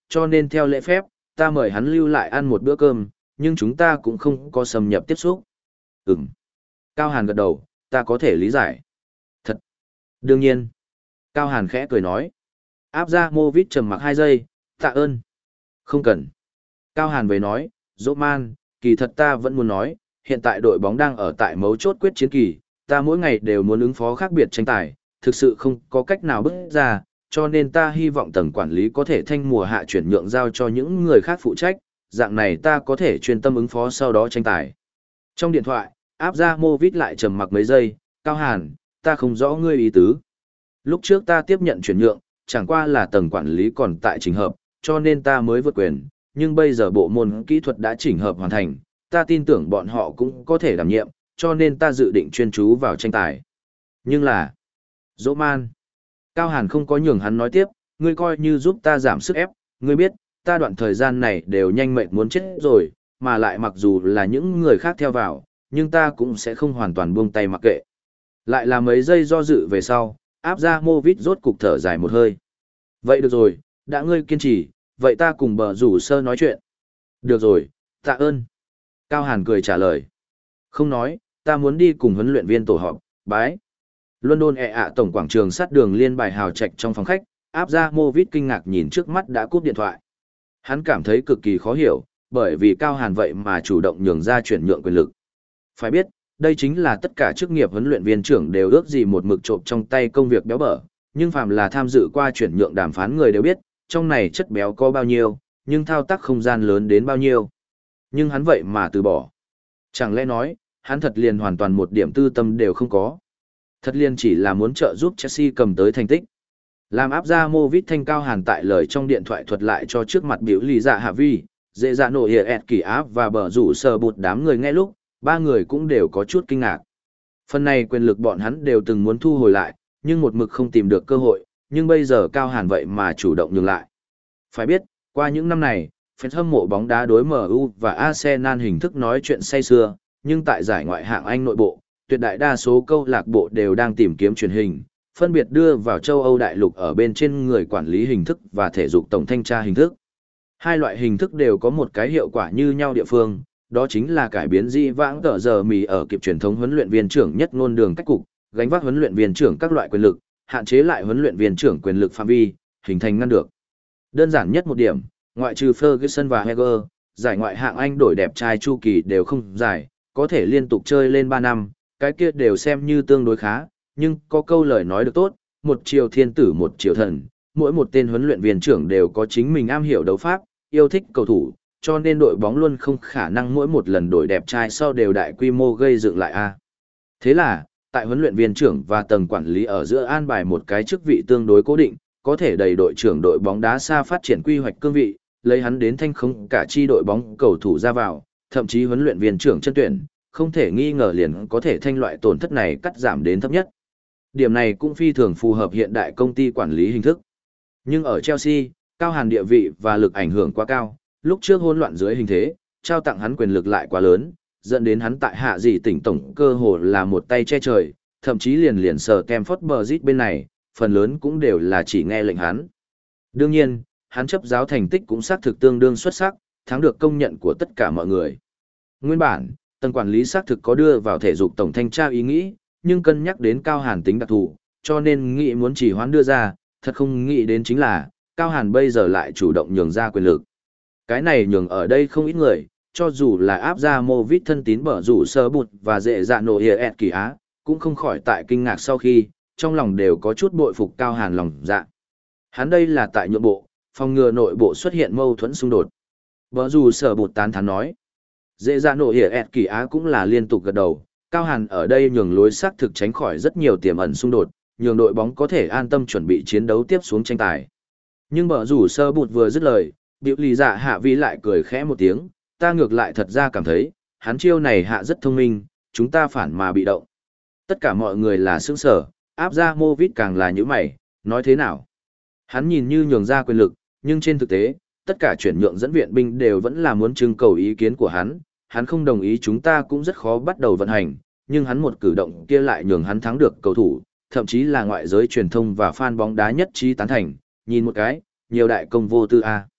cho nên theo lễ phép, ta mời hắn lưu lại ăn một bữa cơm, nhưng chúng ta cũng không có xâm nhập tiếp xúc. Ừm. Cao Hàn gật đầu, ta có thể lý giải. Thật. Đương nhiên. Cao Hàn khẽ cười nói. Abramovich trầm mặc hai giây, tạ ơn. Không cần. Cao Hàn về nói, dỗ man, kỳ thật ta vẫn muốn nói, hiện tại đội bóng đang ở tại mấu chốt quyết chiến kỳ, ta mỗi ngày đều muốn ứng phó khác biệt tranh tài, thực sự không có cách nào bước ra, cho nên ta hy vọng tầng quản lý có thể thanh mùa hạ chuyển nhượng giao cho những người khác phụ trách, dạng này ta có thể chuyên tâm ứng phó sau đó tranh tài. Trong điện thoại, Abramovich lại trầm mặc mấy giây, Cao Hàn, ta không rõ ngươi ý tứ. Lúc trước ta tiếp nhận chuyển nhượng, chẳng qua là tầng quản lý còn tại trình hợp, cho nên ta mới vượt quyền, nhưng bây giờ bộ môn kỹ thuật đã chỉnh hợp hoàn thành, ta tin tưởng bọn họ cũng có thể đảm nhiệm, cho nên ta dự định chuyên chú vào tranh tài. Nhưng là, dỗ man. Cao Hàn không có nhường hắn nói tiếp, ngươi coi như giúp ta giảm sức ép, ngươi biết, ta đoạn thời gian này đều nhanh mệt muốn chết rồi, mà lại mặc dù là những người khác theo vào, nhưng ta cũng sẽ không hoàn toàn buông tay mặc kệ. Lại là mấy giây do dự về sau, Abramovich rốt cục thở dài một hơi. Vậy được rồi, đã ngươi kiên trì, vậy ta cùng bờ rủ sơ nói chuyện. Được rồi, tạ ơn. Cao Hàn cười trả lời. Không nói, ta muốn đi cùng huấn luyện viên tổ họp, bái. London ẹ ạ tổng quảng trường sát đường liên bài hào trạch trong phòng khách, Abramovich kinh ngạc nhìn trước mắt đã cúp điện thoại. Hắn cảm thấy cực kỳ khó hiểu, bởi vì Cao Hàn vậy mà chủ động nhường ra chuyển nhượng quyền lực. Phải biết, đây chính là tất cả chức nghiệp huấn luyện viên trưởng đều ước gì một mực trộm trong tay công việc béo bở, nhưng phàm là tham dự qua chuyển nhượng đàm phán người đều biết, trong này chất béo có bao nhiêu, nhưng thao tác không gian lớn đến bao nhiêu. Nhưng hắn vậy mà từ bỏ. Chẳng lẽ nói, hắn thật liền hoàn toàn một điểm tư tâm đều không có. Thật liền chỉ là muốn trợ giúp Chelsea cầm tới thành tích. Làm Abramovich thanh Cao Hàn tại lời trong điện thoại thuật lại cho trước mặt biểu lì dạ hạ vi, dễ dạ nổi hiệt ẹt kỳ áp và bờ rủ sờ bụt đám người nghe lúc, ba người cũng đều có chút kinh ngạc. Phần này quyền lực bọn hắn đều từng muốn thu hồi lại, nhưng một mực không tìm được cơ hội, nhưng bây giờ Cao Hàn vậy mà chủ động nhường lại. Phải biết, qua những năm này, fan hâm mộ bóng đá đối em u và Arsenal hình thức nói chuyện say sưa, nhưng tại giải ngoại hạng Anh nội bộ, tuyệt đại đa số câu lạc bộ đều đang tìm kiếm truyền hình, phân biệt đưa vào châu Âu đại lục ở bên trên người quản lý hình thức và thể dục tổng thanh tra hình thức. Hai loại hình thức đều có một cái hiệu quả như nhau địa phương, đó chính là cải biến di vãng tờ giờ mì ở kịp truyền thống huấn luyện viên trưởng nhất ngôn đường cách cục, gánh vác huấn luyện viên trưởng các loại quyền lực, hạn chế lại huấn luyện viên trưởng quyền lực phạm vi, hình thành ngăn được. Đơn giản nhất một điểm, ngoại trừ Ferguson và Heger, giải ngoại hạng Anh đổi đẹp trai chu kỳ đều không dài, có thể liên tục chơi lên ba năm, cái kia đều xem như tương đối khá, nhưng có câu lời nói được tốt, một triều thiên tử một triều thần, mỗi một tên huấn luyện viên trưởng đều có chính mình am hiểu đấu pháp, yêu thích cầu thủ, cho nên đội bóng luôn không khả năng mỗi một lần đổi đẹp trai sau đều đại quy mô gây dựng lại a. Thế là, tại huấn luyện viên trưởng và tầng quản lý ở giữa an bài một cái chức vị tương đối cố định, có thể đầy đội trưởng đội bóng đá xa phát triển quy hoạch cương vị, lấy hắn đến thanh không cả chi đội bóng cầu thủ ra vào, thậm chí huấn luyện viên trưởng chân tuyển, không thể nghi ngờ liền có thể thanh loại tổn thất này cắt giảm đến thấp nhất. Điểm này cũng phi thường phù hợp hiện đại công ty quản lý hình thức. Nhưng ở Chelsea, Cao Hàn địa vị và lực ảnh hưởng quá cao, lúc trước hỗn loạn dưới hình thế, trao tặng hắn quyền lực lại quá lớn, dẫn đến hắn tại hạ gì tỉnh tổng cơ hồ là một tay che trời, thậm chí liền liền sờ Stamford Bridge bên này, phần lớn cũng đều là chỉ nghe lệnh hắn. Đương nhiên, hắn chấp giáo thành tích cũng xác thực tương đương xuất sắc, thắng được công nhận của tất cả mọi người. Nguyên bản, tầng quản lý xác thực có đưa vào thể dục tổng thanh tra ý nghĩ, nhưng cân nhắc đến Cao Hàn tính đặc thù, cho nên nghĩ muốn chỉ hoãn đưa ra, thật không nghĩ đến chính là, Cao Hàn bây giờ lại chủ động nhường ra quyền lực. Cái này nhường ở đây không ít người, cho dù là áp ra mô vít thân tín bở rủ sơ bụt và dễ dạ nổ hiệt ẹt kỳ á, cũng không khỏi tại kinh ngạc sau khi, trong lòng đều có chút bội phục Cao Hàn lòng dạ. Hắn đây là tại nhượng bộ, phòng ngừa nội bộ xuất hiện mâu thuẫn xung đột. Bở rủ sơ bụt tán thán nói. Dễ dạ nổ hiệt ẹt kỳ á cũng là liên tục gật đầu, Cao Hàn ở đây nhường lối xác thực tránh khỏi rất nhiều tiềm ẩn xung đột, nhường đội bóng có thể an tâm chuẩn bị chiến đấu tiếp xuống tranh tài. Nhưng bở rủ sơ bụt vừa dứt lời, biểu lì dạ hạ vi lại cười khẽ một tiếng, ta ngược lại thật ra cảm thấy, hắn chiêu này hạ rất thông minh, chúng ta phản mà bị động. Tất cả mọi người là sững sở, áp ra mô vít càng là như mày, nói thế nào? Hắn nhìn như nhường ra quyền lực, nhưng trên thực tế, tất cả chuyển nhượng dẫn viện binh đều vẫn là muốn trưng cầu ý kiến của hắn, hắn không đồng ý chúng ta cũng rất khó bắt đầu vận hành, nhưng hắn một cử động kia lại nhường hắn thắng được cầu thủ, thậm chí là ngoại giới truyền thông và fan bóng đá nhất trí tán thành, nhìn một cái, nhiều đại công vô tư a.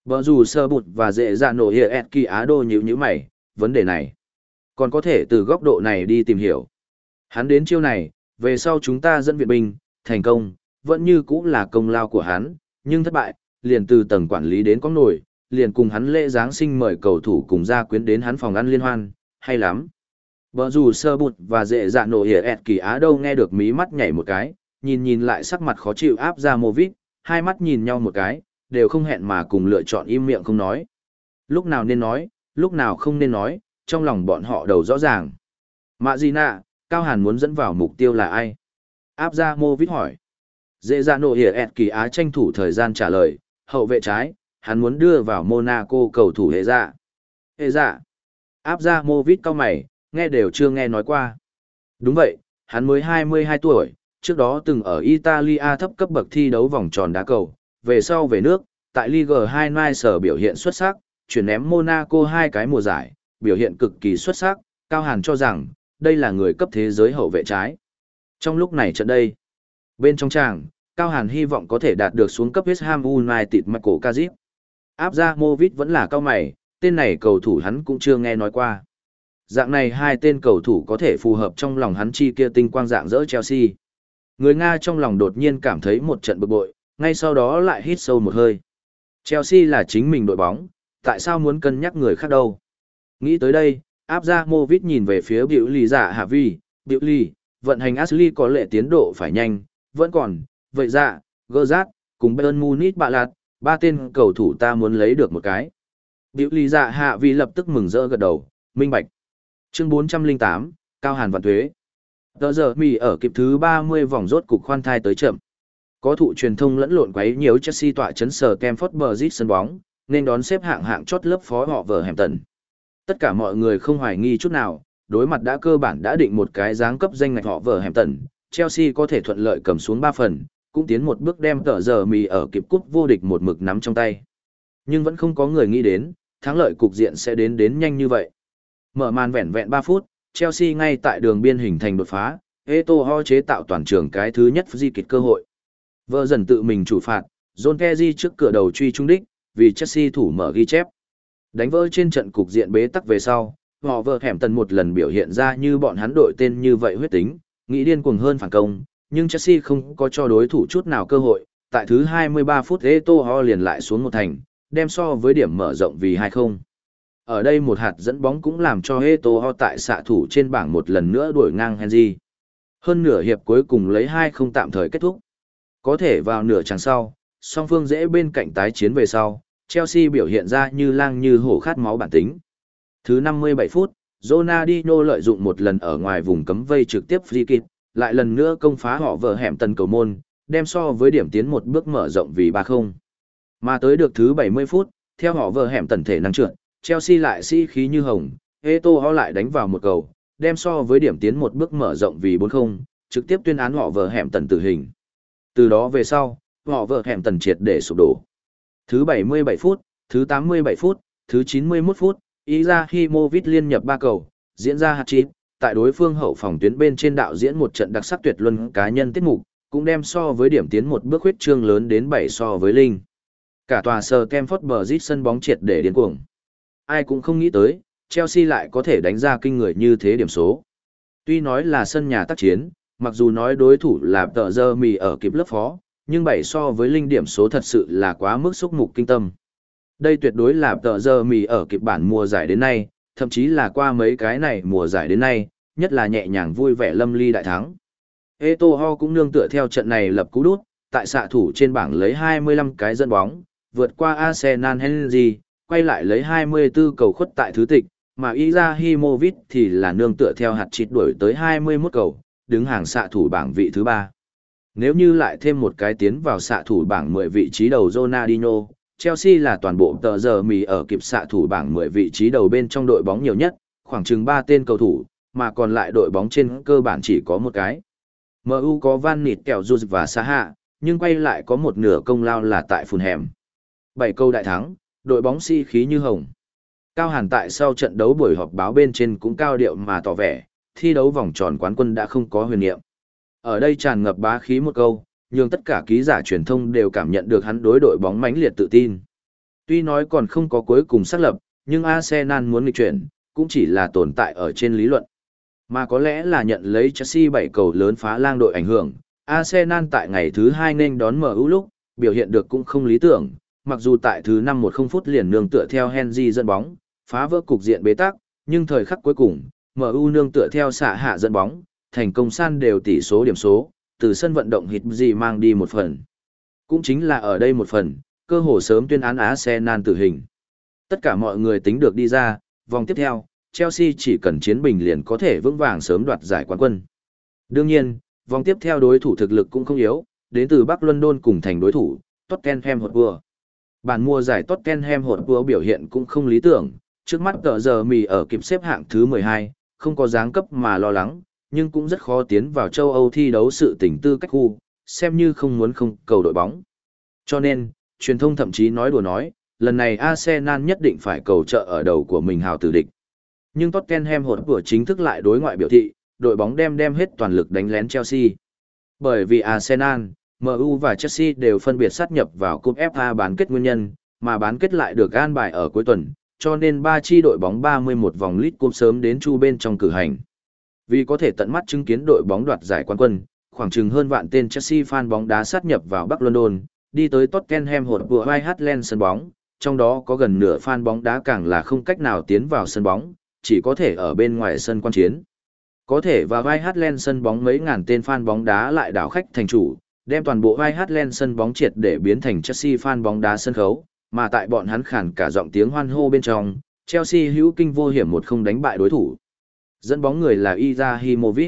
Vợ dù sơ bụt và dễ dạ nổ hiệp kỳ Á đô nhíu nhíu mày, vấn đề này. Còn có thể từ góc độ này đi tìm hiểu. Hắn đến chiêu này, về sau chúng ta dẫn viện binh, thành công, vẫn như cũng là công lao của hắn, nhưng thất bại, liền từ tầng quản lý đến có nổi, liền cùng hắn lễ Giáng sinh mời cầu thủ cùng gia quyến đến hắn phòng ăn liên hoan, hay lắm. Bờ dù sơ bụt và dễ dạ nổ hiệp kỳ Á đâu nghe được mí mắt nhảy một cái, nhìn nhìn lại sắc mặt khó chịu áp ra mô vít, hai mắt nhìn nhau một cái, đều không hẹn mà cùng lựa chọn im miệng không nói. Lúc nào nên nói, lúc nào không nên nói, trong lòng bọn họ đầu rõ ràng. Mạ gì nạ, Cao Hàn muốn dẫn vào mục tiêu là ai? Áp ra mô vít hỏi. Dễ dạ nổ hiệp kỳ Á tranh thủ thời gian trả lời, hậu vệ trái, hắn muốn đưa vào Monaco cầu thủ hệ dạ. Hệ dạ. Áp ra mô vít cao mày, nghe đều chưa nghe nói qua. Đúng vậy, hắn mới hai mươi hai tuổi, trước đó từng ở Italia thấp cấp bậc thi đấu vòng tròn đá cầu, về sau về nước, tại Ligue hai Nice biểu hiện xuất sắc, chuyển ném Monaco hai cái mùa giải, biểu hiện cực kỳ xuất sắc, Cao Hàn cho rằng, đây là người cấp thế giới hậu vệ trái. Trong lúc này trận đây, bên trong tràng, Cao Hàn hy vọng có thể đạt được xuống cấp West Ham United Michael Carrick. Áp ra Movit vẫn là cao mày, tên này cầu thủ hắn cũng chưa nghe nói qua. Dạng này hai tên cầu thủ có thể phù hợp trong lòng hắn chi kia tinh quang dạng dỡ Chelsea. Người Nga trong lòng đột nhiên cảm thấy một trận bực bội, ngay sau đó lại hít sâu một hơi. Chelsea là chính mình đội bóng, tại sao muốn cân nhắc người khác đâu? Nghĩ tới đây, áp ra Movit nhìn về phía biểu lì giả Hạ Vi, biểu lì, vận hành Ashley có lệ tiến độ phải nhanh, vẫn còn, vậy dạ, Gerrard, cùng Bayern Munich bạ lạt, ba tên cầu thủ ta muốn lấy được một cái. Biểu lì giả Hạ Vi lập tức mừng rỡ gật đầu, minh bạch. Chương bốn trăm lẻ tám, Cao Hàn vạn thuế. Tờ giờ mì ở kịp thứ ba mươi vòng rốt cục khoan thai tới chậm. Có thụ truyền thông lẫn lộn quấy nhiễu Chelsea tọa chấn sở Stamford Bridge sân bóng, nên đón xếp hạng hạng chót lớp phó họ vở hẻm tần. Tất cả mọi người không hoài nghi chút nào, đối mặt đã cơ bản đã định một cái dáng cấp danh ngạch họ vở hẻm tần, Chelsea có thể thuận lợi cầm xuống ba phần, cũng tiến một bước đem tờ giờ mì ở kịp cúp vô địch một mực nắm trong tay. Nhưng vẫn không có người nghĩ đến, thắng lợi cục diện sẽ đến đến nhanh như vậy. Mở màn vẹn vẹn ba phút, Chelsea ngay tại đường biên hình thành đột phá, Eto'o chế tạo toàn trường cái thứ nhất di kịch cơ hội. Vợ dần tự mình chủ phạt, John Terry trước cửa đầu truy trung đích, vì Chelsea thủ mở ghi chép. Đánh vỡ trên trận cục diện bế tắc về sau, họ vợ hẻm tần một lần biểu hiện ra như bọn hắn đội tên như vậy huyết tính, nghĩ điên cuồng hơn phản công, nhưng Chelsea không có cho đối thủ chút nào cơ hội. Tại thứ hai mươi ba phút Eto'o liền lại xuống một thành, đem so với điểm mở rộng vì hai không. Ở đây một hạt dẫn bóng cũng làm cho Eto'o tại xạ thủ trên bảng một lần nữa đuổi ngang Henry. Hơn nửa hiệp cuối cùng lấy hai không tạm thời kết thúc. Có thể vào nửa chặng sau, song phương dễ bên cạnh tái chiến về sau, Chelsea biểu hiện ra như lang như hổ khát máu bản tính. Thứ năm mươi bảy phút, Ronaldinho lợi dụng một lần ở ngoài vùng cấm vây trực tiếp free kick, lại lần nữa công phá họ vở hẻm tần cầu môn, đem so với điểm tiến một bước mở rộng vì ba không. Mà tới được thứ bảy mươi phút, theo họ vở hẻm tần thể năng trượt, Chelsea lại sĩ khí như hồng, Eto'o lại đánh vào một cầu, đem so với điểm tiến một bước mở rộng vì bốn không, trực tiếp tuyên án họ vở hẻm tần tử hình. Từ đó về sau, họ vợ hẻm tần triệt để sụp đổ. Thứ bảy mươi bảy phút, thứ tám mươi bảy phút, thứ chín mươi mốt phút, Izahimovic liên nhập ba cầu, diễn ra hat-trick, tại đối phương hậu phòng tuyến bên trên đạo diễn một trận đặc sắc tuyệt luân cá nhân tiết mục, cũng đem so với điểm tiến một bước huyết trương lớn đến bảy so với linh. Cả tòa sờ Stamford Bridge sân bóng triệt để điên cuồng. Ai cũng không nghĩ tới, Chelsea lại có thể đánh ra kinh người như thế điểm số. Tuy nói là sân nhà tác chiến, mặc dù nói đối thủ là tờ giờ mì ở kịp lớp phó, nhưng bảy so với linh điểm số thật sự là quá mức xúc mục kinh tâm. Đây tuyệt đối là tờ giờ mì ở kịp bản mùa giải đến nay, thậm chí là qua mấy cái này mùa giải đến nay, nhất là nhẹ nhàng vui vẻ lâm ly đại thắng. Eto'o cũng nương tựa theo trận này lập cú đút, tại xạ thủ trên bảng lấy hai mươi lăm cái dẫn bóng, vượt qua Arsenal Henry, quay lại lấy hai mươi tư cầu khuất tại thứ tịch, mà Izahimovic thì là nương tựa theo hạt chít đuổi tới hai mươi mốt cầu, đứng hàng xạ thủ bảng vị thứ ba. Nếu như lại thêm một cái tiến vào xạ thủ bảng mười vị trí đầu Ronaldinho, Chelsea là toàn bộ tờ giờ mì ở kịp xạ thủ bảng mười vị trí đầu bên trong đội bóng nhiều nhất, khoảng chừng ba tên cầu thủ, mà còn lại đội bóng trên cơ bản chỉ có một cái. em u có Van Nịt kẹo Juz và Saha, nhưng quay lại có một nửa công lao là tại Fulham. bảy câu đại thắng, đội bóng si khí như hồng. Cao Hàn tại sau trận đấu buổi họp báo bên trên cũng cao điệu mà tỏ vẻ, thi đấu vòng tròn quán quân đã không có huyền niệm. Ở đây tràn ngập bá khí một câu, nhưng tất cả ký giả truyền thông đều cảm nhận được hắn đối đội bóng mãnh liệt tự tin. Tuy nói còn không có cuối cùng xác lập, nhưng Arsenal muốn nghịch chuyển, cũng chỉ là tồn tại ở trên lý luận. Mà có lẽ là nhận lấy Chelsea bảy cầu lớn phá lang đội ảnh hưởng, Arsenal tại ngày thứ hai nên đón em u lúc, biểu hiện được cũng không lý tưởng, mặc dù tại thứ năm một không phút liền nương tựa theo Henry dẫn bóng, phá vỡ cục diện bế tắc, nhưng thời khắc cuối cùng, em u nương tựa theo xạ hạ dẫn bóng, thành công san đều tỷ số điểm số, từ sân vận động hít gì mang đi một phần. Cũng chính là ở đây một phần, cơ hồ sớm tuyên án Arsenal tử hình. Tất cả mọi người tính được đi ra, vòng tiếp theo, Chelsea chỉ cần chiến bình liền có thể vững vàng sớm đoạt giải quán quân. Đương nhiên, vòng tiếp theo đối thủ thực lực cũng không yếu, đến từ Bắc London cùng thành đối thủ, Tottenham Hotspur. Bản mùa giải Tottenham Hotspur biểu hiện cũng không lý tưởng, trước mắt tờ giờ mì ở kịp xếp hạng thứ mười hai, không có dáng cấp mà lo lắng, nhưng cũng rất khó tiến vào châu Âu thi đấu sự tỉnh tư cách khu, xem như không muốn không cầu đội bóng. Cho nên, truyền thông thậm chí nói đùa nói, lần này Arsenal nhất định phải cầu trợ ở đầu của mình hào tử địch. Nhưng Tottenham Hotspur chính thức lại đối ngoại biểu thị, đội bóng đem đem hết toàn lực đánh lén Chelsea. Bởi vì Arsenal, em u và Chelsea đều phân biệt sát nhập vào cúp ép a bán kết nguyên nhân, mà bán kết lại được an bài ở cuối tuần, cho nên ba chi đội bóng ba mươi mốt vòng League Cup sớm đến chu bên trong cử hành. Vì có thể tận mắt chứng kiến đội bóng đoạt giải quán quân, khoảng chừng hơn vạn tên Chelsea fan bóng đá sát nhập vào Bắc London, đi tới Tottenham Hotspur White Hart Lane sân bóng, trong đó có gần nửa fan bóng đá càng là không cách nào tiến vào sân bóng, chỉ có thể ở bên ngoài sân quan chiến. Có thể vào White Hart Lane sân bóng mấy ngàn tên fan bóng đá lại đảo khách thành chủ, đem toàn bộ White Hart Lane sân bóng triệt để biến thành Chelsea fan bóng đá sân khấu, mà tại bọn hắn khản cả giọng tiếng hoan hô bên trong, Chelsea hữu kinh vô hiểm một không đánh bại đối thủ. Dẫn bóng người là Izahimovic.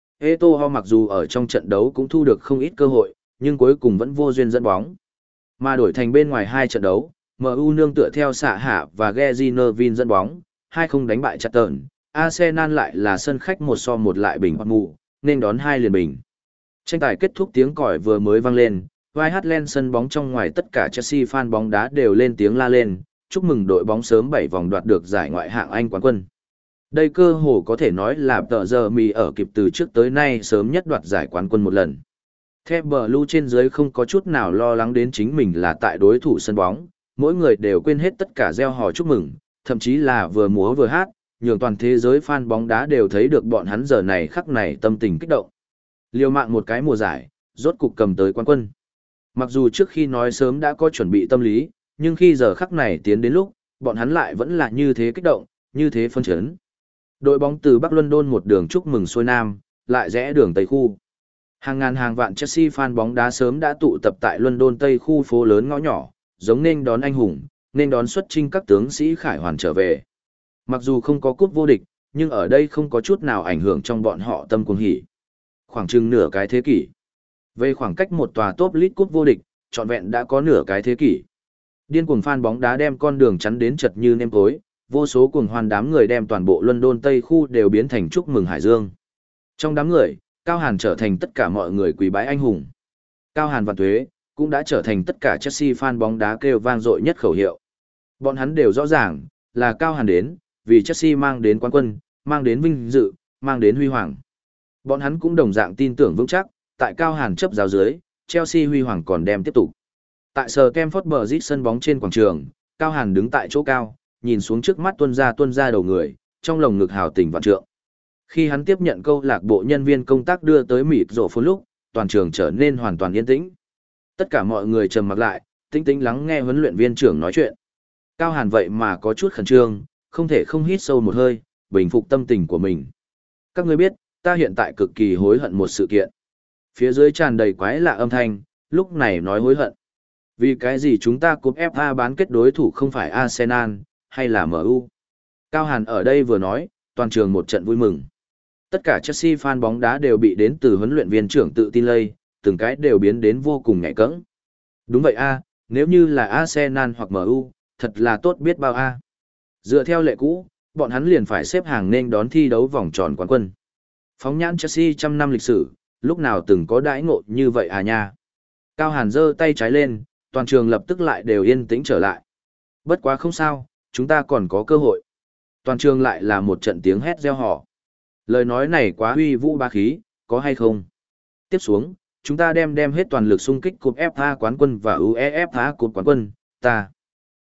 Eto'o mặc dù ở trong trận đấu cũng thu được không ít cơ hội, nhưng cuối cùng vẫn vô duyên dẫn bóng. Mà đổi thành bên ngoài hai trận đấu, em u nương tựa theo xạ hạ và Gezi Nervin dẫn bóng, hai không đánh bại Charlton. Arsenal lại là sân khách một so một lại bình hoặc mù, nên đón hai liền bình. Tranh tài kết thúc tiếng còi vừa mới vang lên, White Hart Lane sân bóng trong ngoài tất cả Chelsea fan bóng đá đều lên tiếng la lên, chúc mừng đội bóng sớm bảy vòng đoạt được giải ngoại hạng Anh quán quân. Đây cơ hồ có thể nói là tờ giờ mì ở kịp từ trước tới nay sớm nhất đoạt giải quán quân một lần. The Blue trên dưới không có chút nào lo lắng đến chính mình là tại đối thủ sân bóng, mỗi người đều quên hết tất cả reo hò chúc mừng, thậm chí là vừa múa vừa hát, nhường toàn thế giới fan bóng đá đều thấy được bọn hắn giờ này khắc này tâm tình kích động. Liều mạng một cái mùa giải, rốt cục cầm tới quán quân. Mặc dù trước khi nói sớm đã có chuẩn bị tâm lý, nhưng khi giờ khắc này tiến đến lúc, bọn hắn lại vẫn là như thế kích động, như thế phân chấn. Đội bóng từ Bắc London một đường chúc mừng xuôi nam, lại rẽ đường Tây khu. Hàng ngàn hàng vạn Chelsea fan bóng đá sớm đã tụ tập tại London Tây khu phố lớn ngõ nhỏ, giống nên đón anh hùng, nên đón xuất chinh các tướng sĩ khải hoàn trở về. Mặc dù không có cúp vô địch, nhưng ở đây không có chút nào ảnh hưởng trong bọn họ tâm cuồng hỉ. Khoảng chừng nửa cái thế kỷ. Về khoảng cách một tòa top league cúp vô địch, trọn vẹn đã có nửa cái thế kỷ. Điên cuồng fan bóng đá đem con đường chắn đến chật như nêm tối, vô số cuồng hoan đám người đem toàn bộ London Tây khu đều biến thành chúc mừng Hải Dương. Trong đám người, Cao Hàn trở thành tất cả mọi người quý bái anh hùng. Cao Hàn và Tuế cũng đã trở thành tất cả Chelsea fan bóng đá kêu vang dội nhất khẩu hiệu. Bọn hắn đều rõ ràng, là Cao Hàn đến, vì Chelsea mang đến quán quân, mang đến vinh dự, mang đến huy hoàng. Bọn hắn cũng đồng dạng tin tưởng vững chắc, tại Cao Hàn chấp giáo dưới, Chelsea huy hoàng còn đem tiếp tục. Tại Stamford Bridge sân bóng trên quảng trường, Cao Hàn đứng tại chỗ cao, nhìn xuống trước mắt tuân ra tuân ra đầu người, trong lồng ngực hào tình vạn trượng. Khi hắn tiếp nhận câu lạc bộ nhân viên công tác đưa tới mịt rổ phun lúc, toàn trường trở nên hoàn toàn yên tĩnh. Tất cả mọi người trầm mặc lại, tĩnh tĩnh lắng nghe huấn luyện viên trưởng nói chuyện. Cao Hàn vậy mà có chút khẩn trương, không thể không hít sâu một hơi, bình phục tâm tình của mình. Các ngươi biết, ta hiện tại cực kỳ hối hận một sự kiện. Phía dưới tràn đầy quái lạ âm thanh, lúc này nói hối hận. Vì cái gì chúng ta cúp ép a bán kết đối thủ không phải Arsenal, hay là em u? Cao Hàn ở đây vừa nói, toàn trường một trận vui mừng. Tất cả Chelsea fan bóng đá đều bị đến từ huấn luyện viên trưởng tự tin lây, từng cái đều biến đến vô cùng nhạy cẫng. Đúng vậy a, nếu như là Arsenal hoặc em u, thật là tốt biết bao a. Dựa theo lệ cũ, bọn hắn liền phải xếp hàng nên đón thi đấu vòng tròn quán quân. Phóng nhãn Chelsea trăm năm lịch sử, lúc nào từng có đãi ngộ như vậy à nha. Cao Hàn giơ tay trái lên, toàn trường lập tức lại đều yên tĩnh trở lại. Bất quá không sao, chúng ta còn có cơ hội. Toàn trường lại là một trận tiếng hét reo hò. Lời nói này quá uy vũ bá khí, có hay không? Tiếp xuống, chúng ta đem đem hết toàn lực xung kích cúp ép a quán quân và UEFA cúp quán quân, ta.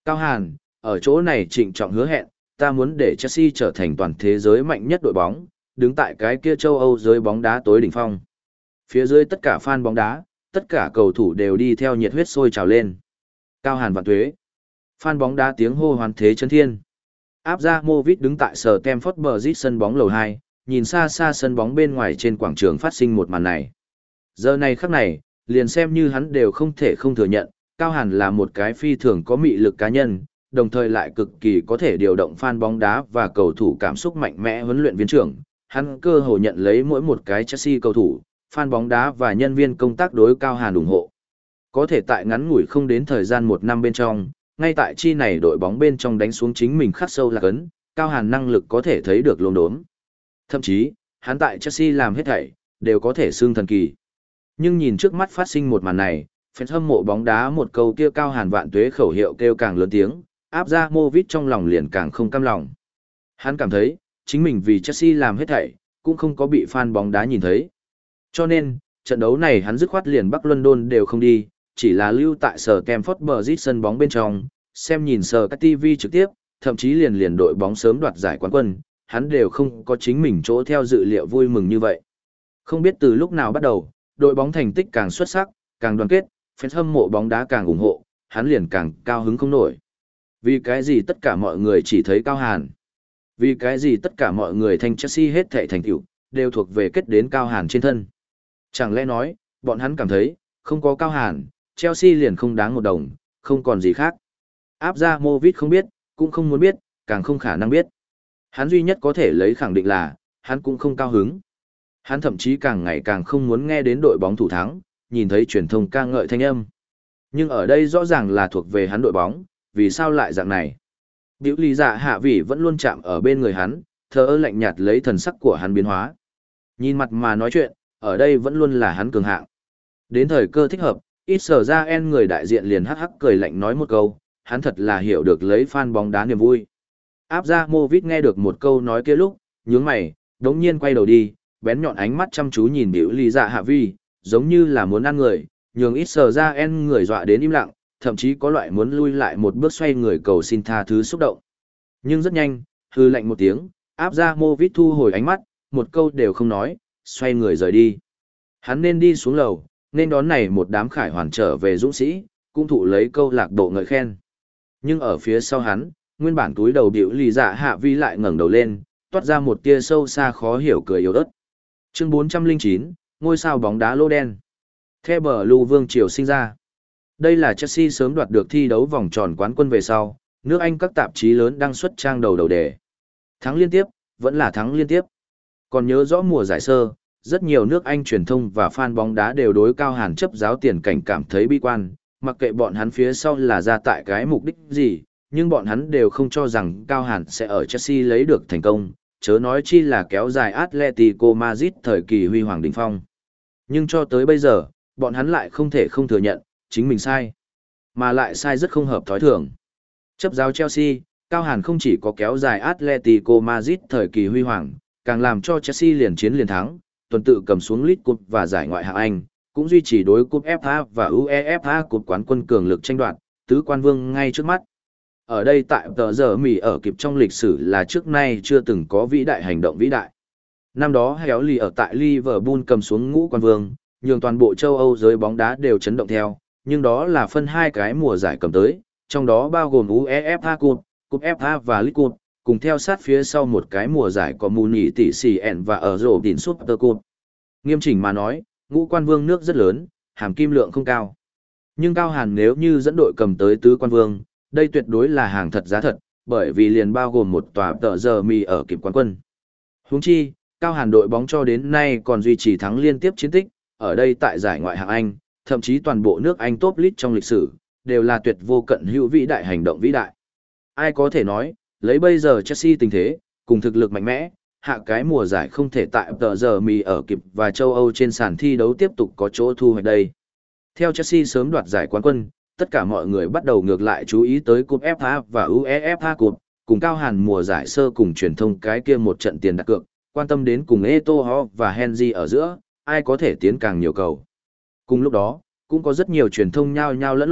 Cao Hàn, ở chỗ này trịnh trọng hứa hẹn, ta muốn để Chelsea trở thành toàn thế giới mạnh nhất đội bóng, đứng tại cái kia châu Âu giới bóng đá tối đỉnh phong. Phía dưới tất cả fan bóng đá, tất cả cầu thủ đều đi theo nhiệt huyết sôi trào lên. Cao Hàn vạn tuế. Fan bóng đá tiếng hô hoán thế chấn thiên. Abramovich đứng tại Stamford Bridge sân bóng lầu hai, nhìn xa xa sân bóng bên ngoài trên quảng trường phát sinh một màn này. Giờ này khắc này, liền xem như hắn đều không thể không thừa nhận, Cao Hàn là một cái phi thường có mị lực cá nhân, đồng thời lại cực kỳ có thể điều động fan bóng đá và cầu thủ cảm xúc mạnh mẽ huấn luyện viên trưởng. Hắn cơ hồ nhận lấy mỗi một cái Chelsea cầu thủ, fan bóng đá và nhân viên công tác đối Cao Hàn ủng hộ. Có thể tại ngắn ngủi không đến thời gian một năm bên trong, ngay tại chi này đội bóng bên trong đánh xuống chính mình khắc sâu lạc ấn, Cao Hàn năng lực có thể thấy được lồn đốm. Thậm chí, hắn tại Chelsea làm hết thảy, đều có thể xưng thần kỳ. Nhưng nhìn trước mắt phát sinh một màn này, fan hâm mộ bóng đá một câu kia Cao Hàn vạn tuế khẩu hiệu kêu càng lớn tiếng, Abramovich trong lòng liền càng không cam lòng. Hắn cảm thấy, chính mình vì Chelsea làm hết thảy, cũng không có bị fan bóng đá nhìn thấy. Cho nên, trận đấu này hắn dứt khoát liền Bắc London đều không đi, chỉ là lưu tại sở Stamford Bridge sân bóng bên trong, xem nhìn sở các ti vi trực tiếp, thậm chí liền liền đội bóng sớm đoạt giải quán quân, hắn đều không có chính mình chỗ theo dự liệu vui mừng như vậy. Không biết từ lúc nào bắt đầu, đội bóng thành tích càng xuất sắc, càng đoàn kết, fans hâm mộ bóng đá càng ủng hộ, hắn liền càng cao hứng không nổi. Vì cái gì tất cả mọi người chỉ thấy Cao Hàn? Vì cái gì tất cả mọi người thanh Chelsea hết thảy thành tựu đều thuộc về kết đến Cao Hàn trên thân? Chẳng lẽ nói, bọn hắn cảm thấy, không có Cao Hàn, Chelsea liền không đáng một đồng, không còn gì khác. Abramovich không biết, cũng không muốn biết, càng không khả năng biết. Hắn duy nhất có thể lấy khẳng định là, hắn cũng không cao hứng. Hắn thậm chí càng ngày càng không muốn nghe đến đội bóng thủ thắng, nhìn thấy truyền thông ca ngợi thanh âm. Nhưng ở đây rõ ràng là thuộc về hắn đội bóng, vì sao lại dạng này? Biểu lý dạ hạ vỉ vẫn luôn chạm ở bên người hắn, thờ ơ lạnh nhạt lấy thần sắc của hắn biến hóa. Nhìn mặt mà nói chuyện, ở đây vẫn luôn là hắn cường hạng. Đến thời cơ thích hợp, ít sở ra en người đại diện liền hắc hắc cười lạnh nói một câu, hắn thật là hiểu được lấy fan bóng đá niềm vui. Abramovich nghe được một câu nói kia lúc, nhướng mày, đống nhiên quay đầu đi, bén nhọn ánh mắt chăm chú nhìn biểu lý dạ hạ vi, giống như là muốn ăn người, nhường ít sở ra en người dọa đến im lặng, thậm chí có loại muốn lui lại một bước xoay người cầu xin tha thứ xúc động. Nhưng rất nhanh, hư lạnh một tiếng, Abramovich thu hồi ánh mắt, một câu đều không nói, xoay người rời đi. Hắn nên đi xuống lầu, nên đón này một đám khải hoàn trở về dũng sĩ, cũng thụ lấy câu lạc bộ ngợi khen. Nhưng ở phía sau hắn, nguyên bản túi đầu biểu lì dạ hạ vi lại ngẩng đầu lên, toát ra một tia sâu xa khó hiểu cười yếu ớt. Chương bốn trăm lẻ chín, ngôi sao bóng đá lô đen. The Blue Vương triều sinh ra. Đây là Chelsea sớm đoạt được thi đấu vòng tròn quán quân về sau, nước Anh các tạp chí lớn đăng xuất trang đầu đầu đề. Thắng liên tiếp, vẫn là thắng liên tiếp. Còn nhớ rõ mùa giải sơ, rất nhiều nước Anh truyền thông và fan bóng đá đều đối Cao Hàn chấp giáo tiền cảnh cảm thấy bi quan, mặc kệ bọn hắn phía sau là ra tại cái mục đích gì, nhưng bọn hắn đều không cho rằng Cao Hàn sẽ ở Chelsea lấy được thành công, chớ nói chi là kéo dài Atletico Madrid thời kỳ huy hoàng đỉnh phong. Nhưng cho tới bây giờ, bọn hắn lại không thể không thừa nhận, chính mình sai, mà lại sai rất không hợp thói thường. Chấp giáo Chelsea, Cao Hàn không chỉ có kéo dài Atletico Madrid thời kỳ huy hoàng, càng làm cho Chelsea liền chiến liền thắng, tuần tự cầm xuống League Cup và giải ngoại hạng Anh, cũng duy trì đối cúp ép a và UEFA Cup quán quân cường lực tranh đoạt, tứ quan vương ngay trước mắt. Ở đây tại tờ giờ Mỹ ở kịp trong lịch sử là trước nay chưa từng có vĩ đại hành động vĩ đại. Năm đó Héo lì ở tại Liverpool cầm xuống ngũ quan vương, nhường toàn bộ châu Âu giới bóng đá đều chấn động theo, nhưng đó là phân hai cái mùa giải cầm tới, trong đó bao gồm UEFA Cup, Cup ép a và League Cup, cùng theo sát phía sau một cái mùa giải có mù nhị tỷ xì ẻn và ở rổ đỉnh Super Cup. Nghiêm chỉnh mà nói, ngũ quan vương nước rất lớn, hàm kim lượng không cao. Nhưng Cao Hàn nếu như dẫn đội cầm tới tứ quan vương, đây tuyệt đối là hàng thật giá thật, bởi vì liền bao gồm một tòa tờ giờ mì ở kịp quán quân. Huống chi, Cao Hàn đội bóng cho đến nay còn duy trì thắng liên tiếp chiến tích, ở đây tại giải ngoại hạng Anh, thậm chí toàn bộ nước Anh top league trong lịch sử, đều là tuyệt vô cận hữu vĩ đại hành động vĩ đại. Ai có thể nói, lấy bây giờ Chelsea tình thế, cùng thực lực mạnh mẽ, hạ cái mùa giải không thể tại tờ giờ mì ở kịp và châu Âu trên sàn thi đấu tiếp tục có chỗ thu hoạch đây. Theo Chelsea sớm đoạt giải quán quân, tất cả mọi người bắt đầu ngược lại chú ý tới cúp ép a và UEFA Cup, cùng Cao Hàn mùa giải sơ cùng truyền thông cái kia một trận tiền đặt cược, quan tâm đến cùng Eto'o và Henry ở giữa, ai có thể tiến càng nhiều cầu. Cùng lúc đó, cũng có rất nhiều truyền thông nhao nhao lẫn lộn,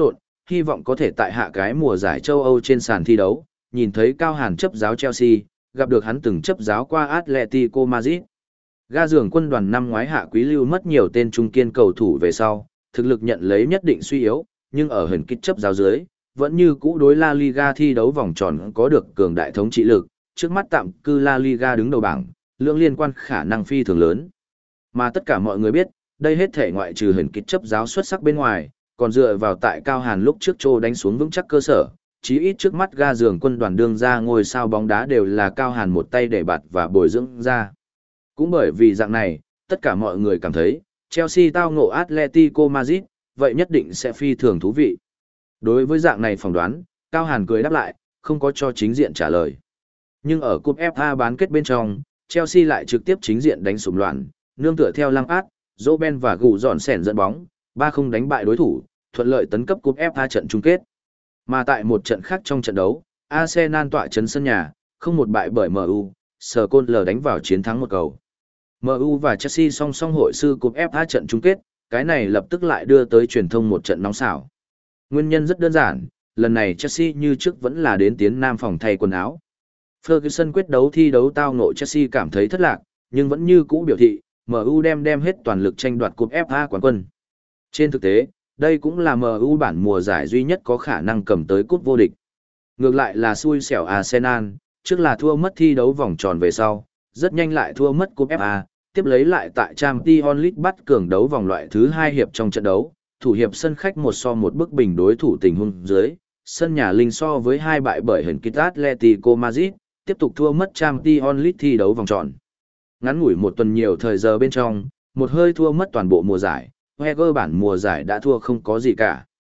hy vọng có thể tại hạ cái mùa giải châu Âu trên sàn thi đấu, nhìn thấy Cao Hàn chấp giáo Chelsea, gặp được hắn từng chấp giáo qua Atletico Madrid. Ga giường quân đoàn năm ngoái hạ quý lưu mất nhiều tên trung kiên cầu thủ về sau, thực lực nhận lấy nhất định suy yếu, nhưng ở hình kích chấp giáo dưới, vẫn như cũ đối La Liga thi đấu vòng tròn có được cường đại thống trị lực, trước mắt tạm cư La Liga đứng đầu bảng, lượng liên quan khả năng phi thường lớn. Mà tất cả mọi người biết, đây hết thể ngoại trừ hình kích chấp giáo xuất sắc bên ngoài, còn dựa vào tại Cao Hàn lúc trước Trô đánh xuống vững chắc cơ sở, chí ít trước mắt Ga giường quân đoàn đương ra ngôi sao bóng đá đều là Cao Hàn một tay để bạt và bồi dưỡng ra. Cũng bởi vì dạng này, tất cả mọi người cảm thấy, Chelsea tao ngộ Atletico Madrid, vậy nhất định sẽ phi thường thú vị. Đối với dạng này phỏng đoán, Cao Hàn cười đáp lại, không có cho chính diện trả lời. Nhưng ở cúp ép a bán kết bên trong, Chelsea lại trực tiếp chính diện đánh sụm loạn, nương tựa theo Lampard, Robben và Gù dọn sẻn dẫn bóng, ba không đánh bại đối thủ, thuận lợi tấn cấp cúp ép a trận chung kết. Mà tại một trận khác trong trận đấu, Arsenal tọa trấn sân nhà, không một bại bởi em u, Scholes đánh vào chiến thắng một cầu. em u và Chelsea song song hội sư cúp ép a trận chung kết, cái này lập tức lại đưa tới truyền thông một trận nóng xảo. Nguyên nhân rất đơn giản, lần này Chelsea như trước vẫn là đến tiến nam phòng thay quần áo. Ferguson quyết đấu thi đấu tao ngộ Chelsea cảm thấy thất lạc, nhưng vẫn như cũ biểu thị, em u đem đem hết toàn lực tranh đoạt cúp ép a quán quân. Trên thực tế, đây cũng là em u bản mùa giải duy nhất có khả năng cầm tới cúp vô địch. Ngược lại là xui xẻo Arsenal, trước là thua mất thi đấu vòng tròn về sau, rất nhanh lại thua mất cúp ép a, tiếp lấy lại tại Champions League bắt cường đấu vòng loại thứ hai hiệp trong trận đấu, thủ hiệp sân khách một so một bức bình đối thủ tình huống dưới, sân nhà linh so với hai bại bởi hình kích Atletico Madrid, tiếp tục thua mất Champions League thi đấu vòng tròn. Ngắn ngủi một tuần nhiều thời giờ bên trong, một hơi thua mất toàn bộ mùa giải, Wenger bản mùa giải đã thua không có gì cả.